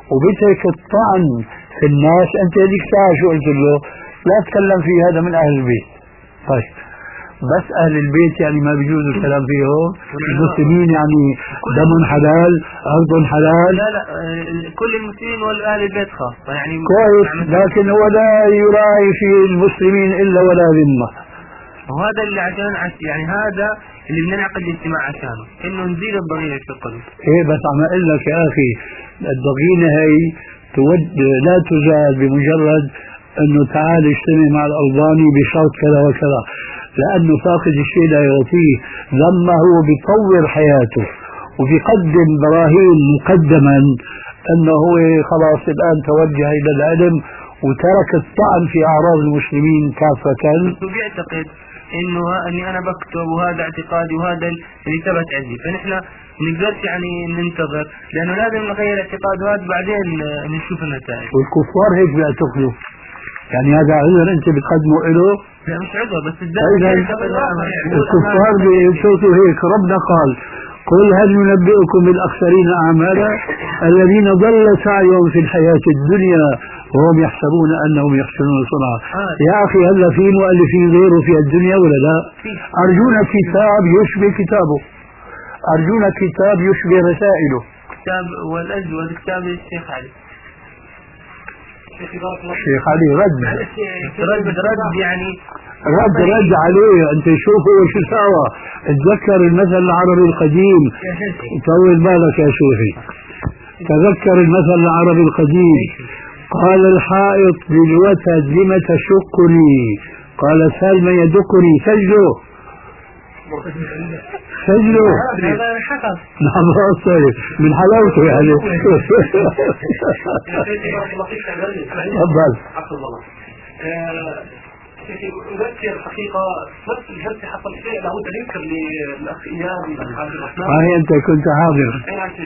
وبترك الطعن في الناس. أنت هذيك الساعة شو قلت له؟ لا تكلم في هذا من أهل البيت. طيب بس أهل البيت يعني ما بيجوز الكلام فيهم؟ المسلمين يعني دم حلال أرض حلال؟ لا لا كل المسلمين والأهل البيت خاصة يعني كويس، لكن هو لا يراعي في المسلمين إلا ولا ذمة. وهذا اللي عشان يعني هذا اللي بدنا نعقد الاجتماع عشانه، انه نزيل الضغينة في القلب. ايه بس عم اقول لك يا اخي الضغينة هي تود لا تزال بمجرد انه تعال اجتمع مع الالباني بشرط كذا وكذا، لانه فاقد الشيء لا يعطيه. لما هو بيطور حياته وبيقدم براهين مقدما انه هو خلاص الان توجه الى العلم وترك الطعن في اعراض المسلمين كافة. بيعتقد انه اني انا بكتب وهذا اعتقادي وهذا اللي ثبت عندي، فنحن نقدرش يعني ننتظر، لانه لازم نغير اعتقاد هذا بعدين نشوف النتائج. والكفار هيك بيعتقدوا، يعني هذا عذر انت بتقدمه له؟ لا مش عذر بس الدين. الكفار بيشوفوا هيك. ربنا قال قل هل ننبئكم بالاخسرين اعمالا الذين ضل سعيهم في الحياة الدنيا وهم يحسبون انهم يحسنون صنعا. آه. يا اخي هلا في مؤلفين غيره في الدنيا ولا لا؟ ارجونا كتاب يشبه كتابه، ارجونا كتاب يشبه رسائله. كتاب والازود كتاب الشيخ علي. الشيخ علي رد رد رد يعني رد رد عليه. انت شوف هو شو سوى. اتذكر المثل العربي القديم، طول بالك يا شوفي، تذكر المثل العربي القديم. قال الحائط للوتد لم تشقني؟ قال سال من يدقني سجله سجله. نعم من حلاوته يعني. تفضل. أذكر حقيقة نفس الجلسة حصل شيء لابد أن يذكر للأخ إياد عبد الرحمن. هاي أنت كنت حاضر.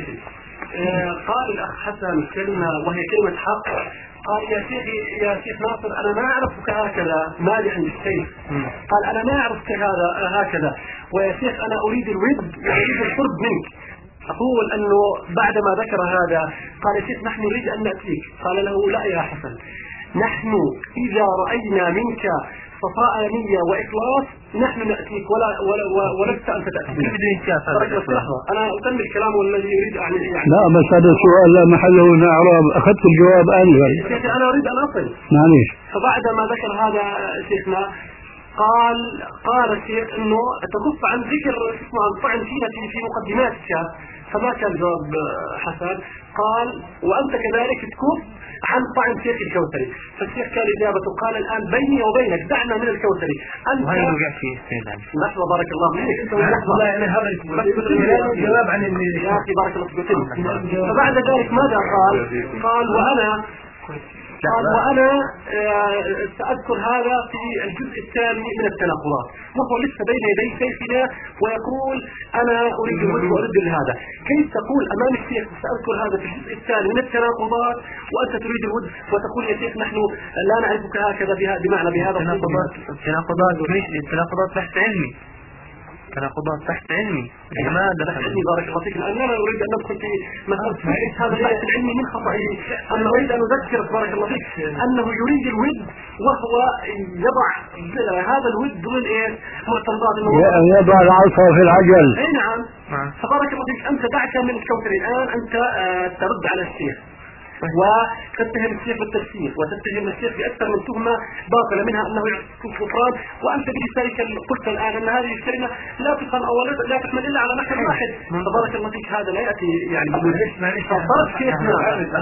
قال الأخ حسن كلمة وهي كلمة حق. قال يا شيخ يا شيخ ناصر أنا ما أعرفك هكذا مالي عند الشيخ. قال أنا ما أعرفك هذا هكذا، ويا شيخ أنا أريد الود وأريد القرب منك. أقول أنه بعدما ذكر هذا قال يا شيخ نحن نريد أن نأتيك. قال له لا يا حسن، نحن إذا رأينا منك صفاء نية وإخلاص نحن نأتيك ولا ولا ولست أنت تأتيك. أنا أكمل الكلام والذي يريد أن يعني لا بس هذا السؤال لا محله من إعراب، أخذت الجواب آنفا. أنا أريد أن أصل. معليش. فبعدما ذكر هذا شيخنا قال قال الشيخ إنه تكف عن ذكر اسمه عن طعن فينا في في مقدماتك، فما كان جواب حسن. قال وأنت كذلك تكف عن طعن شيخ الكوثري. فالشيخ كان إجابته قال الآن بيني وبينك دعنا من الكوثري. أنت لحظة بارك الله فيك. والله أنا هذا الجواب عن يا أخي بارك الله فيك. فبعد ذلك ماذا قال؟ قال وأنا قال وأنا سأذكر هذا في الجزء الثاني من التناقضات، وهو لسه بين يدي سيفنا ويقول أنا أريد الود وأريد لهذا. كيف تقول أمام الشيخ سأذكر هذا في الجزء الثاني من التناقضات وأنت تريد الود وتقول يا شيخ نحن لا نعرفك هكذا بمعنى بهذا التناقضات. التناقضات التناقضات بحث علمي، تناقضات بحث علمي. لماذا بحث علمي؟ بارك الله فيك. أنا لا أريد أن ندخل في مسألة هذا البحث العلمي من خطئه. أنا أريد أن أذكر بارك الله فيك أنه يريد الود وهو يضع هذا الود ضمن إيه؟ معترضات يضع العصا في العجل. أي نعم. فبارك الله فيك أنت دعك من الكوثري الآن أنت ترد على الشيخ وتتهم الشيخ بالتفسير وتتهم الشيخ بأكثر من تهمة باطلة منها أنه يعطيك الكفران، وأنت بلسانك قلت الآن أن هذه الكلمة لا تفهم أو لا تحمل إلا على محل واحد. تبارك الله فيك هذا لا يأتي يعني فرق شيخنا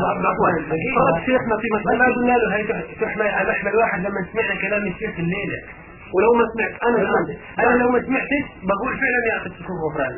فرق شيخنا في مسألة ما قلنا له هي تحمل على محمل واحد لما سمعنا كلام الشيخ الليلة. ولو ما سمعت أنا أنا لو ما سمعتش بقول فعلا يا أخي تكون غفران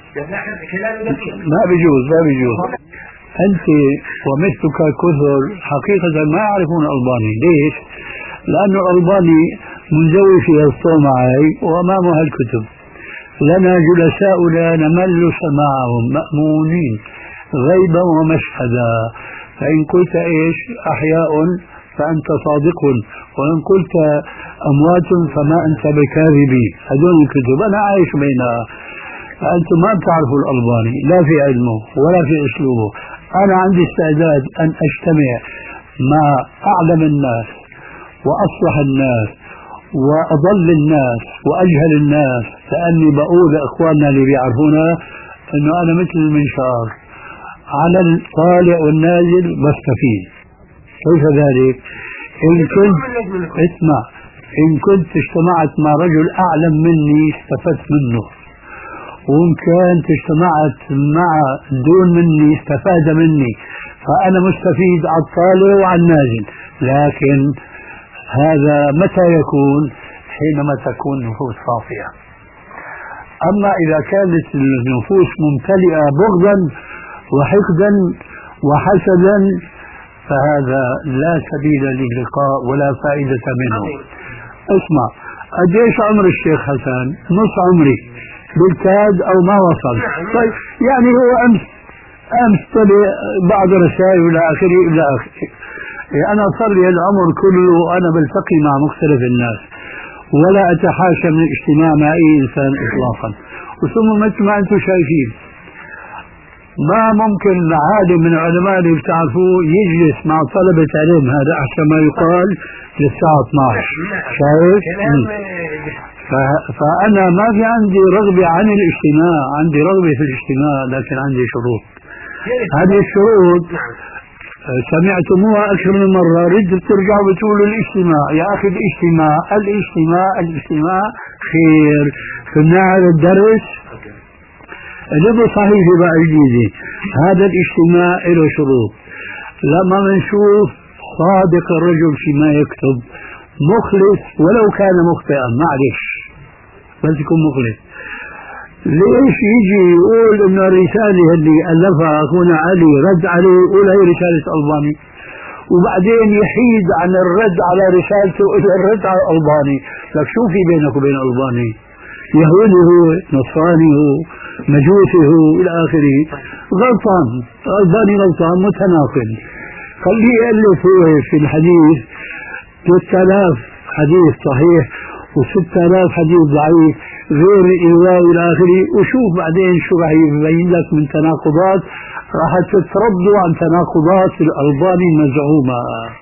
ما بيجوز ما بيجوز. أنت ومثلك كثر حقيقة ما يعرفون الألباني. ليش؟ لأن الألباني منزوي في الصومعي وأمامها الكتب. لنا جلساء لا نمل سماعهم مأمونين غيبا ومشهدا، فإن قلت إيش أحياء فأنت صادق، وإن قلت أموات فما أنت بكاذبي. هذول الكتب أنا عايش بينها. فأنتم ما بتعرفوا الألباني لا في علمه ولا في أسلوبه. أنا عندي استعداد أن أجتمع مع أعلم الناس وأصلح الناس وأضل الناس وأجهل الناس، لأني بقول لإخواننا اللي بيعرفونا أنه أنا مثل المنشار على الطالع والنازل بستفيد. كيف ذلك؟ إن كنت اسمع إن كنت اجتمعت مع رجل أعلم مني استفدت منه، وإن كنت اجتمعت مع دون مني استفاد مني، فأنا مستفيد على الطالع وعلى النازل. لكن هذا متى يكون؟ حينما تكون نفوس صافية. أما إذا كانت النفوس ممتلئة بغضا وحقدا وحسدا فهذا لا سبيل للقاء ولا فائدة منه. اسمع، قديش عمر الشيخ حسن؟ نص عمري بالكاد أو ما وصل. طيب يعني هو أمس أمس طلع بعض رسائل إلى آخره إلى آخره. أنا صار لي العمر كله وأنا بلتقي مع مختلف الناس ولا أتحاشى من الاجتماع مع أي إنسان إطلاقا. وثم مثل ما أنتم شايفين ما ممكن عالم من العلماء اللي بتعرفوه يجلس مع طلبة علم، هذا أحسن ما يقال، للساعة اثني عشر. شايف؟ فأنا ما في عندي رغبة عن الاجتماع، عندي رغبة في الاجتماع لكن عندي شروط. هذه الشروط سمعتموها أكثر من مرة، ردوا بترجعوا بتقولوا الاجتماع. يا أخي الاجتماع الاجتماع الاجتماع خير. في النهار الدرس اللي صحيح بقى جديدة، هذا الاجتماع له شروط. لما بنشوف صادق الرجل فيما يكتب، مخلص ولو كان مخطئا، معلش بس يكون مخلص. ليش يجي يقول انه الرسالة اللي ألفها أخونا علي رد عليه يقول هي رسالة ألباني، وبعدين يحيد عن الرد على رسالته إلى الرد على الألباني؟ لك شو في بينك وبين الألباني؟ يهودي هو، نصراني هو، مجوسي هو إلى آخره. غلطان، الألباني غلطان، متناقض. خليه يألف هو في الحديث ثلاثة آلاف حديث صحيح وستة آلاف حديث ضعيف غير الإلواء إلى آخره، وشوف بعدين شو راح يبين لك من تناقضات، راح تتردوا عن تناقضات الألباني المزعومة.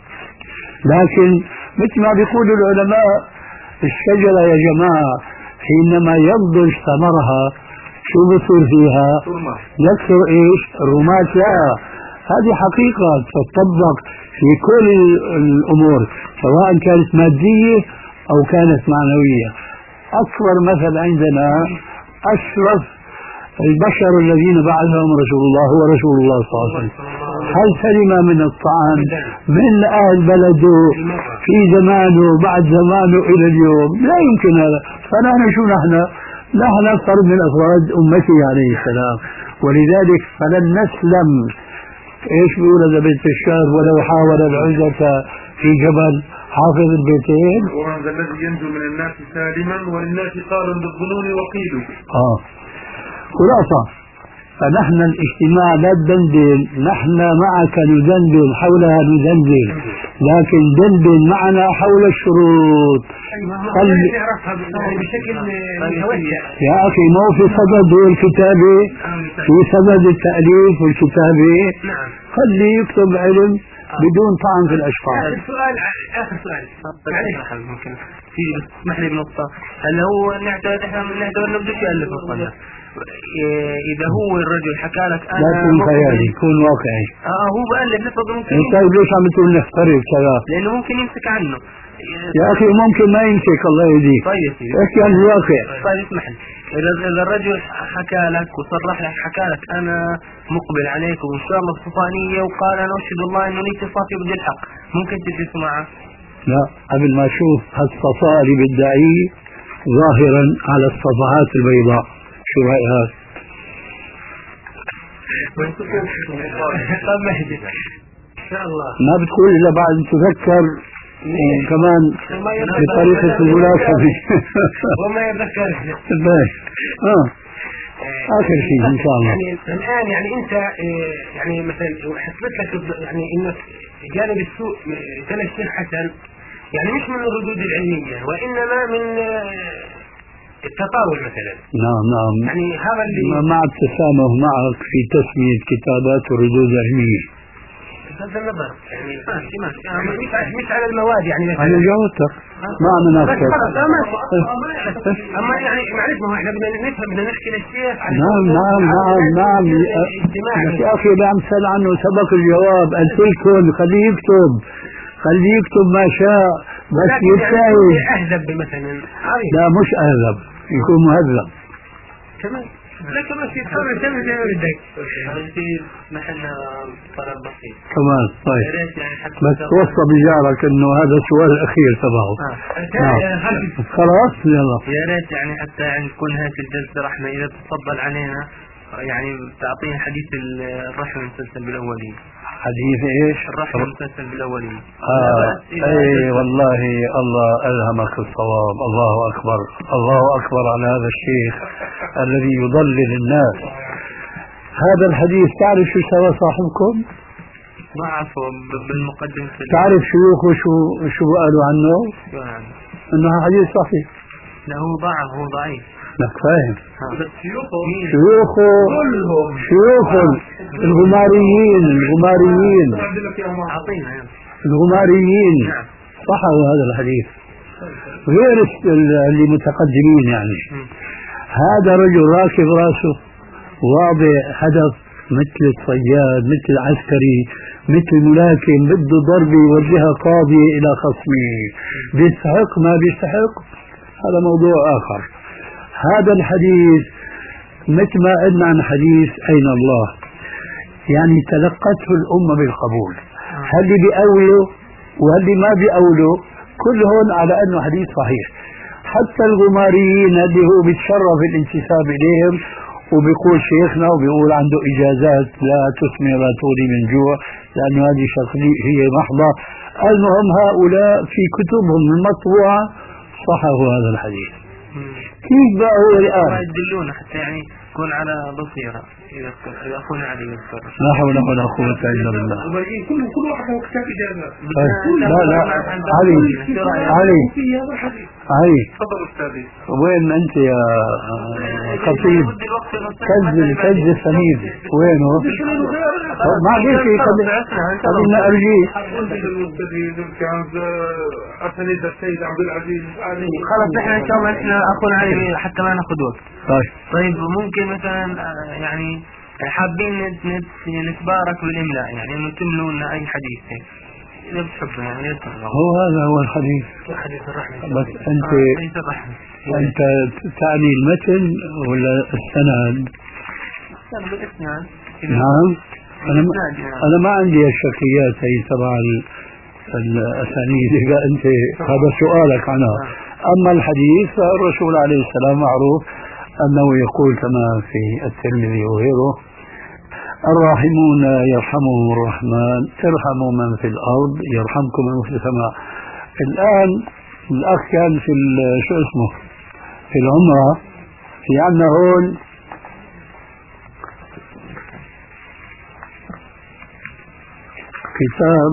لكن مثل ما بيقول العلماء، الشجرة يا جماعة حينما ينضج ثمرها شو بصير فيها؟ يكثر ايش؟ الرمات. لا، هذه حقيقة تطبق في كل الأمور سواء كانت مادية أو كانت معنوية. أكبر مثل عندنا أشرف البشر الذين بعثهم رسول الله هو رسول الله صلى الله عليه وسلم. هل سلم من الطعن من أهل بلده في زمانه بعد زمانه إلى اليوم؟ لا يمكن هذا. فنحن شو نحن؟ نحن فرد من أفراد أمته عليه السلام، ولذلك فلن نسلم. ايش بيقول هذا بيت الشعر؟ ولو حاول العزة في جبل حافظ البيتين، وهذا الذي ينجو من الناس سالما وللناس قال بالظنون وقيل. اه خلاصة، فنحن الاجتماع لا تدندن، نحن معك ندندن، حولها ندندن، لكن دندن معنا حول الشروط. قل... بشكل متوسع يا أخي، ما هو في صدد الكتابة، في صدد التأليف والكتابة. خلي يكتب علم بدون طعن في الأشخاص. السؤال آخر سؤال معلش ممكن في اسمح لي بنقطة. هل هو نعتبر احنا نعتبر نبدأ يألف القناة إذا هو الرجل حكى لك أنا لا تكون خيالي، يكون واقعي. اه هو بألف نفسه ممكن. طيب ليش عم تقول نفترض كذا؟ لأنه ممكن يمسك عنه. يا أخي ممكن ما يمسك، الله يهديك. طيب يا سيدي احكي عن الواقع. طيب اسمح لي، إذا إذا الرجل حكى لك وصرح لك حكى لك أنا مقبل عليك وإن شاء الله صفانية وقال أنا أشهد الله إنه نيتي صافي بدي الحق، ممكن تجلس معه؟ لا، قبل ما أشوف هالصفاء اللي بدعيه ظاهرا على الصفحات البيضاء، شو رأي هذا؟ طب مهدي إن شاء الله ما بتقول إلا بعد تذكر كمان بطريقة الملاكمة. وما يتذكر. اه آخر شيء إن شاء الله. يعني الآن يعني أنت يعني مثلا حسبت لك يعني إنك جانب السوء كان الشيخ حسن يعني مش من الردود العلمية وإنما من التطاول مثلا. نعم نعم. يعني هذا اللي مع التسامح معك في تسمية كتابات وردود علمية. بغض النظر يعني ماشي ماشي يعني مش على المواد يعني مثلا. أنا جاوبتك ما عم نفكر. أما يعني معلش ما هو إحنا بدنا نفهم بدنا نحكي للشيخ. نعم نعم نعم نعم. يا أخي اللي عم تسأل عنه سبق الجواب. قلت لكم خليه يكتب خليه يكتب ما شاء بس يجتهد. أهذب مثلا. لا مش أهذب يكون مهذب. كمان لا كمان في تحاول تعمل زي ما بدك. في محلنا طلب بسيط كمان طيب يعني بس توصى بجارك انه هذا السؤال الاخير تبعه. نعم خلاص يلا. يا ريت يعني حتى يعني تكون هذه الجلسه رحمه اذا تتفضل علينا يعني تعطينا حديث الرحم المسلسل بالاولين. حديث ايش؟ الرحم المسلسل بالاولين. اه اي والله الله الهمك الصواب. الله اكبر الله اكبر على هذا الشيخ الذي يضلل الناس. هذا الحديث تعرف شو سوى صاحبكم؟ ما اعرفه بالمقدمه. تعرف شيوخه شو شو قالوا عنه؟ يعني انه حديث صحيح. لا هو ضعف هو ضعيف. لك فاهم؟ شيوخه شيوخه شيوخه الغماريين الغماريين الغماريين صحوا هذا الحديث غير اللي متقدمين يعني. هذا رجل راكب راسه واضع هدف مثل الصياد مثل العسكري مثل الملاكم بده ضربه يوجهها قاضي الى خصمه بيستحق ما بيستحق هذا موضوع اخر. هذا الحديث مثل ما قلنا عن حديث أين الله يعني تلقته الأمة بالقبول. هل بيأولوا وهل ما بيأولوا كلهم على أنه حديث صحيح. حتى الغماريين اللي هو بيتشرف الانتساب إليهم وبيقول شيخنا وبيقول عنده إجازات لا تسمي ولا تغني من جوع لأنه هذه شغلة هي محضة. المهم هؤلاء في كتبهم المطبوعة صححوا هذا الحديث. كيف بقى هو الآن؟ يدلونا حتى يعني يكون على بصيرة إذا إذا أخونا علي يذكر. لا حول ولا قوة إلا بالله. كل كل واحد هو كتاب إجازة. لا لا علي علي علي تفضل أستاذي. وين أنت يا خطيب؟ كذب كذب سمير وينه؟ ما عليك خلينا أرجيه. أسانيد السيد عبد العزيز. خلاص نحن إن شاء الله إحنا أخونا علي حتى ما نأخذ وقت. طيب. طيب ممكن مثلا يعني حابين نتبارك بالإملاء يعني إنه تملوا لنا أي حديث هيك إذا بتحبوا يعني هو هذا هو الحديث. حديث الرحمة. بس أنت آه أنت تعني المتن ولا السند؟ السند. نعم. أنا ما أنا ما عندي الشكليات هي تبع الأسانيد إذا أنت هذا سؤالك عنها. أما الحديث فالرسول عليه السلام معروف أنه يقول كما في الترمذي وغيره الراحمون يرحمهم الرحمن ارحموا من في الأرض يرحمكم من في السماء. الآن الأخ كان في شو اسمه في العمرة في عنا هون كتاب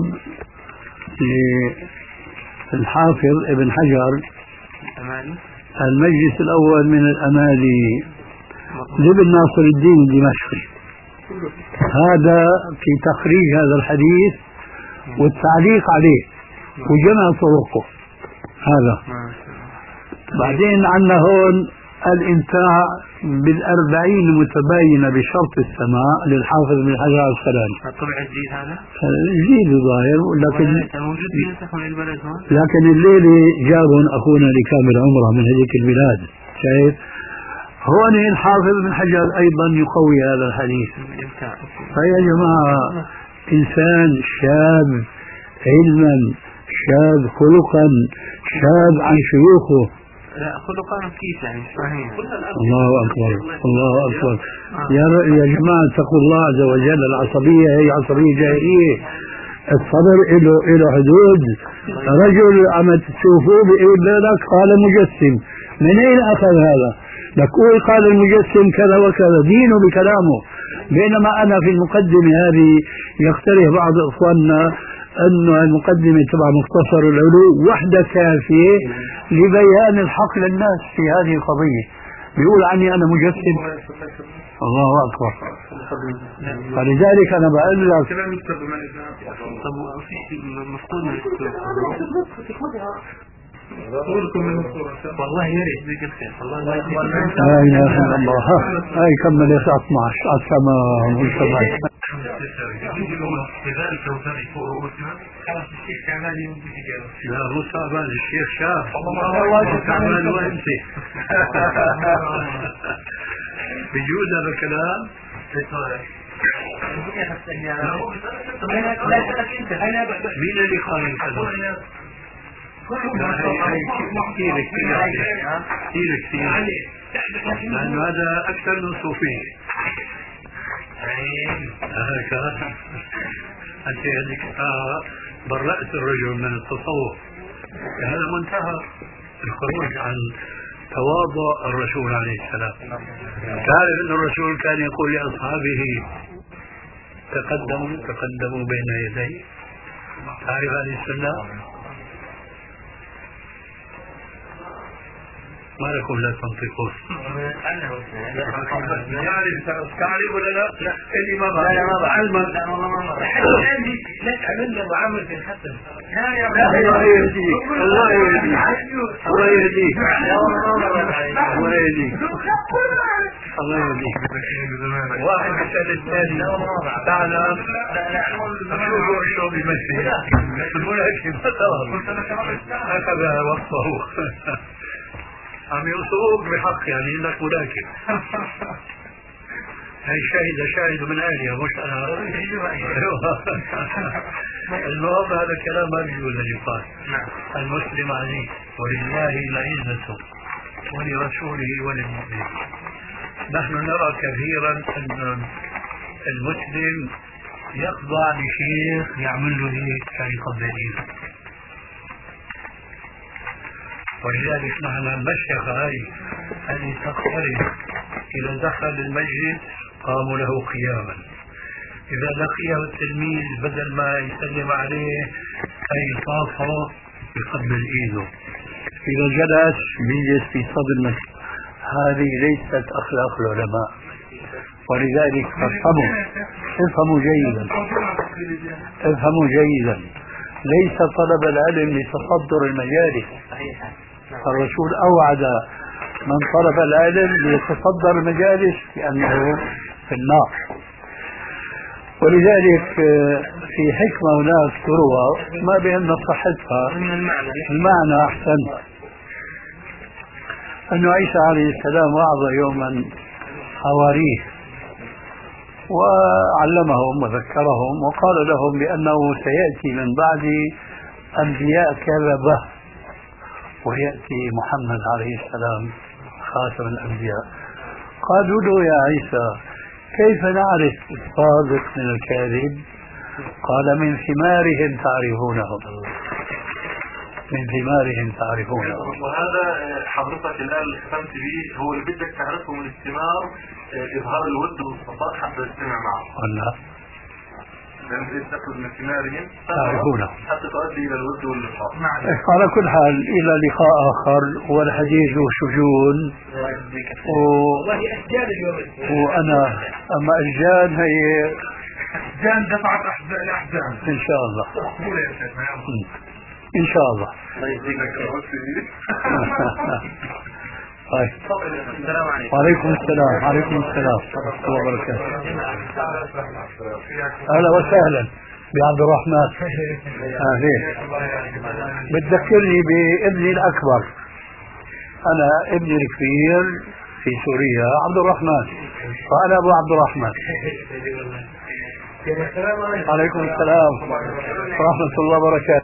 للحافظ ابن حجر المجلس الأول من الأمالي لابن ناصر الدين الدمشقي. هذا في تخريج هذا الحديث والتعليق عليه وجمع طرقه هذا. بعدين عندنا هون الإمتاع بالأربعين المتباينة بشرط السماع للحافظ بن حجر العسقلاني. طبع جديد هذا؟ جديد ظاهر لكن موجود في نسخ من البلد هون. لكن الليلة جابهم أخونا لكامل عمره من هذيك البلاد شايف. هون الحافظ بن حجر أيضا يقوي هذا الحديث. فيا جماعة إنسان شاب علما شاب خلقا شاب عن شيوخه. لا خلقا كيف يعني فاهمين. الله أكبر الله أكبر. يا يا جماعة اتقوا الله عز وجل. العصبية هي عصبية جاهلية. الصبر له له حدود. رجل عم تشوفوه بيقول لك قال مجسم. من أين أخذ هذا؟ نقول قال المجسم كذا وكذا دينه بكلامه. بينما أنا في المقدمة هذه يقترح بعض إخواننا أنه المقدمة تبع مختصر العلوم وحدة كافية لبيان الحق للناس في هذه القضية. بيقول عني أنا مجسد. الله أكبر. فلذلك أنا بقول لك والله يا ريت ذيك الخير والله لا إله إلا الله. هاي كمل اثني عشر على السماء والسماء. لذلك وثاني فوق رؤوسنا خلاص الشيخ تعبان يوم لا مو تعبان الشيخ شاف تعبان وانت بيجوز هذا الكلام مين اللي قال كذا؟ كثير كثير كثير لأنه هذا أكثر من صوفية. هكذا أنت هذيك برأت الرجل من التصوف. هذا منتهى الخروج عن تواضع الرسول عليه السلام. تعرف أن الرسول كان يقول لأصحابه تقدموا تقدموا بين يدي. تعرف هذه السنة؟ ما لكم لا تنطقون؟ تعرف ولا لا؟ لا اللي ما بعرف. لا ما بعرف. لا والله ما بعرف. عندي لك عملنا معامل في الحسن. الله يهديك الله يهديك الله يهديك الله يهديك الله يهديك. واحد يسأل الثاني تعال شوفوا شو بيمثل. هكذا وصفه. عم يوصفوك بحق يعني انك ملاكم. هي شاهد شاهد من آلية مش أنا. المهم هذا الكلام ما بيجوز أن يقال. المسلم عزيز ولله العزة ولرسوله وللمؤمنين. نحن نرى كثيرا أن المسلم يخضع لشيخ يعمل له هيك كيقبل ايده. ولذلك نحن المشيخ هاي هذه تقترب إذا دخل المسجد قاموا له قياما. إذا لقيه التلميذ بدل ما يسلم عليه أي صافه يقبل إيده. إذا جلس بيجلس في صدر المسجد. هذه ليست أخلاق العلماء. ولذلك افهموا افهموا جيدا افهموا جيدا ليس طلب العلم لتصدر المجالس. الرسول أوعد من طلب العلم ليتصدر المجالس لأنه في النار. ولذلك في حكمة هناك تروى ما بأن صحتها المعنى أحسن أن عيسى عليه السلام وعظ يوما حواريه وعلمهم وذكرهم وقال لهم بأنه سيأتي من بعد أنبياء كذبة ويأتي محمد عليه السلام خاتم الأنبياء. قالوا له يا عيسى كيف نعرف الصادق من الكاذب؟ قال من ثمارهم تعرفونهم من ثمارهم تعرفونه. وهذا حضرتك الآن اللي ختمت به هو اللي بدك تعرفه من الثمار إظهار الود والصفاء حتى تستمع معه. ولا لأن إذا تأخذ من ثمارهم تعرفونه حتى تؤدي إلى الود واللقاء. على كل حال إلى لقاء آخر والحديث له شجون و... وأنا أما الجان هي جان دفعت أحزان الأحزان إن شاء الله يا شيخنا إن شاء الله. طيب. وعليكم السلام وعليكم السلام ورحمة الله وبركاته. أهلا وسهلا بعبد الرحمن. أهلين. بتذكرني بابني الأكبر. أنا ابني الكبير في سوريا عبد الرحمن وأنا أبو عبد الرحمن. عليكم السلام ورحمة الله وبركاته.